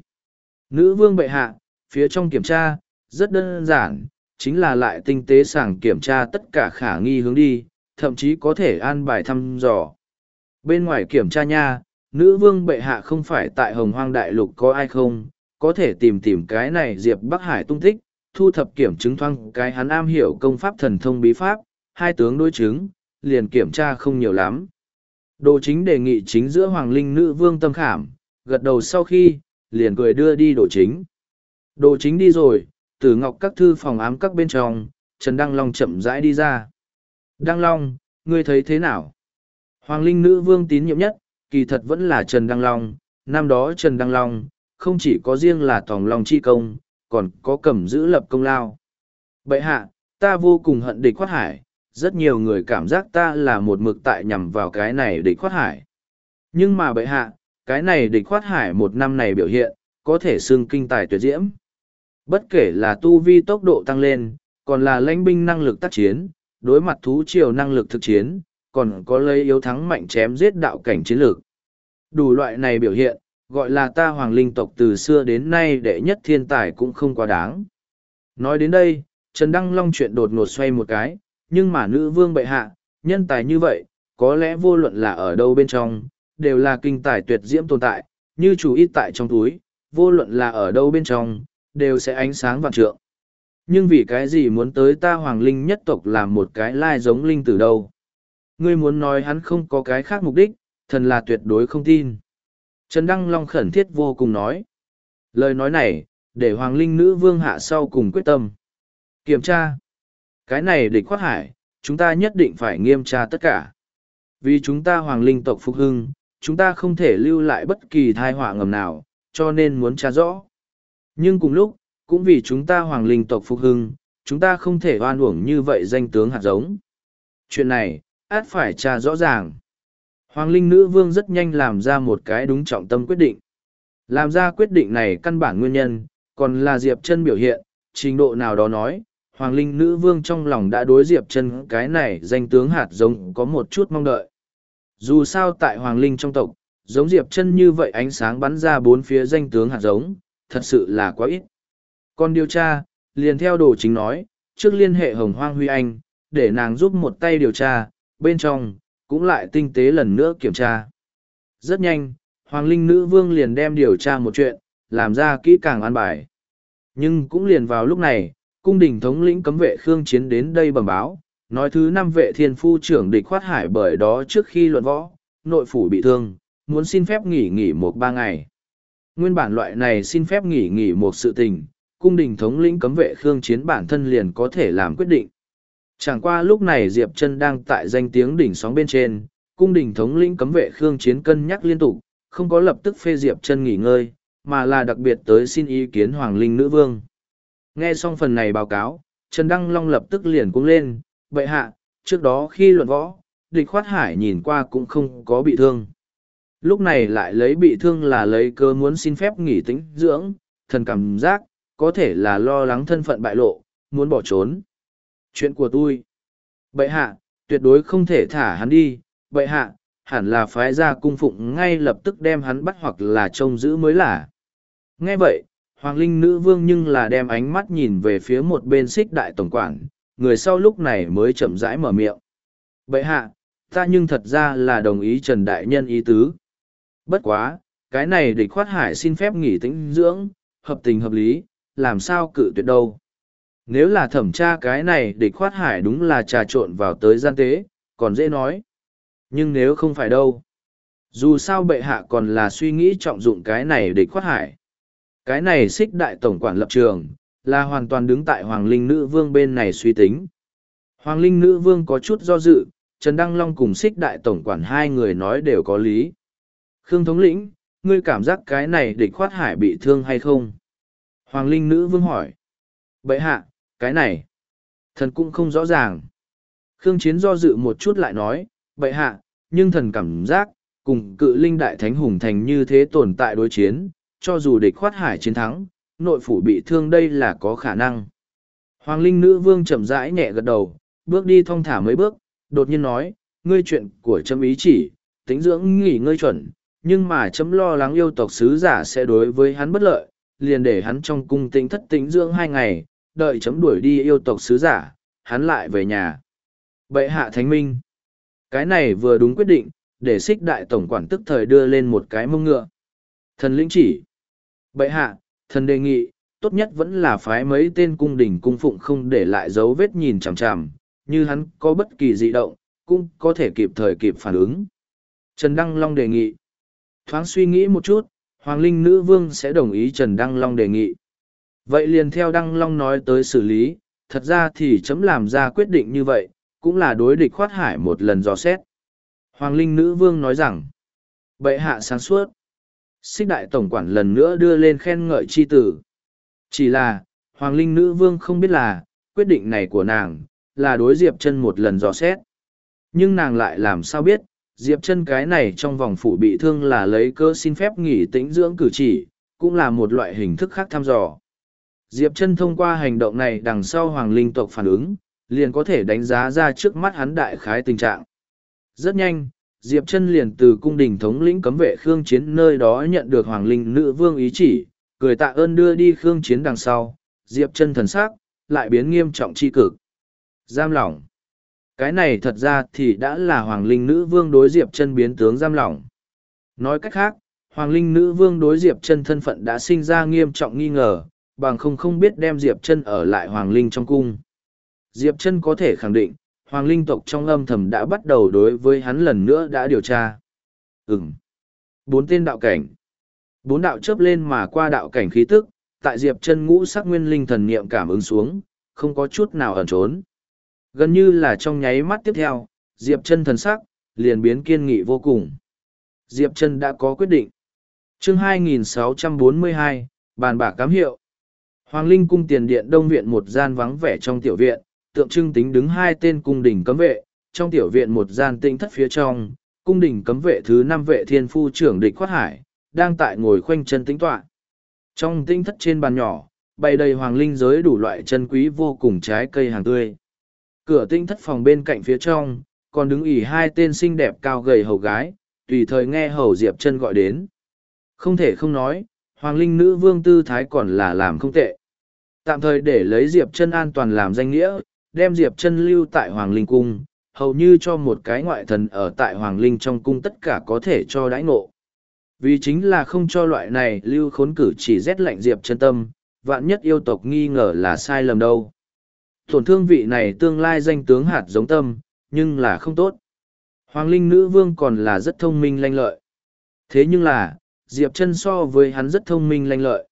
Nữ vương bệ hạ, phía trong kiểm tra, rất đơn giản, chính là lại tinh tế sàng kiểm tra tất cả khả nghi hướng đi, thậm chí có thể an bài thăm dò. Bên ngoài kiểm tra nha, nữ vương bệ hạ không phải tại Hồng Hoang Đại Lục có ai không, có thể tìm cái này Diệp Bắc Hải tung tích, thu thập kiểm chứng thoang cái hắn am hiểu công pháp thần thông bí pháp, hai tướng đối chứng, liền kiểm tra không nhiều lắm. Đồ chính đề nghị chính giữa Hoàng Linh nữ vương tâm khảm, gật đầu sau khi, liền cười đưa đi đồ chính. Đồ chính đi rồi, Tử Ngọc các thư phòng ám các bên trong, Trần Đăng Long chậm rãi đi ra. Đăng Long, ngươi thấy thế nào? Hoàng Linh nữ vương tín nhiệm nhất, kỳ thật vẫn là Trần Đăng Long. Năm đó Trần Đăng Long, không chỉ có riêng là tòng long chi công, còn có cầm giữ lập công lao. Bệ hạ, ta vô cùng hận địch Khoát Hải, rất nhiều người cảm giác ta là một mực tại nhằm vào cái này địch Khoát Hải. Nhưng mà bệ hạ, cái này địch Khoát Hải một năm này biểu hiện, có thể xưng kinh tài tuyệt diễm. Bất kể là tu vi tốc độ tăng lên, còn là lãnh binh năng lực tác chiến, đối mặt thú triều năng lực thực chiến, còn có lấy yếu thắng mạnh chém giết đạo cảnh chiến lược. Đủ loại này biểu hiện, gọi là ta Hoàng Linh tộc từ xưa đến nay đệ nhất thiên tài cũng không quá đáng. Nói đến đây, Trần Đăng Long chuyện đột ngột xoay một cái, nhưng mà nữ vương bệ hạ, nhân tài như vậy, có lẽ vô luận là ở đâu bên trong, đều là kinh tài tuyệt diễm tồn tại, như chủ ít tại trong túi, vô luận là ở đâu bên trong, đều sẽ ánh sáng vạn trượng. Nhưng vì cái gì muốn tới ta Hoàng Linh nhất tộc làm một cái lai giống linh từ đâu? Ngươi muốn nói hắn không có cái khác mục đích, thần là tuyệt đối không tin. Trần Đăng Long khẩn thiết vô cùng nói. Lời nói này, để Hoàng Linh nữ vương hạ sau cùng quyết tâm. Kiểm tra. Cái này địch Khoát Hải, chúng ta nhất định phải nghiêm tra tất cả. Vì chúng ta Hoàng Linh tộc phục hưng, chúng ta không thể lưu lại bất kỳ thai họa ngầm nào, cho nên muốn tra rõ. Nhưng cùng lúc, cũng vì chúng ta Hoàng Linh tộc phục hưng, chúng ta không thể oan uổng như vậy danh tướng hạt giống. Chuyện này, át phải tra rõ ràng. Hoàng Linh nữ vương rất nhanh làm ra một cái đúng trọng tâm quyết định. Làm ra quyết định này căn bản nguyên nhân, còn là Diệp Chân biểu hiện, trình độ nào đó nói, Hoàng Linh nữ vương trong lòng đã đối Diệp Chân cái này danh tướng hạt giống có một chút mong đợi. Dù sao tại Hoàng Linh trong tộc, giống Diệp Chân như vậy ánh sáng bắn ra bốn phía danh tướng hạt giống, thật sự là quá ít. Còn điều tra, liền theo đồ chính nói, trước liên hệ Hồng Hoang Huy Anh, để nàng giúp một tay điều tra, bên trong, cũng lại tinh tế lần nữa kiểm tra. Rất nhanh, Hoàng Linh nữ vương liền đem điều tra một chuyện, làm ra kỹ càng an bài. Nhưng cũng liền vào lúc này, cung đình thống lĩnh cấm vệ Khương Chiến đến đây bẩm báo, nói thứ 5 vệ thiên phu trưởng địch Khoát Hải bởi đó trước khi luận võ, nội phủ bị thương, muốn xin phép nghỉ 1-3 ngày. Nguyên bản loại này xin phép nghỉ một sự tình, cung đình thống lĩnh cấm vệ Khương Chiến bản thân liền có thể làm quyết định. Chẳng qua lúc này Diệp Chân đang tại danh tiếng đỉnh sóng bên trên, cung đình thống lĩnh cấm vệ Khương Chiến cân nhắc liên tục, không có lập tức phê Diệp Chân nghỉ ngơi, mà là đặc biệt tới xin ý kiến Hoàng Linh nữ vương. Nghe xong phần này báo cáo, Trần Đăng Long lập tức liền cuống lên, bệ hạ, trước đó khi luận võ, địch Khoát Hải nhìn qua cũng không có bị thương. Lúc này lại lấy bị thương là lấy cơ muốn xin phép nghỉ tĩnh dưỡng, thần cảm giác, có thể là lo lắng thân phận bại lộ, muốn bỏ trốn. Chuyện của tôi. Bệ hạ, tuyệt đối không thể thả hắn đi, bệ hạ, hẳn là phái ra cung phụng ngay lập tức đem hắn bắt hoặc là trông giữ mới là. Nghe vậy, Hoàng Linh nữ vương nhưng là đem ánh mắt nhìn về phía một bên Xích đại tổng quản, người sau lúc này mới chậm rãi mở miệng. Bệ hạ, ta nhưng thật ra là đồng ý Trần Đại Nhân ý tứ. Bất quá, cái này địch Khoát Hải xin phép nghỉ tĩnh dưỡng, hợp tình hợp lý, làm sao cự tuyệt đâu. Nếu là thẩm tra cái này địch Khoát Hải đúng là trà trộn vào tới gian tế, còn dễ nói. Nhưng nếu không phải đâu. Dù sao bệ hạ còn là suy nghĩ trọng dụng cái này địch Khoát Hải. Cái này Xích đại tổng quản lập trường, là hoàn toàn đứng tại Hoàng Linh nữ vương bên này suy tính. Hoàng Linh nữ vương có chút do dự, Trần Đăng Long cùng Xích đại tổng quản hai người nói đều có lý. Khương thống lĩnh, ngươi cảm giác cái này địch Khoát Hải bị thương hay không? Hoàng Linh nữ vương hỏi. Bệ hạ, cái này. Thần cũng không rõ ràng. Khương Chiến do dự một chút lại nói, bệ hạ, nhưng thần cảm giác, cùng cự linh đại thánh hùng thành như thế tồn tại đối chiến, cho dù địch khoát hải chiến thắng, nội phủ bị thương đây là có khả năng. Hoàng linh nữ vương chậm rãi nhẹ gật đầu, bước đi thong thả mấy bước, đột nhiên nói, ngươi chuyện của chấm ý chỉ, tính dưỡng nghỉ ngơi chuẩn, nhưng mà chấm lo lắng yêu tộc sứ giả sẽ đối với hắn bất lợi, liền để hắn trong cung tĩnh thất tĩnh dưỡng 2 ngày, đợi chấm đuổi đi yêu tộc sứ giả, hắn lại về nhà. Bệ hạ thánh minh. Cái này vừa đúng quyết định, để xích đại tổng quản tức thời đưa lên một cái mông ngựa. Thần lĩnh chỉ. Bệ hạ, thần đề nghị, tốt nhất vẫn là phái mấy tên cung đình cung phụng không để lại dấu vết nhìn chằm chằm, như hắn có bất kỳ dị động, cũng có thể kịp thời kịp phản ứng. Trần Đăng Long đề nghị. Thoáng suy nghĩ một chút, Hoàng Linh Nữ Vương sẽ đồng ý Trần Đăng Long đề nghị. Vậy liền theo Đăng Long nói tới xử lý, thật ra thì chấm làm ra quyết định như vậy, cũng là đối địch khoát hải một lần dò xét. Hoàng Linh Nữ Vương nói rằng, bệ hạ sáng suốt. Xích đại tổng quản lần nữa đưa lên khen ngợi chi tử. Chỉ là, Hoàng Linh Nữ Vương không biết là, quyết định này của nàng, là đối Diệp Chân một lần dò xét. Nhưng nàng lại làm sao biết, Diệp Chân cái này trong vòng phủ bị thương là lấy cơ xin phép nghỉ tĩnh dưỡng cử chỉ, cũng là một loại hình thức khác thăm dò. Diệp Chân thông qua hành động này đằng sau Hoàng Linh tộc phản ứng, liền có thể đánh giá ra trước mắt hắn đại khái tình trạng. Rất nhanh, Diệp Chân liền từ cung đình thống lĩnh cấm vệ Khương Chiến nơi đó nhận được Hoàng Linh Nữ Vương ý chỉ, cười tạ ơn đưa đi Khương Chiến đằng sau, Diệp Chân thần sắc lại biến nghiêm trọng chi cực. Giam lỏng. Cái này thật ra thì đã là Hoàng Linh Nữ Vương đối Diệp Chân biến tướng giam lỏng. Nói cách khác, Hoàng Linh Nữ Vương đối Diệp Chân thân phận đã sinh ra nghiêm trọng nghi ngờ, bằng không biết đem Diệp Chân ở lại Hoàng Linh trong cung. Diệp Chân có thể khẳng định, Hoàng Linh tộc trong âm thầm đã bắt đầu đối với hắn lần nữa đã điều tra. 4 tên đạo cảnh. 4 đạo chớp lên mà qua đạo cảnh khí tức, tại Diệp Chân ngũ sắc nguyên linh thần niệm cảm ứng xuống, không có chút nào ẩn trốn. Gần như là trong nháy mắt tiếp theo, Diệp Chân thần sắc liền biến kiên nghị vô cùng. Diệp Chân đã có quyết định. Chương 2642, bàn bạc cám hiệu. Hoàng Linh cung tiền điện đông viện một gian vắng vẻ trong tiểu viện, tượng trưng tính đứng 2 tên cung đình cấm vệ, trong tiểu viện một gian tinh thất phía trong, cung đình cấm vệ thứ 5 vệ thiên phu trưởng địch khoát hải, đang tại ngồi khoanh chân tĩnh tọa. Trong tinh thất trên bàn nhỏ, bày đầy hoàng linh giới đủ loại chân quý vô cùng trái cây hàng tươi. Cửa tinh thất phòng bên cạnh phía trong, còn đứng ỉ 2 tên xinh đẹp cao gầy hầu gái, tùy thời nghe hầu Diệp Chân gọi đến. Không thể không nói, Hoàng Linh Nữ Vương tư thái còn là làm không tệ. Tạm thời để lấy Diệp Chân an toàn làm danh nghĩa, đem Diệp Chân lưu tại Hoàng Linh cung, hầu như cho một cái ngoại thần ở tại Hoàng Linh trong cung tất cả có thể cho đãi ngộ. Vì chính là không cho loại này lưu khốn cử chỉ rét lạnh Diệp Chân tâm, vạn nhất yêu tộc nghi ngờ là sai lầm đâu. Tổn thương vị này tương lai danh tướng hạt giống tâm, nhưng là không tốt. Hoàng Linh Nữ Vương còn là rất thông minh lanh lợi. Thế nhưng là, Diệp Chân so với hắn rất thông minh lanh lợi.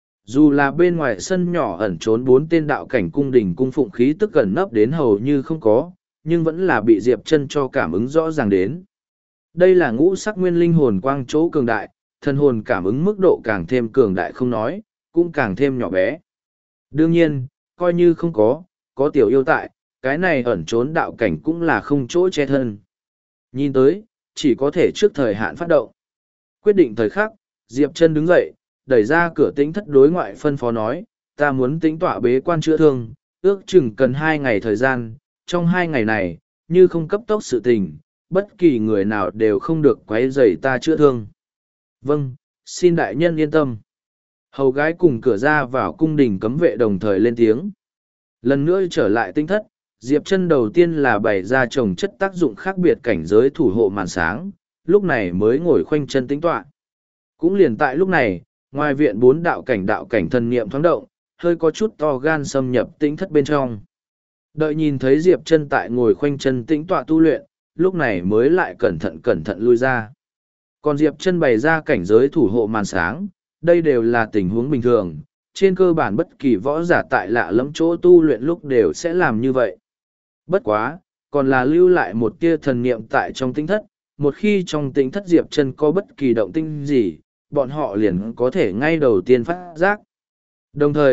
Dù là bên ngoài sân nhỏ ẩn trốn 4 tên đạo cảnh cung đình cung phụng khí tức gần nấp đến hầu như không có, nhưng vẫn là bị Diệp Chân cho cảm ứng rõ ràng đến. Đây là ngũ sắc nguyên linh hồn quang chỗ cường đại, thần hồn cảm ứng mức độ càng thêm cường đại không nói, cũng càng thêm nhỏ bé. Đương nhiên, coi như không có tiểu yêu tại, cái này ẩn trốn đạo cảnh cũng là không chỗ che thân. Nhìn tới, chỉ có thể trước thời hạn phát động. Quyết định thời khắc, Diệp Chân đứng dậy, đẩy ra cửa tĩnh thất đối ngoại phân phó nói, ta muốn tĩnh tọa bế quan chữa thương, ước chừng cần 2 ngày thời gian, trong 2 ngày này, như không cấp tốc sự tình, bất kỳ người nào đều không được quấy rầy ta chữa thương. Vâng, xin đại nhân yên tâm. Hầu gái cùng cửa ra vào cung đình cấm vệ đồng thời lên tiếng. Lần nữa trở lại tinh thất, Diệp Chân đầu tiên là bày ra trồng chất tác dụng khác biệt cảnh giới thủ hộ màn sáng, lúc này mới ngồi khoanh chân tĩnh tọa. Cũng liền tại lúc này, ngoài viện 4 đạo cảnh thần niệm thoáng động, hơi có chút to gan xâm nhập tĩnh thất bên trong. Đợi nhìn thấy Diệp Chân tại ngồi khoanh chân tĩnh tọa tu luyện, lúc này mới lại cẩn thận lui ra. Còn Diệp Chân bày ra cảnh giới thủ hộ màn sáng, đây đều là tình huống bình thường, trên cơ bản bất kỳ võ giả tại lạ lẫm chỗ tu luyện lúc đều sẽ làm như vậy. Bất quá, còn là lưu lại một tia thần niệm tại trong tĩnh thất, một khi trong tĩnh thất Diệp Chân có bất kỳ động tĩnh gì, bọn họ liền có thể ngay đầu tiên phát giác. Đồng thời,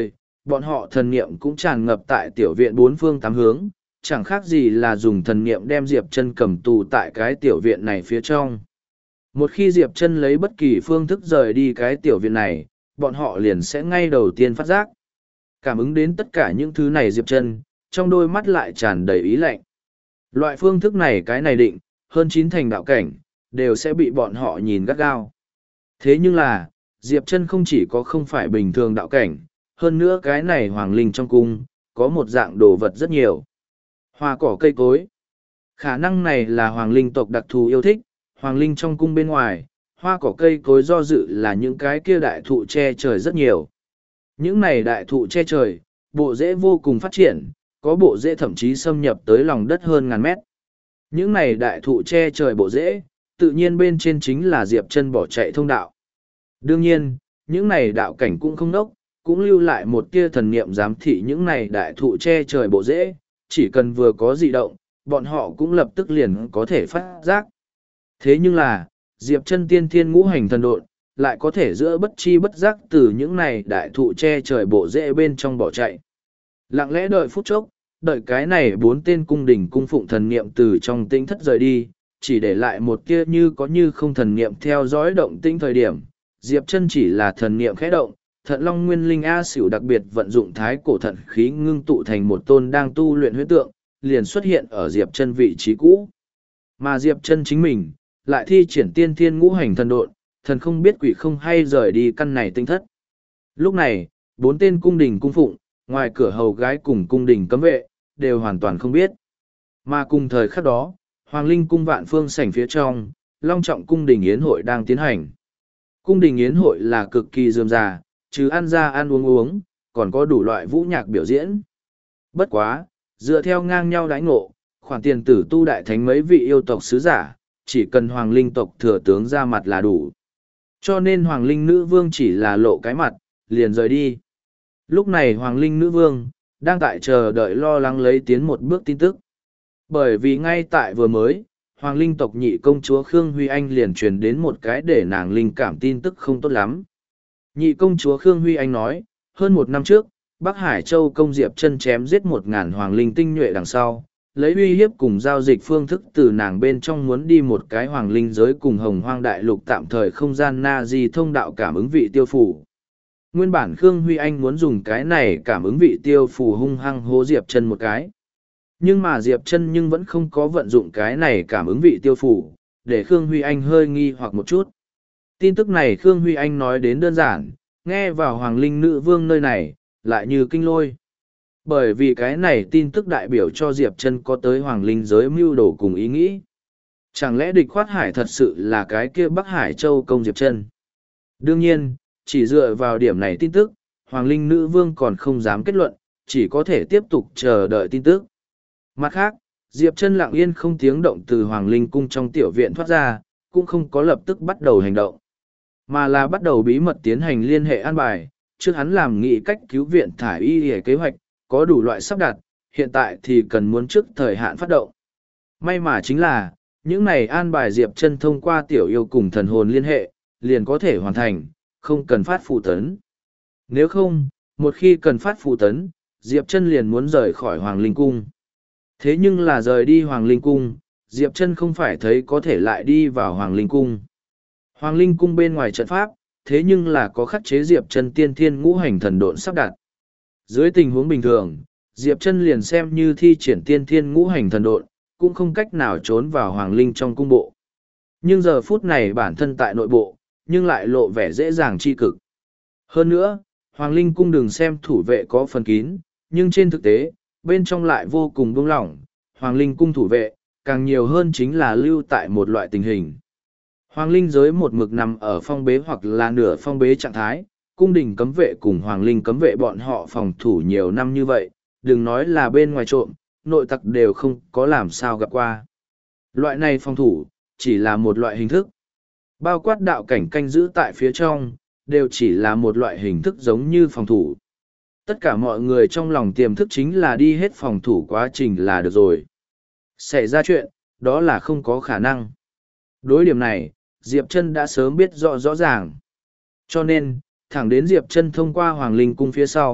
bọn họ thần niệm cũng tràn ngập tại tiểu viện bốn phương tám hướng, chẳng khác gì là dùng thần niệm đem Diệp Chân cầm tù tại cái tiểu viện này phía trong. Một khi Diệp Chân lấy bất kỳ phương thức rời đi cái tiểu viện này, bọn họ liền sẽ ngay đầu tiên phát giác. Cảm ứng đến tất cả những thứ này Diệp Chân, trong đôi mắt lại tràn đầy ý lạnh. Loại phương thức này cái này định, hơn 9 thành đạo cảnh, đều sẽ bị bọn họ nhìn gắt gao. Thế nhưng là, Diệp Chân không chỉ có không phải bình thường đạo cảnh, hơn nữa cái này hoàng linh trong cung, có một dạng đồ vật rất nhiều. Hoa cỏ cây cối. Khả năng này là hoàng linh tộc đặc thù yêu thích, hoàng linh trong cung bên ngoài, hoa cỏ cây cối do dự là những cái kia đại thụ che trời rất nhiều. Những này đại thụ che trời, bộ rễ vô cùng phát triển, có bộ rễ thậm chí xâm nhập tới lòng đất hơn ngàn mét. Những này đại thụ che trời bộ rễ, tự nhiên bên trên chính là Diệp Chân bỏ chạy thông đạo. Đương nhiên, những này đạo cảnh cũng không đốc, cũng lưu lại một tia thần niệm giám thị những này đại thụ che trời bộ rễ, chỉ cần vừa có dị động, bọn họ cũng lập tức liền có thể phát giác. Thế nhưng là, Diệp Chân tiên thiên ngũ hành thần độn, lại có thể giữa bất chi bất giác từ những này đại thụ che trời bộ rễ bên trong bỏ chạy. Lặng lẽ đợi phút chốc, đợi cái này 4 tên cung đình cung phụng thần niệm từ trong tinh thất rời đi, chỉ để lại một tia như có như không thần niệm theo dõi động tĩnh thời điểm. Diệp Chân chỉ là thần niệm khẽ động, Thận Long Nguyên Linh A Xỉu đặc biệt vận dụng thái cổ thận khí ngưng tụ thành một tôn đang tu luyện huyễn tượng, liền xuất hiện ở Diệp Chân vị trí cũ. Mà Diệp Chân chính mình, lại thi triển tiên thiên ngũ hành thần độn, thần không biết quỷ không hay rời đi căn này tinh thất. Lúc này, 4 tên cung đình cung phụng, ngoài cửa hầu gái cùng cung đình cấm vệ, đều hoàn toàn không biết. Mà cùng thời khắc đó, Hoàng Linh cung vạn phương sảnh phía trong, long trọng cung đình yến hội đang tiến hành. Cung đình yến hội là cực kỳ rườm rà, chứ ăn ra ăn uống uống, còn có đủ loại vũ nhạc biểu diễn. Bất quá, dựa theo ngang nhau đãi ngộ, khoản tiền tử tu đại thánh mấy vị yêu tộc sứ giả, chỉ cần Hoàng Linh tộc thừa tướng ra mặt là đủ. Cho nên Hoàng Linh nữ vương chỉ là lộ cái mặt, liền rời đi. Lúc này Hoàng Linh nữ vương, đang tại chờ đợi lo lắng lấy tiến một bước tin tức. Bởi vì ngay tại vừa mới, Hoàng Linh tộc nhị công chúa Khương Huy Anh liền truyền đến một cái để nàng linh cảm tin tức không tốt lắm. Nhị công chúa Khương Huy Anh nói, hơn 1 năm trước, Bắc Hải Châu công Diệp Chân chém giết 1000 Hoàng Linh tinh nhuệ đằng sau, lấy uy hiếp cùng giao dịch phương thức từ nàng bên trong muốn đi một cái Hoàng Linh giới cùng Hồng Hoang Đại Lục tạm thời không gian na di thông đạo cảm ứng vị tiêu phủ. Nguyên bản Khương Huy Anh muốn dùng cái này cảm ứng vị tiêu phủ hung hăng hố Diệp Chân một cái. Nhưng mà Diệp Chân nhưng vẫn không có vận dụng cái này cảm ứng vị tiêu phủ, để Khương Huy Anh hơi nghi hoặc một chút. Tin tức này Khương Huy Anh nói đến đơn giản, nghe vào Hoàng Linh nữ vương nơi này, lại như kinh lôi. Bởi vì cái này tin tức đại biểu cho Diệp Chân có tới Hoàng Linh giới mưu đồ cùng ý nghĩ. Chẳng lẽ địch khoát hải thật sự là cái kia Bắc Hải Châu công Diệp Chân? Đương nhiên, chỉ dựa vào điểm này tin tức, Hoàng Linh nữ vương còn không dám kết luận, chỉ có thể tiếp tục chờ đợi tin tức. Mặt khác, Diệp Chân lặng yên không tiếng động từ Hoàng Linh cung trong tiểu viện thoát ra, cũng không có lập tức bắt đầu hành động, mà là bắt đầu bí mật tiến hành liên hệ an bài, trước hắn làm nghị cách cứu viện thải y để kế hoạch, có đủ loại sắp đặt, hiện tại thì cần muốn trước thời hạn phát động. May mà chính là, những này an bài Diệp Chân thông qua tiểu yêu cùng thần hồn liên hệ, liền có thể hoàn thành, không cần phát phù tấn. Nếu không, một khi cần phát phù tấn, Diệp Chân liền muốn rời khỏi Hoàng Linh cung. Thế nhưng là rời đi Hoàng Linh cung, Diệp Chân không phải thấy có thể lại đi vào Hoàng Linh cung. Hoàng Linh cung bên ngoài trận pháp, thế nhưng là có khắc chế Diệp Chân tiên thiên ngũ hành thần độn sắp đặt. Dưới tình huống bình thường, Diệp Chân liền xem như thi triển tiên thiên ngũ hành thần độn, cũng không cách nào trốn vào Hoàng Linh trong cung bộ. Nhưng giờ phút này bản thân tại nội bộ, nhưng lại lộ vẻ dễ dàng chi cực. Hơn nữa, Hoàng Linh cung đừng xem thủ vệ có phần kín, nhưng trên thực tế, bên trong lại vô cùng buông lỏng. Hoàng Linh cung thủ vệ, càng nhiều hơn chính là lưu tại một loại tình hình. Hoàng Linh giới một mực nằm ở phong bế hoặc là nửa phong bế trạng thái, cung đình cấm vệ cùng Hoàng Linh cấm vệ bọn họ phòng thủ nhiều năm như vậy, đừng nói là bên ngoài trộm, nội tặc đều không có làm sao gặp qua. Loại này phòng thủ, chỉ là một loại hình thức. Bao quát đạo cảnh canh giữ tại phía trong, đều chỉ là một loại hình thức giống như phòng thủ. Tất cả mọi người trong lòng tiềm thức chính là đi hết phòng thủ quá trình là được rồi. Xảy ra chuyện, đó là không có khả năng. Đối điểm này, Diệp Chân đã sớm biết rõ ràng. Cho nên, thẳng đến Diệp Chân thông qua Hoàng Linh cung phía sau,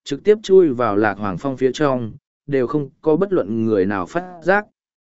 trực tiếp chui vào Lạc Hoàng Phong phía trong, đều không có bất luận người nào phát giác.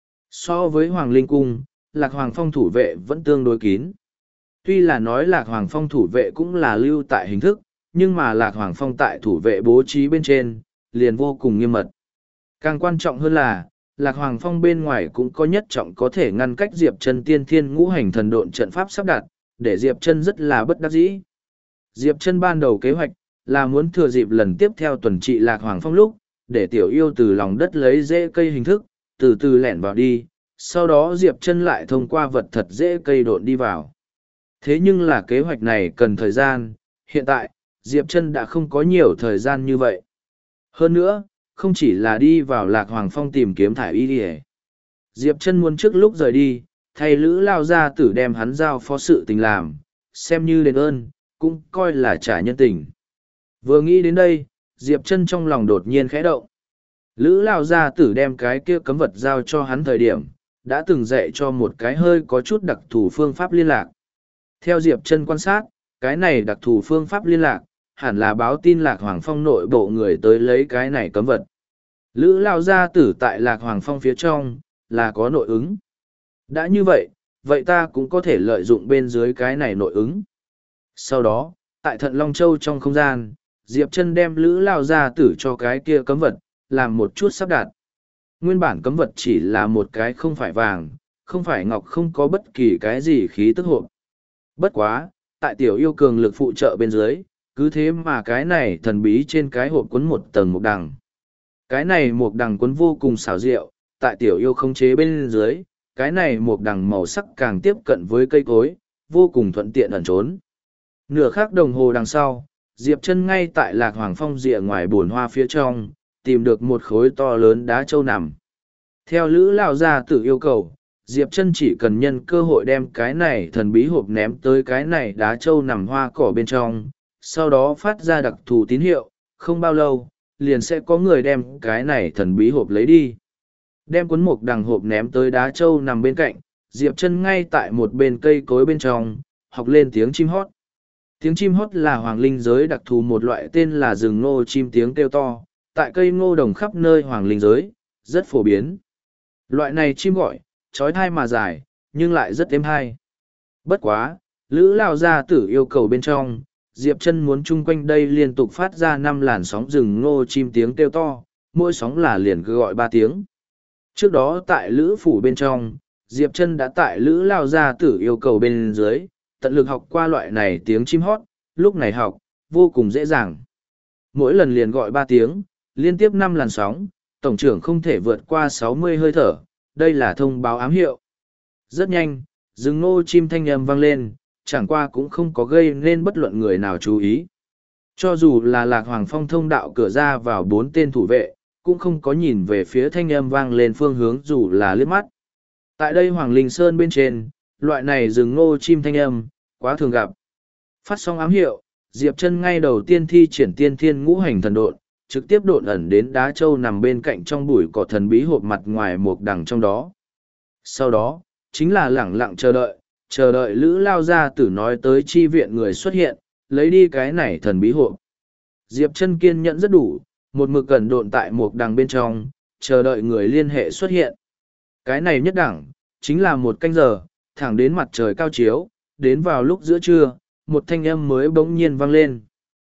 So với Hoàng Linh Cung, Lạc Hoàng Phong thủ vệ vẫn tương đối kín. Tuy là nói Lạc Hoàng Phong thủ vệ cũng là lưu tại hình thức, nhưng mà Lạc Hoàng Phong tại thủ vệ bố trí bên trên, liền vô cùng nghiêm mật. Càng quan trọng hơn là, Lạc Hoàng Phong bên ngoài cũng có nhất trọng có thể ngăn cách Diệp Chân tiên thiên ngũ hành thần độn trận pháp sắp đặt, để Diệp Chân rất là bất đắc dĩ. Diệp Chân ban đầu kế hoạch là muốn thừa dịp lần tiếp theo tuần trị Lạc Hoàng Phong lúc, để tiểu yêu từ lòng đất lấy rễ cây hình thức, từ từ lẻn vào đi, sau đó Diệp Chân lại thông qua vật thật rễ cây độn đi vào. Thế nhưng là kế hoạch này cần thời gian, hiện tại, Diệp Chân đã không có nhiều thời gian như vậy. Hơn nữa, không chỉ là đi vào Lạc Hoàng Phong tìm kiếm thải y đi. Diệp Chân muốn trước lúc rời đi, thầy Lữ Lao gia tử đem hắn giao phó sự tình làm, xem như đền ơn, cũng coi là trả nhân tình. Vừa nghĩ đến đây, Diệp Chân trong lòng đột nhiên khẽ động. Lữ Lao gia tử đem cái kia cấm vật giao cho hắn thời điểm, đã từng dạy cho một cái hơi có chút đặc thù phương pháp liên lạc. Theo Diệp Chân quan sát, cái này đặc thù phương pháp liên lạc, hẳn là báo tin Lạc Hoàng Phong nội bộ người tới lấy cái này cấm vật. Lữ Lao gia tử tại Lạc Hoàng Phong phía trong, là có nội ứng. Đã như vậy, vậy ta cũng có thể lợi dụng bên dưới cái này nội ứng. Sau đó, tại Thận Long Châu trong không gian, Diệp Chân đem Lữ Lao gia tử cho cái kia cấm vật, làm một chút sắp đặt. Nguyên bản cấm vật chỉ là một cái không phải vàng, không phải ngọc, không có bất kỳ cái gì khí tức hộp. Bất quá, tại tiểu yêu cường lực phụ trợ bên dưới, cứ thế mà cái này thần bí trên cái hộp quấn một tầng mục đằng. Cái này mục đằng quấn vô cùng xảo diệu, tại tiểu yêu khống chế bên dưới, cái này mục đằng màu sắc càng tiếp cận với cây cối, vô cùng thuận tiện ẩn trốn. Nửa khắc đồng hồ đằng sau, Diệp Chân ngay tại Lạc Hoàng Phong rìa ngoài bồn hoa phía trong, tìm được một khối to lớn đá châu nằm. Theo Lữ Lão gia tử yêu cầu, Diệp Chân chỉ cần nhân cơ hội đem cái này thần bí hộp ném tới cái này đá châu nằm hoa cỏ bên trong, sau đó phát ra đặc thù tín hiệu, không bao lâu, liền sẽ có người đem cái này thần bí hộp lấy đi. Đem cuốn mục đằng hộp ném tới đá châu nằm bên cạnh, Diệp Chân ngay tại một bên cây cối bên trong, học lên tiếng chim hót. Tiếng chim hót là hoàng linh giới đặc thù một loại tên là rừng ngô chim tiếng kêu to, tại cây ngô đồng khắp nơi hoàng linh giới, rất phổ biến. Loại này chim gọi, trói thai mà dài, nhưng lại rất êm hay. Bất quá, Lữ Lão gia tử yêu cầu bên trong, Diệp Chân muốn chung quanh đây liên tục phát ra 5 làn sóng rừng ngô chim tiếng kêu to, mỗi sóng là liền cứ gọi 3 tiếng. Trước đó tại Lữ phủ bên trong, Diệp Chân đã tại Lữ Lão gia tử yêu cầu bên dưới, tận lực học qua loại này tiếng chim hót, lúc này học, vô cùng dễ dàng. Mỗi lần liền gọi 3 tiếng, liên tiếp 5 làn sóng, tổng trưởng không thể vượt qua 60 hơi thở, đây là thông báo ám hiệu. Rất nhanh, rừng ngô chim thanh âm vang lên, chẳng qua cũng không có gây nên bất luận người nào chú ý. Cho dù là Lạc Hoàng Phong thông đạo cửa ra vào 4 tên thủ vệ, cũng không có nhìn về phía thanh âm vang lên phương hướng dù là liếc mắt. Tại đây Hoàng Linh Sơn bên trên, loại này rừng ngô chim thanh âm, quá thường gặp. Phát xong ám hiệu, Diệp Chân ngay đầu tiên thi triển tiên thiên ngũ hành thần độn, trực tiếp độn ẩn đến đá châu nằm bên cạnh trong bụi cỏ thần bí hộp mặt ngoài một đằng trong đó. Sau đó, chính là lẳng lặng chờ đợi Lữ Lao gia tử nói tới chi viện người xuất hiện, lấy đi cái này thần bí hộp. Diệp Chân kiên nhẫn rất đủ, một mực cẩn độn tại một đằng bên trong, chờ đợi người liên hệ xuất hiện. Cái này nhất đẳng, chính là 1 canh giờ, thẳng đến mặt trời cao chiếu, đến vào lúc giữa trưa, một thanh âm mới bỗng nhiên vang lên.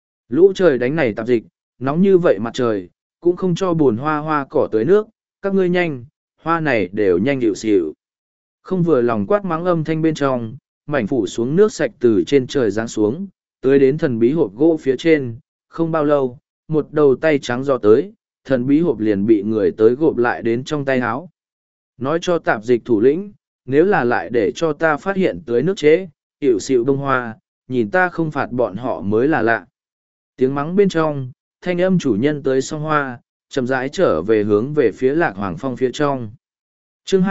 Lũ trời đánh này tạp dịch, nóng như vậy mặt trời, cũng không cho buồn hoa cỏ tới nước, các ngươi nhanh, hoa này đều nhanh hiệu xỉu. Không vừa lòng quát mắng âm thanh bên trong, mảnh phủ xuống nước sạch từ trên trời giáng xuống, tới đến thần bí hộp gỗ phía trên, không bao lâu, một đầu tay trắng giò tới, thần bí hộp liền bị người tới gộp lại đến trong tay áo. Nói cho tạp dịch thủ lĩnh, nếu là lại để cho ta phát hiện tới nước chế, hiệu xịu đông hoa, nhìn ta không phạt bọn họ mới là lạ. Tiếng mắng bên trong, thanh âm chủ nhân tới song hoa, chậm rãi trở về hướng về phía Lạc Hoàng Phong phía trong. Chương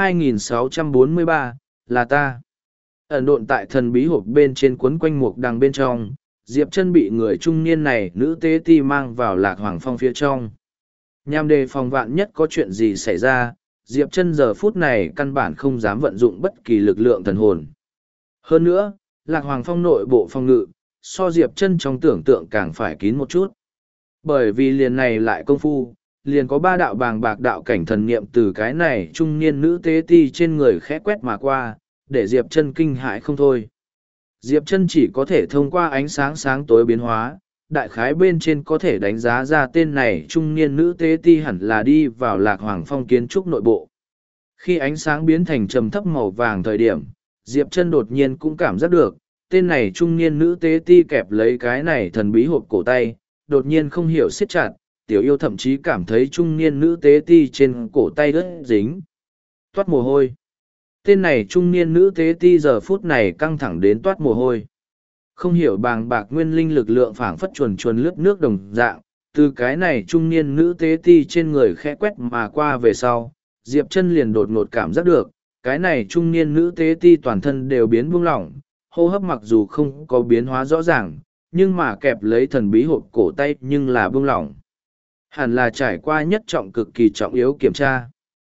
2643, là ta. Ẩn độn tại thần bí hộp bên trên cuốn quanh mục đằng bên trong, Diệp Chân bị người trung niên này nữ tế ti mang vào Lạc Hoàng Phong phía trong. Nhằm đề phòng vạn nhất có chuyện gì xảy ra, Diệp Chân giờ phút này căn bản không dám vận dụng bất kỳ lực lượng thần hồn. Hơn nữa, Lạc Hoàng Phong nội bộ phòng ngự, so Diệp Chân trong tưởng tượng càng phải kín một chút. Bởi vì liền này lại công phu, liền có ba đạo bàng bạc đạo cảnh thần niệm từ cái này trung niên nữ tế ti trên người khẽ quét mà qua, để Diệp Chân kinh hãi không thôi. Diệp Chân chỉ có thể thông qua ánh sáng sáng tối biến hóa, đại khái bên trên có thể đánh giá ra tên này trung niên nữ tế ti hẳn là đi vào Lạc Hoàng Phong kiến trúc nội bộ. Khi ánh sáng biến thành trầm thấp màu vàng thời điểm, Diệp Chân đột nhiên cũng cảm giác được, tên này trung niên nữ tế ti kẹp lấy cái này thần bí hộp cổ tay, đột nhiên không hiểu siết chặt, tiểu yêu thậm chí cảm thấy trung niên nữ tế ti trên cổ tay ướt dính. Toát mồ hôi. Tên này trung niên nữ tế ti giờ phút này căng thẳng đến toát mồ hôi. Không hiểu bàng bạc nguyên linh lực lượng phảng phất chuồn chuồn lướt nước đồng dạng, từ cái này trung niên nữ tế ti trên người khẽ quét mà qua về sau, Diệp Chân liền đột ngột cảm giác được, cái này trung niên nữ tế ti toàn thân đều biến buông lỏng, hô hấp mặc dù không có biến hóa rõ ràng, nhưng mà kẹp lấy thần bí hộp cổ tay nhưng là buông lỏng. Hẳn là trải qua nhất trọng cực kỳ trọng yếu kiểm tra.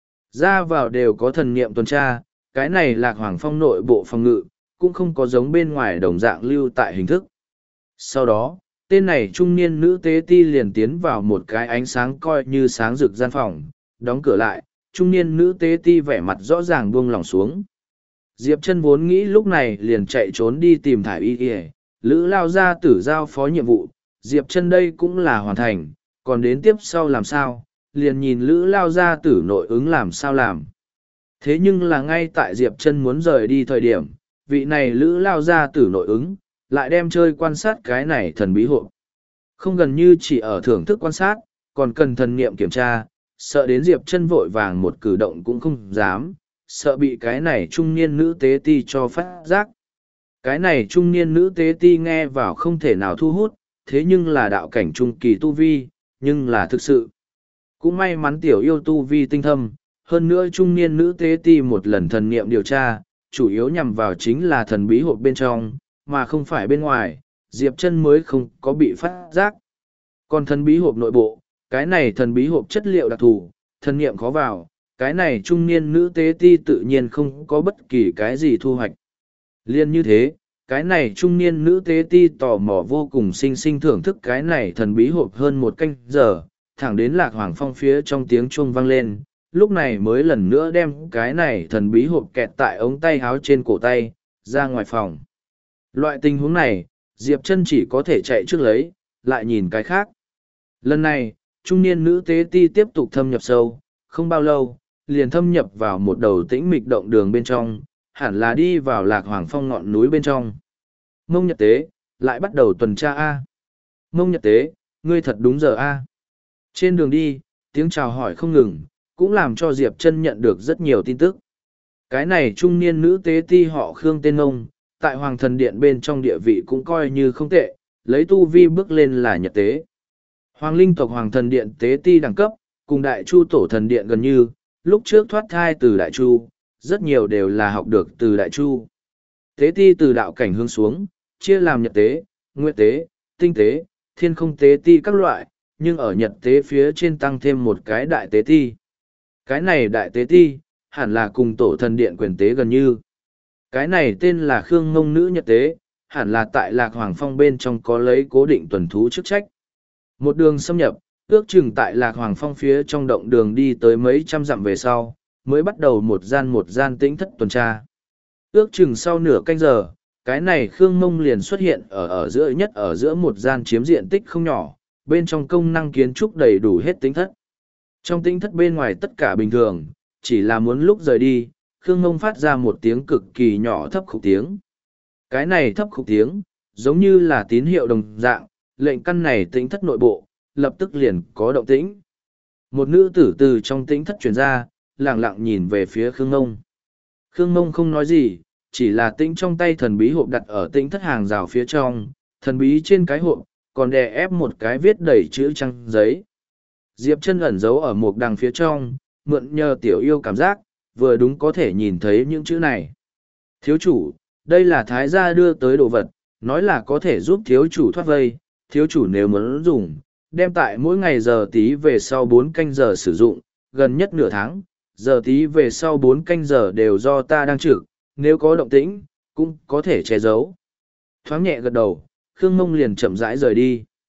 Ra vào đều có thần niệm tuần tra, cái này Lạc Hoàng Phong nội bộ phòng ngự, cũng không có giống bên ngoài đồng dạng lưu tại hình thức. Sau đó, tên này trung niên nữ tế ti liền tiến vào một cái ánh sáng coi như sáng rực gian phòng, đóng cửa lại, trung niên nữ tế ti vẻ mặt rõ ràng buông lỏng xuống. Diệp Chân vốn nghĩ lúc này liền chạy trốn đi tìm thải y y, Lữ lao gia tử giao phó nhiệm vụ, Diệp Chân đây cũng là hoàn thành, còn đến tiếp sau làm sao, liền nhìn Lữ lao gia tử nội ứng làm sao làm. Thế nhưng là ngay tại Diệp Chân muốn rời đi thời điểm, vị này Lữ lao gia tử nội ứng, lại đem chơi quan sát cái này thần bí hộp. Không gần như chỉ ở thưởng thức quan sát, còn cần thần niệm kiểm tra, sợ đến Diệp Chân vội vàng một cử động cũng không dám, sợ bị cái này trung niên nữ tế ti cho phát giác. Cái này trung niên nữ tế ti nghe vào không thể nào thu hút, thế nhưng là đạo cảnh trung kỳ tu vi, nhưng là thực sự. Cũng may mắn tiểu yêu tu vi tinh thâm, hơn nữa trung niên nữ tế ti một lần thần niệm điều tra, chủ yếu nhằm vào chính là thần bí hộp bên trong, mà không phải bên ngoài, Diệp Chân mới không có bị phát giác. Còn thần bí hộp nội bộ, cái này thần bí hộp chất liệu đặc thù, thần niệm khó vào, cái này trung niên nữ tế ti tự nhiên không có bất kỳ cái gì thu hoạch. Liên như thế, cái này trung niên nữ tế ti tò mò vô cùng sinh thưởng thức cái này thần bí hộp hơn một canh giờ, thẳng đến Lạc Hoàng Phong phía trong tiếng chuông vang lên, lúc này mới lần nữa đem cái này thần bí hộp kẹt tại ống tay áo trên cổ tay, ra ngoài phòng. Loại tình huống này, Diệp Chân chỉ có thể chạy trước lấy, lại nhìn cái khác. Lần này, trung niên nữ tế ti tiếp tục thâm nhập sâu, không bao lâu, liền thâm nhập vào một đầu tĩnh mịch động đường bên trong, hẳn là đi vào Lạc Hoàng Phong ngọn núi bên trong. Mông Nhật Tế, lại bắt đầu tuần tra A. Mông Nhật Tế, ngươi thật đúng giờ A. Trên đường đi, tiếng chào hỏi không ngừng, cũng làm cho Diệp Chân nhận được rất nhiều tin tức. Cái này trung niên nữ tế ti họ Khương tên Mông, tại Hoàng Thần Điện bên trong địa vị cũng coi như không tệ, lấy tu vi bước lên là Nhật Tế. Hoàng linh tộc Hoàng Thần Điện tế ti đẳng cấp, cùng Đại Chu Tổ Thần Điện gần như, lúc trước thoát thai từ Đại Chu, rất nhiều đều là học được từ Đại Chu. Tế ti từ đạo cảnh hướng xuống, chia làm Nhật Tế, Nguyệt Tế, Tinh Tế, Thiên Không Tế ti các loại, nhưng ở Nhật Tế phía trên tăng thêm một cái Đại Tế ti. Cái này Đại Tế ti, hẳn là cùng Tổ Thần Điện quyền tế gần như. Cái này tên là Khương Ngông Nữ Nhật Tế, hẳn là tại Lạc Hoàng Phong bên trong có lấy cố định tuần thú chức trách. Một đường xâm nhập, ước chừng tại Lạc Hoàng Phong phía trong động đường đi tới mấy trăm dặm về sau, mới bắt đầu một gian tĩnh thất tuần tra. Ước chừng sau nửa canh giờ, cái này Khương Mông liền xuất hiện ở giữa một gian chiếm diện tích không nhỏ, bên trong công năng kiến trúc đầy đủ hết tĩnh thất. Trong tĩnh thất bên ngoài tất cả bình thường, chỉ là muốn lúc rời đi, Khương Mông phát ra một tiếng cực kỳ nhỏ thấp khục tiếng. Cái này thấp khục tiếng, giống như là tín hiệu đồng dạng, lệnh căn này tĩnh thất nội bộ, lập tức liền có động tĩnh. Một nữ tử từ trong tĩnh thất truyền ra, lặng lặng nhìn về phía Khương Mông. Khương Mông không nói gì, chỉ là tĩnh trong tay thần bí hộp đặt ở tĩnh thất hàng rào phía trong, thần bí trên cái hộp, còn đè ép một cái viết đầy chữ trăng giấy. Diệp Chân ẩn giấu ở một đằng phía trong, mượn nhờ tiểu yêu cảm giác, vừa đúng có thể nhìn thấy những chữ này. Thiếu chủ, đây là thái gia đưa tới đồ vật, nói là có thể giúp thiếu chủ thoát vây, thiếu chủ nếu muốn dùng, đem tại mỗi ngày giờ tí về sau 4 canh giờ sử dụng, gần nhất nửa tháng, giờ tí về sau 4 canh giờ đều do ta đang trực, nếu có động tĩnh, cũng có thể che giấu. Thoáng nhẹ gật đầu, Khương Mông liền chậm rãi rời đi.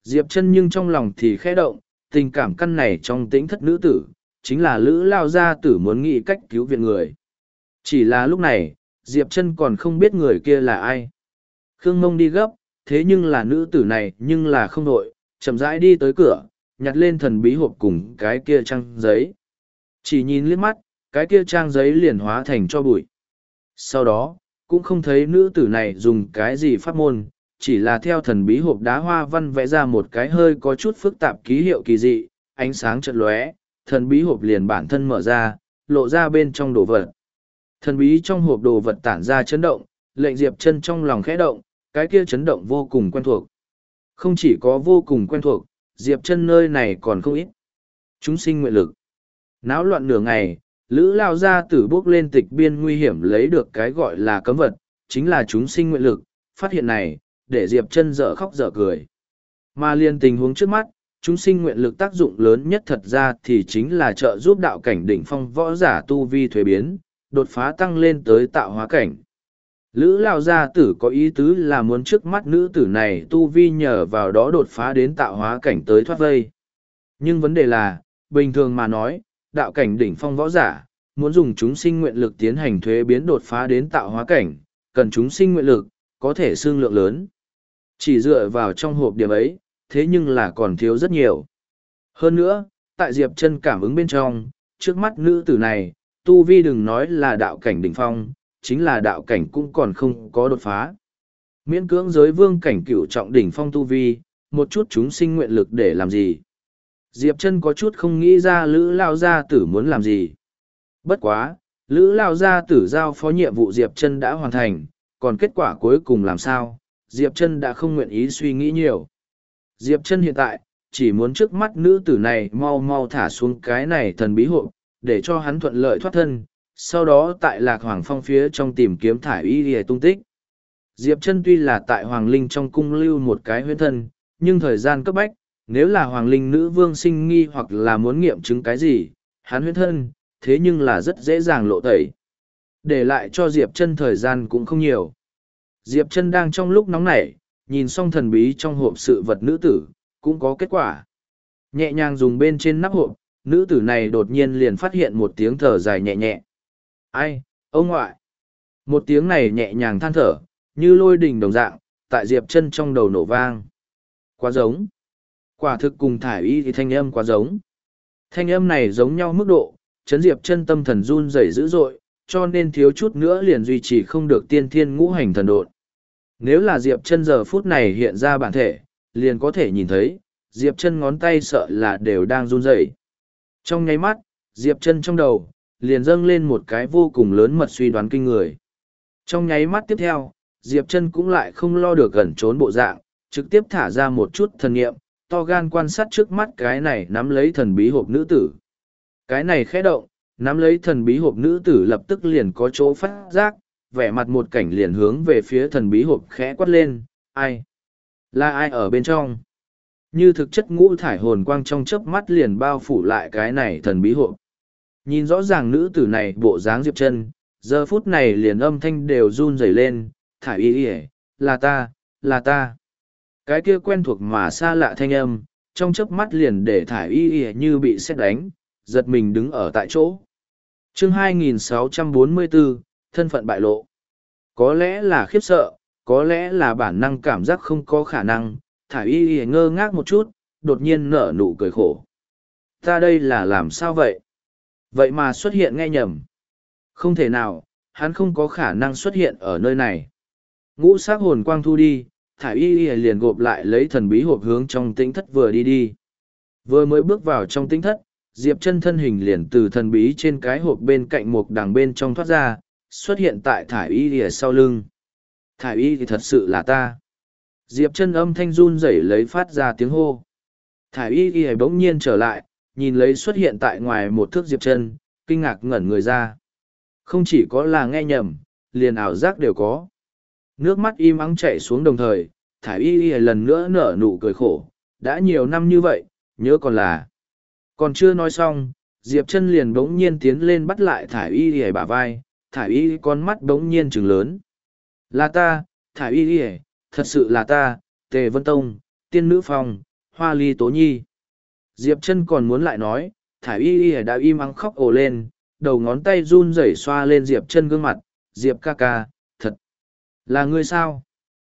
Diệp Chân nhưng trong lòng thì khẽ động, tình cảm căn này trong tĩnh thất nữ tử, chính là Lữ Lao gia tử muốn nghĩ cách cứu viện người. Chỉ là lúc này, Diệp Chân còn không biết người kia là ai. Khương Mông đi gấp, thế nhưng là nữ tử này nhưng là không đội, chậm rãi đi tới cửa, nhặt lên thần bí hộp cùng cái kia trang giấy. Chỉ nhìn liếc mắt, cái kia trang giấy liền hóa thành cho bụi. Sau đó, cũng không thấy nữ tử này dùng cái gì pháp môn, chỉ là theo thần bí hộp đá hoa văn vẽ ra một cái hơi có chút phức tạp ký hiệu kỳ dị, ánh sáng chợt lóe, thần bí hộp liền bản thân mở ra, lộ ra bên trong đồ vật. Thần bí trong hộp đồ vật tản ra chấn động, lệnh Diệp Chân trong lòng khẽ động, cái kia chấn động vô cùng quen thuộc. Không chỉ có vô cùng quen thuộc, Diệp Chân nơi này còn không ít. Chúng sinh nguyện lực. Náo loạn nửa ngày, Lữ Lao gia tử bước lên tịch biên nguy hiểm lấy được cái gọi là cấm vật, chính là chúng sinh nguyện lực. Phát hiện này, để Diệp Chân dở khóc dở cười. Mà liên tình huống trước mắt, chúng sinh nguyện lực tác dụng lớn nhất thật ra thì chính là trợ giúp đạo cảnh đỉnh phong võ giả tu vi thuế biến, đột phá tăng lên tới tạo hóa cảnh. Lữ Lao gia tử có ý tứ là muốn trước mắt nữ tử này tu vi nhờ vào đó đột phá đến tạo hóa cảnh tới thoát vây. Nhưng vấn đề là, bình thường mà nói, đạo cảnh đỉnh phong võ giả, muốn dùng chúng sinh nguyện lực tiến hành thuế biến đột phá đến tạo hóa cảnh, cần chúng sinh nguyện lực, có thể xương lượng lớn. Chỉ dựa vào trong hộp điểm ấy, thế nhưng là còn thiếu rất nhiều. Hơn nữa, tại Diệp Chân cảm ứng bên trong, trước mắt nữ tử này, tu vi đừng nói là đạo cảnh đỉnh phong, chính là đạo cảnh cũng còn không có đột phá. Miễn cưỡng giới vương cảnh cửu trọng đỉnh phong tu vi, một chút chúng sinh nguyện lực để làm gì? Diệp Chân có chút không nghĩ ra Lữ Lao gia tử muốn làm gì. Bất quá, Lữ Lao gia tử giao phó nhiệm vụ Diệp Chân đã hoàn thành, còn kết quả cuối cùng làm sao, Diệp Chân đã không nguyện ý suy nghĩ nhiều. Diệp Chân hiện tại, chỉ muốn trước mắt nữ tử này mau mau thả xuống cái này thần bí hộp, để cho hắn thuận lợi thoát thân, sau đó tại Lạc Hoàng Phong phía trong tìm kiếm thải y hề tung tích. Diệp Chân tuy là tại Hoàng Linh trong cung lưu một cái huyễn thân, nhưng thời gian cấp bách, nếu là Hoàng Linh nữ vương sinh nghi hoặc là muốn nghiệm chứng cái gì, hắn huyễn thân, thế nhưng là rất dễ dàng lộ tẩy. Để lại cho Diệp Chân thời gian cũng không nhiều. Diệp Chân đang trong lúc nóng nảy, nhìn xong thần bí trong hộp sự vật nữ tử, cũng có kết quả. Nhẹ nhàng dùng bên trên nắp hộp, nữ tử này đột nhiên liền phát hiện một tiếng thở dài nhẹ nhẹ. Ai, ông ngoại! Một tiếng này nhẹ nhàng than thở, như lôi đình đồng dạng, tại Diệp Chân trong đầu nổ vang. Quá giống. Quả thực cùng thải y thì thanh âm quá giống. Thanh âm này giống nhau mức độ, chấn Diệp Chân tâm thần run rẩy dữ dội, cho nên thiếu chút nữa liền duy trì không được tiên thiên ngũ hành thần độn. Nếu là Diệp Chân giờ phút này hiện ra bản thể, liền có thể nhìn thấy, Diệp Chân ngón tay sợ là đều đang run rẩy. Trong nháy mắt, Diệp Chân trong đầu, liền dâng lên một cái vô cùng lớn mật suy đoán kinh người. Trong nháy mắt tiếp theo, Diệp Chân cũng lại không lo được gần trốn bộ dạng, trực tiếp thả ra một chút thần niệm, to gan quan sát trước mắt cái này nắm lấy thần bí hộp nữ tử. Cái này khẽ động, nắm lấy thần bí hộp nữ tử lập tức liền có chỗ phát giác, vẻ mặt một cảnh liền hướng về phía thần bí hộp khẽ quát lên, ai? Là ai ở bên trong? Như thực chất ngũ thải hồn quang trong chớp mắt liền bao phủ lại cái này thần bí hộp. Nhìn rõ ràng nữ tử này bộ dáng Diệp Chân, giờ phút này liền âm thanh đều run rẩy lên, thải y y, là ta, là ta. Cái kia quen thuộc mà xa lạ thanh âm, trong chớp mắt liền để thải y y như bị sét đánh, giật mình đứng ở tại chỗ. Chương 2644, thân phận bại lộ. Có lẽ là khiếp sợ, có lẽ là bản năng cảm giác không có khả năng, thải y y ngơ ngác một chút, đột nhiên nở nụ cười khổ. Ta đây là làm sao vậy? Vậy mà xuất hiện nghe nhầm. Không thể nào, hắn không có khả năng xuất hiện ở nơi này. Ngũ sắc hồn quang thu đi, thải y y liền gộp lại lấy thần bí hộp hướng trong tĩnh thất vừa đi đi. Vừa mới bước vào trong tĩnh thất, Diệp Chân thân hình liền từ thần bí trên cái hộp bên cạnh một đằng bên trong thoát ra, xuất hiện tại thải y y sau lưng. Thải y thì thật sự là ta. Diệp Chân âm thanh run rẩy lấy phát ra tiếng hô. Thải y y bỗng nhiên trở lại, nhìn lấy xuất hiện tại ngoài một thước Diệp Chân, kinh ngạc ngẩn người ra. Không chỉ có là nghe nhầm, liền ảo giác đều có. Nước mắt im ắng chảy xuống đồng thời, thải y y lần nữa nở nụ cười khổ. Đã nhiều năm như vậy, nhớ còn là. Còn chưa nói xong, Diệp Chân liền bỗng nhiên tiến lên bắt lại thải y y bả vai, thải y con mắt bỗng nhiên trừng lớn. Là ta, thải y y, thật sự là ta, Tề Vân Tông, Tiên Nữ Phong, Hoa ly tố nhi. Diệp Trân còn muốn lại nói, Thải y y đã im ắng khóc ồ lên, đầu ngón tay run rẩy xoa lên Diệp Trân gương mặt. Diệp ca ca, thật là ngươi sao?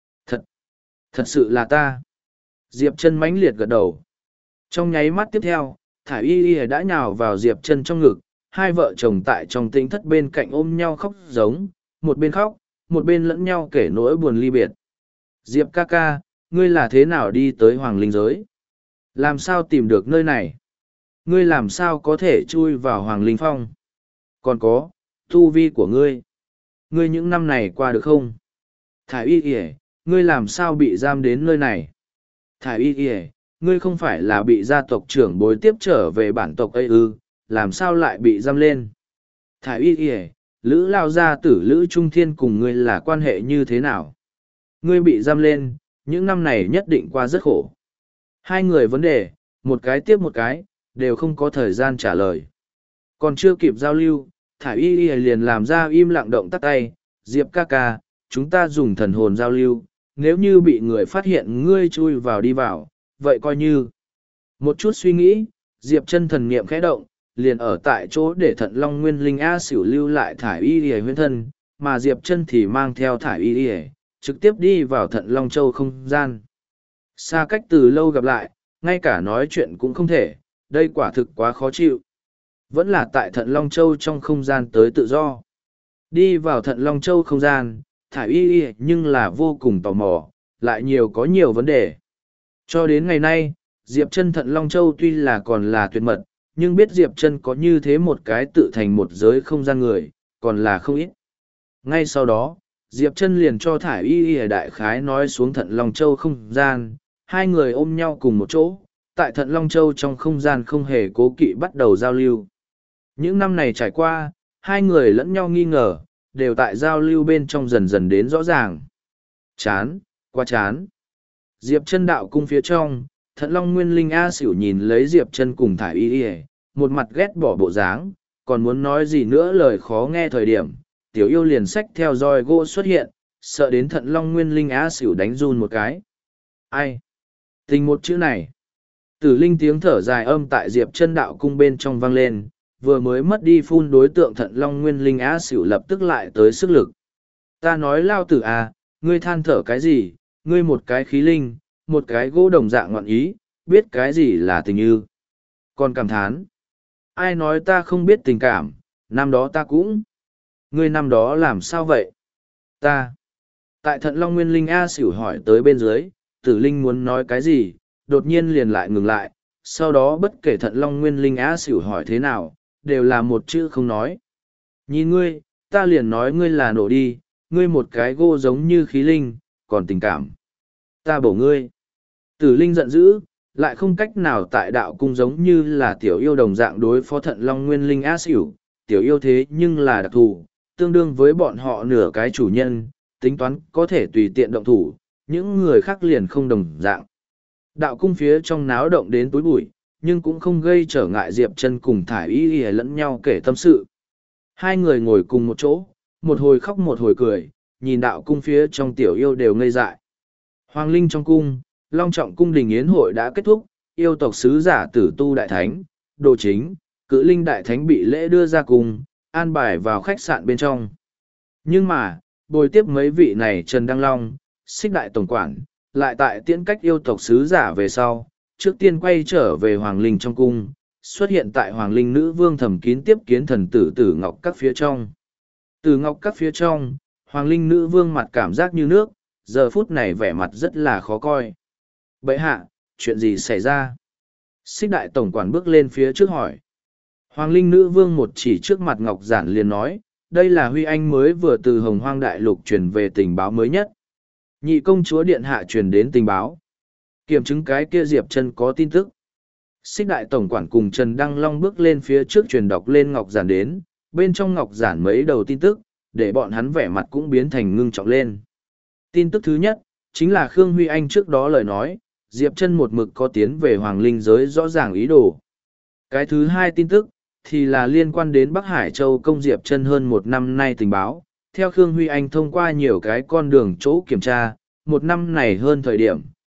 Thật sự là ta. Diệp Trân mãnh liệt gật đầu. Trong nháy mắt tiếp theo, Thải y y đã nhào vào Diệp Trân trong ngực, hai vợ chồng tại trong tinh thất bên cạnh ôm nhau khóc giống, một bên khóc, một bên lẫn nhau kể nỗi buồn ly biệt. Diệp ca ca, ngươi là thế nào đi tới Hoàng Linh giới? Làm sao tìm được nơi này? Ngươi làm sao có thể chui vào Hoàng Linh Phong? Còn có, tu vi của ngươi. Ngươi những năm này qua được không? Thải y y, ngươi làm sao bị giam đến nơi này? Thải y y, ngươi không phải là bị gia tộc trưởng bối tiếp trở về bản tộc ấy ư, làm sao lại bị giam lên? Thải y y, Lữ Lao gia tử Lữ Trung Thiên cùng ngươi là quan hệ như thế nào? Ngươi bị giam lên, những năm này nhất định qua rất khổ. Hai người vấn đề, một cái tiếp một cái, đều không có thời gian trả lời. Còn chưa kịp giao lưu, Thải y y liền làm ra im lặng động tắt tay. Diệp ca ca, chúng ta dùng thần hồn giao lưu, nếu như bị người phát hiện ngươi chui vào đi vào, vậy coi như. Một chút suy nghĩ, Diệp Trân thần niệm khẽ động, liền ở tại chỗ để Thận Long Nguyên Linh A Xỉu lưu lại Thải y y huyễn thân, mà Diệp Trân thì mang theo Thải y y, trực tiếp đi vào Thận Long Châu không gian. Xa cách từ lâu gặp lại, ngay cả nói chuyện cũng không thể, đây quả thực quá khó chịu. Vẫn là tại Thận Long Châu trong không gian tới tự do. Đi vào Thận Long Châu không gian, Thải y y nhưng là vô cùng tò mò, lại có nhiều vấn đề. Cho đến ngày nay, Diệp Trân Thận Long Châu tuy là còn là tuyệt mật, nhưng biết Diệp Trân có như thế một cái tự thành một giới không gian người, còn là không ít. Ngay sau đó, Diệp Trân liền cho Thải y y đại khái nói xuống Thận Long Châu không gian, hai người ôm nhau cùng một chỗ, tại Thận Long Châu trong không gian không hề cố kỵ bắt đầu giao lưu. Những năm này trải qua, hai người lẫn nhau nghi ngờ, đều tại giao lưu bên trong dần dần đến rõ ràng. Chán, quá chán. Diệp Trân đạo cung phía trong, Thận Long Nguyên Linh A Xỉu nhìn lấy Diệp Trân cùng Thải y y, một mặt ghét bỏ bộ dáng, còn muốn nói gì nữa lời khó nghe thời điểm, tiểu yêu liền xách theo roi gỗ xuất hiện, sợ đến Thận Long Nguyên Linh A Xỉu đánh run một cái. Ai? Tình một chữ này. Tử linh tiếng thở dài âm tại Diệp Trân đạo cung bên trong vang lên, vừa mới mất đi phun đối tượng Thận Long Nguyên Linh Á Xỉu lập tức lại tới sức lực. Ta nói lao tử à, ngươi than thở cái gì, ngươi một cái khí linh, một cái gỗ đồng dạng ngoạn ý, biết cái gì là tình yêu. Còn cảm thán. Ai nói ta không biết tình cảm, năm đó ta cũng. Ngươi năm đó làm sao vậy? Ta. Tại Thận Long Nguyên Linh A Xỉu hỏi tới bên dưới, Tử linh muốn nói cái gì, đột nhiên liền lại ngừng lại, sau đó bất kể Thận Long Nguyên Linh Á Xỉu hỏi thế nào, đều là một chữ không nói. Nhìn ngươi, ta liền nói ngươi là nổ đi, ngươi một cái gô giống như khí linh, còn tình cảm. Ta bổ ngươi. Tử linh giận dữ, lại không cách nào tại đạo cung giống như là tiểu yêu đồng dạng đối phó Thận Long Nguyên Linh Á Xỉu, tiểu yêu thế nhưng là đặc thù, tương đương với bọn họ nửa cái chủ nhân, tính toán có thể tùy tiện động thủ, những người khác liền không đồng dạng. Đạo cung phía trong náo động đến túi bụi, nhưng cũng không gây trở ngại Diệp Trân cùng Thải y y lẫn nhau kể tâm sự. Hai người ngồi cùng một chỗ, một hồi khóc một hồi cười, nhìn đạo cung phía trong tiểu yêu đều ngây dại. Hoàng Linh trong cung, long trọng cung đình yến hội đã kết thúc, yêu tộc sứ giả Tử Tu Đại Thánh, Đồ Chính, Cự Linh Đại Thánh bị lễ đưa ra cùng, an bài vào khách sạn bên trong. Nhưng mà, bồi tiếp mấy vị này Trần Đăng Long, Xích Đại Tổng Quản, lại tại tiễn cách yêu tộc sứ giả về sau, trước tiên quay trở về Hoàng Linh trong cung, xuất hiện tại Hoàng Linh nữ vương thẩm kín tiếp kiến thần tử Tử Ngọc Các phía trong. Tử Ngọc Các phía trong, Hoàng Linh nữ vương mặt cảm giác như nước, giờ phút này vẻ mặt rất là khó coi. Bệ hạ, chuyện gì xảy ra? Xích Đại Tổng Quản bước lên phía trước hỏi. Hoàng Linh nữ vương một chỉ trước mặt Ngọc Giản liền nói, đây là Huy Anh mới vừa từ Hồng Hoang Đại Lục truyền về tình báo mới nhất. Nhị công chúa điện hạ truyền đến tình báo. Kiểm chứng cái kia Diệp Trân có tin tức. Xích Đại Tổng Quản cùng Trần Đăng Long bước lên phía trước truyền đọc lên Ngọc Giản đến, bên trong Ngọc Giản mấy đầu tin tức, để bọn hắn vẻ mặt cũng biến thành ngưng trọng lên. Tin tức thứ nhất, chính là Khương Huy Anh trước đó lời nói, Diệp Trân một mực có tiến về Hoàng Linh giới rõ ràng ý đồ. Cái thứ hai tin tức, thì là liên quan đến Bắc Hải Châu công Diệp Trân hơn một năm nay tình báo. Theo Khương Huy Anh thông qua nhiều cái con đường chỗ kiểm tra, một năm này hơn thời điểm,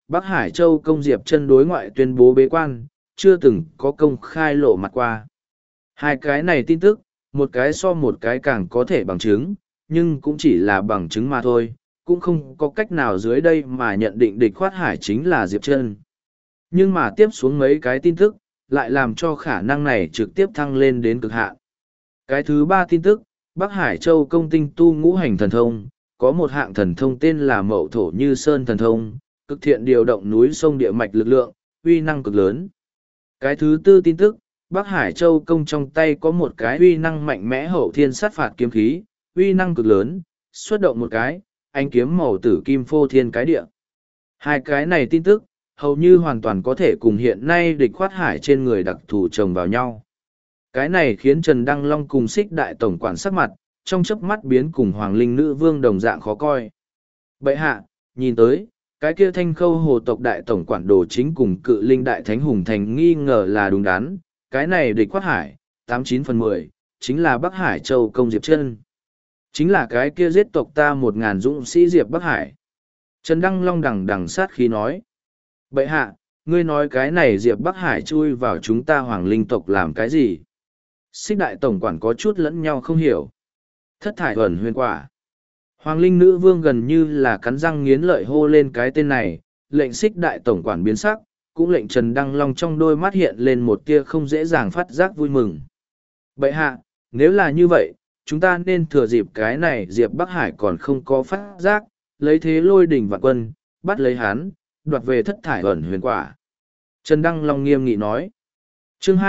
Bắc Hải Châu công Diệp Chân đối ngoại tuyên bố bế quan, chưa từng có công khai lộ mặt qua. Hai cái này tin tức, một cái so một cái càng có thể bằng chứng, nhưng cũng chỉ là bằng chứng mà thôi, cũng không có cách nào dưới đây mà nhận định địch khoát hải chính là Diệp Chân. Nhưng mà tiếp xuống mấy cái tin tức, lại làm cho khả năng này trực tiếp thăng lên đến cực hạn. Cái thứ ba tin tức, Bắc Hải Châu công tinh tu ngũ hành thần thông, có một hạng thần thông tên là Mậu Thổ Như Sơn thần thông, cực thiện điều động núi sông địa mạch lực lượng, uy năng cực lớn. Cái thứ tư tin tức, Bắc Hải Châu công trong tay có một cái uy năng mạnh mẽ hậu thiên sát phạt kiếm khí, uy năng cực lớn, xuất động một cái, ánh kiếm màu tử kim phô thiên cái địa. Hai cái này tin tức, hầu như hoàn toàn có thể cùng hiện nay địch khoát hải trên người đặc thù chồng vào nhau. Cái này khiến Trần Đăng Long cùng Xích Đại Tổng quản sắc mặt, trong chớp mắt biến cùng Hoàng Linh Nữ Vương đồng dạng khó coi. Bệ hạ, nhìn tới, cái kia Thanh Khâu Hồ tộc Đại Tổng quản Đồ Chính cùng Cự Linh Đại Thánh Hùng Thành nghi ngờ là đúng đắn, cái này địch khoát hải, 89/10, chính là Bắc Hải Châu công Diệp Chân. Chính là cái kia giết tộc ta 1000 dũng sĩ Diệp Bắc Hải. Trần Đăng Long đằng đằng sát khí nói. Bệ hạ, ngươi nói cái này Diệp Bắc Hải chui vào chúng ta Hoàng Linh tộc làm cái gì? Xích Đại Tổng quản có chút lẫn nhau không hiểu. Thất thải ẩn huyền quả. Hoàng Linh Nữ Vương gần như là cắn răng nghiến lợi hô lên cái tên này, lệnh Xích Đại Tổng quản biến sắc, cũng lệnh Trần Đăng Long trong đôi mắt hiện lên một tia không dễ dàng phát giác vui mừng. Bệ hạ, nếu là như vậy, chúng ta nên thừa dịp cái này Diệp Bắc Hải còn không có phát giác, lấy thế lôi đỉnh vạn quân, bắt lấy hắn, đoạt về thất thải ẩn huyền quả. Trần Đăng Long nghiêm nghị nói. Chương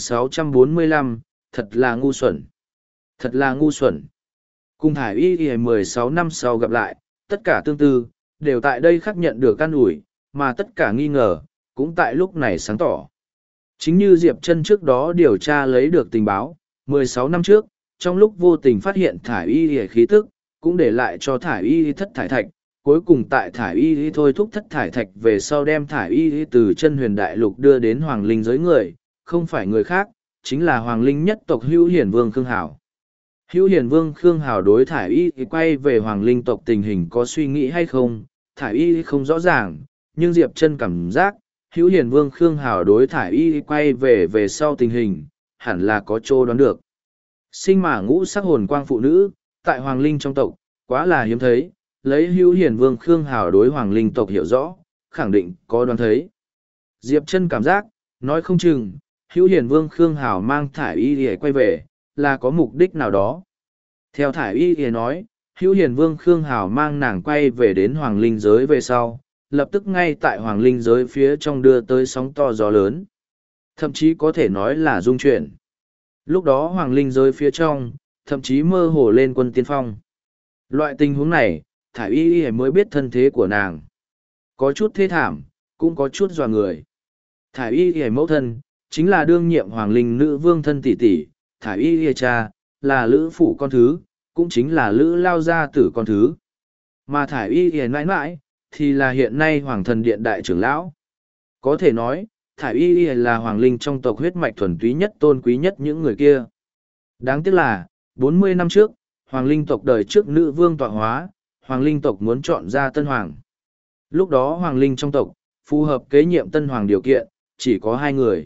2645, thật là ngu xuẩn. Thật là ngu xuẩn. Cùng thải y 16 năm sau gặp lại, tất cả tương tư, đều tại đây khắc nhận được can ủi, mà tất cả nghi ngờ, cũng tại lúc này sáng tỏ. Chính như Diệp Chân trước đó điều tra lấy được tình báo, 16 năm trước, trong lúc vô tình phát hiện thải y khí tức, cũng để lại cho thải y thất thải thạch, cuối cùng tại thải y thôi thúc thất thải thạch về sau đem thải y từ chân huyền đại lục đưa đến hoàng linh giới người, không phải người khác, chính là hoàng linh nhất tộc Hữu Hiển Vương Khương Hảo. Hữu Hiển Vương Khương Hảo đối thải y quay về hoàng linh tộc tình hình có suy nghĩ hay không, thải y không rõ ràng, nhưng Diệp Chân cảm giác, Hữu Hiển Vương Khương Hảo đối thải y quay về sau tình hình, hẳn là có chỗ đoán được. Sinh mà ngũ sắc hồn quang phụ nữ, tại hoàng linh trong tộc, quá là hiếm thấy, lấy Hữu Hiển Vương Khương Hảo đối hoàng linh tộc hiểu rõ, khẳng định có đoán thấy. Diệp Chân cảm giác, nói không chừng, Hữu Hiển Vương Khương Hảo mang thải y để quay về, là có mục đích nào đó. Theo thải y để nói, Hữu Hiển Vương Khương Hảo mang nàng quay về đến hoàng linh giới về sau, lập tức ngay tại hoàng linh giới phía trong đưa tới sóng to gió lớn. Thậm chí có thể nói là dung chuyển. Lúc đó hoàng linh giới phía trong, thậm chí mơ hồ lên quân tiên phong. Loại tình huống này, thải y mới biết thân thế của nàng. Có chút thê thảm, cũng có chút dọa người. Thải y mẫu thân, chính là đương nhiệm hoàng linh nữ vương thân tỷ tỷ, thải y cha, là lữ phủ con thứ, cũng chính là lữ lao gia tử con thứ. Mà thải y mãi mãi, thì là hiện nay hoàng thần điện đại trưởng lão. Có thể nói, thải y là hoàng linh trong tộc huyết mạch thuần túy nhất tôn quý nhất những người kia. Đáng tiếc là, 40 năm trước, hoàng linh tộc đời trước nữ vương tọa hóa, hoàng linh tộc muốn chọn ra tân hoàng. Lúc đó hoàng linh trong tộc, phù hợp kế nhiệm tân hoàng điều kiện, chỉ có 2 người.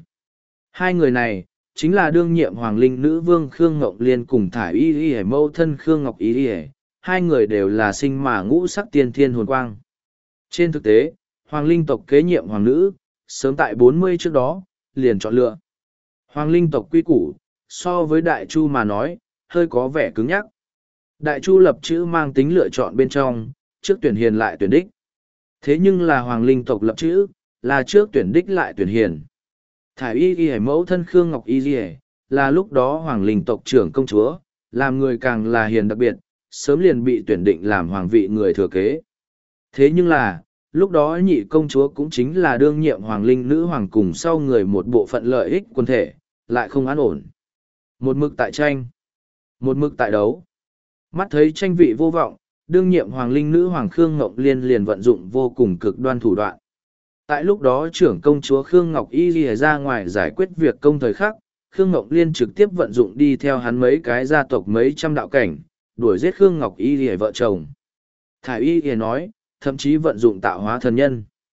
2 người này, chính là đương nhiệm hoàng linh nữ vương Khương Ngọc Liên cùng thải y mẫu thân Khương Ngọc Y. 2 người đều là sinh mà ngũ sắc tiên thiên hồn quang. Trên thực tế, hoàng linh tộc kế nhiệm hoàng nữ, sớm tại 40 trước đó, liền chọn lựa. Hoàng linh tộc quy củ, so với đại chu mà nói, hơi có vẻ cứng nhắc. Đại chu lập chữ mang tính lựa chọn bên trong, trước tuyển hiền lại tuyển đích. Thế nhưng là hoàng linh tộc lập chữ, là trước tuyển đích lại tuyển hiền. Thải y mẫu thân Khương Ngọc Y là lúc đó hoàng linh tộc trưởng công chúa, làm người càng là hiền đặc biệt, sớm liền bị tuyển định làm hoàng vị người thừa kế. Thế nhưng là, lúc đó nhị công chúa cũng chính là đương nhiệm hoàng linh nữ hoàng cùng sau người một bộ phận lợi ích quân thể, lại không an ổn. Một mực tại tranh, một mực tại đấu. Mắt thấy tranh vị vô vọng, đương nhiệm hoàng linh nữ hoàng Khương Ngọc Liên liền vận dụng vô cùng cực đoan thủ đoạn. Tại lúc đó trưởng công chúa Khương Ngọc Y lìa ra ngoài giải quyết việc công thời khắc, Khương Ngọc Liên trực tiếp vận dụng đi theo hắn mấy cái gia tộc mấy trăm đạo cảnh, đuổi giết Khương Ngọc Y lìa vợ chồng. Thải Y lìa nói, thậm chí vận dụng tạo hóa thần nhân.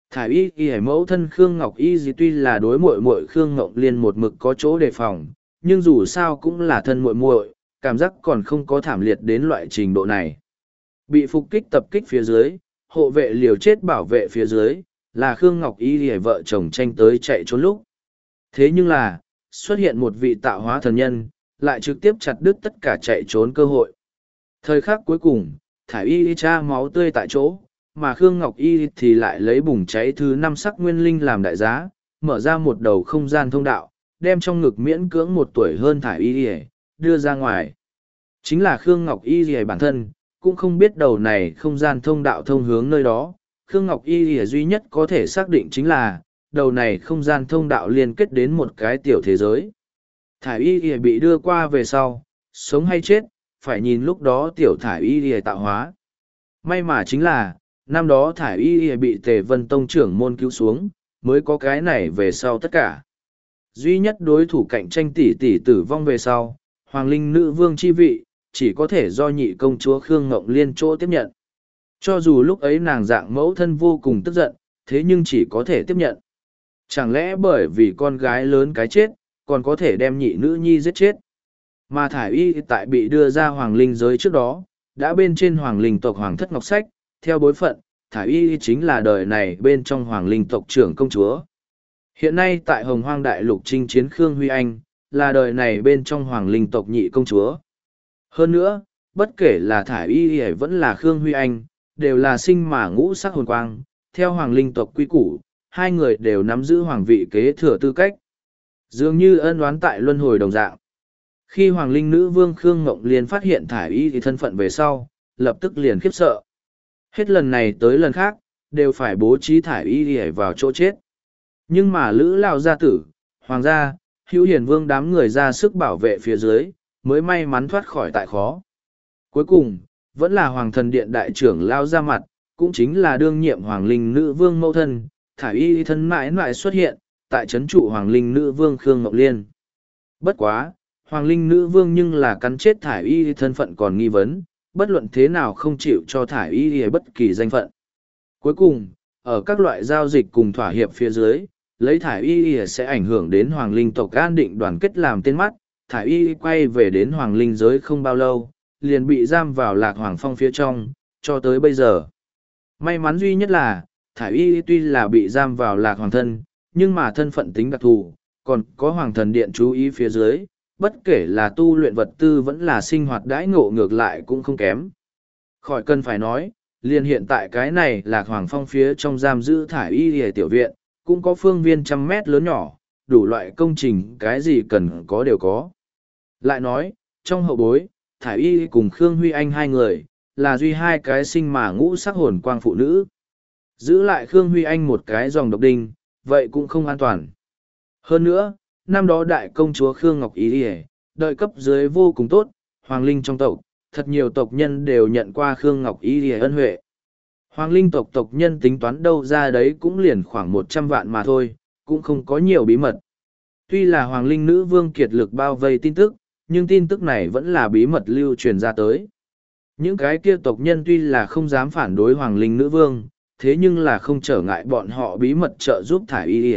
Thải y y mẫu thân Khương Ngọc Y gì tuy là đối muội muội Khương Ngọc Liên một mực có chỗ đề phòng, nhưng dù sao cũng là thân muội muội, cảm giác còn không có thảm liệt đến loại trình độ này. Bị phục kích tập kích phía dưới, hộ vệ liều chết bảo vệ phía dưới, là Khương Ngọc Y y vợ chồng tranh tới chạy trốn lúc. Thế nhưng là, xuất hiện một vị tạo hóa thần nhân, lại trực tiếp chặt đứt tất cả chạy trốn cơ hội. Thời khắc cuối cùng, Thải y cha máu tươi tại chỗ, mà Khương Ngọc Y thì lại lấy bùng cháy thứ 5 sắc nguyên linh làm đại giá, mở ra một đầu không gian thông đạo, đem trong ngực miễn cưỡng 1 tuổi hơn Thải y đưa ra ngoài. Chính là Khương Ngọc Y bản thân, cũng không biết đầu này không gian thông đạo thông hướng nơi đó. Khương Ngọc Y duy nhất có thể xác định chính là, đầu này không gian thông đạo liên kết đến một cái tiểu thế giới. Thải y bị đưa qua về sau, sống hay chết, phải nhìn lúc đó tiểu Thải y tạo hóa. May mà chính là, năm đó Thải y bị Tề Vân Tông trưởng môn cứu xuống, mới có cái này về sau tất cả. Duy nhất đối thủ cạnh tranh tỷ tỷ tử vong về sau, Hoàng Linh nữ vương chi vị, chỉ có thể do nhị công chúa Khương Ngộng Liên chỗ tiếp nhận. Cho dù lúc ấy nàng dạng mẫu thân vô cùng tức giận, thế nhưng chỉ có thể tiếp nhận. Chẳng lẽ bởi vì con gái lớn cái chết, còn có thể đem nhị nữ nhi giết chết. Mà Thải y tại bị đưa ra Hoàng Linh giới trước đó, đã bên trên Hoàng Linh tộc Hoàng thất ngọc sách, theo bối phận, Thải y chính là đời này bên trong Hoàng Linh tộc trưởng công chúa. Hiện nay tại Hồng Hoang Đại Lục chinh chiến Khương Huy Anh, là đời này bên trong Hoàng Linh tộc nhị công chúa. Hơn nữa, bất kể là Thải y hay vẫn là Khương Huy Anh, đều là sinh mà ngũ sắc hồn quang, theo Hoàng Linh tộc quy củ, hai người đều nắm giữ hoàng vị kế thừa tư cách. Dường như ân oán tại luân hồi đồng dạng. Khi Hoàng Linh nữ vương Khương Ngộng Liên phát hiện Thải y thì thân phận về sau, lập tức liền khiếp sợ. Hết lần này tới lần khác, đều phải bố trí Thải y để vào chỗ chết. Nhưng mà Lữ Lao gia tử, Hoàng gia, Hữu Hiền Vương đám người ra sức bảo vệ phía dưới, mới may mắn thoát khỏi tại khó. Cuối cùng, vẫn là Hoàng thần điện đại trưởng Lao ra mặt, cũng chính là đương nhiệm Hoàng Linh nữ vương mẫu thân, Thải y thân mãi mãi xuất hiện, tại trấn trụ Hoàng Linh nữ vương Khương Ngọc Liên. Bất quá, Hoàng Linh nữ vương nhưng là cắn chết Thải y thân phận còn nghi vấn, bất luận thế nào không chịu cho Thải y bất kỳ danh phận. Cuối cùng, ở các loại giao dịch cùng thỏa hiệp phía dưới, lấy Thải y sẽ ảnh hưởng đến Hoàng Linh tộc an định đoàn kết làm tên mắt, Thải y quay về đến Hoàng Linh giới không bao lâu, liền bị giam vào Lạc Hoàng Phong phía trong, cho tới bây giờ. May mắn duy nhất là, Thải y tuy là bị giam vào Lạc Hoàng thân, nhưng mà thân phận tính đặc thù, còn có Hoàng thần điện chú ý phía dưới, bất kể là tu luyện vật tư vẫn là sinh hoạt đãi ngộ ngược lại cũng không kém. Khỏi cần phải nói, liền hiện tại cái này Lạc Hoàng Phong phía trong giam giữ Thải y hề tiểu viện, cũng có phương viên 100 mét lớn nhỏ, đủ loại công trình cái gì cần có đều có. Lại nói, trong hậu bối, Thải y cùng Khương Huy Anh hai người, là duy hai cái sinh mà ngũ sắc hồn quang phụ nữ. Giữ lại Khương Huy Anh một cái dòng độc đinh, vậy cũng không an toàn. Hơn nữa, năm đó đại công chúa Khương Ngọc Ý đợi cấp dưới vô cùng tốt, Hoàng Linh trong tộc, thật nhiều tộc nhân đều nhận qua Khương Ngọc Ý ân huệ. Hoàng Linh tộc tộc nhân tính toán đâu ra đấy cũng liền khoảng 100 vạn mà thôi, cũng không có nhiều bí mật. Tuy là Hoàng Linh nữ vương kiệt lực bao vây tin tức, nhưng tin tức này vẫn là bí mật lưu truyền ra tới. Những cái kia tộc nhân tuy là không dám phản đối Hoàng Linh nữ vương, thế nhưng là không trở ngại bọn họ bí mật trợ giúp Thải y.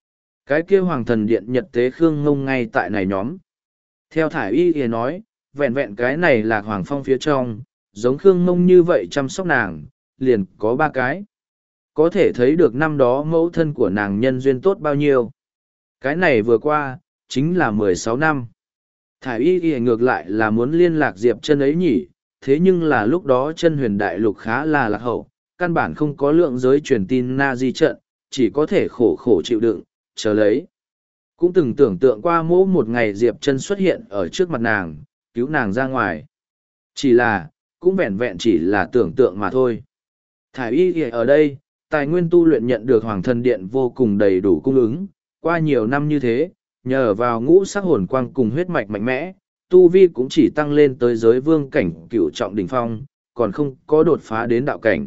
Cái kia Hoàng thần điện Nhật tế Khương Ngông ngay tại này nhóm. Theo Thải y nói, vẹn vẹn cái này Lạc Hoàng Phong phía trong, giống Khương Ngông như vậy chăm sóc nàng, liền có 3 cái. Có thể thấy được năm đó mẫu thân của nàng nhân duyên tốt bao nhiêu. Cái này vừa qua, chính là 16 năm. Thải y ngược lại là muốn liên lạc Diệp Chân ấy nhỉ, thế nhưng là lúc đó Chân Huyền Đại Lục khá là lạc hậu, căn bản không có lượng giới truyền tin na di trận, chỉ có thể khổ khổ chịu đựng, chờ lấy. Cũng từng tưởng tượng qua mỗi một ngày Diệp Chân xuất hiện ở trước mặt nàng, cứu nàng ra ngoài. Chỉ là, cũng vẹn vẹn chỉ là tưởng tượng mà thôi. Thải y ở đây, tài nguyên tu luyện nhận được Hoàng thần điện vô cùng đầy đủ cung ứng, qua nhiều năm như thế, nhờ vào ngũ sắc hồn quang cùng huyết mạch mạnh mẽ, tu vi cũng chỉ tăng lên tới giới vương cảnh cựu trọng đỉnh phong, còn không có đột phá đến đạo cảnh.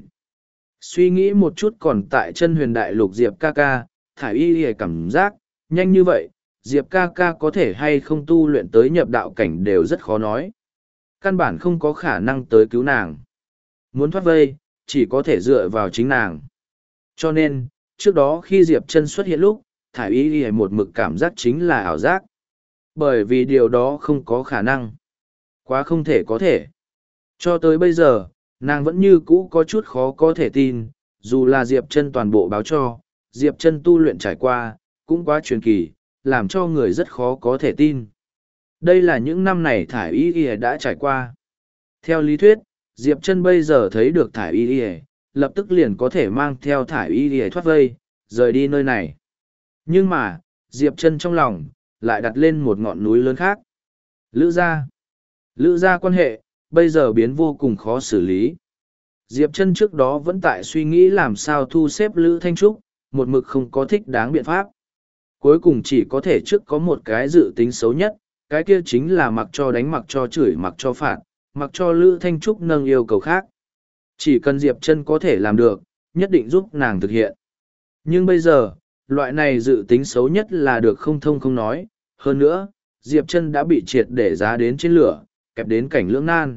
Suy nghĩ một chút còn tại Chân Huyền Đại Lục Diệp ca ca, Thải y cảm giác, nhanh như vậy, Diệp ca ca có thể hay không tu luyện tới nhập đạo cảnh đều rất khó nói. Căn bản không có khả năng tới cứu nàng. Muốn thoát vây, chỉ có thể dựa vào chính nàng. Cho nên, trước đó khi Diệp Chân xuất hiện lúc, thải y y một mực cảm giác chính là ảo giác. Bởi vì điều đó không có khả năng. Quá không thể có thể. Cho tới bây giờ, nàng vẫn như cũ có chút khó có thể tin, dù là Diệp Chân toàn bộ báo cho, Diệp Chân tu luyện trải qua, cũng quá truyền kỳ, làm cho người rất khó có thể tin. Đây là những năm này thải y y đã trải qua. Theo lý thuyết, Diệp Chân bây giờ thấy được thải y y, lập tức liền có thể mang theo thải y y thoát vây, rời đi nơi này. Nhưng mà, Diệp Chân trong lòng, lại đặt lên một ngọn núi lớn khác. Lữ gia. Lữ gia quan hệ, bây giờ biến vô cùng khó xử lý. Diệp Chân trước đó vẫn tại suy nghĩ làm sao thu xếp Lữ Thanh Trúc, một mực không có thích đáng biện pháp. Cuối cùng chỉ có thể trước có một cái dự tính xấu nhất, cái kia chính là mặc cho đánh, mặc cho chửi, mặc cho phạt, mặc cho Lữ Thanh Trúc nâng yêu cầu khác. Chỉ cần Diệp Chân có thể làm được, nhất định giúp nàng thực hiện. Nhưng bây giờ, loại này dự tính xấu nhất là được không thông không nói. Hơn nữa, Diệp Chân đã bị triệt để giá đến trên lửa, kẹp đến cảnh lưỡng nan.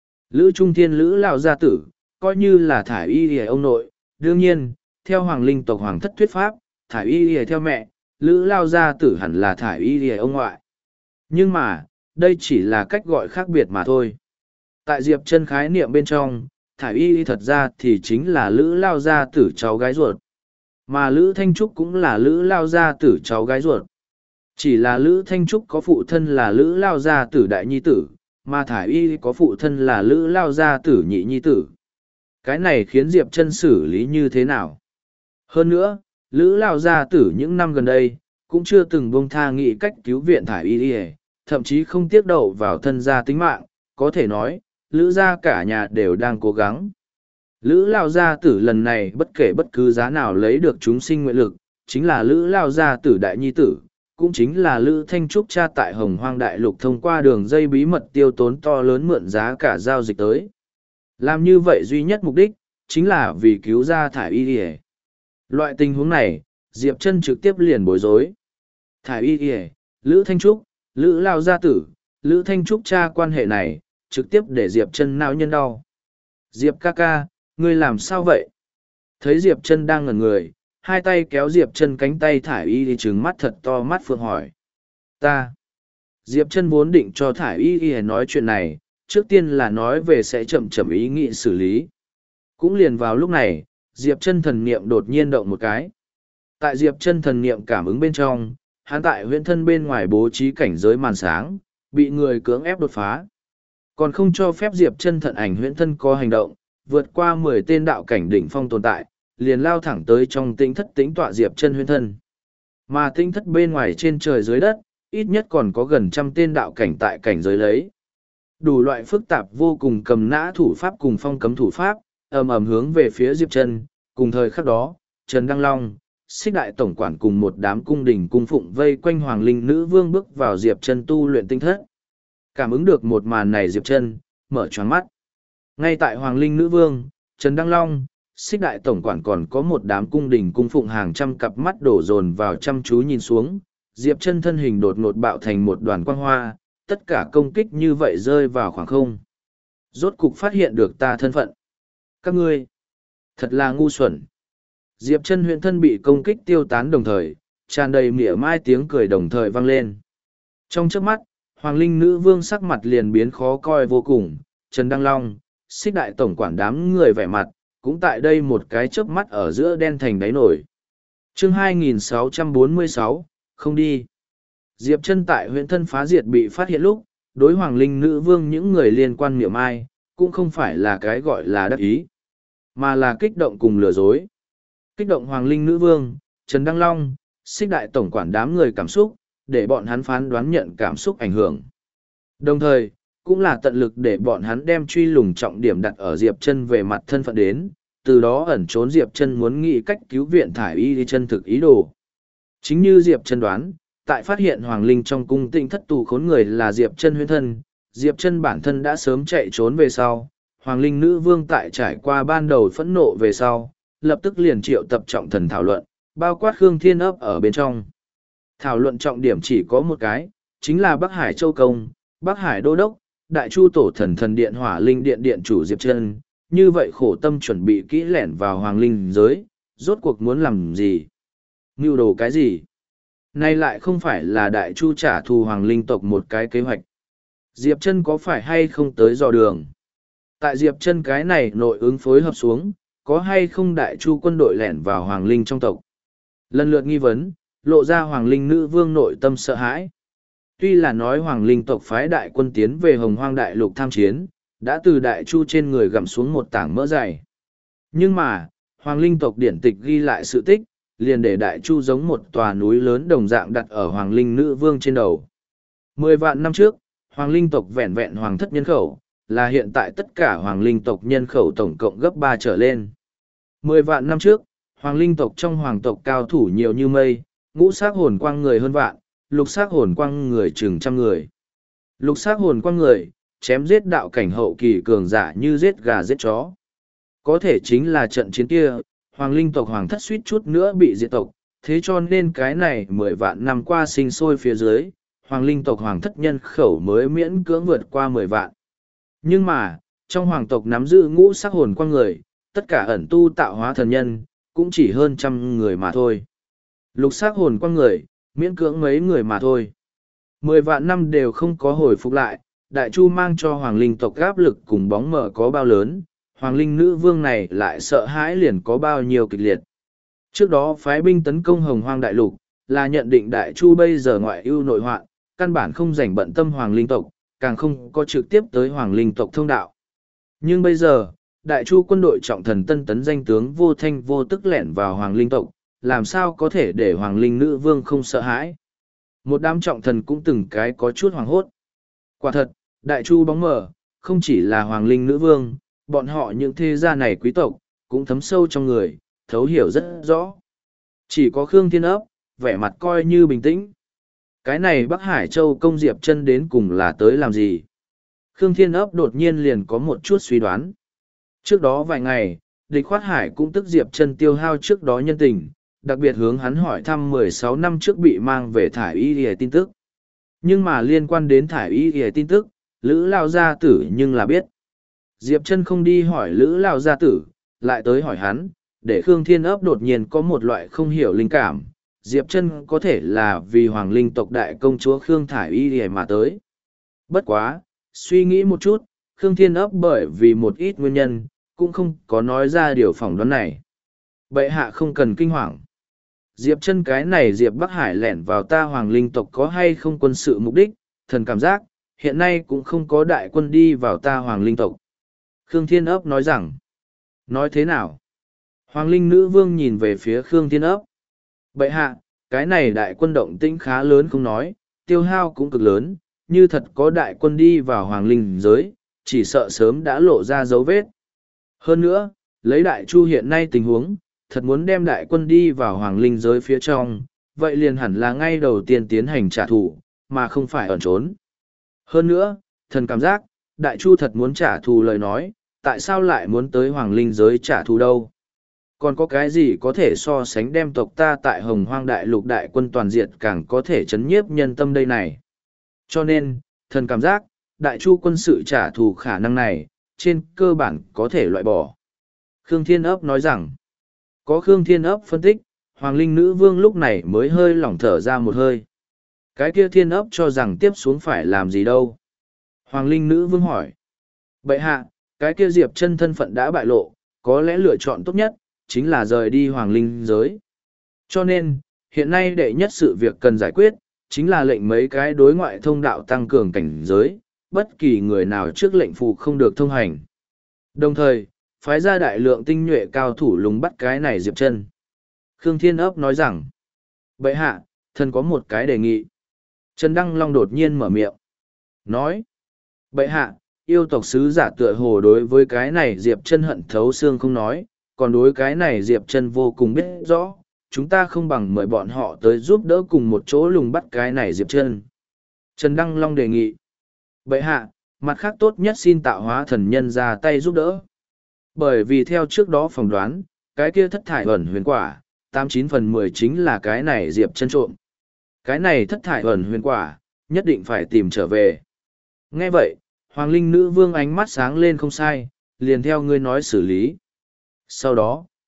Lữ Trung Thiên Lữ lão gia tử, coi như là thải y y ông nội, đương nhiên, theo Hoàng Linh tộc Hoàng thất thuyết pháp, thải y y theo mẹ, Lữ lão gia tử hẳn là thải y y ông ngoại. Nhưng mà, đây chỉ là cách gọi khác biệt mà thôi. Tại Diệp Chân khái niệm bên trong, thải y y thật ra thì chính là Lữ lão gia tử cháu gái ruột. Mà Lữ Thanh Trúc cũng là Lữ lão gia tử cháu gái ruột. Chỉ là Lữ Thanh Trúc có phụ thân là Lữ lão gia tử đại nhi tử, mà thải y có phụ thân là Lữ lão gia tử nhị nhi tử. Cái này khiến Diệp Chân xử lý như thế nào? Hơn nữa, Lữ lão gia tử những năm gần đây, cũng chưa từng buông tha nghĩ cách cứu viện thải y, thậm chí không tiếc đầu vào thân gia tính mạng, có thể nói, Lữ gia cả nhà đều đang cố gắng. Lữ lão gia tử lần này bất kể bất cứ giá nào lấy được chúng sinh nguyện lực, chính là Lữ lão gia tử đại nhi tử, cũng chính là Lữ Thanh Trúc cha tại Hồng Hoang Đại Lục thông qua đường dây bí mật tiêu tốn to lớn mượn giá cả giao dịch tới. Làm như vậy duy nhất mục đích, chính là vì cứu ra thải y. Loại tình huống này, Diệp Chân trực tiếp liền bối rối. Thải y, Lữ Thanh Trúc, Lữ lão gia tử, Lữ Thanh Trúc cha quan hệ này, trực tiếp để Diệp Chân não nhân đau. Diệp ca ca, ngươi làm sao vậy? Thấy Diệp Chân đang ngẩn người, hai tay kéo Diệp Chân cánh tay thải y đi trừng mắt thật to mắt phượng hỏi. Ta. Diệp Chân vốn định cho thải y nói chuyện này, trước tiên là nói về sẽ chậm chậm ý nghĩ xử lý. Cũng liền vào lúc này, Diệp Chân thần niệm đột nhiên động một cái. Tại Diệp Chân thần niệm cảm ứng bên trong, hắn tại huyễn thân bên ngoài bố trí cảnh giới màn sáng, bị người cưỡng ép đột phá. Còn không cho phép Diệp Chân thần ảnh huyễn thân có hành động, vượt qua 10 tên đạo cảnh đỉnh phong tồn tại, liền lao thẳng tới trong tinh thất tĩnh tọa Diệp Chân huyễn thân. Mà tinh thất bên ngoài trên trời dưới đất, ít nhất còn có gần 100 tên đạo cảnh tại cảnh giới lấy. Đủ loại phức tạp vô cùng cầm nã thủ pháp cùng phong cấm thủ pháp, ầm ầm hướng về phía Diệp Chân, cùng thời khắc đó, Trần Đăng Long, Xích Đại tổng quản cùng một đám cung đình cung phụng vây quanh Hoàng Linh Nữ Vương bước vào Diệp Chân tu luyện tinh thất. Cảm ứng được một màn này Diệp Chân mở choáng mắt. Ngay tại Hoàng Linh Nữ Vương, Trần Đăng Long, Xích Đại tổng quản còn có một đám cung đình cung phụng hàng trăm cặp mắt đổ dồn vào chăm chú nhìn xuống, Diệp Chân thân hình đột ngột bạo thành một đoàn quang hoa, tất cả công kích như vậy rơi vào khoảng không. Rốt cục phát hiện được ta thân phận. Các ngươi, thật là ngu xuẩn. Diệp Chân huyễn thân bị công kích tiêu tán đồng thời, tràn đầy mỉa mai tiếng cười đồng thời vang lên. Trong chớp mắt, Hoàng Linh Nữ Vương sắc mặt liền biến khó coi vô cùng, Trần Đăng Long, Xích Đại tổng quản đám người vẻ mặt, cũng tại đây một cái chớp mắt ở giữa đen thành đáy nổi. Chương 2646, không đi. Diệp Chân tại huyễn thân phá diệt bị phát hiện lúc, đối Hoàng Linh Nữ Vương những người liên quan mỉa mai, cũng không phải là cái gọi là đắc ý, mà là kích động cùng lừa dối. Kích động Hoàng Linh Nữ Vương, Trần Đăng Long, Xích Đại tổng quản đám người cảm xúc, để bọn hắn phán đoán nhận cảm xúc ảnh hưởng. Đồng thời, cũng là tận lực để bọn hắn đem truy lùng trọng điểm đặt ở Diệp Chân về mặt thân phận đến, từ đó ẩn trốn Diệp Chân muốn nghĩ cách cứu viện thải y đi chân thực ý đồ. Chính như Diệp Chân đoán, tại phát hiện Hoàng Linh trong cung tinh thất tù khốn người là Diệp Chân huyễn thân, Diệp Chân bản thân đã sớm chạy trốn về sau, Hoàng Linh Nữ Vương tại trải qua ban đầu phẫn nộ về sau, lập tức liền triệu tập trọng thần thảo luận, bao quát Khương Thiên ấp ở bên trong. Thảo luận trọng điểm chỉ có một cái, chính là Bắc Hải Châu Công, Bắc Hải Đô Đốc, Đại Chu Tổ Thần Thần Điện Hỏa Linh Điện Điện chủ Diệp Chân, như vậy khổ tâm chuẩn bị kỹ lẻn vào Hoàng Linh giới, rốt cuộc muốn làm gì? Mưu đồ cái gì? Nay lại không phải là Đại Chu trả thù Hoàng Linh tộc một cái kế hoạch. Diệp Chân có phải hay không tới dò đường? Tại Diệp Chân cái này nội ứng phối hợp xuống, có hay không Đại Chu quân đội lẻn vào Hoàng Linh trong tộc? Lần lượt nghi vấn, lộ ra Hoàng Linh nữ vương nội tâm sợ hãi. Tuy là nói Hoàng Linh tộc phái đại quân tiến về Hồng Hoang Đại Lục tham chiến, đã từ Đại Chu trên người gặm xuống một tảng mỡ dày. Nhưng mà, Hoàng Linh tộc điển tịch ghi lại sự tích, liền để Đại Chu giống một tòa núi lớn đồng dạng đặt ở Hoàng Linh nữ vương trên đầu. 10 vạn năm trước, Hoàng Linh tộc vẹn vẹn hoàng thất nhân khẩu, là hiện tại tất cả Hoàng Linh tộc nhân khẩu tổng cộng gấp 3 trở lên. 10 vạn năm trước, Hoàng Linh tộc trong hoàng tộc cao thủ nhiều như mây, ngũ sắc hồn quang người hơn vạn, lục sắc hồn quang người chừng trăm người. Lục sắc hồn quang người, chém giết đạo cảnh hậu kỳ cường giả như giết gà giết chó. Có thể chính là trận chiến kia, Hoàng Linh tộc hoàng thất suýt chút nữa bị diệt tộc, thế cho nên cái này 10 vạn năm qua sinh sôi phía dưới, Hoàng Linh tộc hoàng thất nhân khẩu mới miễn cưỡng vượt qua 10 vạn. Nhưng mà, trong hoàng tộc nắm giữ ngũ sắc hồn quang người, tất cả ẩn tu tạo hóa thần nhân, cũng chỉ hơn trăm người mà thôi. Lục sắc hồn quang người, miễn cưỡng mấy người mà thôi. 10 vạn năm đều không có hồi phục lại, Đại Chu mang cho Hoàng Linh tộc áp lực cùng bóng mờ có bao lớn, Hoàng Linh nữ vương này lại sợ hãi liền có bao nhiêu kịch liệt. Trước đó phái binh tấn công Hồng Hoang Đại Lục, là nhận định Đại Chu bây giờ ngoại ưu nội hoạn, căn bản không rảnh bận tâm Hoàng Linh tộc, càng không có trực tiếp tới Hoàng Linh tộc thông đạo. Nhưng bây giờ, Đại Chu quân đội trọng thần tân tấn danh tướng vô thanh vô tức lẻn vào Hoàng Linh tộc, làm sao có thể để Hoàng Linh nữ vương không sợ hãi. Một đám trọng thần cũng từng cái có chút hoảng hốt. Quả thật, Đại Chu bóng mờ, không chỉ là Hoàng Linh nữ vương, bọn họ những thế gia này quý tộc, cũng thấm sâu trong người, thấu hiểu rất rõ. Chỉ có Khương Thiên Ấp, vẻ mặt coi như bình tĩnh. Cái này Bắc Hải Châu công Diệp Chân đến cùng là tới làm gì? Khương Thiên Ấp đột nhiên liền có một chút suy đoán. Trước đó vài ngày, địch khoát hải cũng tức Diệp Chân tiêu hao trước đó nhân tình, đặc biệt hướng hắn hỏi thăm 16 năm trước bị mang về thải y y tin tức. Nhưng mà liên quan đến thải y y tin tức, Lữ Lao Gia Tử nhưng là biết. Diệp Chân không đi hỏi Lữ Lao Gia Tử, lại tới hỏi hắn, để Khương Thiên Ấp đột nhiên có một loại không hiểu linh cảm. Diệp Chân có thể là vì Hoàng Linh tộc đại công chúa Khương Thải Y Y mà tới. Bất quá, suy nghĩ một chút, Khương Thiên Ấp bởi vì một ít nguyên nhân, cũng không có nói ra điều phỏng đoán này. Bệ hạ không cần kinh hoàng. Diệp Chân cái này Diệp Bắc Hải lẻn vào ta Hoàng Linh tộc có hay không quân sự mục đích, thần cảm giác, hiện nay cũng không có đại quân đi vào ta Hoàng Linh tộc. Khương Thiên Ấp nói rằng, nói thế nào? Hoàng Linh nữ vương nhìn về phía Khương Thiên Ấp. Bệ hạ, cái này đại quân động tĩnh khá lớn không nói, tiêu hao cũng cực lớn, như thật có đại quân đi vào Hoàng Linh giới, chỉ sợ sớm đã lộ ra dấu vết. Hơn nữa, lấy Đại Chu hiện nay tình huống, thật muốn đem đại quân đi vào Hoàng Linh giới phía trong, vậy liền hẳn là ngay đầu tiên tiến hành trả thù, mà không phải ẩn trốn. Hơn nữa, thần cảm giác, Đại Chu thật muốn trả thù lời nói, tại sao lại muốn tới Hoàng Linh giới trả thù đâu? Còn có cái gì có thể so sánh đem tộc ta tại Hồng Hoang Đại Lục đại quân toàn diệt càng có thể chấn nhiếp nhân tâm đây này? Cho nên, thần cảm giác, Đại Chu quân sự trả thù khả năng này, trên cơ bản có thể loại bỏ. Khương Thiên Ấp nói rằng, có Khương Thiên Ấp phân tích, Hoàng Linh nữ vương lúc này mới hơi lỏng thở ra một hơi. Cái kia Thiên Ấp cho rằng tiếp xuống phải làm gì đâu? Hoàng Linh nữ vương hỏi. Bệ hạ, cái kia Diệp Chân thân phận đã bại lộ, có lẽ lựa chọn tốt nhất, chính là rời đi Hoàng Linh giới. Cho nên, hiện nay đệ nhất sự việc cần giải quyết, chính là lệnh mấy cái đối ngoại thông đạo tăng cường cảnh giới, bất kỳ người nào trước lệnh phù không được thông hành. Đồng thời, phái ra đại lượng tinh nhuệ cao thủ lùng bắt cái này Diệp Chân. Khương Thiên Ấp nói rằng, bệ hạ, thần có một cái đề nghị. Trần Đăng Long đột nhiên mở miệng. Nói, bệ hạ, yêu tộc sứ giả tựa hồ đối với cái này Diệp Chân hận thấu xương không nói, còn đối cái này Diệp Chân vô cùng biết rõ, chúng ta không bằng mời bọn họ tới giúp đỡ cùng một chỗ lùng bắt cái này Diệp Chân. Trần Đăng Long đề nghị, bệ hạ, mặt khác tốt nhất xin tạo hóa thần nhân ra tay giúp đỡ. Bởi vì theo trước đó phỏng đoán, cái kia thất thải ẩn huyền quả, 89/10 chính là cái này Diệp Chân trộm. Cái này thất thải ẩn huyền quả, nhất định phải tìm trở về. Nghe vậy, Hoàng Linh nữ vương ánh mắt sáng lên không sai, liền theo ngươi nói xử lý. Sau đó,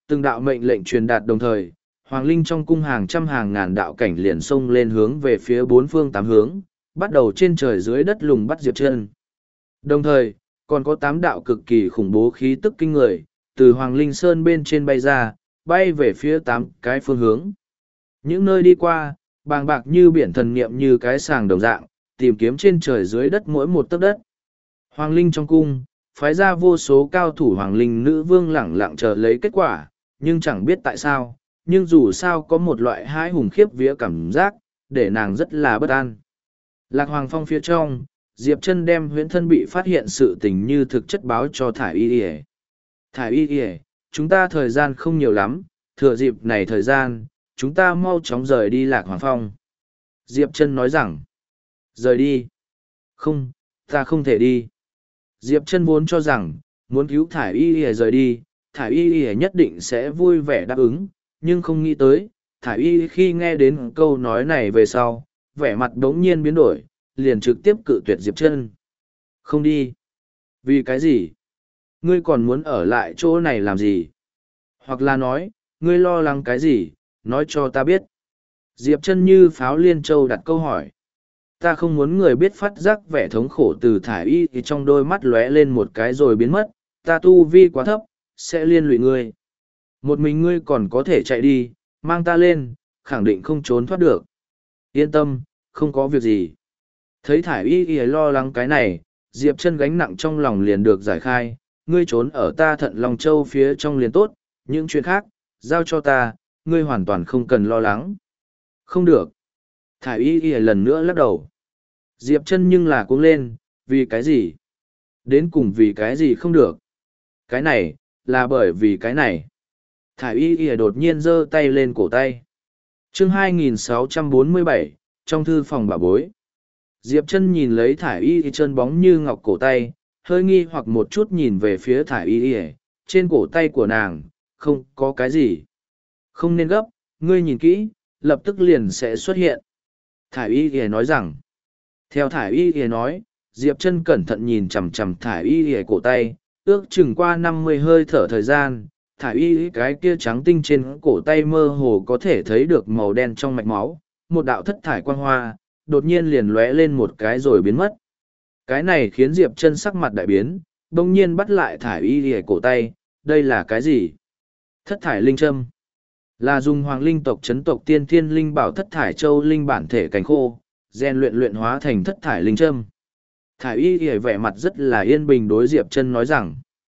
Từng đạo mệnh lệnh truyền đạt đồng thời, Hoàng Linh trong cung hàng trăm hàng ngàn đạo cảnh liền xông lên hướng về phía bốn phương tám hướng, bắt đầu trên trời dưới đất lùng bắt Diệp Chân. Đồng thời, còn có 8 đạo cực kỳ khủng bố khí tức kinh người, từ Hoàng Linh Sơn bên trên bay ra, bay về phía 8 cái phương hướng. Những nơi đi qua, bàng bạc như biển thần niệm như cái sàng đồng dạng, tìm kiếm trên trời dưới đất mỗi một tấc đất. Hoàng Linh trong cung, phái ra vô số cao thủ Hoàng Linh nữ vương lẳng lặng chờ lấy kết quả, nhưng chẳng biết tại sao, nhưng dù sao có một loại hãi hùng khiếp vía cảm giác, để nàng rất là bất an. Lạc Hoàng Phong phía trong, Diệp Chân đem huyễn thân bị phát hiện sự tình như thực chất báo cho Thải Y Y. Thải Y Y, chúng ta thời gian không nhiều lắm, thừa dịp này thời gian, chúng ta mau chóng rời đi Lạc Hoàng Phong. Diệp Chân nói rằng, rời đi? Không, ta không thể đi. Diệp Chân vốn cho rằng, muốn cứu Thải Y Y rời đi, Thải Y Y nhất định sẽ vui vẻ đáp ứng, nhưng không nghĩ tới, Thải Y khi nghe đến câu nói này về sau, vẻ mặt đống nhiên biến đổi, liền trực tiếp cự tuyệt Diệp Chân. Không đi. Vì cái gì? Ngươi còn muốn ở lại chỗ này làm gì? Hoặc là nói, ngươi lo lắng cái gì, nói cho ta biết. Diệp Chân như pháo liên châu đặt câu hỏi. Ta không muốn người biết phát giác vẻ thống khổ từ Thải Y thì trong đôi mắt lóe lên một cái rồi biến mất, ta tu vi quá thấp, sẽ liên lụy ngươi. Một mình ngươi còn có thể chạy đi, mang ta lên, khẳng định không trốn thoát được. Yên tâm, không có việc gì. Thấy Thải Y Y lo lắng cái này, Diệp Chân gánh nặng trong lòng liền được giải khai, ngươi trốn ở ta Thận Long Châu phía trong liền tốt, những chuyện khác, giao cho ta, ngươi hoàn toàn không cần lo lắng. Không được. Thải Y Y lần nữa lắc đầu. Diệp Chân nhưng là cuống lên, vì cái gì? Đến cùng vì cái gì không được? Cái này, là bởi vì cái này. Thải Y Y đột nhiên giơ tay lên cổ tay. Chương 2647, trong thư phòng bà bối. Diệp Chân nhìn lấy Thải Y Y trơn bóng như ngọc cổ tay, hơi nghi hoặc một chút nhìn về phía Thải Y Y, trên cổ tay của nàng, không có cái gì. Không nên gấp, ngươi nhìn kỹ, lập tức liền sẽ xuất hiện. Thải Y Y nói rằng, theo Thải Y Y nói, Diệp Chân cẩn thận nhìn chằm chằm Thải Y Y cổ tay, ước chừng qua 50 hơi thở thời gian, Thải Y cái kia trắng tinh trên cổ tay mơ hồ có thể thấy được màu đen trong mạch máu, một đạo thất thải quang hoa, đột nhiên liền lóe lên một cái rồi biến mất. Cái này khiến Diệp Chân sắc mặt đại biến, bỗng nhiên bắt lại Thải Y Y cổ tay, đây là cái gì? Thất thải linh châm. Là dùng hoàng linh tộc chấn tộc tiên thiên linh bảo thất thải châu linh bản thể cánh khô, rèn luyện hóa thành thất thải linh châm. Thải Y Y vẻ mặt rất là yên bình đối Diệp Chân nói rằng,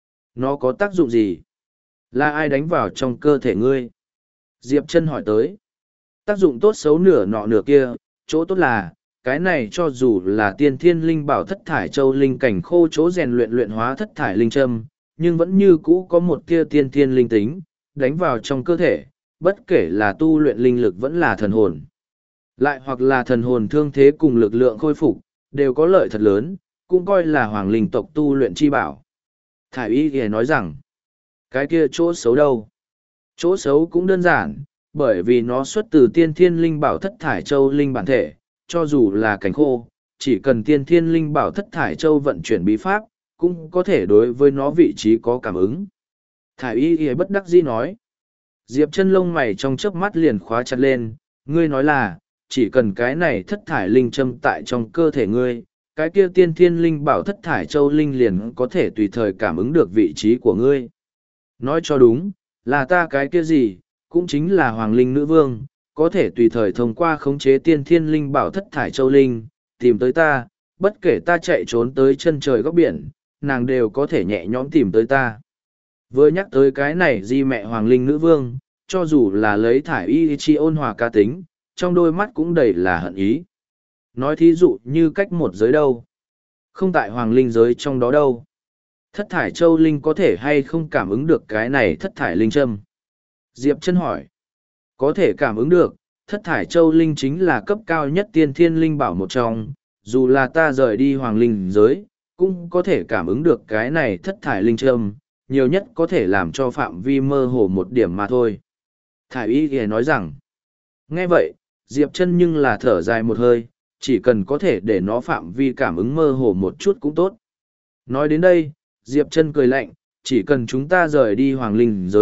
nó có tác dụng gì? Là ai đánh vào trong cơ thể ngươi? Diệp Chân hỏi tới. Tác dụng tốt xấu nửa nọ nửa kia, chỗ tốt là, cái này cho dù là tiên thiên linh bảo thất thải châu linh cảnh khô chỗ rèn luyện hóa thất thải linh châm, nhưng vẫn như cũ có một tia tiên thiên linh tính, đánh vào trong cơ thể, bất kể là tu luyện linh lực vẫn là thần hồn. Lại hoặc là thần hồn thương thế cùng lực lượng khôi phục, đều có lợi thật lớn, cũng coi là hoàng linh tộc tu luyện chi bảo. Thải Y Y nói rằng, cái kia chỗ xấu đâu? Chỗ xấu cũng đơn giản, bởi vì nó xuất từ tiên thiên linh bảo thất thải châu linh bản thể, cho dù là cảnh khô, chỉ cần tiên thiên linh bảo thất thải châu vận chuyển bí pháp, cũng có thể đối với nó vị trí có cảm ứng. Thải Y Y bất đắc dĩ nói. Diệp Chân lông mày trong chớp mắt liền khóa chặt lên, ngươi nói là, chỉ cần cái này thất thải linh châm tại trong cơ thể ngươi, cái kia tiên thiên linh bảo thất thải châu linh liền có thể tùy thời cảm ứng được vị trí của ngươi. Nói cho đúng, là ta cái kia gì, cũng chính là hoàng linh nữ vương, có thể tùy thời thông qua khống chế tiên thiên linh bảo thất thải châu linh, tìm tới ta, bất kể ta chạy trốn tới chân trời góc biển, nàng đều có thể nhẹ nhõm tìm tới ta. Vừa nhắc tới cái này di mẹ hoàng linh nữ vương, cho dù là lấy Thải Y chi ôn hòa ca tính, trong đôi mắt cũng đầy là hận ý. Nói thí dụ như cách một giới đâu. Không tại hoàng linh giới trong đó đâu. Thất thải châu linh có thể hay không cảm ứng được cái này thất thải linh châm? Diệp Chân hỏi. Có thể cảm ứng được, thất thải châu linh chính là cấp cao nhất tiên thiên linh bảo một trong, dù là ta rời đi hoàng linh giới, cũng có thể cảm ứng được cái này thất thải linh châm, nhiều nhất có thể làm cho phạm vi mơ hồ một điểm mà thôi. Thải Y Y nói rằng, nghe vậy, Diệp Chân nhưng là thở dài một hơi, chỉ cần có thể để nó phạm vi cảm ứng mơ hồ một chút cũng tốt. Nói đến đây, Diệp Chân cười lạnh, chỉ cần chúng ta rời đi hoàng linh giới,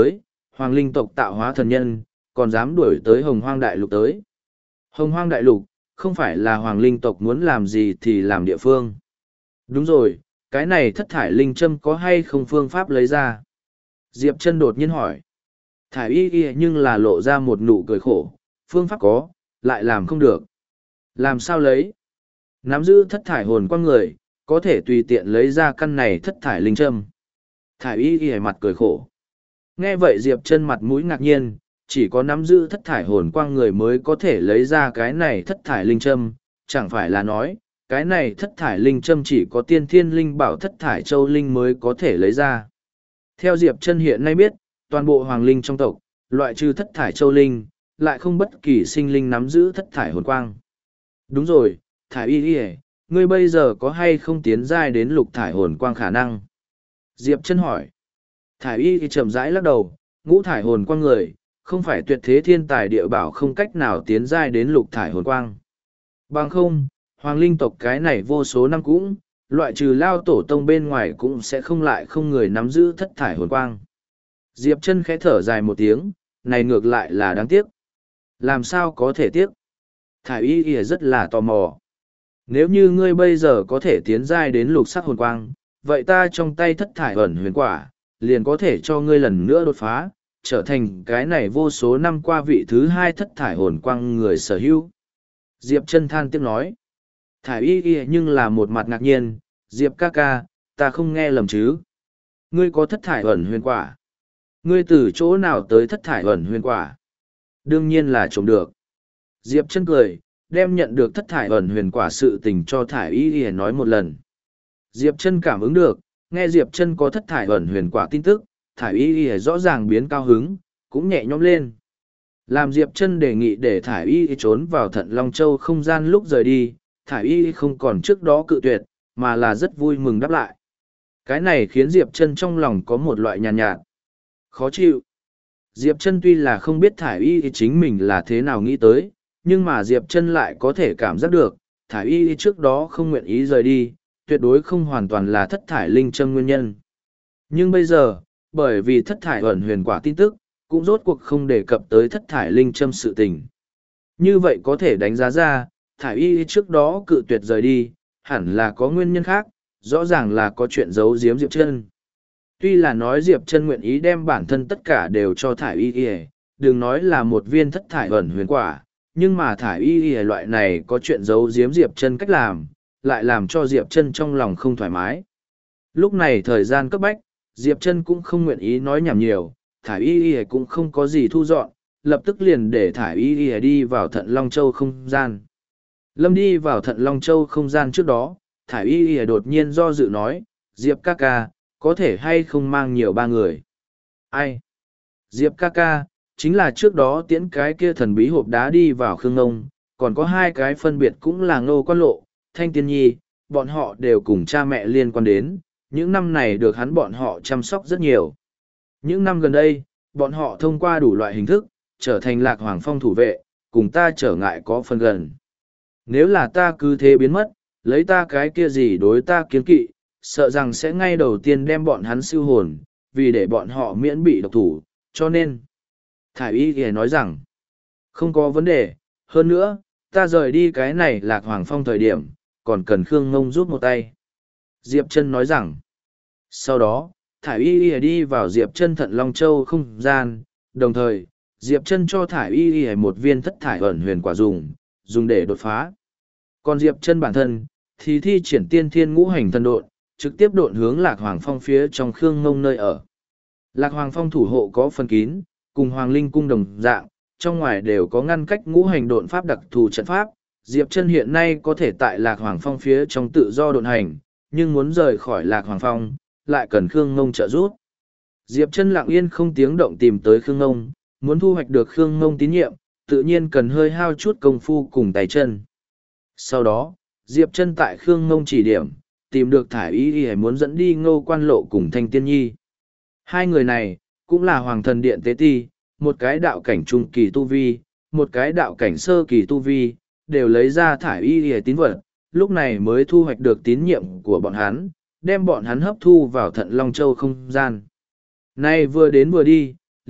hoàng linh tộc tạo hóa thần nhân, còn dám đuổi tới hồng hoang đại lục tới. Hồng hoang đại lục, không phải là hoàng linh tộc muốn làm gì thì làm địa phương. Đúng rồi, cái này thất thải linh châm có hay không phương pháp lấy ra? Diệp Chân đột nhiên hỏi. Thải y y nhưng là lộ ra một nụ cười khổ, phương pháp có, lại làm không được. Làm sao lấy? Nắm giữ thất thải hồn quang người, có thể tùy tiện lấy ra căn này thất thải linh châm. Thải y y mặt cười khổ. Nghe vậy Diệp Chân mặt mũi ngạc nhiên, chỉ có nắm giữ thất thải hồn quang người mới có thể lấy ra cái này thất thải linh châm, chẳng phải là nói, cái này thất thải linh châm chỉ có tiên thiên linh bảo thất thải châu linh mới có thể lấy ra. Theo Diệp Chân hiện nay biết, toàn bộ hoàng linh trong tộc, loại trừ thất thải châu linh, lại không bất kỳ sinh linh nắm giữ thất thải hồn quang. Đúng rồi, thải y y, ngươi bây giờ có hay không tiến giai đến lục thải hồn quang khả năng? Diệp Chân hỏi. Thải y y chậm rãi lắc đầu, ngũ thải hồn quang người, không phải tuyệt thế thiên tài địa bảo không cách nào tiến giai đến lục thải hồn quang. Bằng không, hoàng linh tộc cái này vô số năm cũng, loại trừ lao tổ tông bên ngoài cũng sẽ không lại không người nắm giữ thất thải hồn quang. Diệp Chân khẽ thở dài một tiếng, này ngược lại là đáng tiếc. Làm sao có thể tiếc? Thải y y rất là tò mò. Nếu như ngươi bây giờ có thể tiến giai đến lục sắc hồn quang, vậy ta trong tay thất thải ẩn huyền quả, liền có thể cho ngươi lần nữa đột phá, trở thành cái này vô số năm qua vị thứ hai thất thải hồn quang người sở hữu. Diệp Chân than tiếc nói. Thải y y nhưng là một mặt ngạc nhiên, Diệp ca ca, ta không nghe lầm chứ. Ngươi có thất thải ẩn huyền quả. Ngươi từ chỗ nào tới thất thải ẩn huyền quả? Đương nhiên là trộm được. Diệp Chân cười, đem nhận được thất thải ẩn huyền quả sự tình cho thải y y nói một lần. Diệp Chân cảm ứng được, nghe Diệp Chân có thất thải ẩn huyền quả tin tức, thải y y rõ ràng biến cao hứng, cũng nhẹ nhõm lên. Làm Diệp Chân đề nghị để thải y trốn vào Thận Long Châu không gian lúc rời đi, thải y không còn trước đó cự tuyệt, mà là rất vui mừng đáp lại. Cái này khiến Diệp Chân trong lòng có một loại nhàn nhạt, khó chịu. Diệp Chân tuy là không biết thải y chính mình là thế nào nghĩ tới, nhưng mà Diệp Chân lại có thể cảm giác được, thải y trước đó không nguyện ý rời đi, tuyệt đối không hoàn toàn là thất thải linh châm nguyên nhân. Nhưng bây giờ, bởi vì thất thải ẩn huyền quả tin tức, cũng rốt cuộc không đề cập tới thất thải linh châm sự tình. Như vậy có thể đánh giá ra, thải y trước đó cự tuyệt rời đi, hẳn là có nguyên nhân khác, rõ ràng là có chuyện giấu giếm Diệp Chân. Tuy là nói Diệp Chân nguyện ý đem bản thân tất cả đều cho thải y, đừng nói là một viên thất thải ẩn huyền quả, nhưng mà thải y loại này có chuyện giấu giếm Diệp Chân cách làm, lại làm cho Diệp Chân trong lòng không thoải mái. Lúc này thời gian cấp bách, Diệp Chân cũng không nguyện ý nói nhảm nhiều, thải y cũng không có gì thu dọn, lập tức liền để thải y đi vào Thận Long Châu không gian. Lâm đi vào Thận Long Châu không gian trước đó, thải y đột nhiên do dự nói, Diệp ca ca, có thể hay không mang nhiều ba người? Ai? Diệp ca ca, chính là trước đó tiễn cái kia thần bí hộp đá đi vào Khương Ngông, còn có hai cái phân biệt cũng là Ngô Quan Lộ, Thanh Tiên Nhi, bọn họ đều cùng cha mẹ liên quan đến, những năm này được hắn bọn họ chăm sóc rất nhiều. Những năm gần đây, bọn họ thông qua đủ loại hình thức, trở thành Lạc Hoàng Phong thủ vệ, cùng ta trở ngại có phần gần. Nếu là ta cứ thế biến mất, lấy ta cái kia gì đối ta kiến kỵ, sợ rằng sẽ ngay đầu tiên đem bọn hắn siêu hồn, vì để bọn họ miễn bị độc thủ, cho nên. Thải y thì nói rằng, không có vấn đề, hơn nữa, ta rời đi cái này Lạc Hoàng Phong thời điểm, còn cần Khương Ngông giúp một tay. Diệp Chân nói rằng, sau đó, Thải y đi vào Diệp Chân Thận Long Châu không gian, đồng thời, Diệp Chân cho Thải y một viên thất thải ẩn huyền quả dùng để đột phá. Còn Diệp Chân bản thân, thì thi triển tiên thiên ngũ hành thần độn, trực tiếp độn hướng Lạc Hoàng Phong phía trong Khương Ngông nơi ở. Lạc Hoàng Phong thủ hộ có phần kín, cùng Hoàng Linh cung đồng dạng, trong ngoài đều có ngăn cách ngũ hành độn pháp đặc thù trận pháp. Diệp Chân hiện nay có thể tại Lạc Hoàng Phong phía trong tự do độn hành, nhưng muốn rời khỏi Lạc Hoàng Phong, lại cần Khương Ngông trợ giúp. Diệp Chân lặng yên không tiếng động tìm tới Khương Ngông, muốn thu hoạch được Khương Ngông tín nhiệm, tự nhiên cần hơi hao chút công phu cùng tay chân. Sau đó, Diệp Chân tại Khương Ngông chỉ điểm, tìm được thải y muốn dẫn đi Ngô Quan Lộ cùng Thanh Tiên Nhi. Hai người này, cũng là Hoàng Thần Điện tế ti, một cái đạo cảnh trung kỳ tu vi, một cái đạo cảnh sơ kỳ tu vi, đều lấy ra thải y tín vật, lúc này mới thu hoạch được tín nhiệm của bọn hắn, đem bọn hắn hấp thu vào Thận Long Châu không gian. Nay vừa đến vừa đi,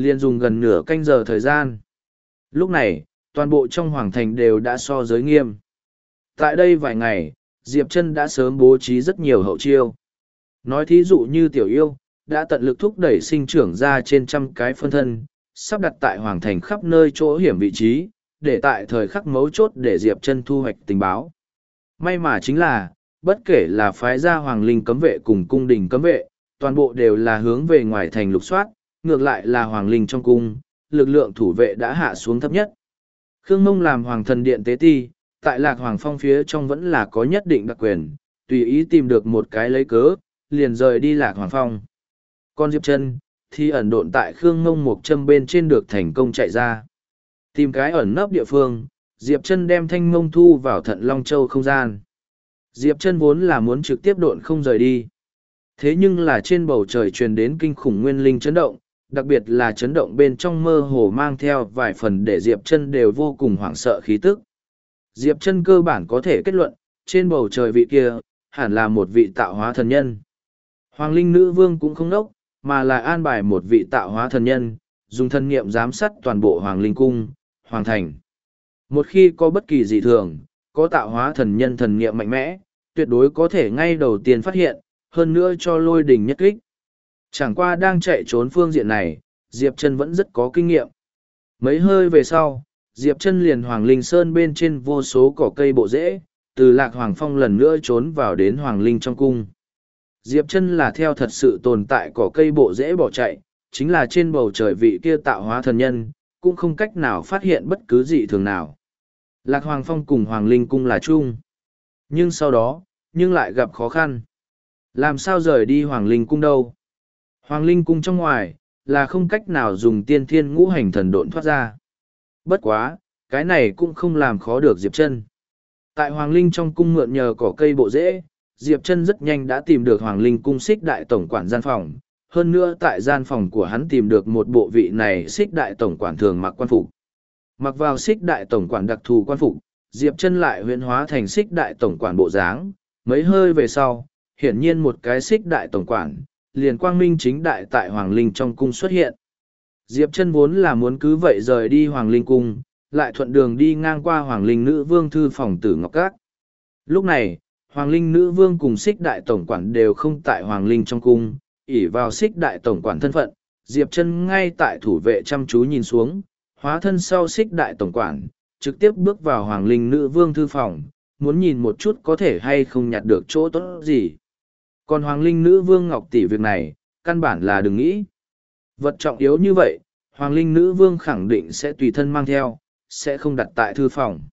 liền dùng gần nửa canh giờ thời gian. Lúc này, toàn bộ trong hoàng thành đều đã so giới nghiêm. Tại đây vài ngày, Diệp Chân đã sớm bố trí rất nhiều hậu chiêu. Nói thí dụ như Tiểu Yêu, đã tận lực thúc đẩy sinh trưởng ra trên trăm cái phân thân, sắp đặt tại hoàng thành khắp nơi chỗ hiểm vị trí, để tại thời khắc mấu chốt để Diệp Chân thu hoạch tình báo. May mà chính là, bất kể là phái gia hoàng linh cấm vệ cùng cung đình cấm vệ, toàn bộ đều là hướng về ngoài thành lục soát, ngược lại là hoàng linh trong cung, lực lượng thủ vệ đã hạ xuống thấp nhất. Khương Mông làm hoàng thần điện tế ti, tại Lạc Hoàng Phong phía trong vẫn là có nhất định đặc quyền, tùy ý tìm được một cái lấy cớ, liền rời đi Lạc Hoàng Phong. Con Diệp Chân thì ẩn độn tại Khương Mông một châm bên trên được thành công chạy ra. Tìm cái ẩn nấp địa phương, Diệp Chân đem Thanh Mông thu vào Thận Long Châu không gian. Diệp Chân vốn là muốn trực tiếp độn không rời đi. Thế nhưng là trên bầu trời truyền đến kinh khủng nguyên linh chấn động, đặc biệt là chấn động bên trong mơ hồ mang theo vài phần để Diệp Chân đều vô cùng hoảng sợ khí tức. Diệp Chân cơ bản có thể kết luận, trên bầu trời vị kia, hẳn là một vị tạo hóa thần nhân. Hoàng Linh Nữ Vương cũng không đốc, mà là an bài một vị tạo hóa thần nhân, dùng thân niệm giám sát toàn bộ Hoàng Linh Cung, Hoàng Thành. Một khi có bất kỳ dị thường, có tạo hóa thần nhân thần niệm mạnh mẽ, tuyệt đối có thể ngay đầu tiên phát hiện, hơn nữa cho lôi đình nhất kích. Chẳng qua đang chạy trốn phương diện này, Diệp Chân vẫn rất có kinh nghiệm. Mấy hơi về sau, Diệp Chân liền Hoàng Linh Sơn bên trên vô số cỏ cây bộ rễ, từ Lạc Hoàng Phong lần nữa trốn vào đến Hoàng Linh trong cung. Diệp Chân là theo thật sự tồn tại cỏ cây bộ rễ bỏ chạy, chính là trên bầu trời vị kia tạo hóa thần nhân, cũng không cách nào phát hiện bất cứ dị thường nào. Lạc Hoàng Phong cùng Hoàng Linh cung là chung. Nhưng sau đó, lại gặp khó khăn. Làm sao rời đi Hoàng Linh cung đâu? Hoàng Linh cung trong ngoài, là không cách nào dùng tiên thiên ngũ hành thần độn thoát ra. Bất quá, cái này cũng không làm khó được Diệp Chân. Tại Hoàng Linh trong cung mượn nhờ cỏ cây bộ rễ, Diệp Chân rất nhanh đã tìm được Hoàng Linh cung Xích Đại tổng quản gian phòng. Hơn nữa tại gian phòng của hắn tìm được một bộ vị này Xích Đại tổng quản thường mặc quan phục. Mặc vào Xích Đại tổng quản đặc thù quan phục, Diệp Chân lại huyễn hóa thành Xích Đại tổng quản bộ dáng, mấy hơi về sau, hiển nhiên một cái Xích Đại tổng quản, liền quang minh chính đại tại Hoàng Linh trong cung xuất hiện. Diệp Chân vốn là muốn cứ vậy rời đi Hoàng Linh cung, lại thuận đường đi ngang qua Hoàng Linh nữ vương thư phòng Tử Ngọc Các. Lúc này, Hoàng Linh nữ vương cùng Xích Đại tổng quản đều không tại Hoàng Linh trong cung, ỷ vào Xích Đại tổng quản thân phận, Diệp Chân ngay tại thủ vệ chăm chú nhìn xuống, hóa thân sau Xích Đại tổng quản, trực tiếp bước vào Hoàng Linh nữ vương thư phòng, muốn nhìn một chút có thể hay không nhặt được chỗ tốt gì. Còn Hoàng Linh nữ vương Ngọc tỷ việc này, căn bản là đừng nghĩ. Vật trọng yếu như vậy, Hoàng Linh nữ vương khẳng định sẽ tùy thân mang theo, sẽ không đặt tại thư phòng.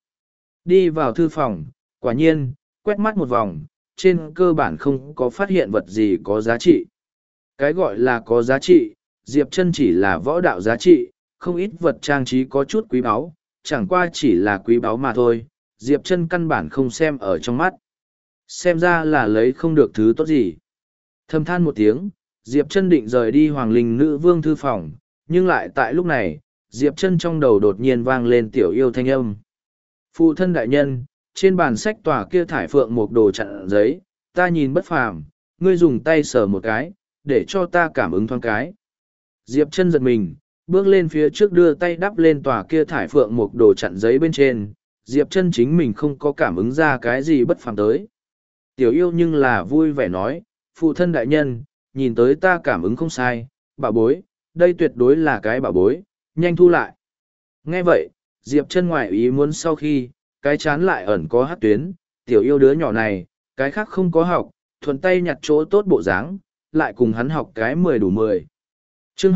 Đi vào thư phòng, quả nhiên, quét mắt một vòng, trên cơ bản không có phát hiện vật gì có giá trị. Cái gọi là có giá trị, Diệp Chân chỉ là võ đạo giá trị, không ít vật trang trí có chút quý báu, chẳng qua chỉ là quý báu mà thôi, Diệp Chân căn bản không xem ở trong mắt. Xem ra là lấy không được thứ tốt gì. Thầm than một tiếng, Diệp Chân định rời đi Hoàng Linh nữ vương thư phòng, nhưng lại tại lúc này, Diệp Chân trong đầu đột nhiên vang lên Tiểu Yêu thanh âm. Phụ thân đại nhân, trên bàn sách tòa kia thải phượng một đồ chặn giấy, ta nhìn bất phàm, ngươi dùng tay sờ một cái, để cho ta cảm ứng thoáng cái. Diệp Chân giật mình, bước lên phía trước đưa tay đắp lên tòa kia thải phượng một đồ chặn giấy bên trên, Diệp Chân chính mình không có cảm ứng ra cái gì bất phàm tới. Tiểu Yêu nhưng là vui vẻ nói, phụ thân đại nhân, nhìn tới ta cảm ứng không sai, bảo bối, đây tuyệt đối là cái bảo bối, nhanh thu lại. Nghe vậy, Diệp Chân ngoại ý muốn sau khi, cái chán lại ẩn có hát tuyến, Tiểu Yêu đứa nhỏ này, cái khác không có học, thuận tay nhặt chỗ tốt bộ dáng, lại cùng hắn học cái 10 đủ 10. Chương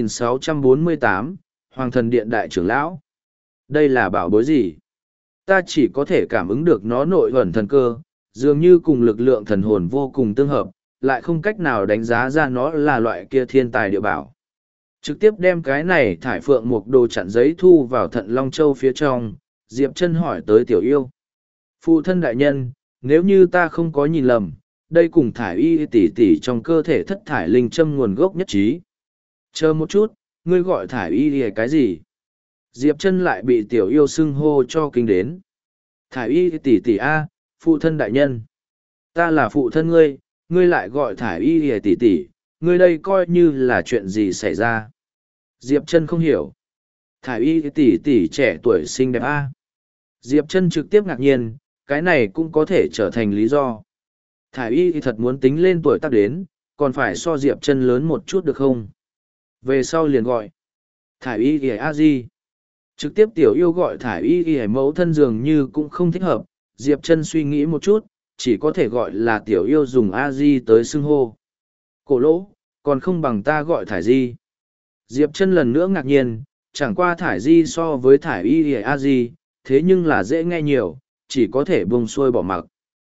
2648, Hoàng thần điện đại trưởng lão. Đây là bảo bối gì? Ta chỉ có thể cảm ứng được nó nội ẩn thần cơ, dường như cùng lực lượng thần hồn vô cùng tương hợp, lại không cách nào đánh giá ra nó là loại kia thiên tài địa bảo. Trực tiếp đem cái này thải phượng một đồ chặn giấy thu vào Thận Long Châu phía trong, Diệp Chân hỏi tới Tiểu Yêu. Phụ thân đại nhân, nếu như ta không có nhìn lầm, đây cùng thải y tỷ tỷ trong cơ thể thất thải linh châm nguồn gốc nhất trí. Chờ một chút, ngươi gọi thải y là cái gì? Diệp Chân lại bị Tiểu Yêu xưng hô cho kinh đến. Thải y tỷ tỷ a, phụ thân đại nhân. Ta là phụ thân ngươi, ngươi lại gọi thải y tỷ tỷ, ngươi đây coi như là chuyện gì xảy ra? Diệp Chân không hiểu. Thải y tỷ tỷ trẻ tuổi xinh đẹp a. Diệp Chân trực tiếp ngạc nhiên, cái này cũng có thể trở thành lý do. Thải y thì thật muốn tính lên tuổi tác đến, còn phải so Diệp Chân lớn một chút được không? Về sau liền gọi. Thải y thì a di. Trực tiếp tiểu yêu gọi thải y thì mẫu thân dường như cũng không thích hợp. Diệp Chân suy nghĩ một chút, chỉ có thể gọi là tiểu yêu dùng a di tới xưng hô. Cổ lỗ, còn không bằng ta gọi thải di. Diệp Chân lần nữa ngạc nhiên, chẳng qua thải di so với thải y thì a di, thế nhưng là dễ nghe nhiều, chỉ có thể buông xuôi bỏ mặc.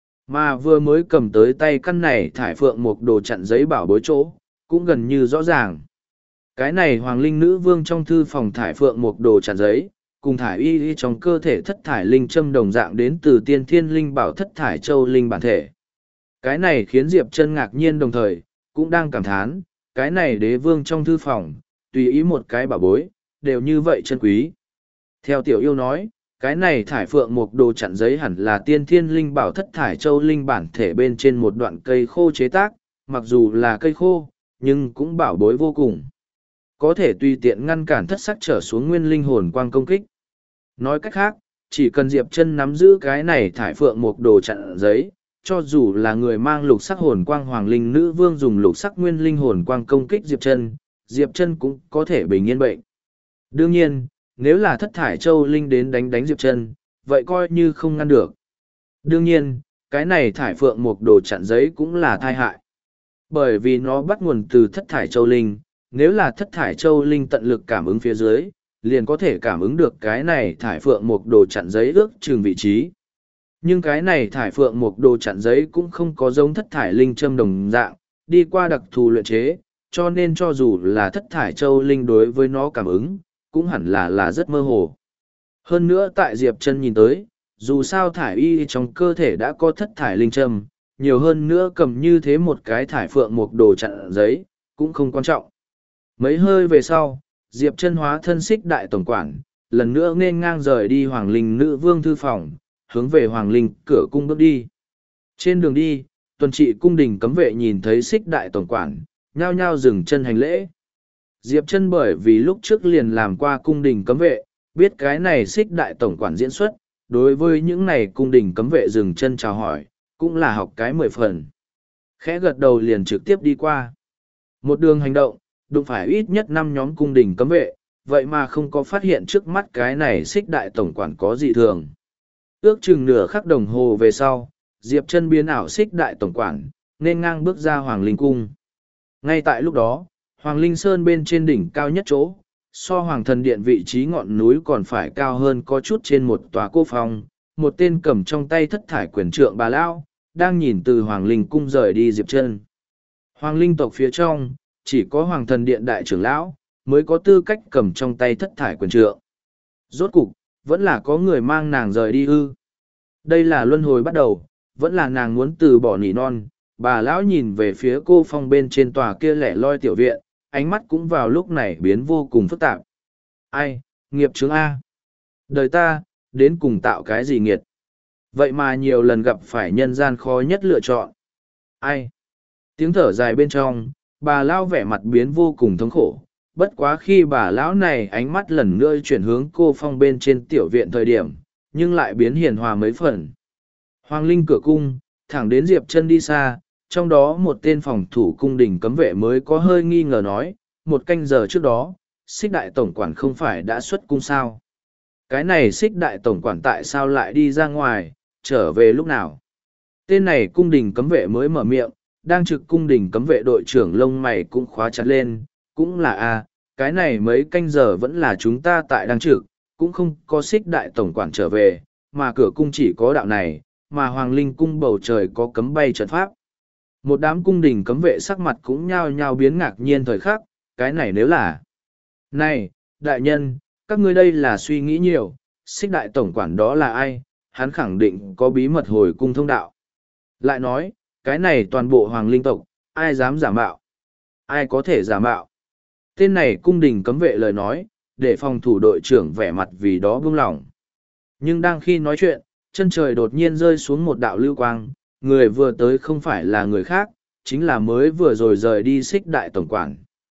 Mà vừa mới cầm tới tay căn này thải phượng một đồ chặn giấy bảo bối chỗ, cũng gần như rõ ràng. Cái này hoàng linh nữ vương trong thư phòng thải phượng một đồ chặn giấy, cùng thải y trong cơ thể thất thải linh châm đồng dạng đến từ tiên thiên linh bảo thất thải châu linh bản thể. Cái này khiến Diệp Chân ngạc nhiên đồng thời, cũng đang cảm thán, cái này đế vương trong thư phòng, tùy ý một cái bảo bối, đều như vậy chân quý. Theo tiểu yêu nói, cái này thải phượng một đồ chặn giấy hẳn là tiên thiên linh bảo thất thải châu linh bản thể bên trên một đoạn cây khô chế tác, mặc dù là cây khô, nhưng cũng bảo bối vô cùng. Có thể tùy tiện ngăn cản thất sắc trở xuống nguyên linh hồn quang công kích. Nói cách khác, chỉ cần Diệp Chân nắm giữ cái này thải phượng một đồ chặn giấy, cho dù là người mang lục sắc hồn quang hoàng linh nữ vương dùng lục sắc nguyên linh hồn quang công kích Diệp Chân cũng có thể bình yên bệnh. Đương nhiên, nếu là thất thải châu linh đến đánh Diệp Chân, vậy coi như không ngăn được. Đương nhiên, cái này thải phượng một đồ chặn giấy cũng là tai hại. Bởi vì nó bắt nguồn từ thất thải châu linh, nếu là thất thải châu linh tận lực cảm ứng phía dưới, liền có thể cảm ứng được cái này thải phượng một đồ chặn giấy ước chừng vị trí. Nhưng cái này thải phượng một đồ chặn giấy cũng không có giống thất thải linh châm đồng dạng, đi qua đặc thù luyện chế, cho nên cho dù là thất thải châu linh đối với nó cảm ứng, cũng hẳn là rất mơ hồ. Hơn nữa tại Diệp Chân nhìn tới, dù sao thải y trong cơ thể đã có thất thải linh châm, nhiều hơn nữa cầm như thế một cái thải phượng một đồ chặn giấy, cũng không quan trọng. Mấy hơi về sau, Diệp Chân hóa thân xích đại tổng quản, lần nữa nên ngang rời đi Hoàng Linh nữ vương thư phòng, hướng về Hoàng Linh cửa cung bước đi. Trên đường đi, tuần trị cung đình cấm vệ nhìn thấy xích đại tổng quản, nhao nhao dừng chân hành lễ. Diệp Chân bởi vì lúc trước liền làm qua cung đình cấm vệ, biết cái này xích đại tổng quản diễn xuất, đối với những này cung đình cấm vệ dừng chân chào hỏi, cũng là học cái 10 phần. Khẽ gật đầu liền trực tiếp đi qua. Một đường hành động, đụng phải ít nhất 5 nhóm cung đình cấm vệ, vậy mà không có phát hiện trước mắt cái này xích đại tổng quản có dị thường. Ước chừng nửa khắc đồng hồ về sau, Diệp Chân biến ảo xích đại tổng quản, nên ngang bước ra Hoàng Linh cung. Ngay tại lúc đó, Hoàng Linh Sơn bên trên đỉnh cao nhất chỗ, so Hoàng Thần Điện vị trí ngọn núi còn phải cao hơn có chút trên một tòa cô phong, một tên cầm trong tay thất thải quyền trượng bà lão, đang nhìn từ Hoàng Linh cung rời đi Diệp Chân. Hoàng Linh tộc phía trong, chỉ có Hoàng Thần Điện đại trưởng lão, mới có tư cách cầm trong tay thất thải quyền trượng. Rốt cục, vẫn là có người mang nàng rời đi ư. Đây là luân hồi bắt đầu, vẫn là nàng muốn từ bỏ nỉ non. Bà lão nhìn về phía cô phong bên trên tòa kia lẻ loi tiểu viện, ánh mắt cũng vào lúc này biến vô cùng phức tạp. Ai, nghiệp chướng A. Đời ta, đến cùng tạo cái gì nghiệt. Vậy mà nhiều lần gặp phải nhân gian khó nhất lựa chọn. Ai. Tiếng thở dài bên trong, bà lão vẻ mặt biến vô cùng thống khổ. Bất quá khi bà lão này ánh mắt lần nữa chuyển hướng cô phong bên trên tiểu viện thời điểm, nhưng lại biến hiền hòa mấy phần. Hoàng Linh cửa cung, thẳng đến Diệp Chân đi xa, trong đó một tên phòng thủ cung đình cấm vệ mới có hơi nghi ngờ nói, một canh giờ trước đó, xích đại tổng quản không phải đã xuất cung sao? Cái này xích đại tổng quản tại sao lại đi ra ngoài, trở về lúc nào? Tên này cung đình cấm vệ mới mở miệng, đang trực cung đình cấm vệ đội trưởng lông mày cũng khóa chặt lên, cũng là cái này mấy canh giờ vẫn là chúng ta tại đang trực, cũng không có xích đại tổng quản trở về, mà cửa cung chỉ có đạo này, mà Hoàng Linh cung bầu trời có cấm bay trận pháp. Một đám cung đình cấm vệ sắc mặt cũng nhao nhao biến ngạc nhiên thời khắc, cái này nếu là... Này, đại nhân, các ngươi đây là suy nghĩ nhiều, xích đại tổng quản đó là ai, hắn khẳng định có bí mật hồi cung thông đạo. Lại nói, cái này toàn bộ Hoàng Linh tộc, ai dám giả mạo? Ai có thể giả mạo? Tên này cung đình cấm vệ lời nói, để phòng thủ đội trưởng vẻ mặt vì đó buông lỏng. Nhưng đang khi nói chuyện, chân trời đột nhiên rơi xuống một đạo lưu quang, người vừa tới không phải là người khác, chính là mới vừa rồi rời đi xích đại tổng quản.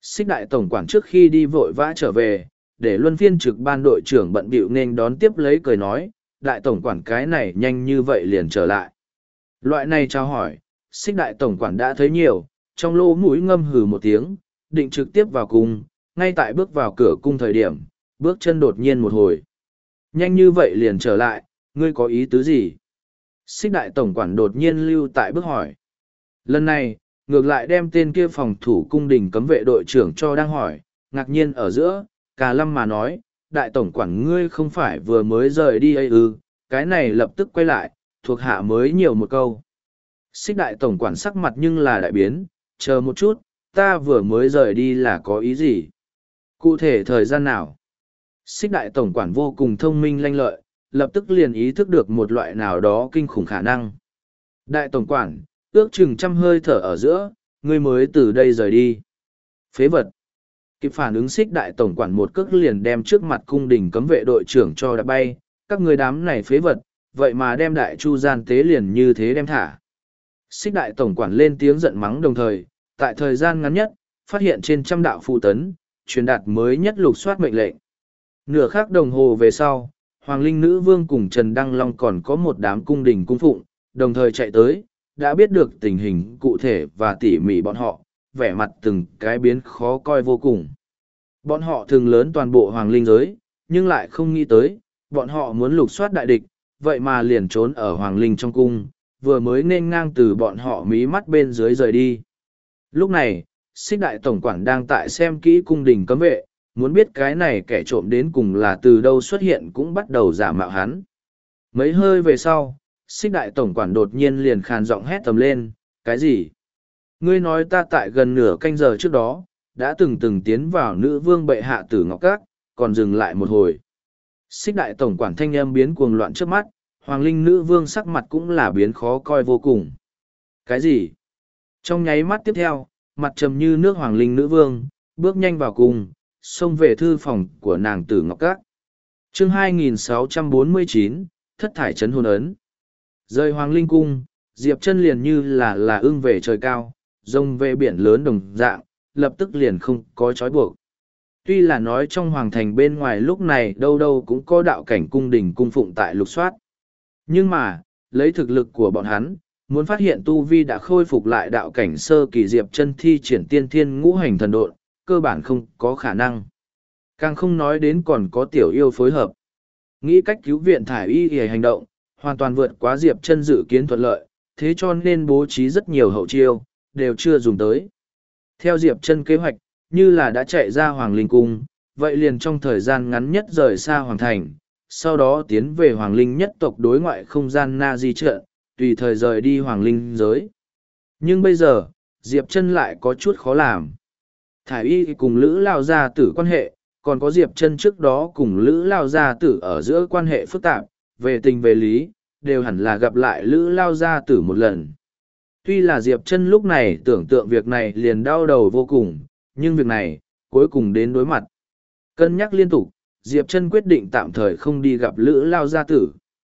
Xích đại tổng quản trước khi đi vội vã trở về, để luân phiên trực ban đội trưởng bận bịu nên đón tiếp lấy cười nói, đại tổng quản cái này nhanh như vậy liền trở lại. Loại này trao hỏi, xích đại tổng quản đã thấy nhiều, trong lỗ mũi ngâm hừ một tiếng, định trực tiếp vào cung, ngay tại bước vào cửa cung thời điểm, bước chân đột nhiên một hồi. Nhanh như vậy liền trở lại, ngươi có ý tứ gì? Xích đại tổng quản đột nhiên lưu tại bước hỏi. Lần này, ngược lại đem tên kia phòng thủ cung đình cấm vệ đội trưởng cho đang hỏi, ngạc nhiên ở giữa, Cà Lâm mà nói, đại tổng quản ngươi không phải vừa mới rời đi ấy ư, cái này lập tức quay lại, thuộc hạ mới nhiều một câu. Xích đại tổng quản sắc mặt nhưng là đại biến, chờ một chút, ta vừa mới rời đi là có ý gì? Cụ thể thời gian nào? Xích đại tổng quản vô cùng thông minh lanh lợi, lập tức liền ý thức được một loại nào đó kinh khủng khả năng. Đại tổng quản, ước chừng trăm hơi thở ở giữa, ngươi mới từ đây rời đi. Phế vật. Kịp phản ứng xích đại tổng quản một cước liền đem trước mặt cung đình cấm vệ đội trưởng cho đã bay, các ngươi đám này phế vật, vậy mà đem đại chu gian tế liền như thế đem thả. Xích đại tổng quản lên tiếng giận mắng đồng thời, tại thời gian ngắn nhất, phát hiện trên trăm đạo phụ tấn, truyền đạt mới nhất lục soát mệnh lệnh. Nửa khắc đồng hồ về sau, Hoàng Linh Nữ Vương cùng Trần Đăng Long còn có một đám cung đình cung phụng, đồng thời chạy tới, đã biết được tình hình cụ thể và tỉ mỉ bọn họ, vẻ mặt từng cái biến khó coi vô cùng. Bọn họ thường lớn toàn bộ Hoàng Linh giới, nhưng lại không nghĩ tới, bọn họ muốn lục soát đại địch, vậy mà liền trốn ở Hoàng Linh trong cung, vừa mới nên ngang từ bọn họ mí mắt bên dưới rời đi. Lúc này, xích đại tổng quản đang tại xem kỹ cung đình cấm vệ, muốn biết cái này kẻ trộm đến cùng là từ đâu xuất hiện cũng bắt đầu giả mạo hắn. Mấy hơi về sau, xích đại tổng quản đột nhiên liền khàn giọng hét tầm lên, cái gì? Ngươi nói ta tại gần nửa canh giờ trước đó, đã từng tiến vào nữ vương bệ hạ tử ngọc các, còn dừng lại một hồi. Xích đại tổng quản thanh âm biến cuồng loạn trước mắt, Hoàng Linh Nữ Vương sắc mặt cũng là biến khó coi vô cùng. Cái gì? Trong nháy mắt tiếp theo, mặt trầm như nước Hoàng Linh Nữ Vương, bước nhanh vào cung, xông về thư phòng của nàng tử ngọc các. Chương 2649, thất thải trấn hồn ấn. Rời Hoàng Linh cung, Diệp Chân liền như là ưng về trời cao, rông về biển lớn đồng dạng, lập tức liền không có trói buộc. Tuy là nói trong hoàng thành bên ngoài lúc này đâu đâu cũng có đạo cảnh cung đình cung phụng tại lục soát. Nhưng mà, lấy thực lực của bọn hắn, muốn phát hiện tu vi đã khôi phục lại đạo cảnh sơ kỳ Diệp Chân thi triển tiên thiên ngũ hành thần độn, cơ bản không có khả năng. Càng không nói đến còn có tiểu yêu phối hợp. Nghĩ cách cứu viện thải y hề hành động, hoàn toàn vượt quá Diệp Chân dự kiến thuận lợi, thế cho nên bố trí rất nhiều hậu chiêu, đều chưa dùng tới. Theo Diệp Chân kế hoạch, như là đã chạy ra Hoàng Linh Cung, vậy liền trong thời gian ngắn nhất rời xa Hoàng Thành, sau đó tiến về Hoàng Linh nhất tộc đối ngoại không gian Na Di trận, tùy thời rời đi Hoàng Linh giới. Nhưng bây giờ, Diệp Chân lại có chút khó làm. Thải y cùng Lữ Lao Gia Tử quan hệ, còn có Diệp Chân trước đó cùng Lữ Lao Gia Tử ở giữa quan hệ phức tạp, về tình về lý, đều hẳn là gặp lại Lữ Lao Gia Tử một lần. Tuy là Diệp Chân lúc này tưởng tượng việc này liền đau đầu vô cùng, nhưng việc này, cuối cùng đến đối mặt. Cân nhắc liên tục, Diệp Chân quyết định tạm thời không đi gặp Lữ Lao Gia Tử.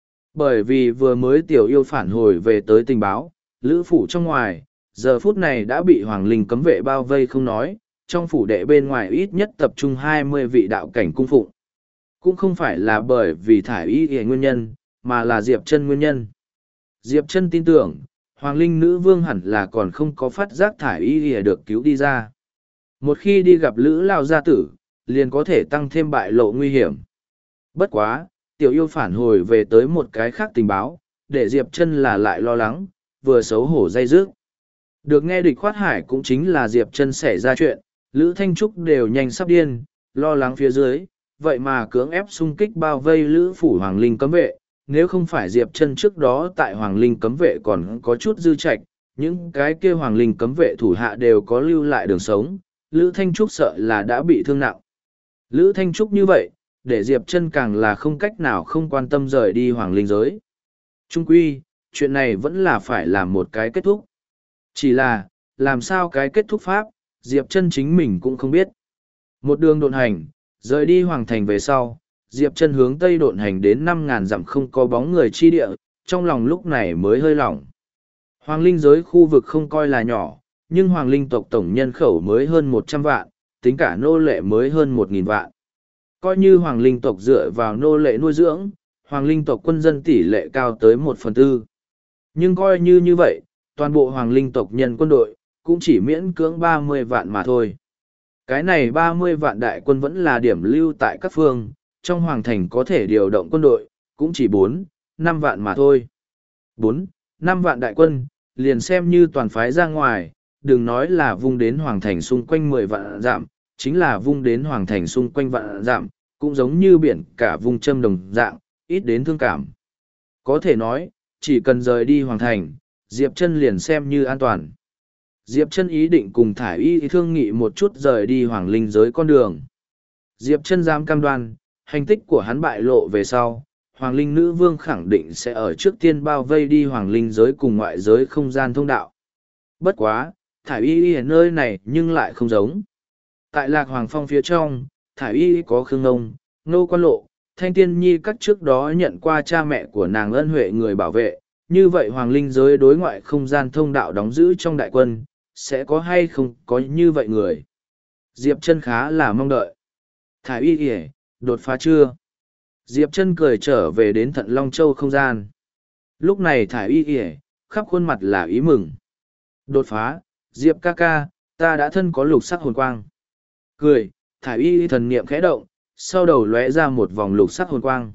Bởi vì vừa mới tiểu yêu phản hồi về tới tình báo, Lữ phủ trong ngoài, giờ phút này đã bị Hoàng Linh cấm vệ bao vây không nói, trong phủ đệ bên ngoài ít nhất tập trung 20 vị đạo cảnh cung phụng. Cũng không phải là bởi vì thải y hề nguyên nhân, mà là Diệp Chân nguyên nhân. Diệp Chân tin tưởng, Hoàng Linh Nữ Vương hẳn là còn không có phát giác thải y hề được cứu đi ra. Một khi đi gặp Lữ Lao Gia Tử, liền có thể tăng thêm bại lộ nguy hiểm. Bất quá, tiểu yêu phản hồi về tới một cái khác tình báo, để Diệp Chân là lại lo lắng, vừa xấu hổ dây dứt. Được nghe địch khoát hải cũng chính là Diệp Chân xảy ra chuyện, Lữ Thanh Trúc đều nhanh sắp điên, lo lắng phía dưới, vậy mà cưỡng ép xung kích bao vây Lữ phủ Hoàng Linh cấm vệ, nếu không phải Diệp Chân trước đó tại Hoàng Linh cấm vệ còn có chút dư trạch, những cái kia Hoàng Linh cấm vệ thủ hạ đều có lưu lại đường sống, Lữ Thanh Trúc sợ là đã bị thương nặng. Lữ Thanh Trúc như vậy, để Diệp Chân càng là không cách nào không quan tâm rời đi Hoàng Linh giới. Trung quy, chuyện này vẫn là phải làm một cái kết thúc. Chỉ là, làm sao cái kết thúc pháp, Diệp Chân chính mình cũng không biết. Một đường độn hành, rời đi Hoàng Thành về sau, Diệp Chân hướng Tây độn hành đến 5.000 dặm không có bóng người chi địa, trong lòng lúc này mới hơi lỏng. Hoàng Linh giới khu vực không coi là nhỏ, nhưng Hoàng Linh tộc tổng nhân khẩu mới hơn 100 vạn, tính cả nô lệ mới hơn 1.000 vạn. Coi như hoàng linh tộc dựa vào nô lệ nuôi dưỡng, hoàng linh tộc quân dân tỷ lệ cao tới 1/4. Nhưng coi như vậy, toàn bộ hoàng linh tộc nhân quân đội, cũng chỉ miễn cưỡng 30 vạn mà thôi. Cái này 30 vạn đại quân vẫn là điểm lưu tại các phương, trong hoàng thành có thể điều động quân đội, cũng chỉ 4-5 vạn mà thôi. 4-5 vạn đại quân, liền xem như toàn phái ra ngoài, đừng nói là vung đến hoàng thành xung quanh 10 vạn dặm, chính là vung đến hoàng thành xung quanh vạn dặm, cũng giống như biển cả vung châm đồng dạng, ít đến thương cảm. Có thể nói, chỉ cần rời đi hoàng thành, Diệp Chân liền xem như an toàn. Diệp Chân ý định cùng Thải Y thương nghị một chút rời đi hoàng linh giới con đường. Diệp Chân dám cam đoan, hành tích của hắn bại lộ về sau, hoàng linh nữ vương khẳng định sẽ ở trước tiên bao vây đi hoàng linh giới cùng ngoại giới không gian thông đạo. Bất quá, Thải Y ở nơi này nhưng lại không giống. Tại Lạc Hoàng Phong phía trong, Thải Y có Khương Ngông, Nô Quan Lộ, Thanh Tiên Nhi các trước đó nhận qua cha mẹ của nàng ân huệ người bảo vệ, như vậy hoàng linh giới đối ngoại không gian thông đạo đóng giữ trong đại quân, sẽ có hay không có như vậy người. Diệp Chân khá là mong đợi. Thải Y kìa, đột phá chưa? Diệp Chân cười trở về đến Thận Long Châu không gian. Lúc này Thải Y kìa, khắp khuôn mặt là ý mừng. Đột phá, Diệp ca ca, ta đã thân có lục sắc hồn quang. Cười, Thải Y thần niệm khẽ động, sau đầu lóe ra một vòng lục sắc hồn quang.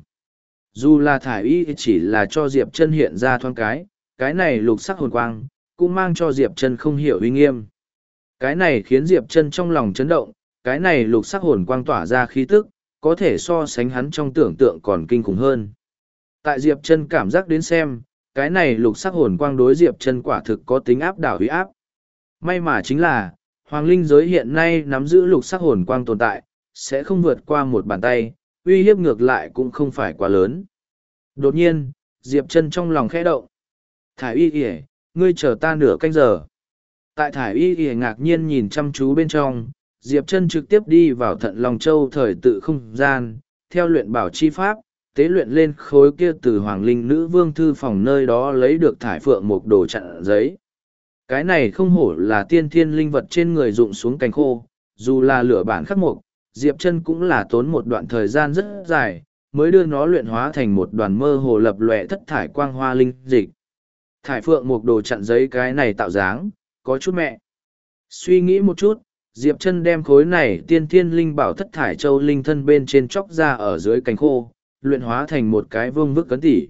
Dù là Thải Y chỉ là cho Diệp Chân hiện ra thoáng cái này lục sắc hồn quang, cũng mang cho Diệp Chân không hiểu uy nghiêm. Cái này khiến Diệp Chân trong lòng chấn động, cái này lục sắc hồn quang tỏa ra khí tức, có thể so sánh hắn trong tưởng tượng còn kinh khủng hơn. Tại Diệp Chân cảm giác đến xem, cái này lục sắc hồn quang đối Diệp Chân quả thực có tính áp đảo uy áp. May mà chính là, hoàng linh giới hiện nay nắm giữ lục sắc hồn quang tồn tại, sẽ không vượt qua một bàn tay, uy hiếp ngược lại cũng không phải quá lớn. Đột nhiên, Diệp Chân trong lòng khẽ động. Thải Y kìa, ngươi chờ ta nửa canh giờ. Tại Thải Y kìa ngạc nhiên nhìn chăm chú bên trong, Diệp Chân trực tiếp đi vào Thận Long Châu thời tự không gian, theo luyện bảo chi pháp, tế luyện lên khối kia từ Hoàng Linh Nữ Vương thư phòng nơi đó lấy được thải phượng một đồ chặn giấy. Cái này không hổ là tiên thiên linh vật trên người rụng xuống cành khô, dù là lửa bản khắc mục, Diệp Chân cũng là tốn một đoạn thời gian rất dài, mới đưa nó luyện hóa thành một đoàn mơ hồ lập lòe thất thải quang hoa linh dịch. Thải phượng một đồ chặn giấy cái này tạo dáng, có chút mẹ. Suy nghĩ một chút, Diệp Chân đem khối này tiên thiên linh bảo thất thải châu linh thân bên trên chóc ra ở dưới cành khô, luyện hóa thành một cái vương vức ấn tỷ.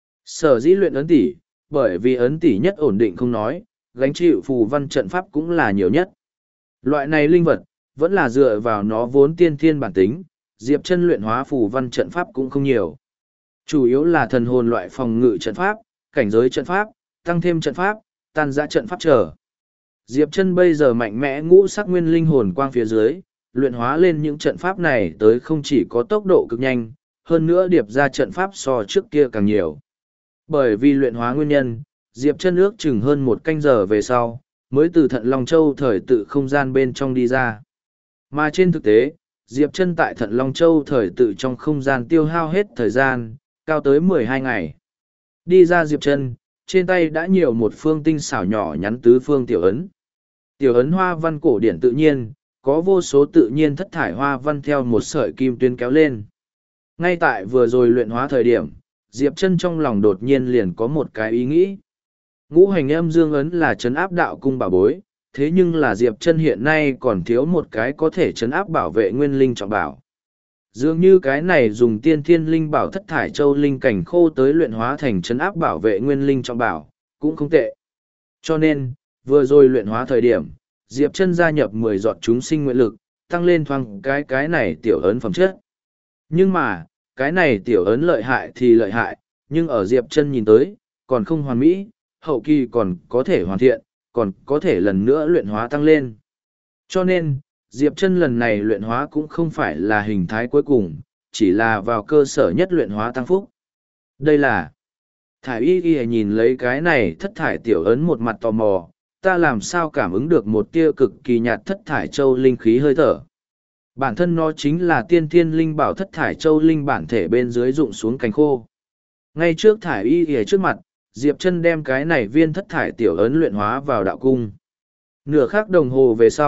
Sở dĩ luyện ấn tỷ, bởi vì ấn tỷ nhất ổn định không nói, gánh chịu phù văn trận pháp cũng là nhiều nhất. Loại này linh vật, vẫn là dựa vào nó vốn tiên thiên bản tính, Diệp Chân luyện hóa phù văn trận pháp cũng không nhiều. Chủ yếu là thần hồn loại phòng ngự trận pháp, cảnh giới trận pháp, tăng thêm trận pháp, tan rã trận pháp trở. Diệp Chân bây giờ mạnh mẽ ngũ sắc nguyên linh hồn quang phía dưới, luyện hóa lên những trận pháp này tới không chỉ có tốc độ cực nhanh, hơn nữa điệp ra trận pháp so trước kia càng nhiều. Bởi vì luyện hóa nguyên nhân, Diệp Chân ước chừng hơn 1 canh giờ về sau, mới từ Thận Long Châu thời tự không gian bên trong đi ra. Mà trên thực tế, Diệp Chân tại Thận Long Châu thời tự trong không gian tiêu hao hết thời gian, cao tới 12 ngày. Đi ra Diệp Chân, trên tay đã nhiều một phương tinh xảo nhỏ nhắn tứ phương tiểu ấn. Tiểu ấn hoa văn cổ điển tự nhiên, có vô số tự nhiên thất thải hoa văn theo một sợi kim tuyến kéo lên. Ngay tại vừa rồi luyện hóa thời điểm, Diệp Chân trong lòng đột nhiên liền có một cái ý nghĩ. Ngũ hành âm dương ấn là trấn áp đạo cung bảo bối, thế nhưng là Diệp Chân hiện nay còn thiếu một cái có thể trấn áp bảo vệ nguyên linh trọng bảo. Dường như cái này dùng tiên thiên linh bảo thất thải châu linh cảnh khô tới luyện hóa thành trấn áp bảo vệ nguyên linh trọng bảo, cũng không tệ. Cho nên, vừa rồi luyện hóa thời điểm, Diệp Chân gia nhập 10 giọt chúng sinh nguyện lực, tăng lên thoáng cái này tiểu ấn phẩm chất. Nhưng mà, cái này tiểu ấn lợi hại thì lợi hại, nhưng ở Diệp Chân nhìn tới, còn không hoàn mỹ, hậu kỳ còn có thể hoàn thiện, còn có thể lần nữa luyện hóa tăng lên. Cho nên, Diệp Chân lần này luyện hóa cũng không phải là hình thái cuối cùng, chỉ là vào cơ sở nhất luyện hóa tăng phúc. Đây là Thải Y nhìn lấy cái này thất thải tiểu ấn một mặt tò mò, ta làm sao cảm ứng được một tia cực kỳ nhạt thất thải châu linh khí hơi thở. Bản thân nó chính là tiên thiên linh bảo thất thải châu linh bản thể bên dưới rụng xuống cành khô. Ngay trước Thải Y trước mặt, Diệp Chân đem cái này viên thất thải tiểu ấn luyện hóa vào đạo cung. Nửa khắc đồng hồ về sau,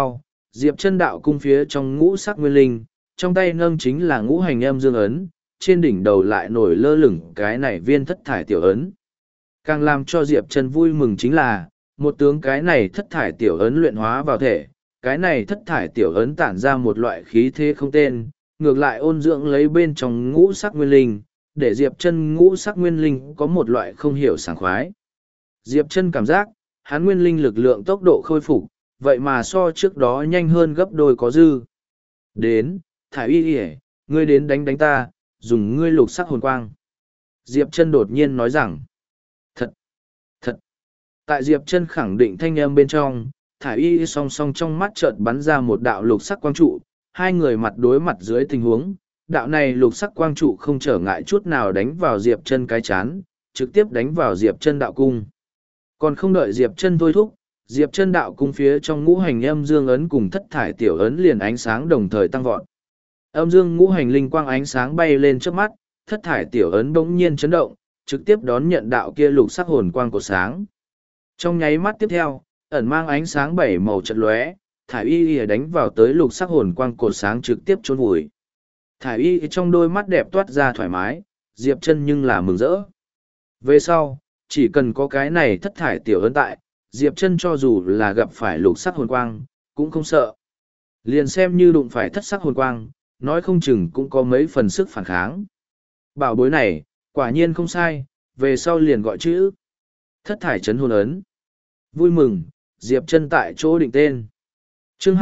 Diệp Chân đạo cung phía trong ngũ sắc nguyên linh, trong tay nâng chính là ngũ hành âm dương ấn, trên đỉnh đầu lại nổi lơ lửng cái này viên thất thải tiểu ấn. Càng làm cho Diệp Chân vui mừng chính là, một tướng cái này thất thải tiểu ấn luyện hóa vào thể, cái này thất thải tiểu ấn tản ra một loại khí thế không tên, ngược lại ôn dưỡng lấy bên trong ngũ sắc nguyên linh, để Diệp Chân ngũ sắc nguyên linh có một loại không hiểu sảng khoái. Diệp Chân cảm giác, hắn nguyên linh lực lượng tốc độ khôi phục, vậy mà so trước đó nhanh hơn gấp đôi có dư. Đến, Thải Y Y, ngươi đến đánh đánh ta, dùng ngươi lục sắc hồn quang. Diệp Chân đột nhiên nói rằng, thật, thật. Tại Diệp Chân khẳng định thanh âm bên trong, Thải Y song song trong mắt chợt bắn ra một đạo lục sắc quang trụ, hai người mặt đối mặt dưới tình huống, đạo này lục sắc quang trụ không trở ngại chút nào đánh vào Diệp Chân cái chán, trực tiếp đánh vào Diệp Chân đạo cung. Còn không đợi Diệp Chân thôi thúc, Diệp Chân đạo cung phía trong ngũ hành âm dương ấn cùng thất thải tiểu ấn liền ánh sáng đồng thời tăng vọt. Âm dương ngũ hành linh quang ánh sáng bay lên trước mắt, thất thải tiểu ấn bỗng nhiên chấn động, trực tiếp đón nhận đạo kia lục sắc hồn quang của sáng. Trong nháy mắt tiếp theo, ẩn mang ánh sáng bảy màu chật lóe, Thải Y đánh vào tới lục sắc hồn quang cột sáng trực tiếp chôn vùi. Thải Y trong đôi mắt đẹp toát ra thoải mái, Diệp Chân nhưng là mừng rỡ. Về sau, chỉ cần có cái này thất thải tiểu ấn tại, Diệp Chân cho dù là gặp phải lục sắc hồn quang, cũng không sợ. Liền xem như đụng phải thất sắc hồn quang, nói không chừng cũng có mấy phần sức phản kháng. Bảo bối này, quả nhiên không sai, về sau liền gọi chữ. Thất thải chấn hồn ấn. Vui mừng, Diệp Chân tại chỗ định tên. Chương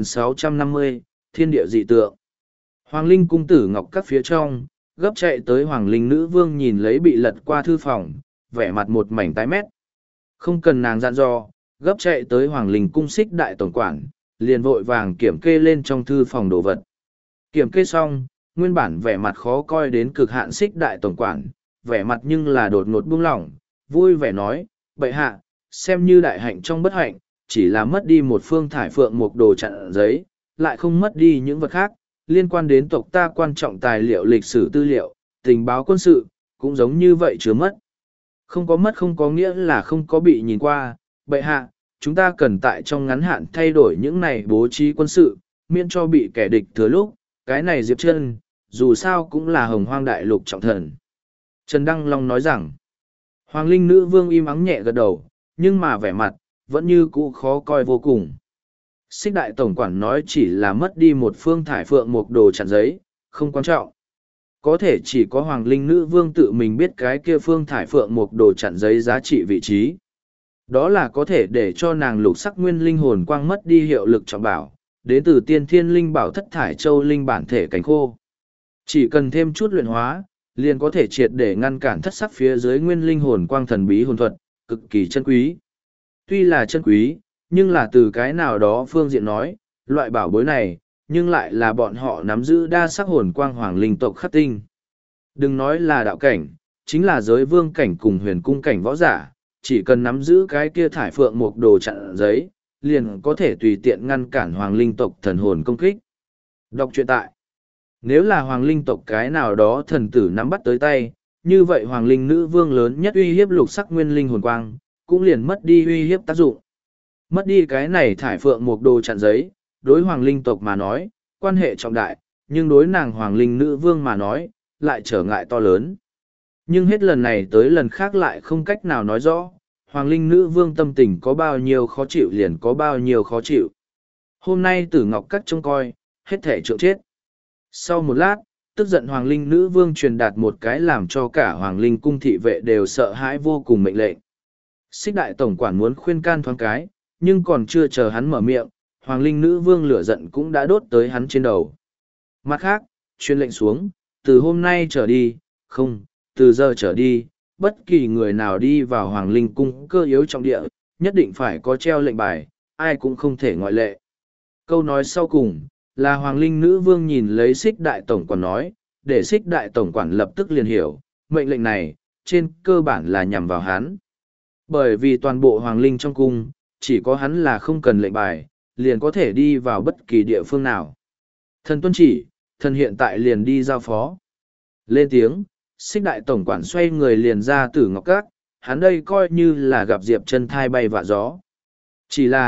2650, Thiên địa dị tượng. Hoàng Linh cung tử ngọc các phía trong, gấp chạy tới Hoàng Linh nữ vương nhìn lấy bị lật qua thư phòng, vẻ mặt một mảnh tái mét. Không cần nàng dặn dò, gấp chạy tới Hoàng Linh cung xích đại tổng quản, liền vội vàng kiểm kê lên trong thư phòng đồ vật. Kiểm kê xong, nguyên bản vẻ mặt khó coi đến cực hạn xích đại tổng quản, vẻ mặt nhưng là đột ngột buông lỏng, vui vẻ nói, bệ hạ, xem như đại hạnh trong bất hạnh, chỉ là mất đi một phương thải phượng một đồ chặn giấy, lại không mất đi những vật khác, liên quan đến tộc ta quan trọng tài liệu lịch sử tư liệu, tình báo quân sự, cũng giống như vậy chứa mất. Không có mất không có nghĩa là không có bị nhìn qua, bệ hạ, chúng ta cần tại trong ngắn hạn thay đổi những này bố trí quân sự, miễn cho bị kẻ địch thừa lúc, cái này Diệp Chân, dù sao cũng là hồng hoang đại lục trọng thần. Trần Đăng Long nói rằng, Hoàng Linh nữ vương im ắng nhẹ gật đầu, nhưng mà vẻ mặt, vẫn như cũ khó coi vô cùng. Xích đại tổng quản nói chỉ là mất đi một phương thải phượng một đồ chặn giấy, không quan trọng. Có thể chỉ có Hoàng Linh nữ vương tự mình biết cái kia phương thải phượng một đồ chặn giấy giá trị vị trí. Đó là có thể để cho nàng lục sắc nguyên linh hồn quang mất đi hiệu lực trọng bảo, đến từ tiên thiên linh bảo thất thải châu linh bản thể cánh khô. Chỉ cần thêm chút luyện hóa, liền có thể triệt để ngăn cản thất sắc phía dưới nguyên linh hồn quang thần bí hồn thuật, cực kỳ chân quý. Tuy là chân quý, nhưng là từ cái nào đó phương diện nói, loại bảo bối này, nhưng lại là bọn họ nắm giữ đa sắc hồn quang hoàng linh tộc khắc tinh. Đừng nói là đạo cảnh, chính là giới vương cảnh cùng huyền cung cảnh võ giả, chỉ cần nắm giữ cái kia thải phượng một đồ chặn giấy, liền có thể tùy tiện ngăn cản hoàng linh tộc thần hồn công kích. Đọc truyện tại. Nếu là hoàng linh tộc cái nào đó thần tử nắm bắt tới tay, như vậy hoàng linh nữ vương lớn nhất uy hiếp lục sắc nguyên linh hồn quang, cũng liền mất đi uy hiếp tác dụng. Mất đi cái này thải phượng một đồ chặn giấy, đối hoàng linh tộc mà nói, quan hệ trọng đại, nhưng đối nàng hoàng linh nữ vương mà nói, lại trở ngại to lớn. Nhưng hết lần này tới lần khác lại không cách nào nói rõ, hoàng linh nữ vương tâm tình có bao nhiêu khó chịu liền có bao nhiêu khó chịu. Hôm nay tử ngọc cắt trông coi, hết thể trượng chết. Sau một lát, tức giận hoàng linh nữ vương truyền đạt một cái làm cho cả hoàng linh cung thị vệ đều sợ hãi vô cùng mệnh lệnh. Xích đại tổng quản muốn khuyên can thoáng cái, nhưng còn chưa chờ hắn mở miệng, hoàng linh nữ vương lửa giận cũng đã đốt tới hắn trên đầu. Mặt khác, truyền lệnh xuống, từ hôm nay trở đi, không, từ giờ trở đi, bất kỳ người nào đi vào hoàng linh cung cơ yếu trong địa, nhất định phải có treo lệnh bài, ai cũng không thể ngoại lệ. Câu nói sau cùng, là hoàng linh nữ vương nhìn lấy xích đại tổng quản nói, để xích đại tổng quản lập tức liền hiểu, mệnh lệnh này, trên cơ bản là nhằm vào hắn. Bởi vì toàn bộ hoàng linh trong cung, chỉ có hắn là không cần lệnh bài, liền có thể đi vào bất kỳ địa phương nào. Thần tuân chỉ, thần hiện tại liền đi giao phó. Lên tiếng, xích đại tổng quản xoay người liền ra tử ngọc các, hắn đây coi như là gặp Diệp Chân thai bay vạ gió. Chỉ là,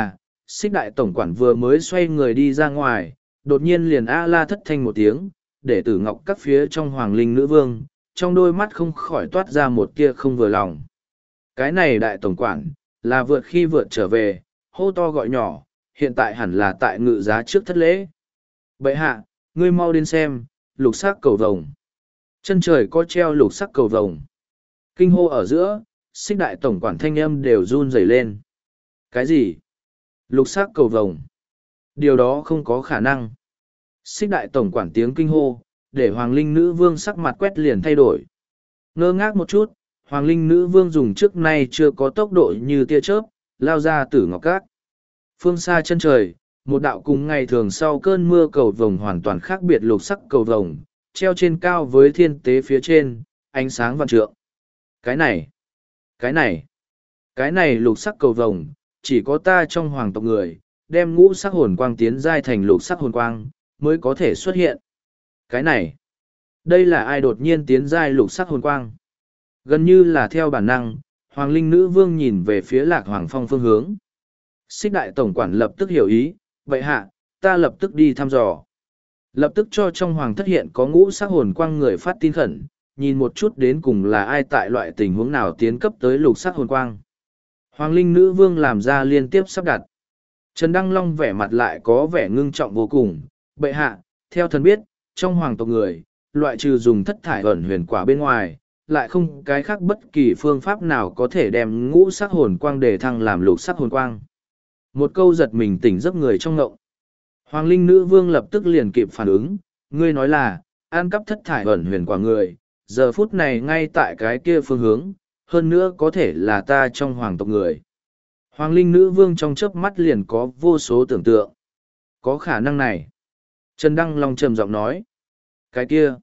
Xích đại tổng quản vừa mới xoay người đi ra ngoài, đột nhiên liền a la thất thanh một tiếng, để tử ngọc các phía trong hoàng linh nữ vương, trong đôi mắt không khỏi toát ra một tia không vừa lòng. Cái này đại tổng quản, là vượt khi vượt trở về, hô to gọi nhỏ, hiện tại hẳn là tại ngự giá trước thất lễ. Bệ hạ, ngươi mau đến xem, lục sắc cầu vồng. Chân trời có treo lục sắc cầu vồng. Kinh hô ở giữa, xích đại tổng quản thanh âm đều run rẩy lên. Cái gì? Lục sắc cầu vồng. Điều đó không có khả năng. Xích đại tổng quản tiếng kinh hô, để hoàng linh nữ vương sắc mặt quét liền thay đổi. Ngơ ngác một chút, hoàng linh nữ vương dùng trước nay chưa có tốc độ như tia chớp, lao ra tử ngọc cát. Phương xa chân trời, một đạo cùng ngày thường sau cơn mưa cầu vồng hoàn toàn khác biệt lục sắc cầu vồng, treo trên cao với thiên tế phía trên, ánh sáng vạn trượng. Cái này, cái này, cái này lục sắc cầu vồng, chỉ có ta trong hoàng tộc người, đem ngũ sắc hồn quang tiến giai thành lục sắc hồn quang, mới có thể xuất hiện. Cái này, đây là ai đột nhiên tiến giai lục sắc hồn quang? Gần như là theo bản năng, hoàng linh nữ vương nhìn về phía lạc hoàng phong phương hướng. Xích đại tổng quản lập tức hiểu ý, vậy hạ, ta lập tức đi thăm dò. Lập tức cho trong hoàng thất hiện có ngũ sắc hồn quang người phát tin khẩn, nhìn một chút đến cùng là ai tại loại tình huống nào tiến cấp tới lục sắc hồn quang. Hoàng linh nữ vương làm ra liên tiếp sắp đặt. Trần Đăng Long vẻ mặt lại có vẻ ngưng trọng vô cùng. Bệ hạ, theo thần biết, trong hoàng tộc người, loại trừ dùng thất thải ẩn huyền quả bên ngoài, lại không cái khác bất kỳ phương pháp nào có thể đem ngũ sắc hồn quang để thăng làm lục sắc hồn quang. Một câu giật mình tỉnh giấc người trong ngộng. Hoàng linh nữ vương lập tức liền kịp phản ứng, ngươi nói là, ăn cắp thất thải ẩn huyền quả người, giờ phút này ngay tại cái kia phương hướng, hơn nữa có thể là ta trong hoàng tộc người. Hoàng linh nữ vương trong chớp mắt liền có vô số tưởng tượng. Có khả năng này. Trần Đăng Long trầm giọng nói. Cái kia.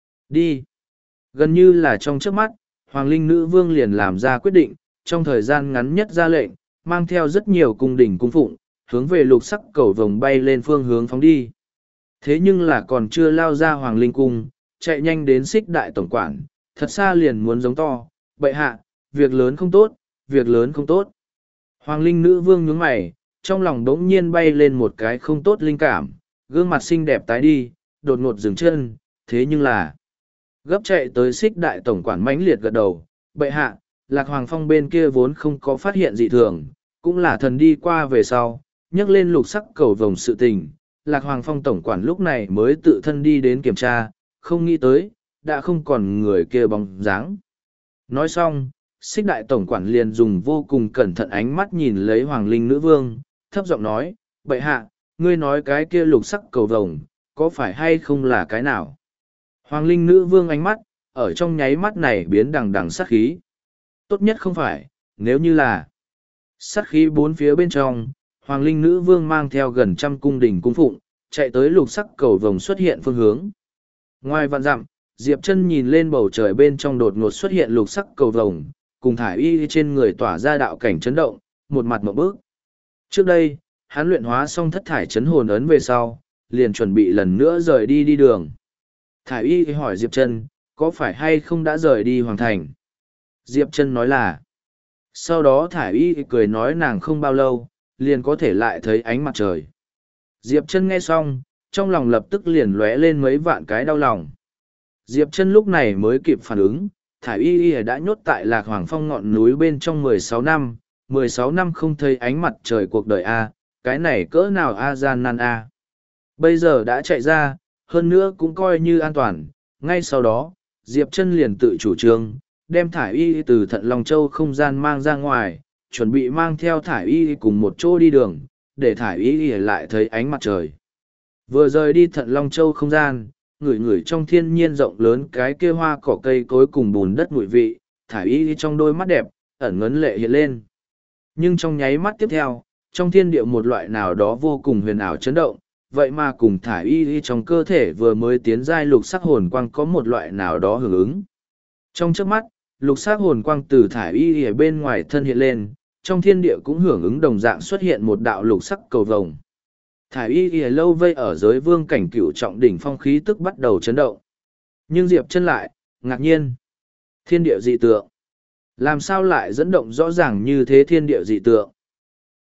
Đi. Gần như là trong chớp mắt, Hoàng linh nữ vương liền làm ra quyết định, trong thời gian ngắn nhất ra lệnh, mang theo rất nhiều cung đình cung phụng, hướng về lục sắc cầu vồng bay lên phương hướng phóng đi. Thế nhưng là còn chưa lao ra Hoàng linh cung, chạy nhanh đến xích đại tổng quản, thật xa liền muốn giống to, bệ hạ, việc lớn không tốt, việc lớn không tốt. Hoàng linh nữ vương nhướng mày, trong lòng đống nhiên bay lên một cái không tốt linh cảm, gương mặt xinh đẹp tái đi, đột ngột dừng chân, thế nhưng là gấp chạy tới xích đại tổng quản mãnh liệt gật đầu, bệ hạ, lạc hoàng phong bên kia vốn không có phát hiện dị thường, cũng là thần đi qua về sau, nhắc lên lục sắc cầu vồng sự tình, lạc hoàng phong tổng quản lúc này mới tự thân đi đến kiểm tra, không nghĩ tới, đã không còn người kia bóng dáng. Nói xong, xích đại tổng quản liền dùng vô cùng cẩn thận ánh mắt nhìn lấy hoàng linh nữ vương, thấp giọng nói, bệ hạ, ngươi nói cái kia lục sắc cầu vồng, có phải hay không là cái nào? Hoàng linh nữ vương ánh mắt, ở trong nháy mắt này biến đằng đằng sát khí. Tốt nhất không phải, nếu như là sát khí bốn phía bên trong, hoàng linh nữ vương mang theo gần trăm cung đình cung phụng, chạy tới lục sắc cầu vồng xuất hiện phương hướng. Ngoài vạn dặm, Diệp Chân nhìn lên bầu trời bên trong đột ngột xuất hiện lục sắc cầu vồng, cùng thải y trên người tỏa ra đạo cảnh chấn động, một mặt ngộp bước. Trước đây, hắn luyện hóa xong thất thải chấn hồn ấn về sau, liền chuẩn bị lần nữa rời đi đi đường. Thải y hỏi Diệp Chân, có phải hay không đã rời đi hoàng thành? Diệp Chân nói là. Sau đó thải y cười nói nàng không bao lâu, liền có thể lại thấy ánh mặt trời. Diệp Chân nghe xong, trong lòng lập tức liền lóe lên mấy vạn cái đau lòng. Diệp Chân lúc này mới kịp phản ứng, thải y đã nhốt tại lạc hoàng phong ngọn núi bên trong 16 năm, 16 năm không thấy ánh mặt trời cuộc đời a, cái này cỡ nào a gian nan a. Bây giờ đã chạy ra, hơn nữa cũng coi như an toàn, ngay sau đó, Diệp Chân liền tự chủ trương, đem thải y từ Thận Long Châu không gian mang ra ngoài, chuẩn bị mang theo thải y cùng một chỗ đi đường, để thải y lại thấy ánh mặt trời. Vừa rời đi Thận Long Châu không gian, ngửi ngửi trong thiên nhiên rộng lớn cái kia hoa cỏ cây cối cùng bùn đất mùi vị, thải y trong đôi mắt đẹp, ẩn ngấn lệ hiện lên. Nhưng trong nháy mắt tiếp theo, trong thiên địa một loại nào đó vô cùng huyền ảo chấn động, vậy mà cùng thải y trong cơ thể vừa mới tiến giai lục sắc hồn quang có một loại nào đó hưởng ứng. Trong chớp mắt, lục sắc hồn quang từ thải y ở bên ngoài thân hiện lên, trong thiên địa cũng hưởng ứng đồng dạng xuất hiện một đạo lục sắc cầu vồng. Thải y lâu vây ở giới vương cảnh cửu trọng đỉnh phong khí tức bắt đầu chấn động. Nhưng Diệp Chân lại, ngạc nhiên. Thiên địa dị tượng. Làm sao lại dẫn động rõ ràng như thế thiên địa dị tượng?